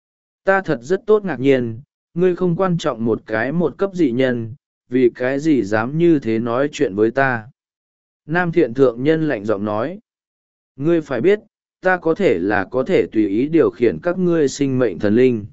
Ta thật rất tốt ngạc nhiên, ngươi không quan trọng một cái một cấp dị nhân, vì cái gì dám như thế nói chuyện với ta. Nam thiện thượng nhân lạnh giọng nói. Ngươi phải biết, ta có thể là có thể tùy ý điều khiển các ngươi sinh mệnh thần linh.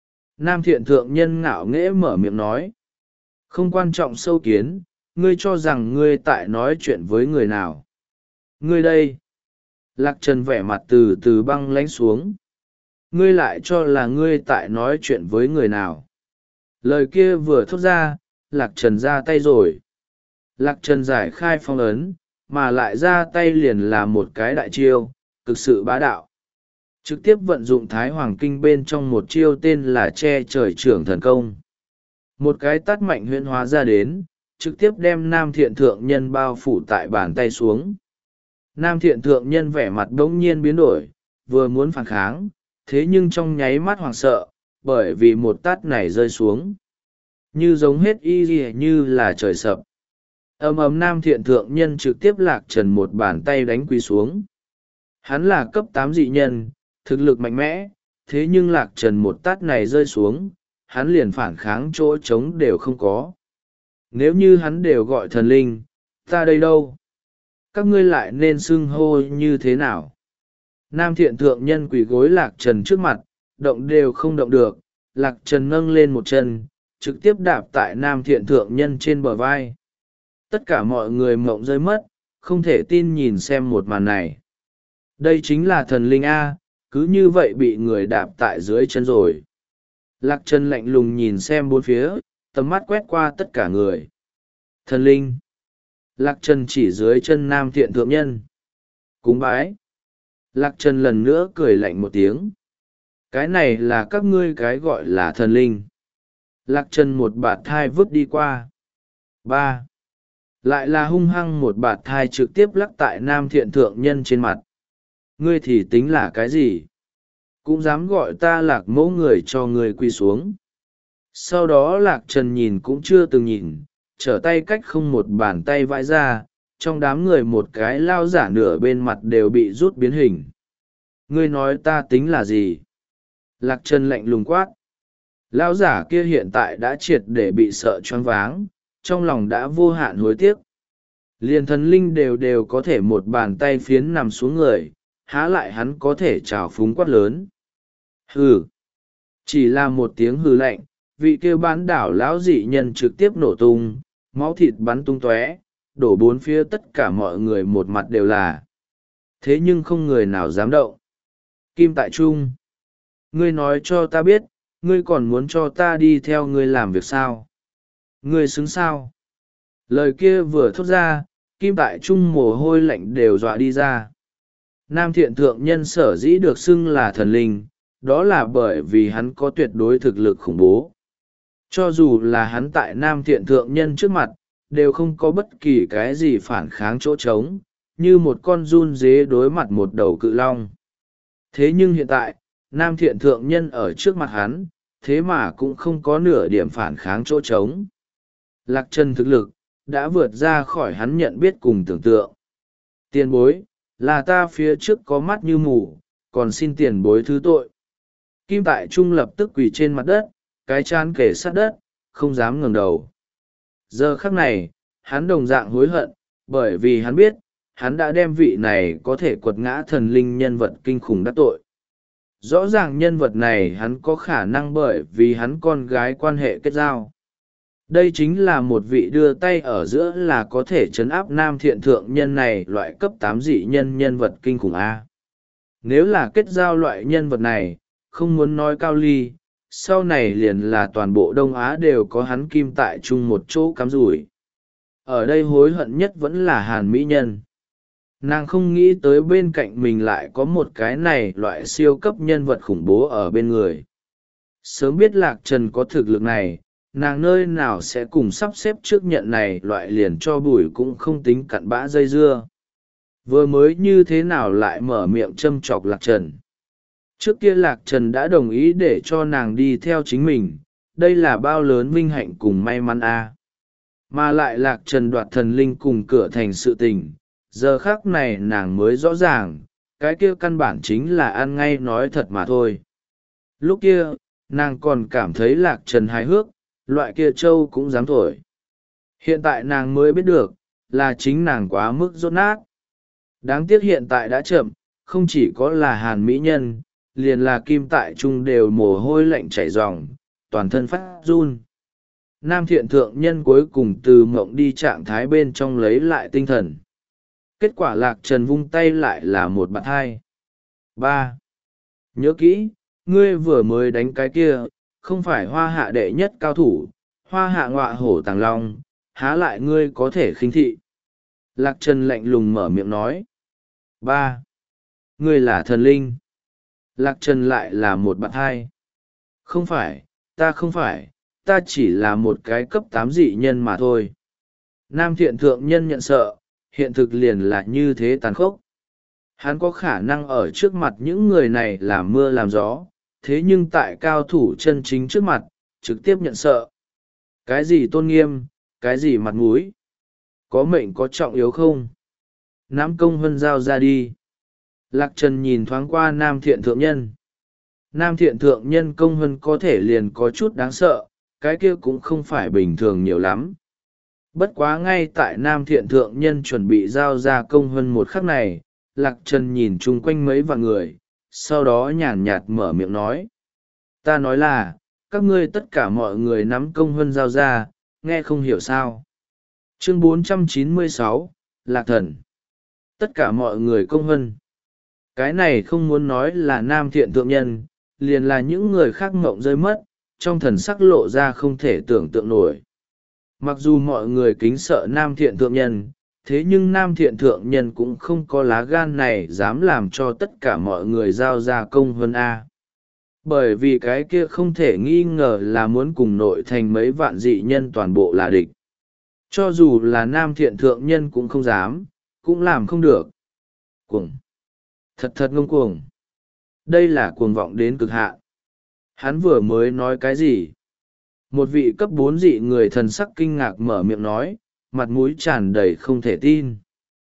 Nam thiện thượng nhân ngạo nghễ mở miệng nói. Không quan trọng sâu kiến, ngươi cho rằng ngươi tại nói chuyện với người nào. Ngươi đây. Lạc Trần vẻ mặt từ từ băng lánh xuống. Ngươi lại cho là ngươi tại nói chuyện với người nào. Lời kia vừa thốt ra, Lạc Trần ra tay rồi. Lạc Trần giải khai phong ấn, mà lại ra tay liền là một cái đại chiêu, cực sự bá đạo. Trực tiếp vận dụng Thái Hoàng Kinh bên trong một chiêu tên là che trời trưởng thần công. Một cái tát mạnh huyễn hóa ra đến, trực tiếp đem Nam thiện thượng nhân bao phủ tại bàn tay xuống. Nam thiện thượng nhân vẻ mặt đống nhiên biến đổi, vừa muốn phản kháng, thế nhưng trong nháy mắt hoảng sợ, bởi vì một tát này rơi xuống. Như giống hết y gì như là trời sập. Ầm ầm Nam thiện thượng nhân trực tiếp Lạc Trần một bàn tay đánh quỳ xuống. Hắn là cấp tám dị nhân, thực lực mạnh mẽ, thế nhưng Lạc Trần một tát này rơi xuống, hắn liền phản kháng chỗ trống đều không có. Nếu như hắn đều gọi thần linh, ta đây đâu? Các ngươi lại nên xưng hô như thế nào? Nam thiện thượng nhân quỳ gối Lạc Trần trước mặt, động đều không động được, Lạc Trần nâng lên một chân, trực tiếp đạp tại Nam thiện thượng nhân trên bờ vai. Tất cả mọi người mộng rơi mất, không thể tin nhìn xem một màn này. Đây chính là thần linh A, cứ như vậy bị người đạp tại dưới chân rồi. Lạc Trần lạnh lùng nhìn xem bốn phía, tầm mắt quét qua tất cả người. Thần linh. Lạc Trần chỉ dưới chân Nam thiện thượng nhân. Cúng bái. Lạc Trần lần nữa cười lạnh một tiếng. Cái này là các ngươi cái gọi là thần linh. Lạc Trần một bạt thai vứt đi qua. Ba. Lại là hung hăng một bạt thai trực tiếp lắc tại Nam thiện thượng nhân trên mặt. Ngươi thì tính là cái gì? Cũng dám gọi ta Lạc mẫu người cho ngươi quỳ xuống. Sau đó Lạc Trần nhìn cũng chưa từng nhìn, trở tay cách không một bàn tay vãi ra, trong đám người một cái lao giả nửa bên mặt đều bị rút biến hình. Ngươi nói ta tính là gì? Lạc Trần lạnh lùng quát. Lao giả kia hiện tại đã triệt để bị sợ choáng váng, trong lòng đã vô hạn hối tiếc. Liền thần linh đều đều có thể một bàn tay phiến nằm xuống người, há lại hắn có thể trào phúng quát lớn. Hừ. Chỉ là một tiếng hừ lạnh, vị kêu bán đảo lão dị nhân trực tiếp nổ tung, máu thịt bắn tung tóe, đổ bốn phía tất cả mọi người một mặt đều là. Thế nhưng không người nào dám động. Kim Tại Trung. Ngươi nói cho ta biết, ngươi còn muốn cho ta đi theo ngươi làm việc sao? Ngươi xứng sao? Lời kia vừa thốt ra, Kim Tại Trung mồ hôi lạnh đều dọa đi ra. Nam thiện thượng nhân sở dĩ được xưng là thần linh, đó là bởi vì hắn có tuyệt đối thực lực khủng bố. Cho dù là hắn tại Nam thiện thượng nhân trước mặt, đều không có bất kỳ cái gì phản kháng chỗ trống, như một con giun dế đối mặt một đầu cự long. Thế nhưng hiện tại, nam thiện thượng nhân ở trước mặt hắn, thế mà cũng không có nửa điểm phản kháng chỗ trống. Lạc Trần thực lực, đã vượt ra khỏi hắn nhận biết cùng tưởng tượng. Tiền bối, là ta phía trước có mắt như mù, còn xin tiền bối thứ tội. Kim Tại Trung lập tức quỳ trên mặt đất, cái chán kề sát đất, không dám ngẩng đầu. Giờ khắc này, hắn đồng dạng hối hận, bởi vì hắn biết, hắn đã đem vị này có thể quật ngã thần linh nhân vật kinh khủng đắc tội. Rõ ràng nhân vật này hắn có khả năng bởi vì hắn con gái quan hệ kết giao. Đây chính là một vị đưa tay ở giữa là có thể chấn áp nam thiện thượng nhân này loại cấp tám dị nhân nhân vật kinh khủng A. Nếu là kết giao loại nhân vật này, không muốn nói Cao Ly, sau này liền là toàn bộ Đông Á đều có hắn Kim Tại Trung một chỗ cắm rủi. Ở đây hối hận nhất vẫn là Hàn Mỹ Nhân. Nàng không nghĩ tới bên cạnh mình lại có một cái này loại siêu cấp nhân vật khủng bố ở bên người. Sớm biết Lạc Trần có thực lực này, nàng nơi nào sẽ cùng sắp xếp trước nhận này loại liền cho bùi cũng không tính cặn bã dây dưa. Vừa mới như thế nào lại mở miệng châm chọc Lạc Trần. Trước kia Lạc Trần đã đồng ý để cho nàng đi theo chính mình, đây là bao lớn vinh hạnh cùng may mắn a. Mà lại Lạc Trần đoạt thần linh cùng cửa thành sự tình, giờ khác này nàng mới rõ ràng, cái kia căn bản chính là ăn ngay nói thật mà thôi. Lúc kia, nàng còn cảm thấy Lạc Trần hài hước, loại kia trâu cũng dám thổi. Hiện tại nàng mới biết được, là chính nàng quá mức rốt nát. Đáng tiếc hiện tại đã chậm, không chỉ có là Hàn Mỹ Nhân, liền là Kim Tại Trung đều mồ hôi lạnh chảy ròng, toàn thân phát run. Nam thiện thượng nhân cuối cùng từ mộng đi trạng thái bên trong lấy lại tinh thần. Kết quả Lạc Trần vung tay lại là một bạn hai. Ba. Nhớ kỹ, ngươi vừa mới đánh cái kia, không phải hoa hạ đệ nhất cao thủ, hoa hạ ngọa hổ tàng long, há lại ngươi có thể khinh thị. Lạc Trần lạnh lùng mở miệng nói. Ba. Ngươi là thần linh. Lạc Trần lại là một bạn hai. Không phải, ta không phải, ta chỉ là một cái cấp tám dị nhân mà thôi. Nam thiện thượng nhân nhận sợ, hiện thực liền là như thế tàn khốc. Hắn có khả năng ở trước mặt những người này làm mưa làm gió, thế nhưng tại cao thủ chân chính trước mặt, trực tiếp nhận sợ. Cái gì tôn nghiêm, cái gì mặt mũi? Có mệnh có trọng yếu không? Nắm công hân giao ra đi. Lạc Trần nhìn thoáng qua nam thiện thượng nhân. Nam thiện thượng nhân công hân có thể liền có chút đáng sợ, cái kia cũng không phải bình thường nhiều lắm. Bất quá ngay tại nam thiện thượng nhân chuẩn bị giao ra công hân một khắc này, Lạc Trần nhìn chung quanh mấy vạn người, sau đó nhàn nhạt mở miệng nói. Ta nói là, các ngươi tất cả mọi người nắm công hân giao ra, nghe không hiểu sao. Chương bốn trăm chín mươi sáu, Lạc Thần. Tất cả mọi người công hân. Cái này không muốn nói là nam thiện thượng nhân, liền là những người khác ngộng rơi mất, trong thần sắc lộ ra không thể tưởng tượng nổi. Mặc dù mọi người kính sợ nam thiện thượng nhân, thế nhưng nam thiện thượng nhân cũng không có lá gan này dám làm cho tất cả mọi người giao ra công hơn A. Bởi vì cái kia không thể nghi ngờ là muốn cùng nội thành mấy vạn dị nhân toàn bộ là địch. Cho dù là nam thiện thượng nhân cũng không dám, cũng làm không được. Cuồng. Thật thật ngông cuồng. Đây là cuồng vọng đến cực hạn. Hắn vừa mới nói cái gì? Một vị cấp bốn dị người thần sắc kinh ngạc mở miệng nói, mặt mũi tràn đầy không thể tin.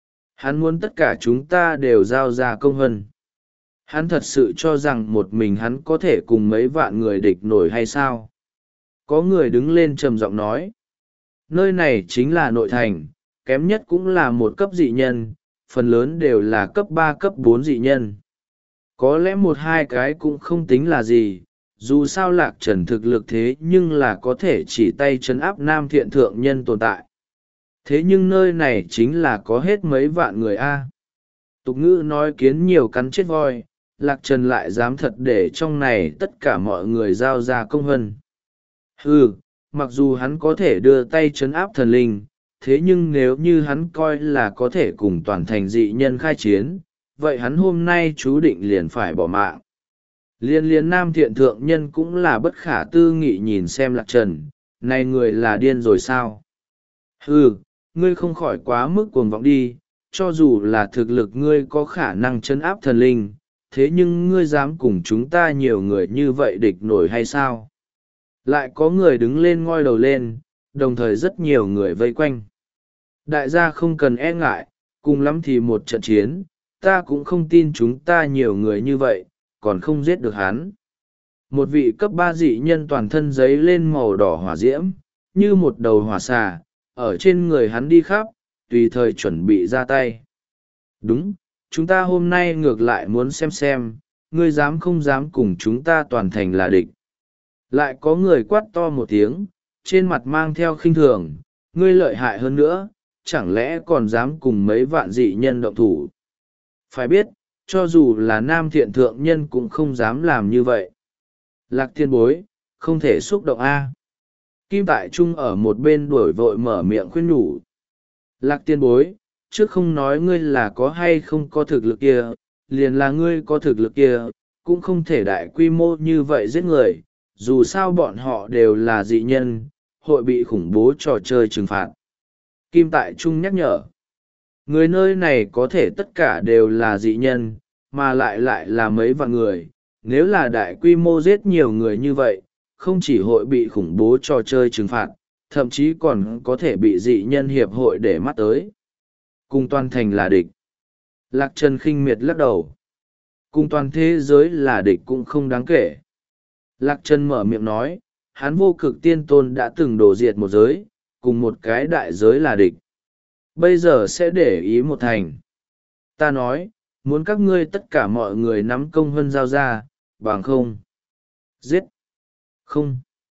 Hắn muốn tất cả chúng ta đều giao ra công hân. Hắn thật sự cho rằng một mình hắn có thể cùng mấy vạn người địch nổi hay sao? Có người đứng lên trầm giọng nói. Nơi này chính là nội thành, kém nhất cũng là một cấp dị nhân, phần lớn đều là cấp ba cấp bốn dị nhân. Có lẽ một hai cái cũng không tính là gì, dù sao Lạc Trần thực lực thế nhưng là có thể chỉ tay trấn áp nam thiện thượng nhân tồn tại. Thế nhưng nơi này chính là có hết mấy vạn người a. Tục ngữ nói kiến nhiều cắn chết voi, Lạc Trần lại dám thật để trong này tất cả mọi người giao ra công hân. Ừ, mặc dù hắn có thể đưa tay trấn áp thần linh, thế nhưng nếu như hắn coi là có thể cùng toàn thành dị nhân khai chiến, vậy hắn hôm nay chú định liền phải bỏ mạng. Liên liên nam thiện thượng nhân cũng là bất khả tư nghị nhìn xem Lạc Trần, này người là điên rồi sao? Ừ, ngươi không khỏi quá mức cuồng vọng đi, cho dù là thực lực ngươi có khả năng trấn áp thần linh, thế nhưng ngươi dám cùng chúng ta nhiều người như vậy địch nổi hay sao? Lại có người đứng lên ngoi đầu lên, đồng thời rất nhiều người vây quanh. Đại gia không cần e ngại, cùng lắm thì một trận chiến, ta cũng không tin chúng ta nhiều người như vậy, còn không giết được hắn. Một vị cấp ba dị nhân toàn thân giấy lên màu đỏ hỏa diễm, như một đầu hỏa xà, ở trên người hắn đi khắp, tùy thời chuẩn bị ra tay. Đúng, chúng ta hôm nay ngược lại muốn xem xem, ngươi dám không dám cùng chúng ta toàn thành là địch. Lại có người quát to một tiếng, trên mặt mang theo khinh thường, ngươi lợi hại hơn nữa, chẳng lẽ còn dám cùng mấy vạn dị nhân động thủ. Phải biết, cho dù là nam thiện thượng nhân cũng không dám làm như vậy. Lạc Thiên bối, không thể xúc động a. Kim Tại Trung ở một bên đuổi vội mở miệng khuyên nhủ. Lạc Tiên bối, trước không nói ngươi là có hay không có thực lực kia, liền là ngươi có thực lực kia, cũng không thể đại quy mô như vậy giết người, dù sao bọn họ đều là dị nhân, hội bị khủng bố trò chơi trừng phạt. Kim Tại Trung nhắc nhở. Người nơi này có thể tất cả đều là dị nhân, mà lại lại là mấy vạn người, nếu là đại quy mô giết nhiều người như vậy, không chỉ hội bị khủng bố trò chơi trừng phạt, thậm chí còn có thể bị dị nhân hiệp hội để mắt tới. Cùng toàn thành là địch. Lạc Trần khinh miệt lắc đầu. Cùng toàn thế giới là địch cũng không đáng kể. Lạc Trần mở miệng nói, hắn vô cực tiên tôn đã từng đổ diệt một giới, cùng một cái đại giới là địch. Bây giờ sẽ để ý một thành. Ta nói, muốn các ngươi tất cả mọi người nắm công hân giao ra, bằng không. Giết. Không.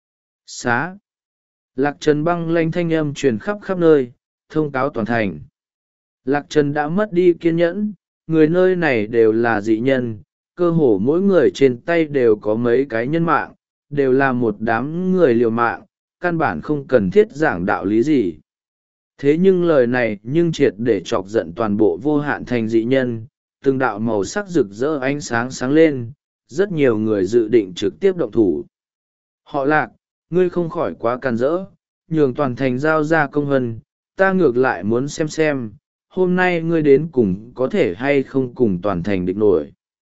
Xá. Lạc Trần băng lanh thanh âm truyền khắp khắp nơi, thông cáo toàn thành. Lạc Trần đã mất đi kiên nhẫn, người nơi này đều là dị nhân, cơ hồ mỗi người trên tay đều có mấy cái nhân mạng, đều là một đám người liều mạng, căn bản không cần thiết giảng đạo lý gì. Thế nhưng lời này nhưng triệt để chọc giận toàn bộ vô hạn thành dị nhân, từng đạo màu sắc rực rỡ ánh sáng sáng lên, rất nhiều người dự định trực tiếp động thủ. Họ Lạc, ngươi không khỏi quá càn rỡ, nhường toàn thành giao ra công hân, ta ngược lại muốn xem xem, hôm nay ngươi đến cùng có thể hay không cùng toàn thành địch nổi.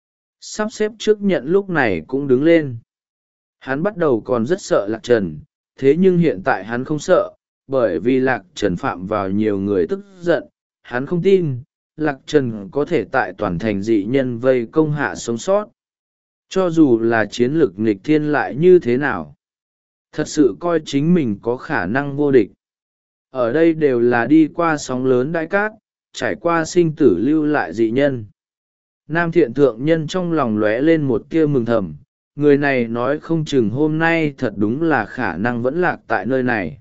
Sắp xếp trước nhận lúc này cũng đứng lên. Hắn bắt đầu còn rất sợ Lạc Trần, thế nhưng hiện tại hắn không sợ, bởi vì Lạc Trần phạm vào nhiều người tức giận, hắn không tin, Lạc Trần có thể tại toàn thành dị nhân vây công hạ sống sót. Cho dù là chiến lược nghịch thiên lại như thế nào, thật sự coi chính mình có khả năng vô địch. Ở đây đều là đi qua sóng lớn đại cát, trải qua sinh tử lưu lại dị nhân. Nam thiện thượng nhân trong lòng lóe lên một tia mừng thầm, người này nói không chừng hôm nay thật đúng là khả năng vẫn lạc tại nơi này.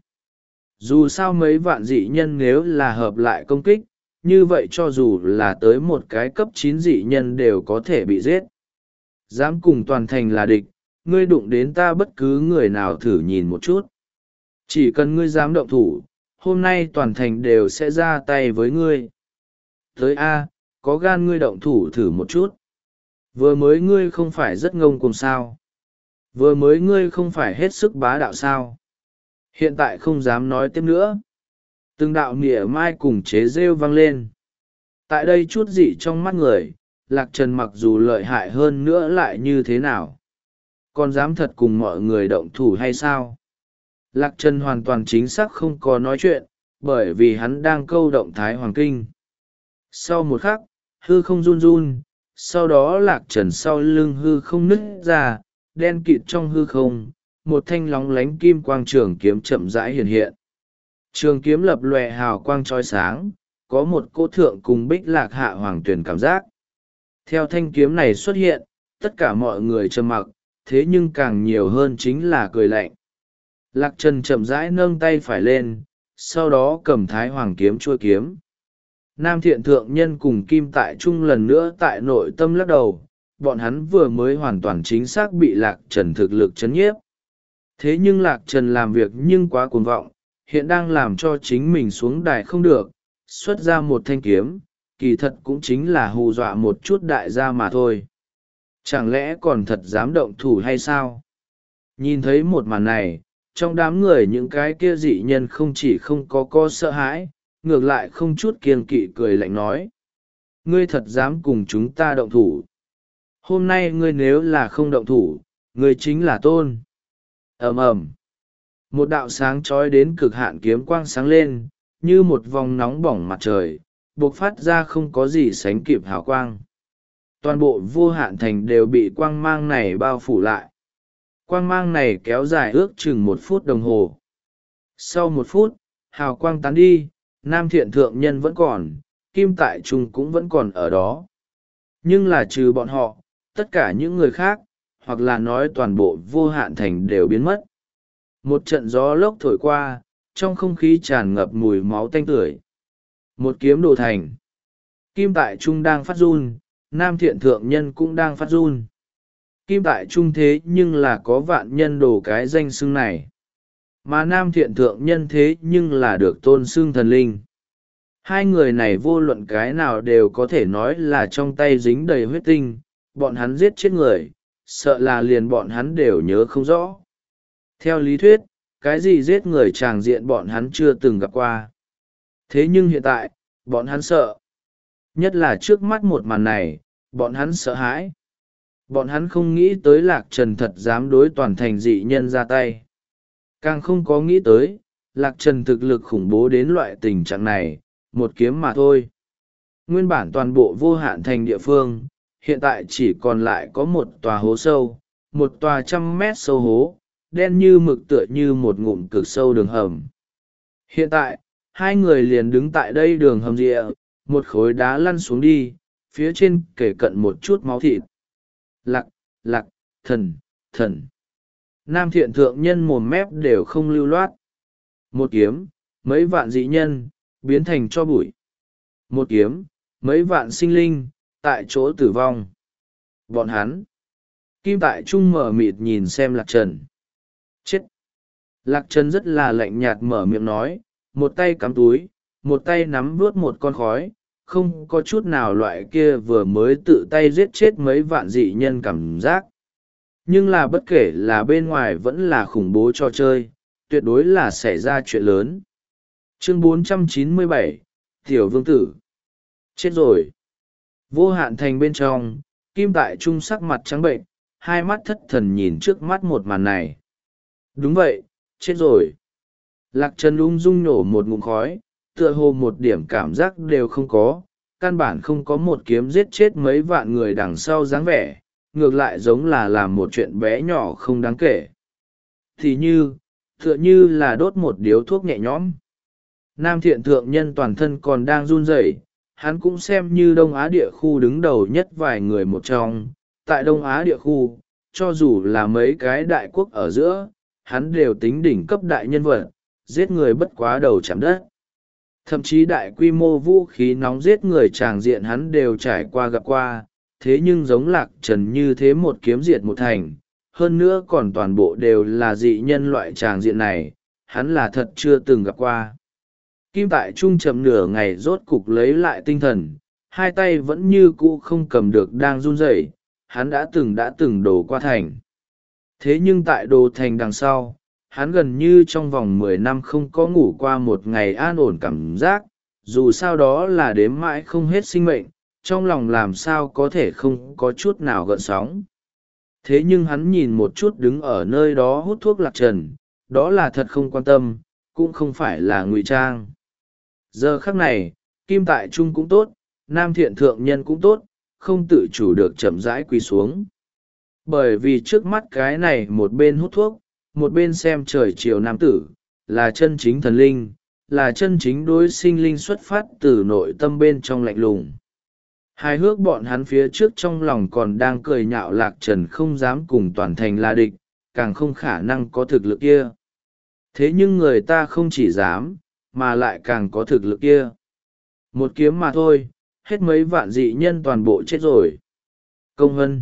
Dù sao mấy vạn dị nhân nếu là hợp lại công kích, như vậy cho dù là tới một cái cấp chín dị nhân đều có thể bị giết. Dám cùng toàn thành là địch, ngươi đụng đến ta bất cứ người nào thử nhìn một chút. Chỉ cần ngươi dám động thủ, hôm nay toàn thành đều sẽ ra tay với ngươi. Tới A, có gan ngươi động thủ thử một chút. Vừa mới ngươi không phải rất ngông cuồng sao. Vừa mới ngươi không phải hết sức bá đạo sao. Hiện tại không dám nói tiếp nữa. Từng đạo mỉa mai cùng chế rêu vang lên. Tại đây chút dị trong mắt người, Lạc Trần mặc dù lợi hại hơn nữa lại như thế nào? Còn dám thật cùng mọi người động thủ hay sao? Lạc Trần hoàn toàn chính xác không có nói chuyện, bởi vì hắn đang câu động thái hoàng kinh. Sau một khắc, hư không run run, sau đó Lạc Trần sau lưng hư không nứt ra, đen kịt trong hư không, một thanh lóng lánh kim quang trường kiếm chậm rãi hiện hiện. Trường kiếm lập lòe hào quang trói sáng, có một cỗ thượng cùng bích lạc hạ hoàng tuyển cảm giác. Theo thanh kiếm này xuất hiện, tất cả mọi người trầm mặc, thế nhưng càng nhiều hơn chính là cười lạnh. Lạc Trần chậm rãi nâng tay phải lên, sau đó cầm thái hoàng kiếm chuôi kiếm. Nam thiện thượng nhân cùng Kim Tại Trung lần nữa tại nội tâm lắc đầu, bọn hắn vừa mới hoàn toàn chính xác bị Lạc Trần thực lực chấn nhiếp. Thế nhưng Lạc Trần làm việc nhưng quá cuồng vọng, hiện đang làm cho chính mình xuống đài không được, xuất ra một thanh kiếm, kỳ thật cũng chính là hù dọa một chút đại gia mà thôi. Chẳng lẽ còn thật dám động thủ hay sao? Nhìn thấy một màn này, trong đám người những cái kia dị nhân không chỉ không có co sợ hãi, ngược lại không chút kiêng kỵ cười lạnh nói. Ngươi thật dám cùng chúng ta động thủ. hôm nay ngươi nếu là không động thủ, ngươi chính là tôn. Ầm ầm, một đạo sáng trói đến cực hạn kiếm quang sáng lên, như một vòng nóng bỏng mặt trời, buộc phát ra không có gì sánh kịp hào quang. Toàn bộ vô hạn thành đều bị quang mang này bao phủ lại. Quang mang này kéo dài ước chừng một phút đồng hồ. Sau một phút, hào quang tán đi, Nam Thiện Thượng Nhân vẫn còn, Kim Tại Trung cũng vẫn còn ở đó. Nhưng là trừ bọn họ, tất cả những người khác, hoặc là nói toàn bộ vô hạn thành đều biến mất. Một trận gió lốc thổi qua, trong không khí tràn ngập mùi máu tanh tưởi. Một kiếm đồ thành. Kim Tại Trung đang phát run, Nam Thiện Thượng Nhân cũng đang phát run. Kim Tại Trung thế nhưng là có vạn nhân đồ cái danh xưng này. Mà Nam Thiện Thượng Nhân thế nhưng là được tôn xưng thần linh. Hai người này vô luận cái nào đều có thể nói là trong tay dính đầy huyết tinh, bọn hắn giết chết người, sợ là liền bọn hắn đều nhớ không rõ. Theo lý thuyết, cái gì giết người tràng diện bọn hắn chưa từng gặp qua. Thế nhưng hiện tại, bọn hắn sợ. Nhất là trước mắt một màn này, bọn hắn sợ hãi. Bọn hắn không nghĩ tới Lạc Trần thật dám đối toàn thành dị nhân ra tay. Càng không có nghĩ tới, Lạc Trần thực lực khủng bố đến loại tình trạng này, một kiếm mà thôi. Nguyên bản toàn bộ vô hạn thành địa phương, hiện tại chỉ còn lại có một tòa hố sâu, một tòa trăm mét sâu hố, đen như mực tựa như một ngụm cực sâu đường hầm. Hiện tại, hai người liền đứng tại đây đường hầm rịa, một khối đá lăn xuống đi, phía trên kể cận một chút máu thịt. Lạc, lạc, thần, thần. Nam Thiện Thượng Nhân mồm mép đều không lưu loát. Một kiếm, mấy vạn dị nhân, biến thành cho bụi. Một kiếm, mấy vạn sinh linh, tại chỗ tử vong. Bọn hắn. Kim Tại Trung mở mịt nhìn xem Lạc Trần. Chết. Lạc Trần rất là lạnh nhạt mở miệng nói, một tay cắm túi, một tay nắm vuốt một con khói, không có chút nào loại kia vừa mới tự tay giết chết mấy vạn dị nhân cảm giác. Nhưng là bất kể là bên ngoài vẫn là khủng bố trò chơi, tuyệt đối là xảy ra chuyện lớn. Chương bốn trăm chín mươi bảy, Tiểu Vương Tử. Chết rồi. Vô hạn thành bên trong, Kim Tại Trung sắc mặt trắng bệnh, hai mắt thất thần nhìn trước mắt một màn này. Đúng vậy, chết rồi. Lạc Trần ung dung nổ một ngụm khói, tựa hồ một điểm cảm giác đều không có, căn bản không có một kiếm giết chết mấy vạn người đằng sau dáng vẻ, ngược lại giống là làm một chuyện bé nhỏ không đáng kể. Thì như, tựa như là đốt một điếu thuốc nhẹ nhõm. Nam Thiện Thượng Nhân toàn thân còn đang run rẩy, hắn cũng xem như Đông Á địa khu đứng đầu nhất vài người một trong. Tại Đông Á địa khu, cho dù là mấy cái đại quốc ở giữa, hắn đều tính đỉnh cấp đại nhân vật, giết người bất quá đầu chạm đất. Thậm chí đại quy mô vũ khí nóng giết người tràng diện hắn đều trải qua gặp qua, thế nhưng giống Lạc Trần như thế một kiếm diệt một thành, hơn nữa còn toàn bộ đều là dị nhân loại tràng diện này, hắn là thật chưa từng gặp qua. Kim Tại Trung chậm nửa ngày rốt cục lấy lại tinh thần, hai tay vẫn như cũ không cầm được đang run rẩy. Hắn đã từng đã từng đổ qua thành. Thế nhưng tại đồ thành đằng sau, hắn gần như trong vòng mười năm không có ngủ qua một ngày an ổn cảm giác, dù sao đó là đếm mãi không hết sinh mệnh, trong lòng làm sao có thể không có chút nào gợn sóng. Thế nhưng hắn nhìn một chút đứng ở nơi đó hút thuốc Lạc Trần, đó là thật không quan tâm, cũng không phải là ngụy trang. Giờ khắc này, Kim Tại Trung cũng tốt, Nam Thiện Thượng Nhân cũng tốt, không tự chủ được chậm rãi quỳ xuống. Bởi vì trước mắt cái này một bên hút thuốc, một bên xem trời chiều nam tử, là chân chính thần linh, là chân chính đối sinh linh xuất phát từ nội tâm bên trong lạnh lùng. Hài hước bọn hắn phía trước trong lòng còn đang cười nhạo Lạc Trần không dám cùng toàn thành là địch, càng không khả năng có thực lực kia. Thế nhưng người ta không chỉ dám, mà lại càng có thực lực kia. Một kiếm mà thôi, hết mấy vạn dị nhân toàn bộ chết rồi. Công Hân.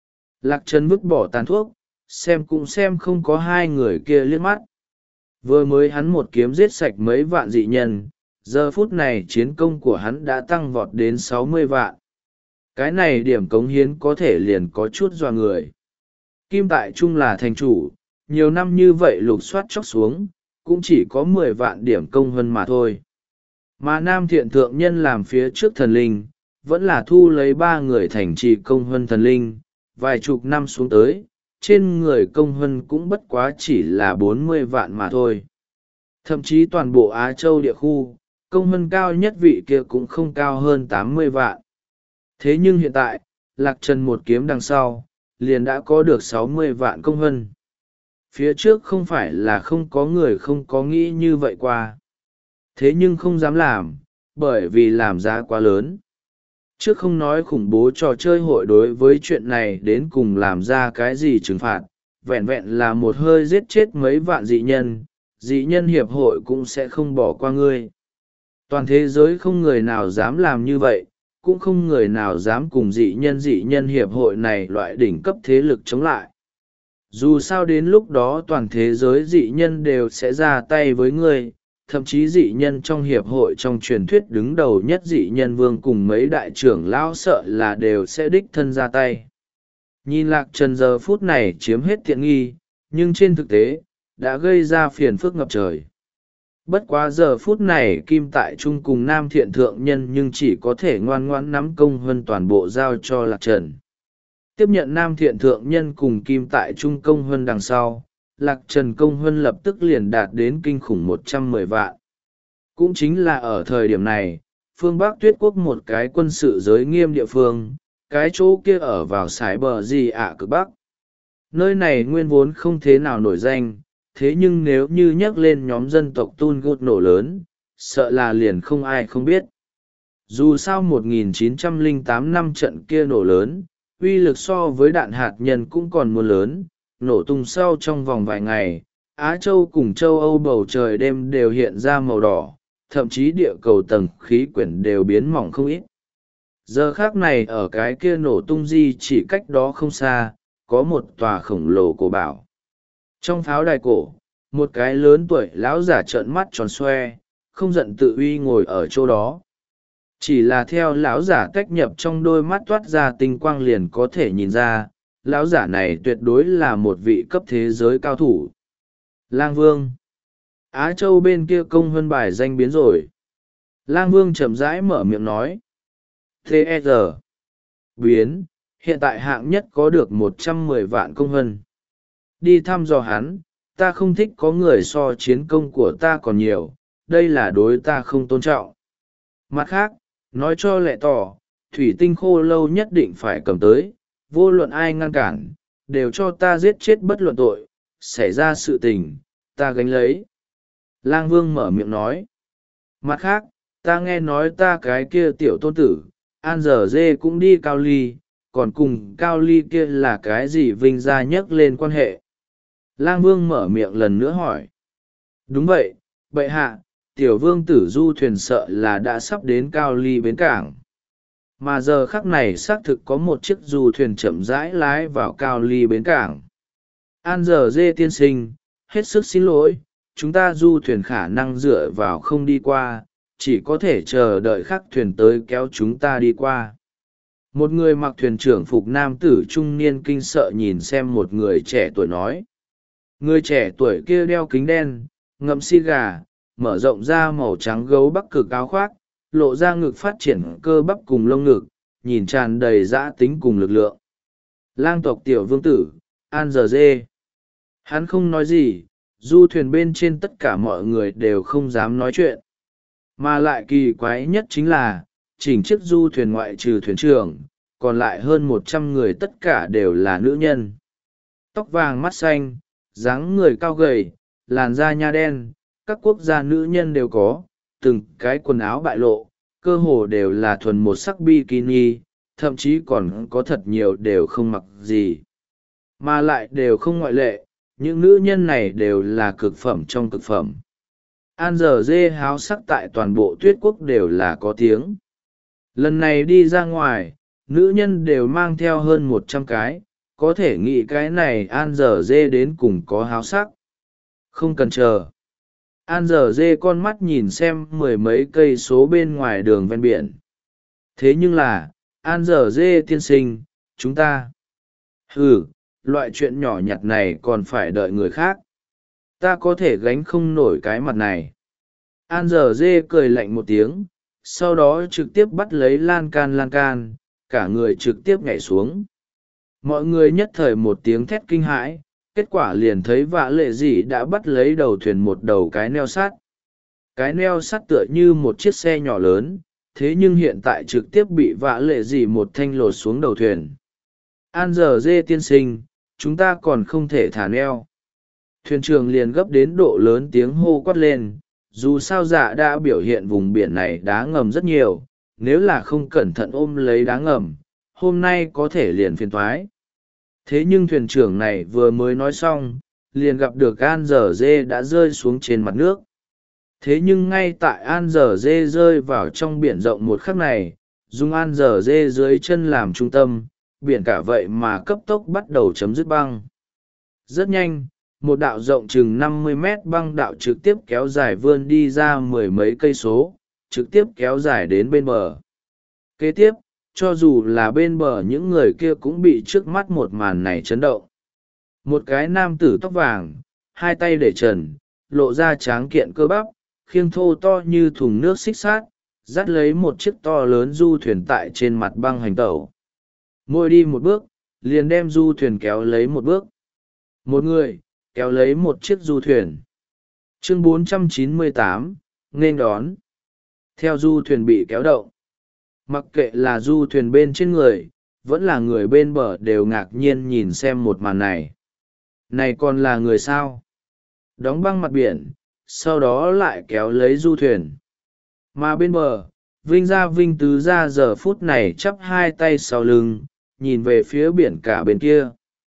Lạc Trần vứt bỏ tàn thuốc, xem cũng xem không có hai người kia liếc mắt. Vừa mới hắn một kiếm giết sạch mấy vạn dị nhân, giờ phút này chiến công của hắn đã tăng vọt đến sáu mươi vạn. Cái này điểm cống hiến có thể liền có chút dọa người. Kim Tại Trung là thành chủ, nhiều năm như vậy lục soát chóc xuống, cũng chỉ có mười vạn điểm công hơn mà thôi. Mà Nam Thiện Thượng Nhân làm phía trước thần linh, vẫn là thu lấy ba người thành trì công hơn thần linh, vài chục năm xuống tới, trên người công huân cũng bất quá chỉ là bốn mươi vạn mà thôi. Thậm chí toàn bộ Á Châu địa khu, công huân cao nhất vị kia cũng không cao hơn tám mươi vạn. Thế nhưng hiện tại, Lạc Trần một kiếm đằng sau, liền đã có được sáu mươi vạn công huân. Phía trước không phải là không có người không có nghĩ như vậy qua. Thế nhưng không dám làm, bởi vì làm giá quá lớn. Trước không nói khủng bố trò chơi hội đối với chuyện này đến cùng làm ra cái gì trừng phạt, vẹn vẹn là một hơi giết chết mấy vạn dị nhân, dị nhân hiệp hội cũng sẽ không bỏ qua ngươi. Toàn thế giới không người nào dám làm như vậy, cũng không người nào dám cùng dị nhân dị nhân hiệp hội này loại đỉnh cấp thế lực chống lại. Dù sao đến lúc đó toàn thế giới dị nhân đều sẽ ra tay với ngươi, thậm chí dị nhân trong hiệp hội trong truyền thuyết đứng đầu nhất dị nhân vương cùng mấy đại trưởng lão sợ là đều sẽ đích thân ra tay. Nhìn Lạc Trần giờ phút này chiếm hết tiện nghi, nhưng trên thực tế, đã gây ra phiền phức ngập trời. Bất quá giờ phút này Kim Tại Trung cùng Nam Thiện Thượng Nhân nhưng chỉ có thể ngoan ngoãn nắm công hơn toàn bộ giao cho Lạc Trần. Tiếp nhận Nam Thiện Thượng Nhân cùng Kim Tại Trung công hơn đằng sau, Lạc Trần công huân lập tức liền đạt đến kinh khủng một trăm mười vạn. Cũng chính là ở thời điểm này, phương Bắc Tuyết Quốc một cái quân sự giới nghiêm địa phương, cái chỗ kia ở vào sải bờ gì ạ cực Bắc. Nơi này nguyên vốn không thế nào nổi danh, thế nhưng nếu như nhắc lên nhóm dân tộc Tun Gut nổ lớn, sợ là liền không ai không biết. Dù sao một nghìn chín trăm lẻ tám năm trận kia nổ lớn, uy lực so với đạn hạt nhân cũng còn muốn lớn, nổ tung sau trong vòng vài ngày, Á Châu cùng châu Âu bầu trời đêm đều hiện ra màu đỏ, thậm chí địa cầu tầng khí quyển đều biến mỏng không ít. Giờ khác này ở cái kia nổ tung di chỉ cách đó không xa, có một tòa khổng lồ cổ bảo. Trong pháo đài cổ, một cái lớn tuổi lão giả trợn mắt tròn xoe, không giận tự uy ngồi ở chỗ đó. Chỉ là theo lão giả tách nhập trong đôi mắt toát ra tinh quang liền có thể nhìn ra, lão giả này tuyệt đối là một vị cấp thế giới cao thủ. Lang Vương. Á Châu bên kia công hơn bài danh biến rồi. Lang Vương chậm rãi mở miệng nói. tê e rờ. Biến, hiện tại hạng nhất có được một trăm mười vạn công hơn. Đi thăm dò hắn, ta không thích có người so chiến công của ta còn nhiều, đây là đối ta không tôn trọng. Mặt khác, nói cho lẹ tỏ, thủy tinh khô lâu nhất định phải cầm tới, vô luận ai ngăn cản, đều cho ta giết chết bất luận tội, xảy ra sự tình, ta gánh lấy. Lang Vương mở miệng nói. Mặt khác, ta nghe nói ta cái kia tiểu tôn tử, An Giờ Dê cũng đi Cao Ly, còn cùng Cao Ly kia là cái gì vinh ra nhắc lên quan hệ. Lang Vương mở miệng lần nữa hỏi. Đúng vậy, bệ hạ, tiểu vương tử du thuyền sợ là đã sắp đến Cao Ly bến cảng. Mà giờ khắc này xác thực có một chiếc du thuyền chậm rãi lái vào Cao Ly bến cảng. An Giờ Dê tiên sinh, hết sức xin lỗi, chúng ta du thuyền khả năng dựa vào không đi qua, chỉ có thể chờ đợi khắc thuyền tới kéo chúng ta đi qua. Một người mặc thuyền trưởng phục nam tử trung niên kinh sợ nhìn xem một người trẻ tuổi nói. Người trẻ tuổi kia đeo kính đen, ngậm xi gà, mở rộng ra màu trắng gấu bắc cực áo khoác, lộ ra ngực phát triển cơ bắp cùng lông ngực, nhìn tràn đầy dã tính cùng lực lượng. Lang tộc tiểu vương tử, An Giờ Dê. Hắn không nói gì, du thuyền bên trên tất cả mọi người đều không dám nói chuyện. Mà lại kỳ quái nhất chính là, chỉnh chiếc du thuyền ngoại trừ thuyền trưởng, còn lại hơn một trăm người tất cả đều là nữ nhân. Tóc vàng mắt xanh, dáng người cao gầy, làn da nha đen, các quốc gia nữ nhân đều có, từng cái quần áo bại lộ, cơ hồ đều là thuần một sắc bikini, thậm chí còn có thật nhiều đều không mặc gì. Mà lại đều không ngoại lệ, những nữ nhân này đều là cực phẩm trong cực phẩm. An Giờ Dê háo sắc tại toàn bộ Tuyết Quốc đều là có tiếng. Lần này đi ra ngoài, nữ nhân đều mang theo hơn một trăm cái, có thể nghĩ cái này An Giờ Dê đến cùng có háo sắc. Không cần chờ. An Giờ Dê con mắt nhìn xem mười mấy cây số bên ngoài đường ven biển. Thế nhưng là, An Giờ Dê tiên sinh, chúng ta. Ừ, loại chuyện nhỏ nhặt này còn phải đợi người khác. Ta có thể gánh không nổi cái mặt này. An Giờ Dê cười lạnh một tiếng, sau đó trực tiếp bắt lấy lan can lan can, cả người trực tiếp nhảy xuống. mọi người nhất thời một tiếng thét kinh hãi, kết quả liền thấy vạ lệ dị đã bắt lấy đầu thuyền một đầu cái neo sắt. Cái neo sắt tựa như một chiếc xe nhỏ lớn, thế nhưng hiện tại trực tiếp bị vạ lệ dị một thanh lột xuống đầu thuyền. An giờ dê tiên sinh, chúng ta còn không thể thả neo. Thuyền trưởng liền gấp đến độ lớn tiếng hô quát lên, dù sao dạ đã biểu hiện vùng biển này đá ngầm rất nhiều, nếu là không cẩn thận ôm lấy đá ngầm, hôm nay có thể liền phiền thoái. Thế nhưng thuyền trưởng này vừa mới nói xong, liền gặp được An giờ dê đã rơi xuống trên mặt nước. Thế nhưng ngay tại An giờ dê rơi vào trong biển rộng một khắc này, dùng An giờ dê dưới chân làm trung tâm, biển cả vậy mà cấp tốc bắt đầu chấm dứt băng. Rất nhanh, một đạo rộng chừng năm mươi mét băng đạo trực tiếp kéo dài vươn đi ra mười mấy cây số, trực tiếp kéo dài đến bên bờ. Kế tiếp, cho dù là bên bờ những người kia cũng bị trước mắt một màn này chấn động. Một cái nam tử tóc vàng, hai tay để trần, lộ ra tráng kiện cơ bắp, khiêng thô to như thùng nước xích sát, dắt lấy một chiếc to lớn du thuyền tại trên mặt băng hành tẩu. Mỗi đi một bước, liền đem du thuyền kéo lấy một bước. Một người, kéo lấy một chiếc du thuyền. Chương bốn trăm chín mươi tám, nghênh đón. Theo du thuyền bị kéo động, mặc kệ là du thuyền bên trên người, vẫn là người bên bờ đều ngạc nhiên nhìn xem một màn này. Này còn là người sao? Đóng băng mặt biển, sau đó lại kéo lấy du thuyền. Mà bên bờ, Vinh Gia Vinh Tứ Gia giờ phút này chắp hai tay sau lưng, nhìn về phía biển cả bên kia.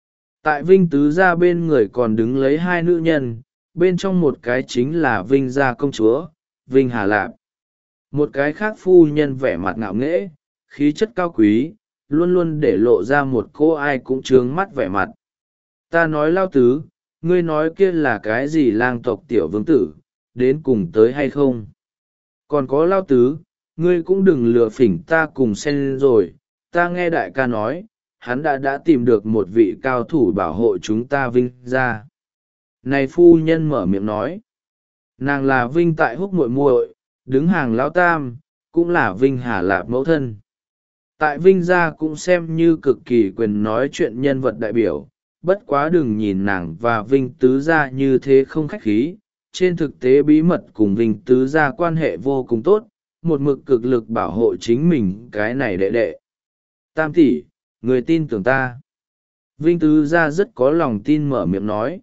Tại Vinh Tứ Gia bên người còn đứng lấy hai nữ nhân, bên trong một cái chính là Vinh Gia công chúa, Vinh Hà Lạp. Một cái khác phu nhân vẻ mặt ngạo nghễ, khí chất cao quý, luôn luôn để lộ ra một cô ai cũng trướng mắt vẻ mặt. Ta nói Lao Tứ, ngươi nói kia là cái gì lang tộc tiểu vương tử, đến cùng tới hay không? Còn có Lao Tứ, ngươi cũng đừng lừa phỉnh ta cùng xen rồi, ta nghe đại ca nói, hắn đã đã tìm được một vị cao thủ bảo hộ chúng ta Vinh gia. Này phu nhân mở miệng nói, nàng là Vinh tại húc muội muội, đứng hàng lão tam, cũng là Vinh Hà Lạp mẫu thân. Tại Vinh gia cũng xem như cực kỳ quyền nói chuyện nhân vật đại biểu, bất quá đừng nhìn nàng và Vinh Tứ gia như thế không khách khí, trên thực tế bí mật cùng Vinh Tứ gia quan hệ vô cùng tốt, một mực cực lực bảo hộ chính mình cái này đệ đệ. Tam tỷ, người tin tưởng ta. Vinh Tứ gia rất có lòng tin mở miệng nói.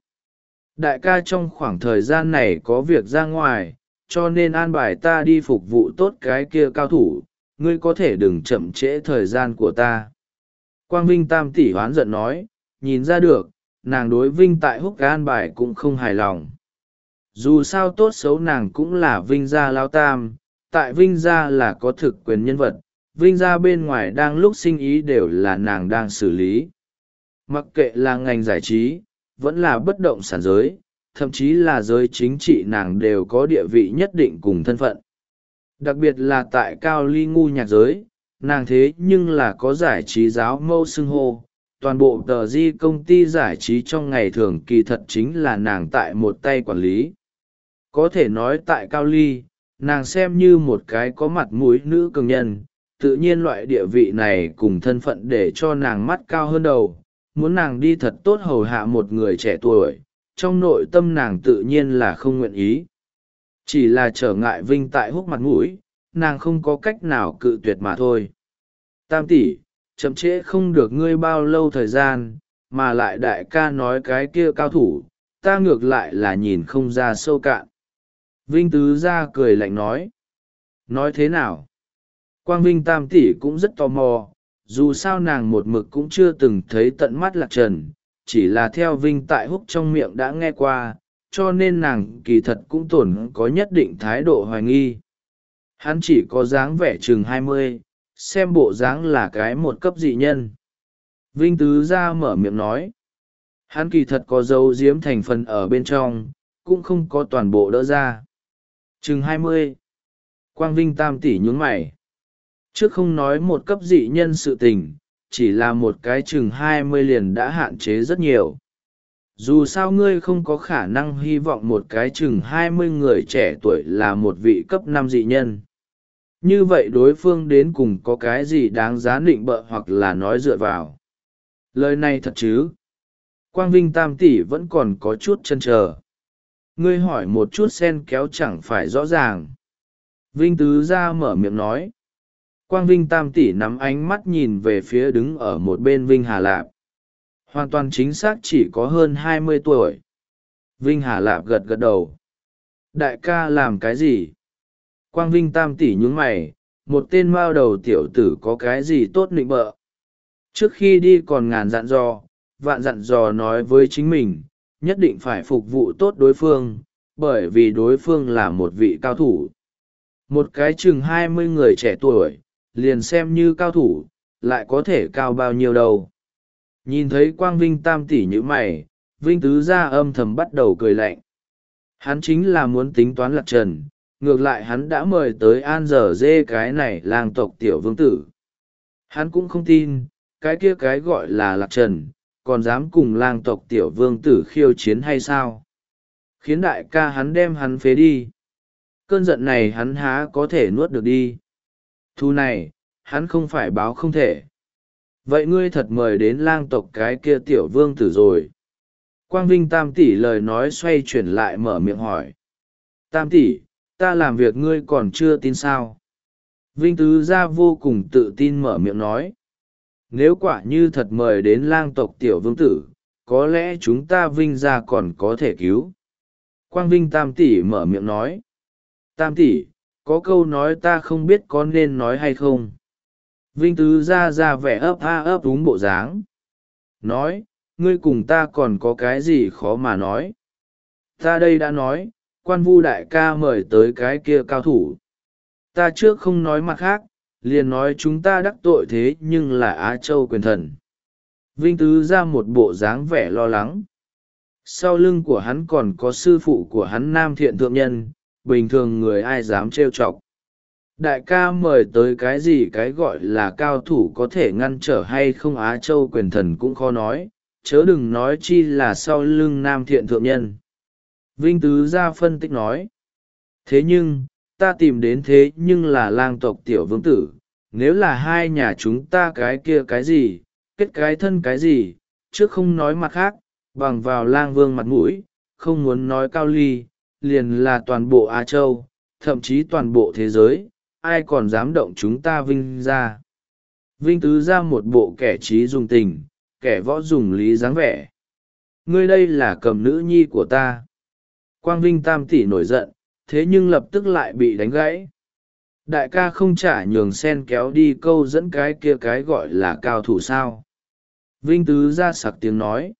Đại ca trong khoảng thời gian này có việc ra ngoài, cho nên an bài ta đi phục vụ tốt cái kia cao thủ, ngươi có thể đừng chậm trễ thời gian của ta. Quang Vinh Tam tỷ hoán giận nói, nhìn ra được, nàng đối Vinh tại húc an bài cũng không hài lòng. Dù sao tốt xấu nàng cũng là Vinh gia lao tam, tại Vinh gia là có thực quyền nhân vật, Vinh gia bên ngoài đang lúc sinh ý đều là nàng đang xử lý. Mặc kệ là ngành giải trí, vẫn là bất động sản giới, thậm chí là giới chính trị, nàng đều có địa vị nhất định cùng thân phận. Đặc biệt là tại cao ly ngu nhạc giới, nàng thế nhưng là có giải trí giáo mâu xưng hô. Toàn bộ tờ di công ty giải trí trong ngày thường kỳ thật chính là nàng tại một tay quản lý. Có thể nói tại cao ly, nàng xem như một cái có mặt mũi nữ cường nhân, tự nhiên loại địa vị này cùng thân phận để cho nàng mắt cao hơn đầu, muốn nàng đi thật tốt hầu hạ một người trẻ tuổi, trong nội tâm nàng tự nhiên là không nguyện ý. Chỉ là trở ngại Vinh tại húc mặt mũi, nàng không có cách nào cự tuyệt mà thôi. Tam tỷ, chậm trễ không được ngươi bao lâu thời gian, mà lại đại ca nói cái kia cao thủ, ta ngược lại là nhìn không ra sâu cạn. Vinh Tứ gia cười lạnh nói. Nói thế nào? Quang Vinh Tam tỷ cũng rất tò mò, dù sao nàng một mực cũng chưa từng thấy tận mắt Lạc Trần, chỉ là theo Vinh tại húc trong miệng đã nghe qua, cho nên nàng kỳ thật cũng tổn có nhất định thái độ hoài nghi. Hắn chỉ có dáng vẻ chừng hai mươi, xem bộ dáng là cái một cấp dị nhân. Vinh Tứ gia mở miệng nói. Hắn kỳ thật có dấu diếm thành phần ở bên trong, cũng không có toàn bộ đỡ ra. Chừng hai mươi. Quang Vinh Tam tỷ nhún mày. Trước không nói một cấp dị nhân sự tình, chỉ là một cái chừng hai mươi liền đã hạn chế rất nhiều. Dù sao ngươi không có khả năng hy vọng một cái chừng hai mươi người trẻ tuổi là một vị cấp năm dị nhân. Như vậy đối phương đến cùng có cái gì đáng giá định bợ hoặc là nói dựa vào. Lời này thật chứ? Quang Vinh tam tỷ vẫn còn có chút chần chờ. Ngươi hỏi một chút sen kéo chẳng phải rõ ràng. Vinh tứ gia mở miệng nói. Quang Vinh tam tỷ nắm ánh mắt nhìn về phía đứng ở một bên Vinh Hà Lạp. Hoàn toàn chính xác chỉ có hơn hai mươi tuổi. Vinh Hà Lạp gật gật đầu. Đại ca làm cái gì? Quang Vinh tam tỷ nhún mày, một tên mao đầu tiểu tử có cái gì tốt nịnh bợ. Trước khi đi còn ngàn dặn dò, vạn dặn dò nói với chính mình, nhất định phải phục vụ tốt đối phương, bởi vì đối phương là một vị cao thủ. Một cái chừng hai mươi người trẻ tuổi, liền xem như cao thủ, lại có thể cao bao nhiêu đâu. Nhìn thấy Quang Vinh tam tỷ như mày, Vinh tứ gia âm thầm bắt đầu cười lạnh. Hắn chính là muốn tính toán Lạc Trần, ngược lại hắn đã mời tới An Giờ Dê cái này lang tộc tiểu vương tử. Hắn cũng không tin, cái kia cái gọi là Lạc Trần, còn dám cùng lang tộc tiểu vương tử khiêu chiến hay sao? Khiến đại ca hắn đem hắn phế đi. Cơn giận này hắn há có thể nuốt được đi. Thu này, hắn không phải báo không thể. Vậy ngươi thật mời đến lang tộc cái kia tiểu vương tử rồi. Quang Vinh tam tỷ lời nói xoay chuyển lại mở miệng hỏi. Tam tỷ, ta làm việc ngươi còn chưa tin sao? Vinh tứ gia vô cùng tự tin mở miệng nói. Nếu quả như thật mời đến lang tộc tiểu vương tử, có lẽ chúng ta Vinh gia còn có thể cứu. Quang Vinh tam tỷ mở miệng nói. Tam tỷ, có câu nói ta không biết có nên nói hay không. Vinh tứ gia ra vẻ ấp a ấp úng bộ dáng. Nói, ngươi cùng ta còn có cái gì khó mà nói. Ta đây đã nói, Quan Vu đại ca mời tới cái kia cao thủ. Ta trước không nói mặt khác, liền nói chúng ta đắc tội thế nhưng là Á Châu quyền thần. Vinh tứ ra một bộ dáng vẻ lo lắng. Sau lưng của hắn còn có sư phụ của hắn Nam Thiện Thượng Nhân, bình thường người ai dám trêu chọc. Đại ca mời tới cái gì cái gọi là cao thủ có thể ngăn trở hay không Á Châu quyền thần cũng khó nói, chớ đừng nói chi là sau lưng Nam Thiện Thượng Nhân. Vinh tứ ra phân tích nói. Thế nhưng, ta tìm đến thế nhưng là lang tộc tiểu vương tử, nếu là hai nhà chúng ta cái kia cái gì, kết cái thân cái gì, trước không nói mặt khác, bằng vào lang vương mặt mũi, không muốn nói cao ly, liền là toàn bộ Á Châu, thậm chí toàn bộ thế giới, ai còn dám động chúng ta Vinh ra. Vinh tứ ra một bộ kẻ trí dùng tình, kẻ võ dùng lý dáng vẻ. Ngươi đây là cầm nữ nhi của ta. Quang Vinh tam tỷ nổi giận, thế nhưng lập tức lại bị đánh gãy. Đại ca không trả nhường sen kéo đi câu dẫn cái kia cái gọi là cao thủ sao. Vinh tứ ra sặc tiếng nói.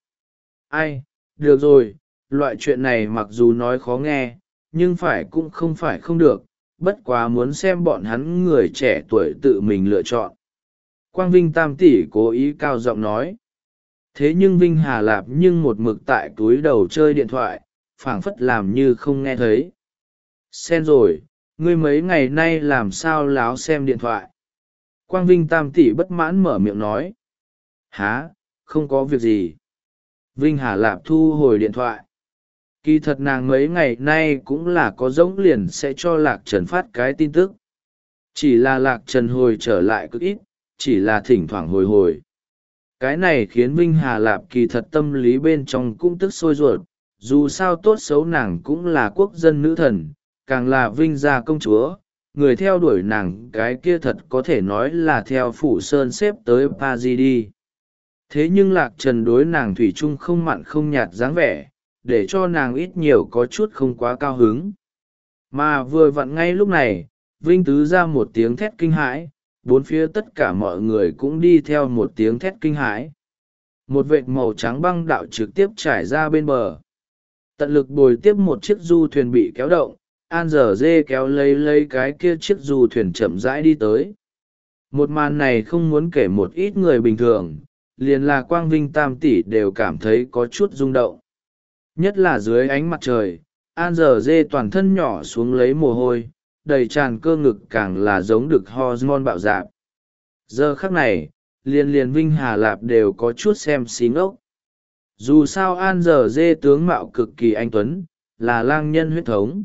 Ai, được rồi, loại chuyện này mặc dù nói khó nghe, nhưng phải cũng không phải không được, bất quá muốn xem bọn hắn người trẻ tuổi tự mình lựa chọn. Quang Vinh tam tỷ cố ý cao giọng nói. Thế nhưng Vinh Hà Lạp nhưng một mực tại túi đầu chơi điện thoại, phảng phất làm như không nghe thấy. Sen rồi, ngươi mấy ngày nay làm sao láo xem điện thoại? Quang Vinh tam tỷ bất mãn mở miệng nói. Há, không có việc gì. Vinh Hà Lạp thu hồi điện thoại. Kỳ thật nàng mấy ngày nay cũng là có giống liền sẽ cho Lạc Trần phát cái tin tức. Chỉ là Lạc Trần hồi trở lại cực ít, chỉ là thỉnh thoảng hồi hồi. Cái này khiến Vinh Hà Lạp kỳ thật tâm lý bên trong cũng tức sôi ruột, dù sao tốt xấu nàng cũng là quốc dân nữ thần, càng là Vinh gia công chúa, người theo đuổi nàng cái kia thật có thể nói là theo Phủ Sơn xếp tới Paris đi. Thế nhưng Lạc Trần đối nàng thủy chung không mặn không nhạt dáng vẻ, để cho nàng ít nhiều có chút không quá cao hứng. Mà vừa vặn ngay lúc này, Vinh tứ ra một tiếng thét kinh hãi, bốn phía tất cả mọi người cũng đi theo một tiếng thét kinh hãi. Một vệt màu trắng băng đạo trực tiếp trải ra bên bờ. Tận lực bồi tiếp một chiếc du thuyền bị kéo động, An Giờ Dê kéo lấy lấy cái kia chiếc du thuyền chậm rãi đi tới. Một màn này không muốn kể một ít người bình thường, liền là Quang Vinh tam tỷ đều cảm thấy có chút rung động. Nhất là dưới ánh mặt trời, An Giờ Dê toàn thân nhỏ xuống lấy mồ hôi, đầy tràn cơ ngực càng là giống được hormone bạo dạp. Giờ khắc này, liền liền Vinh Hà Lạp đều có chút xem xí ngốc. Dù sao An Giờ Dê tướng mạo cực kỳ anh tuấn, là lang nhân huyết thống.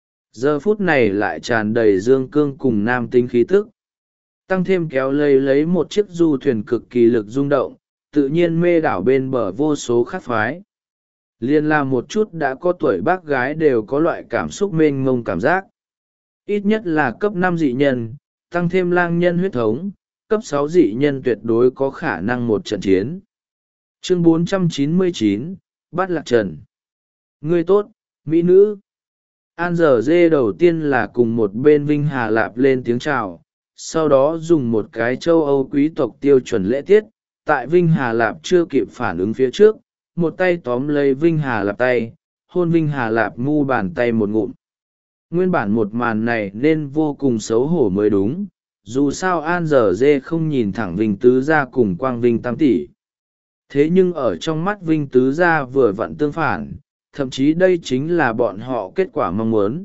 Giờ phút này lại tràn đầy dương cương cùng nam tinh khí tức. Tăng thêm kéo lấy lấy một chiếc du thuyền cực kỳ lực rung động, tự nhiên mê đảo bên bờ vô số khác phái. Liên là một chút đã có tuổi bác gái đều có loại cảm xúc mênh mông cảm giác. Ít nhất là cấp năm dị nhân, tăng thêm lang nhân huyết thống, cấp sáu dị nhân tuyệt đối có khả năng một trận chiến. Chương bốn trăm chín mươi chín, bắt Lạc Trần. Ngươi tốt, mỹ nữ. An giờ dê đầu tiên là cùng một bên Vinh Hà Lạp lên tiếng chào, sau đó dùng một cái châu Âu quý tộc tiêu chuẩn lễ tiết. Tại Vinh Hà Lạp chưa kịp phản ứng phía trước, một tay tóm lấy Vinh Hà Lạp tay, hôn Vinh Hà Lạp mu bàn tay một ngụm. Nguyên bản một màn này nên vô cùng xấu hổ mới đúng, dù sao An giờ dê không nhìn thẳng Vinh Tứ Gia cùng Quang Vinh Tam Tỷ. Thế nhưng ở trong mắt Vinh Tứ Gia vừa vặn tương phản, thậm chí đây chính là bọn họ kết quả mong muốn.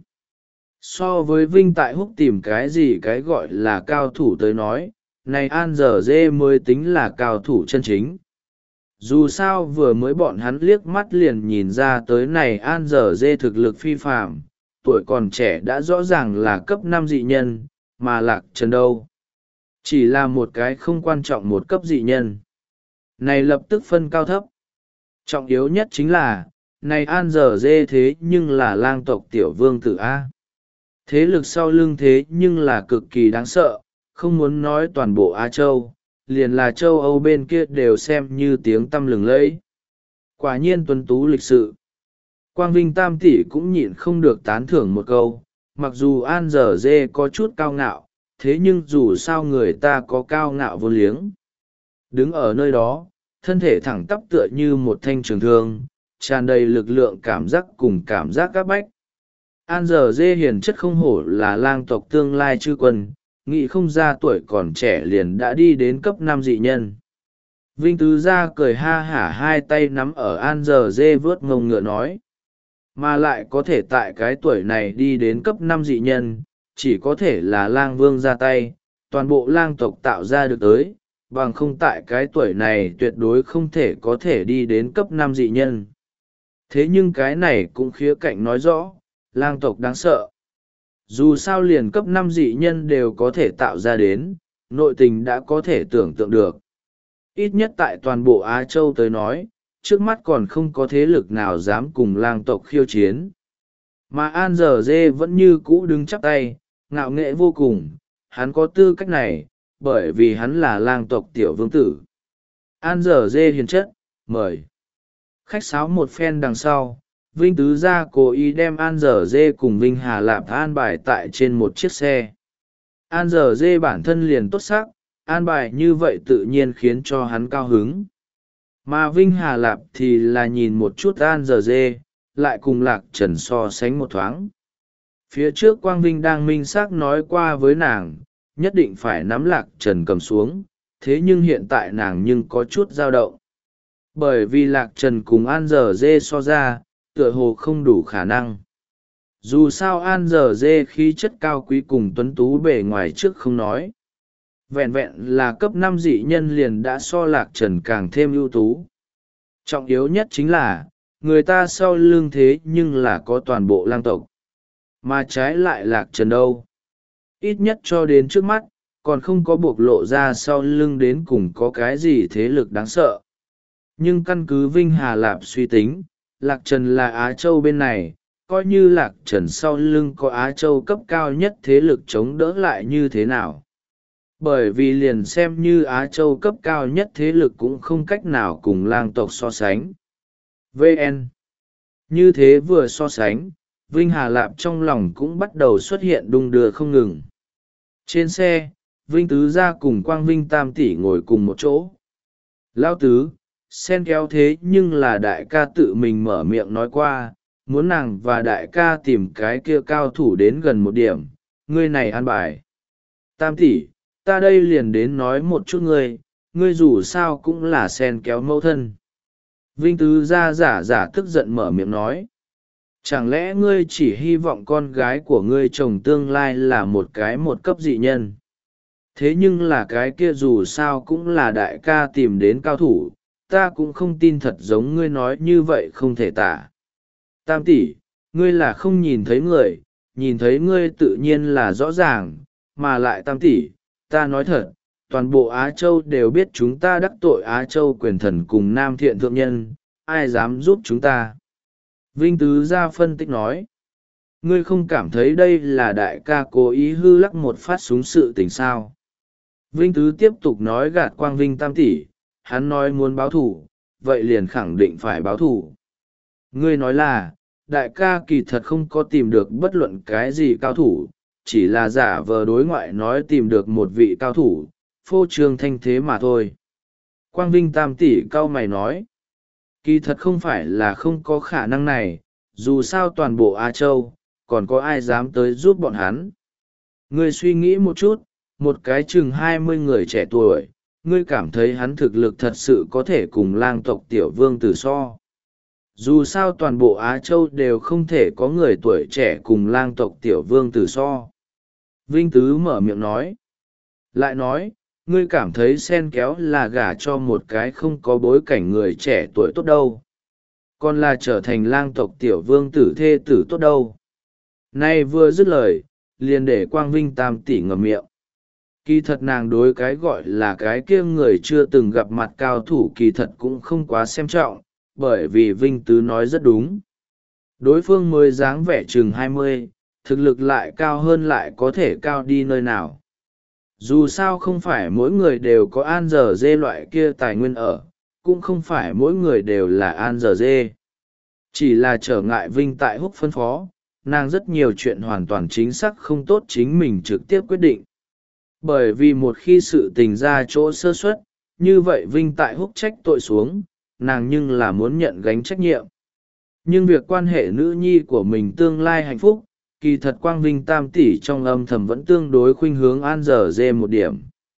So với Vinh Tại Húc tìm cái gì cái gọi là cao thủ tới nói, này An giờ dê mới tính là cao thủ chân chính. Dù sao vừa mới bọn hắn liếc mắt liền nhìn ra tới này An giờ dê thực lực phi phàm, tuổi còn trẻ đã rõ ràng là cấp năm dị nhân, mà Lạc Trần đâu chỉ là một cái không quan trọng một cấp dị nhân. Này lập tức phân cao thấp. Trọng yếu nhất chính là, này An giờ dê thế nhưng là lang tộc tiểu vương tử A. Thế lực sau lưng thế nhưng là cực kỳ đáng sợ, không muốn nói toàn bộ Á Châu, liền là châu Âu bên kia đều xem như tiếng tăm lừng lẫy. Quả nhiên tuấn tú lịch sự. Quang Vinh Tam Tỷ cũng nhịn không được tán thưởng một câu, mặc dù An giờ dê có chút cao ngạo, thế nhưng dù sao người ta có cao ngạo vô liếng. Đứng ở nơi đó, thân thể thẳng tắp tựa như một thanh trường thương, tràn đầy lực lượng cảm giác cùng cảm giác các bách. An giờ dê hiền chất không hổ là lang tộc tương lai chư quân, nghĩ không ra tuổi còn trẻ liền đã đi đến cấp năm dị nhân. Vinh Tứ Gia cười ha hả hai tay nắm ở An giờ dê vớt ngông ngựa nói. Mà lại có thể tại cái tuổi này đi đến cấp năm dị nhân, chỉ có thể là lang vương ra tay, toàn bộ lang tộc tạo ra được tới, bằng không tại cái tuổi này tuyệt đối không thể có thể đi đến cấp năm dị nhân. Thế nhưng cái này cũng khía cạnh nói rõ, lang tộc đáng sợ. Dù sao liền cấp năm dị nhân đều có thể tạo ra đến, nội tình đã có thể tưởng tượng được. Ít nhất tại toàn bộ Á Châu tới nói, trước mắt còn không có thế lực nào dám cùng lang tộc khiêu chiến. Mà An giờ dê vẫn như cũ đứng chắp tay, ngạo nghệ vô cùng, hắn có tư cách này, bởi vì hắn là lang tộc tiểu vương tử. An giờ dê hiền chất, mời. Khách sáo một phen đằng sau, Vinh Tứ Gia cố ý đem An giờ dê cùng Vinh Hà Lạp an bài tại trên một chiếc xe. An giờ dê bản thân liền tốt sắc, an bài như vậy tự nhiên khiến cho hắn cao hứng. Mà Vinh Hà Lạp thì là nhìn một chút An giờ dê, lại cùng Lạc Trần so sánh một thoáng. Phía trước Quang Vinh đang minh xác nói qua với nàng, nhất định phải nắm Lạc Trần cầm xuống, thế nhưng hiện tại nàng nhưng có chút dao động. Bởi vì Lạc Trần cùng An giờ dê so ra, tựa hồ không đủ khả năng. Dù sao An giờ dê khí chất cao quý cùng tuấn tú bề ngoài trước không nói. Vẹn vẹn là cấp năm dị nhân liền đã so Lạc Trần càng thêm ưu tú. Trọng yếu nhất chính là, người ta sau lưng thế nhưng là có toàn bộ lang tộc. Mà trái lại Lạc Trần đâu. Ít nhất cho đến trước mắt, còn không có bộc lộ ra sau lưng đến cùng có cái gì thế lực đáng sợ. Nhưng căn cứ Vinh Hà Lạp suy tính, Lạc Trần là Á Châu bên này, coi như Lạc Trần sau lưng có Á Châu cấp cao nhất thế lực chống đỡ lại như thế nào. Bởi vì liền xem như Á Châu cấp cao nhất thế lực cũng không cách nào cùng lang tộc so sánh. vê en Như thế vừa so sánh, Vinh Hà Lạp trong lòng cũng bắt đầu xuất hiện đung đưa không ngừng. Trên xe, Vinh Tứ Gia cùng Quang Vinh Tam Tỷ ngồi cùng một chỗ. Lão Tứ, sen kéo thế nhưng là đại ca tự mình mở miệng nói qua, muốn nàng và đại ca tìm cái kia cao thủ đến gần một điểm, ngươi này an bài. Tam Tỷ, ta đây liền đến nói một chút ngươi, ngươi dù sao cũng là sen kéo mẫu thân. Vinh Tứ Gia giả giả tức giận mở miệng nói. Chẳng lẽ ngươi chỉ hy vọng con gái của ngươi chồng tương lai là một cái một cấp dị nhân? Thế nhưng là cái kia dù sao cũng là đại ca tìm đến cao thủ, ta cũng không tin thật giống ngươi nói như vậy không thể tả. Tam tỷ, ngươi là không nhìn thấy người, nhìn thấy ngươi tự nhiên là rõ ràng, mà lại tam tỷ, ta nói thật, toàn bộ Á Châu đều biết chúng ta đắc tội Á Châu quyền thần cùng Nam Thiện Thượng Nhân, ai dám giúp chúng ta. Vinh Tứ Gia phân tích nói, ngươi không cảm thấy đây là đại ca cố ý hư lắc một phát súng sự tình sao? Vinh Tứ tiếp tục nói gạt Quang Vinh Tam tỷ, hắn nói muốn báo thù, vậy liền khẳng định phải báo thù. Ngươi nói là, đại ca kỳ thật không có tìm được bất luận cái gì cao thủ, chỉ là giả vờ đối ngoại nói tìm được một vị cao thủ, phô trương thanh thế mà thôi. Quang Vinh Tam tỷ cau mày nói, kỳ thật không phải là không có khả năng này, dù sao toàn bộ Á Châu, còn có ai dám tới giúp bọn hắn. Ngươi suy nghĩ một chút, một cái chừng hai mươi người trẻ tuổi, ngươi cảm thấy hắn thực lực thật sự có thể cùng lang tộc tiểu vương tử so. Dù sao toàn bộ Á Châu đều không thể có người tuổi trẻ cùng lang tộc tiểu vương tử so. Vinh Tứ mở miệng nói. Lại nói, ngươi cảm thấy sen kéo là gả cho một cái không có bối cảnh người trẻ tuổi tốt đâu. Còn là trở thành lang tộc tiểu vương tử thê tử tốt đâu. Nay vừa dứt lời, liền để Quang Vinh Tam tỷ ngậm miệng. Kỳ thật nàng đối cái gọi là cái kia người chưa từng gặp mặt cao thủ kỳ thật cũng không quá xem trọng, bởi vì Vinh Tứ nói rất đúng. Đối phương mới dáng vẻ chừng hai mươi, thực lực lại cao hơn lại có thể cao đi nơi nào. Dù sao không phải mỗi người đều có an giờ dê loại kia tài nguyên ở, cũng không phải mỗi người đều là an giờ dê. Chỉ là trở ngại Vinh Tại Húc phân phó, nàng rất nhiều chuyện hoàn toàn chính xác không tốt chính mình trực tiếp quyết định. Bởi vì một khi sự tình ra chỗ sơ suất, như vậy Vinh Tại Húc trách tội xuống, nàng nhưng là muốn nhận gánh trách nhiệm. Nhưng việc quan hệ nữ nhi của mình tương lai hạnh phúc, kỳ thật Quang Vinh Tam tỷ trong âm thầm vẫn tương đối khuynh hướng An Giờ Dê một điểm.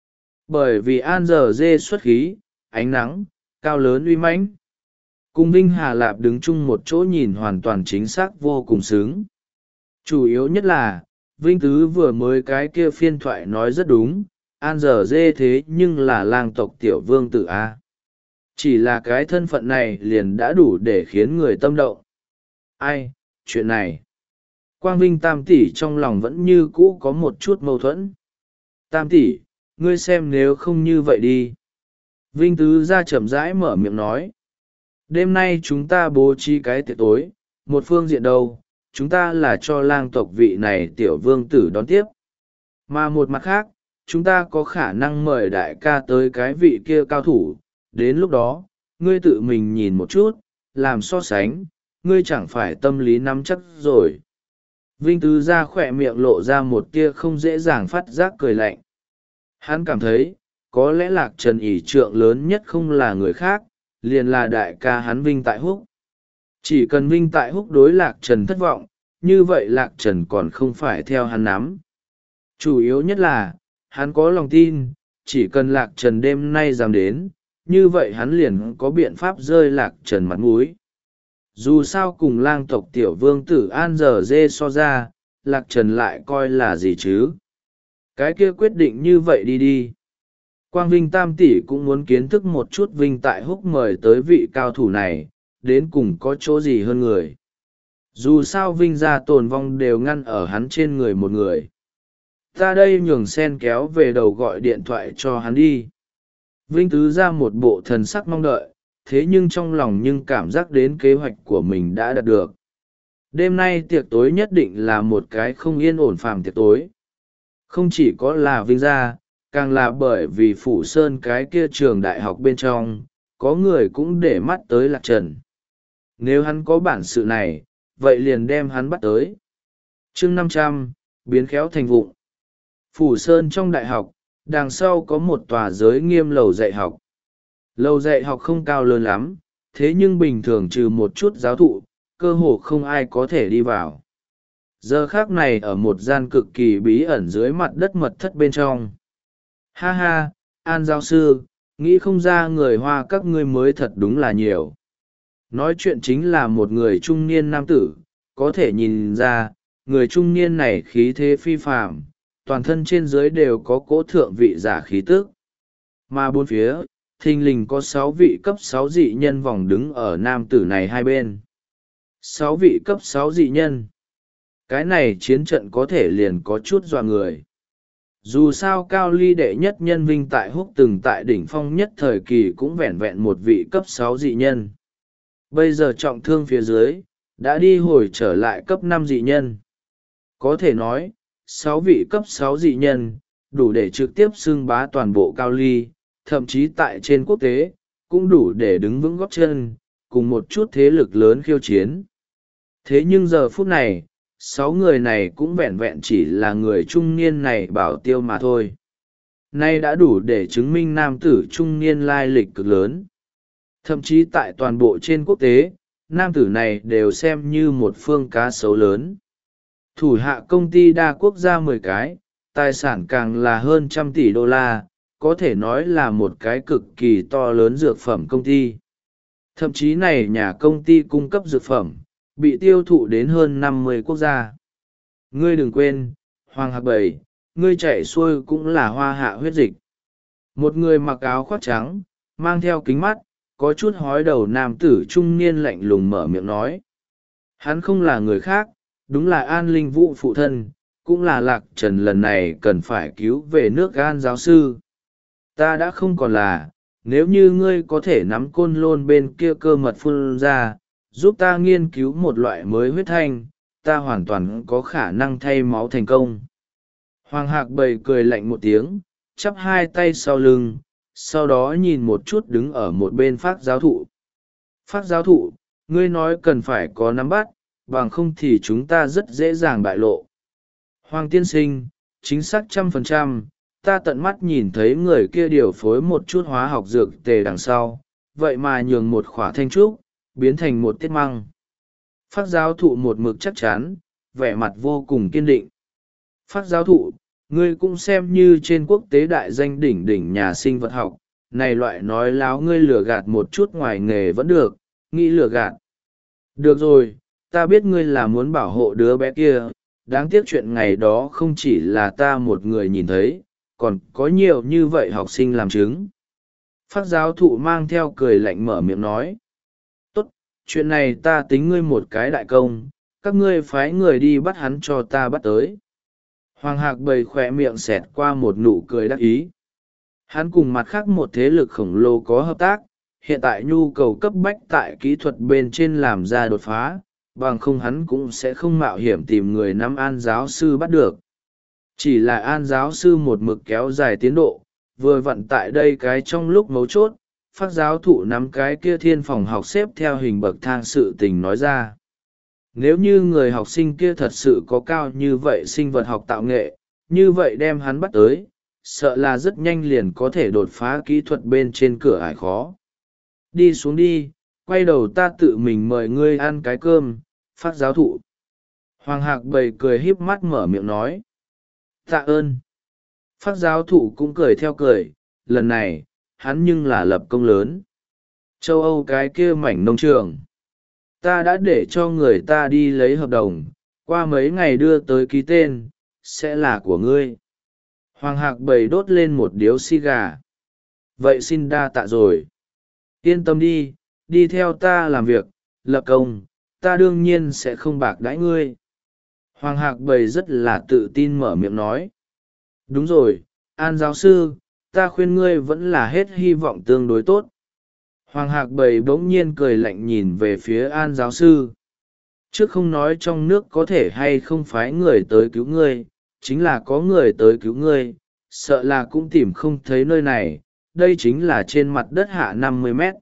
Bởi vì An Giờ Dê xuất khí, ánh nắng, cao lớn uy mãnh. Cùng Vinh Hà Lạp đứng chung một chỗ nhìn hoàn toàn chính xác vô cùng sướng. Chủ yếu nhất là, Vinh Tứ vừa mới cái kia phiên thoại nói rất đúng, An Giờ Dê thế nhưng là lang tộc tiểu vương tử A. Chỉ là cái thân phận này liền đã đủ để khiến người tâm động. Ai, chuyện này. Quang Vinh Tam tỷ trong lòng vẫn như cũ có một chút mâu thuẫn. Tam tỷ, ngươi xem nếu không như vậy đi. Vinh Tứ ra chậm rãi mở miệng nói. Đêm nay chúng ta bố trí cái tiệc tối, một phương diện đâu, chúng ta là cho lang tộc vị này tiểu vương tử đón tiếp. Mà một mặt khác, chúng ta có khả năng mời đại ca tới cái vị kia cao thủ, đến lúc đó, ngươi tự mình nhìn một chút, làm so sánh, ngươi chẳng phải tâm lý nắm chắc rồi. Vinh Tứ ra khỏe miệng lộ ra một tia không dễ dàng phát giác cười lạnh. Hắn cảm thấy, có lẽ Lạc Trần ỷ trượng lớn nhất không là người khác, liền là đại ca hắn Vinh Tại Húc. Chỉ cần Vinh Tại Húc đối Lạc Trần thất vọng, như vậy Lạc Trần còn không phải theo hắn nắm. Chủ yếu nhất là, hắn có lòng tin, chỉ cần Lạc Trần đêm nay dám đến, như vậy hắn liền có biện pháp rơi Lạc Trần mặt mũi. Dù sao cùng lang tộc tiểu vương tử An Giờ Dê so ra, Lạc Trần lại coi là gì chứ? Cái kia quyết định như vậy đi đi. Quang Vinh Tam tỷ cũng muốn kiến thức một chút Vinh Tại Húc mời tới vị cao thủ này, đến cùng có chỗ gì hơn người. Dù sao Vinh gia tồn vong đều ngăn ở hắn trên người một người. Ta đây nhường sen kéo về đầu gọi điện thoại cho hắn đi. Vinh Tứ ra một bộ thần sắc mong đợi, thế nhưng trong lòng nhưng cảm giác đến kế hoạch của mình đã đạt được. Đêm nay tiệc tối nhất định là một cái không yên ổn phàm tiệc tối. Không chỉ có là Vinh gia, càng là bởi vì Phủ Sơn cái kia trường đại học bên trong, có người cũng để mắt tới Lạc Trần. Nếu hắn có bản sự này, vậy liền đem hắn bắt tới. chương năm trăm, biến khéo thành vụng. Phủ Sơn trong đại học, đằng sau có một tòa giới nghiêm lầu dạy học. Lầu dạy học không cao lớn lắm, thế nhưng bình thường trừ một chút giáo thụ, cơ hồ không ai có thể đi vào. Giờ khác này ở một gian cực kỳ bí ẩn dưới mặt đất mật thất bên trong. Ha ha, An giáo sư, nghĩ không ra người Hoa các ngươi mới thật đúng là nhiều. Nói chuyện chính là một người trung niên nam tử, có thể nhìn ra, người trung niên này khí thế phi phàm, toàn thân trên dưới đều có cỗ thượng vị giả khí tức. Mà bốn phía, thình lình có sáu vị cấp sáu dị nhân vòng đứng ở nam tử này hai bên. Sáu vị cấp sáu dị nhân. Cái này chiến trận có thể liền có chút dọa người. Dù sao cao ly đệ nhất nhân vinh tại húc từng tại đỉnh phong nhất thời kỳ cũng vẹn vẹn một vị cấp sáu dị nhân. Bây giờ trọng thương phía dưới, đã đi hồi trở lại cấp năm dị nhân. Có thể nói, sáu vị cấp sáu dị nhân, đủ để trực tiếp xưng bá toàn bộ cao ly, thậm chí tại trên quốc tế, cũng đủ để đứng vững gót chân, cùng một chút thế lực lớn khiêu chiến. Thế nhưng giờ phút này, sáu người này cũng vẹn vẹn chỉ là người trung niên này bảo tiêu mà thôi. Nay đã đủ để chứng minh nam tử trung niên lai lịch cực lớn. Thậm chí tại toàn bộ trên quốc tế, nam tử này đều xem như một phương cá sấu lớn. Thủ hạ công ty đa quốc gia mười cái, tài sản càng là hơn trăm tỷ đô la, có thể nói là một cái cực kỳ to lớn dược phẩm công ty. Thậm chí này nhà công ty cung cấp dược phẩm, bị tiêu thụ đến hơn năm mươi quốc gia. Ngươi đừng quên, Hoàng Hạc Bảy, ngươi chạy xuôi cũng là hoa hạ huyết dịch. Một người mặc áo khoác trắng, mang theo kính mắt, có chút hói đầu nam tử trung niên lạnh lùng mở miệng nói. Hắn không là người khác, đúng là An Linh Vũ phụ thân, cũng là Lạc Trần lần này cần phải cứu về nước An giáo sư. Ta đã không còn là, nếu như ngươi có thể nắm côn lôn bên kia cơ mật phun ra, giúp ta nghiên cứu một loại mới huyết thanh, ta hoàn toàn có khả năng thay máu thành công. Hoàng Hạc Bầy cười lạnh một tiếng, chắp hai tay sau lưng, sau đó nhìn một chút đứng ở một bên Phác giáo thụ. Phác giáo thụ, ngươi nói cần phải có nắm bắt, bằng không thì chúng ta rất dễ dàng bại lộ. Hoàng tiên sinh, chính xác trăm phần trăm, ta tận mắt nhìn thấy người kia điều phối một chút hóa học dược tề đằng sau, vậy mà nhường một khỏa thanh trúc, biến thành một tiết măng. Phác giáo thụ một mực chắc chắn, vẻ mặt vô cùng kiên định. Phác giáo thụ, ngươi cũng xem như trên quốc tế đại danh đỉnh đỉnh nhà sinh vật học, này loại nói láo ngươi lừa gạt một chút ngoài nghề vẫn được, nghĩ lừa gạt. Được rồi, ta biết ngươi là muốn bảo hộ đứa bé kia, đáng tiếc chuyện ngày đó không chỉ là ta một người nhìn thấy, còn có nhiều như vậy học sinh làm chứng. Phác giáo thụ mang theo cười lạnh mở miệng nói. Tốt, chuyện này ta tính ngươi một cái đại công, các ngươi phái người đi bắt hắn cho ta bắt tới. Hoàng Hạc Bầy khỏe miệng xẹt qua một nụ cười đắc ý. Hắn cùng mặt khác một thế lực khổng lồ có hợp tác, hiện tại nhu cầu cấp bách tại kỹ thuật bên trên làm ra đột phá, bằng không hắn cũng sẽ không mạo hiểm tìm người nắm An giáo sư bắt được. Chỉ là An giáo sư một mực kéo dài tiến độ, vừa vặn tại đây cái trong lúc mấu chốt, Phác giáo thụ nắm cái kia thiên phòng học xếp theo hình bậc thang sự tình nói ra. Nếu như người học sinh kia thật sự có cao như vậy sinh vật học tạo nghệ, như vậy đem hắn bắt tới, sợ là rất nhanh liền có thể đột phá kỹ thuật bên trên cửa ải khó. Đi xuống đi, quay đầu ta tự mình mời ngươi ăn cái cơm, Phác giáo thụ. Hoàng Hạc Bầy cười híp mắt mở miệng nói. Tạ ơn. Phác giáo thụ cũng cười theo cười, lần này, hắn nhưng là lập công lớn. Châu Âu cái kia mảnh nông trường. Ta đã để cho người ta đi lấy hợp đồng, qua mấy ngày đưa tới ký tên, sẽ là của ngươi. Hoàng Hạc Bầy đốt lên một điếu xì gà. Vậy xin đa tạ rồi. Yên tâm đi, đi theo ta làm việc, lập công, ta đương nhiên sẽ không bạc đãi ngươi. Hoàng Hạc Bầy rất là tự tin mở miệng nói. Đúng rồi, An giáo sư, ta khuyên ngươi vẫn là hết hy vọng tương đối tốt. Hoàng Hạc Bầy bỗng nhiên cười lạnh nhìn về phía An giáo sư. Trước không nói trong nước có thể hay không phái người tới cứu ngươi, chính là có người tới cứu ngươi, sợ là cũng tìm không thấy nơi này, đây chính là trên mặt đất hạ năm mươi mét.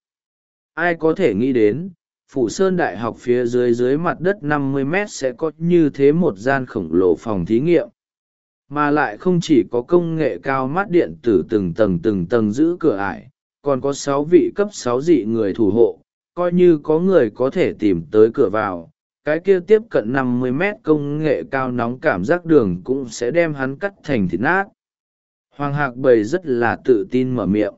Ai có thể nghĩ đến, Phủ Sơn Đại học phía dưới dưới mặt đất năm mươi mét sẽ có như thế một gian khổng lồ phòng thí nghiệm. Mà lại không chỉ có công nghệ cao mắt điện tử từng tầng từng tầng giữ cửa ải, còn có sáu vị cấp sáu dị người thủ hộ, coi như có người có thể tìm tới cửa vào, cái kia tiếp cận năm mươi mét công nghệ cao nóng cảm giác đường cũng sẽ đem hắn cắt thành thịt nát. Hoàng Hạc Bầy rất là tự tin mở miệng.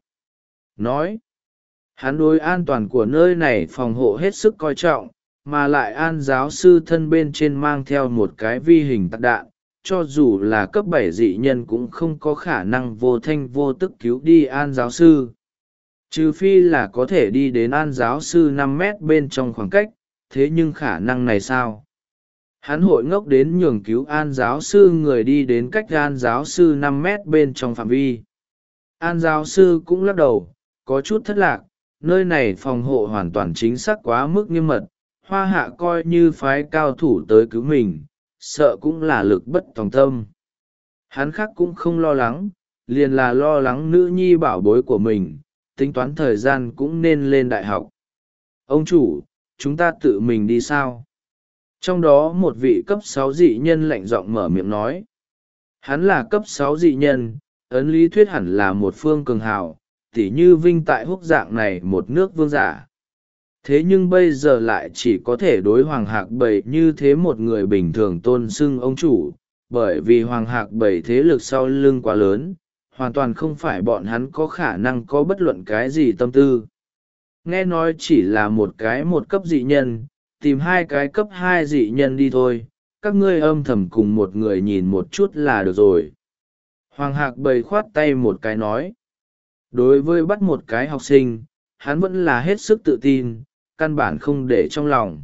Nói, hắn đối an toàn của nơi này phòng hộ hết sức coi trọng, mà lại An giáo sư thân bên trên mang theo một cái vi hình tạc đạn, cho dù là cấp bảy dị nhân cũng không có khả năng vô thanh vô tức cứu đi An giáo sư. Trừ phi là có thể đi đến An giáo sư năm mét bên trong khoảng cách, thế nhưng khả năng này sao? Hắn hội ngốc đến nhường cứu An giáo sư người đi đến cách An giáo sư năm mét bên trong phạm vi. An giáo sư cũng lắc đầu, có chút thất lạc, nơi này phòng hộ hoàn toàn chính xác quá mức nghiêm mật, Hoa Hạ coi như phái cao thủ tới cứu mình, sợ cũng là lực bất tòng tâm. Hắn khác cũng không lo lắng, liền là lo lắng nữ nhi bảo bối của mình, tính toán thời gian cũng nên lên đại học. Ông chủ, chúng ta tự mình đi sao? Trong đó một vị cấp sáu dị nhân lạnh giọng mở miệng nói. Hắn là cấp sáu dị nhân, ấn lý thuyết hẳn là một phương cường hào, tỉ như Vinh tại Húc dạng này một nước vương giả. Thế nhưng bây giờ lại chỉ có thể đối Hoàng Hạc Bảy như thế một người bình thường tôn xưng ông chủ, bởi vì Hoàng Hạc Bảy thế lực sau lưng quá lớn, hoàn toàn không phải bọn hắn có khả năng có bất luận cái gì tâm tư. Nghe nói chỉ là một cái một cấp dị nhân, tìm hai cái cấp hai dị nhân đi thôi, các ngươi âm thầm cùng một người nhìn một chút là được rồi. Hoàng Hạc Bầy khoát tay một cái nói. Đối với bắt một cái học sinh, hắn vẫn là hết sức tự tin, căn bản không để trong lòng.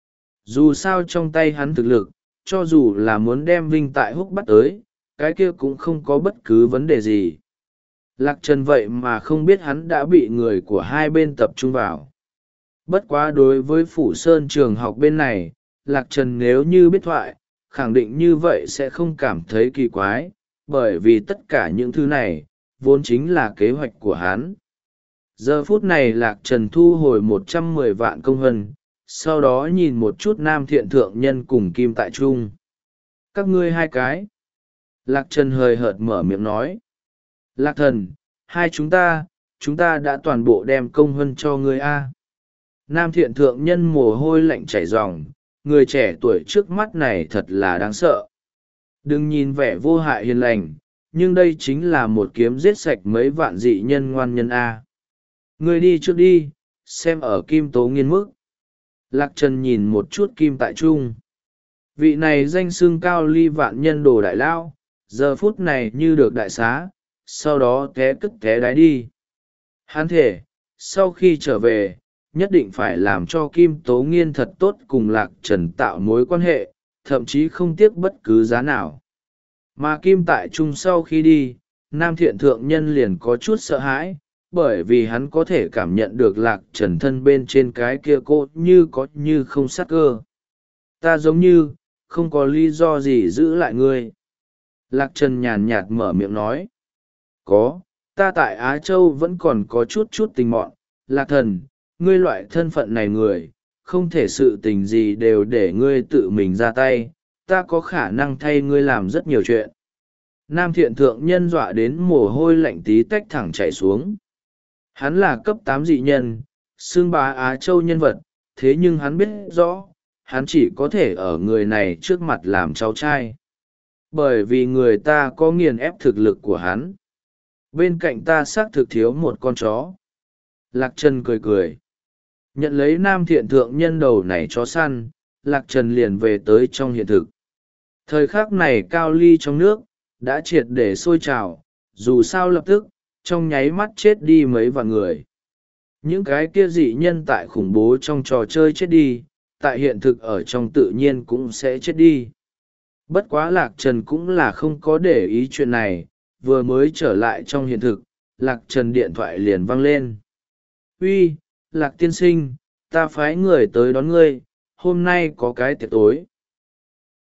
Dù sao trong tay hắn thực lực, cho dù là muốn đem Vinh tại Húc bắt tới, cái kia cũng không có bất cứ vấn đề gì. Lạc Trần vậy mà không biết hắn đã bị người của hai bên tập trung vào. Bất quá đối với Phủ Sơn trường học bên này, Lạc Trần nếu như biết thoại, khẳng định như vậy sẽ không cảm thấy kỳ quái, bởi vì tất cả những thứ này, vốn chính là kế hoạch của hắn. Giờ phút này Lạc Trần thu hồi một trăm mười vạn công hân, sau đó nhìn một chút Nam Thiện Thượng Nhân cùng Kim Tại Trung. Các ngươi hai cái. Lạc Trần hời hợt mở miệng nói. Lạc Thần, hai chúng ta, chúng ta đã toàn bộ đem công hân cho ngươi a. Nam Thiện Thượng Nhân mồ hôi lạnh chảy ròng, người trẻ tuổi trước mắt này thật là đáng sợ. Đừng nhìn vẻ vô hại hiền lành, nhưng đây chính là một kiếm giết sạch mấy vạn dị nhân ngoan nhân a. Ngươi đi trước đi, xem ở Kim Tố Nghiên mức. Lạc Trần nhìn một chút Kim Tại Trung. Vị này danh xưng cao ly vạn nhân đồ đại lao, giờ phút này như được đại xá, sau đó té cất té đáy đi. Hắn thể, sau khi trở về, nhất định phải làm cho Kim Tố Nghiên thật tốt cùng Lạc Trần tạo mối quan hệ, thậm chí không tiếc bất cứ giá nào. Mà Kim Tại Trung sau khi đi, Nam Thiện Thượng Nhân liền có chút sợ hãi, bởi vì hắn có thể cảm nhận được Lạc Trần thân bên trên cái kia cô như có như không sát cơ. Ta giống như, không có lý do gì giữ lại ngươi. Lạc Trần nhàn nhạt mở miệng nói. Có, ta tại Á Châu vẫn còn có chút chút tình mọn. Lạc Thần, ngươi loại thân phận này người, không thể sự tình gì đều để ngươi tự mình ra tay, ta có khả năng thay ngươi làm rất nhiều chuyện. Nam Thiện Thượng Nhân dọa đến mồ hôi lạnh tí tách thẳng chảy xuống. Hắn là cấp tám dị nhân, xưng bá Á Châu nhân vật, thế nhưng hắn biết rõ, hắn chỉ có thể ở người này trước mặt làm cháu trai. Bởi vì người ta có nghiền ép thực lực của hắn. Bên cạnh ta xác thực thiếu một con chó. Lạc Trần cười cười. Nhận lấy Nam Thiện Thượng Nhân đầu này chó săn, Lạc Trần liền về tới trong hiện thực. Thời khắc này cao ly trong nước, đã triệt để sôi trào, dù sao lập tức, trong nháy mắt chết đi mấy vạn người. Những cái kia dị nhân tại khủng bố trong trò chơi chết đi, tại hiện thực ở trong tự nhiên cũng sẽ chết đi. Bất quá Lạc Trần cũng là không có để ý chuyện này, vừa mới trở lại trong hiện thực, Lạc Trần điện thoại liền vang lên. Uy, Lạc tiên sinh, ta phái người tới đón ngươi, hôm nay có cái tiệc tối.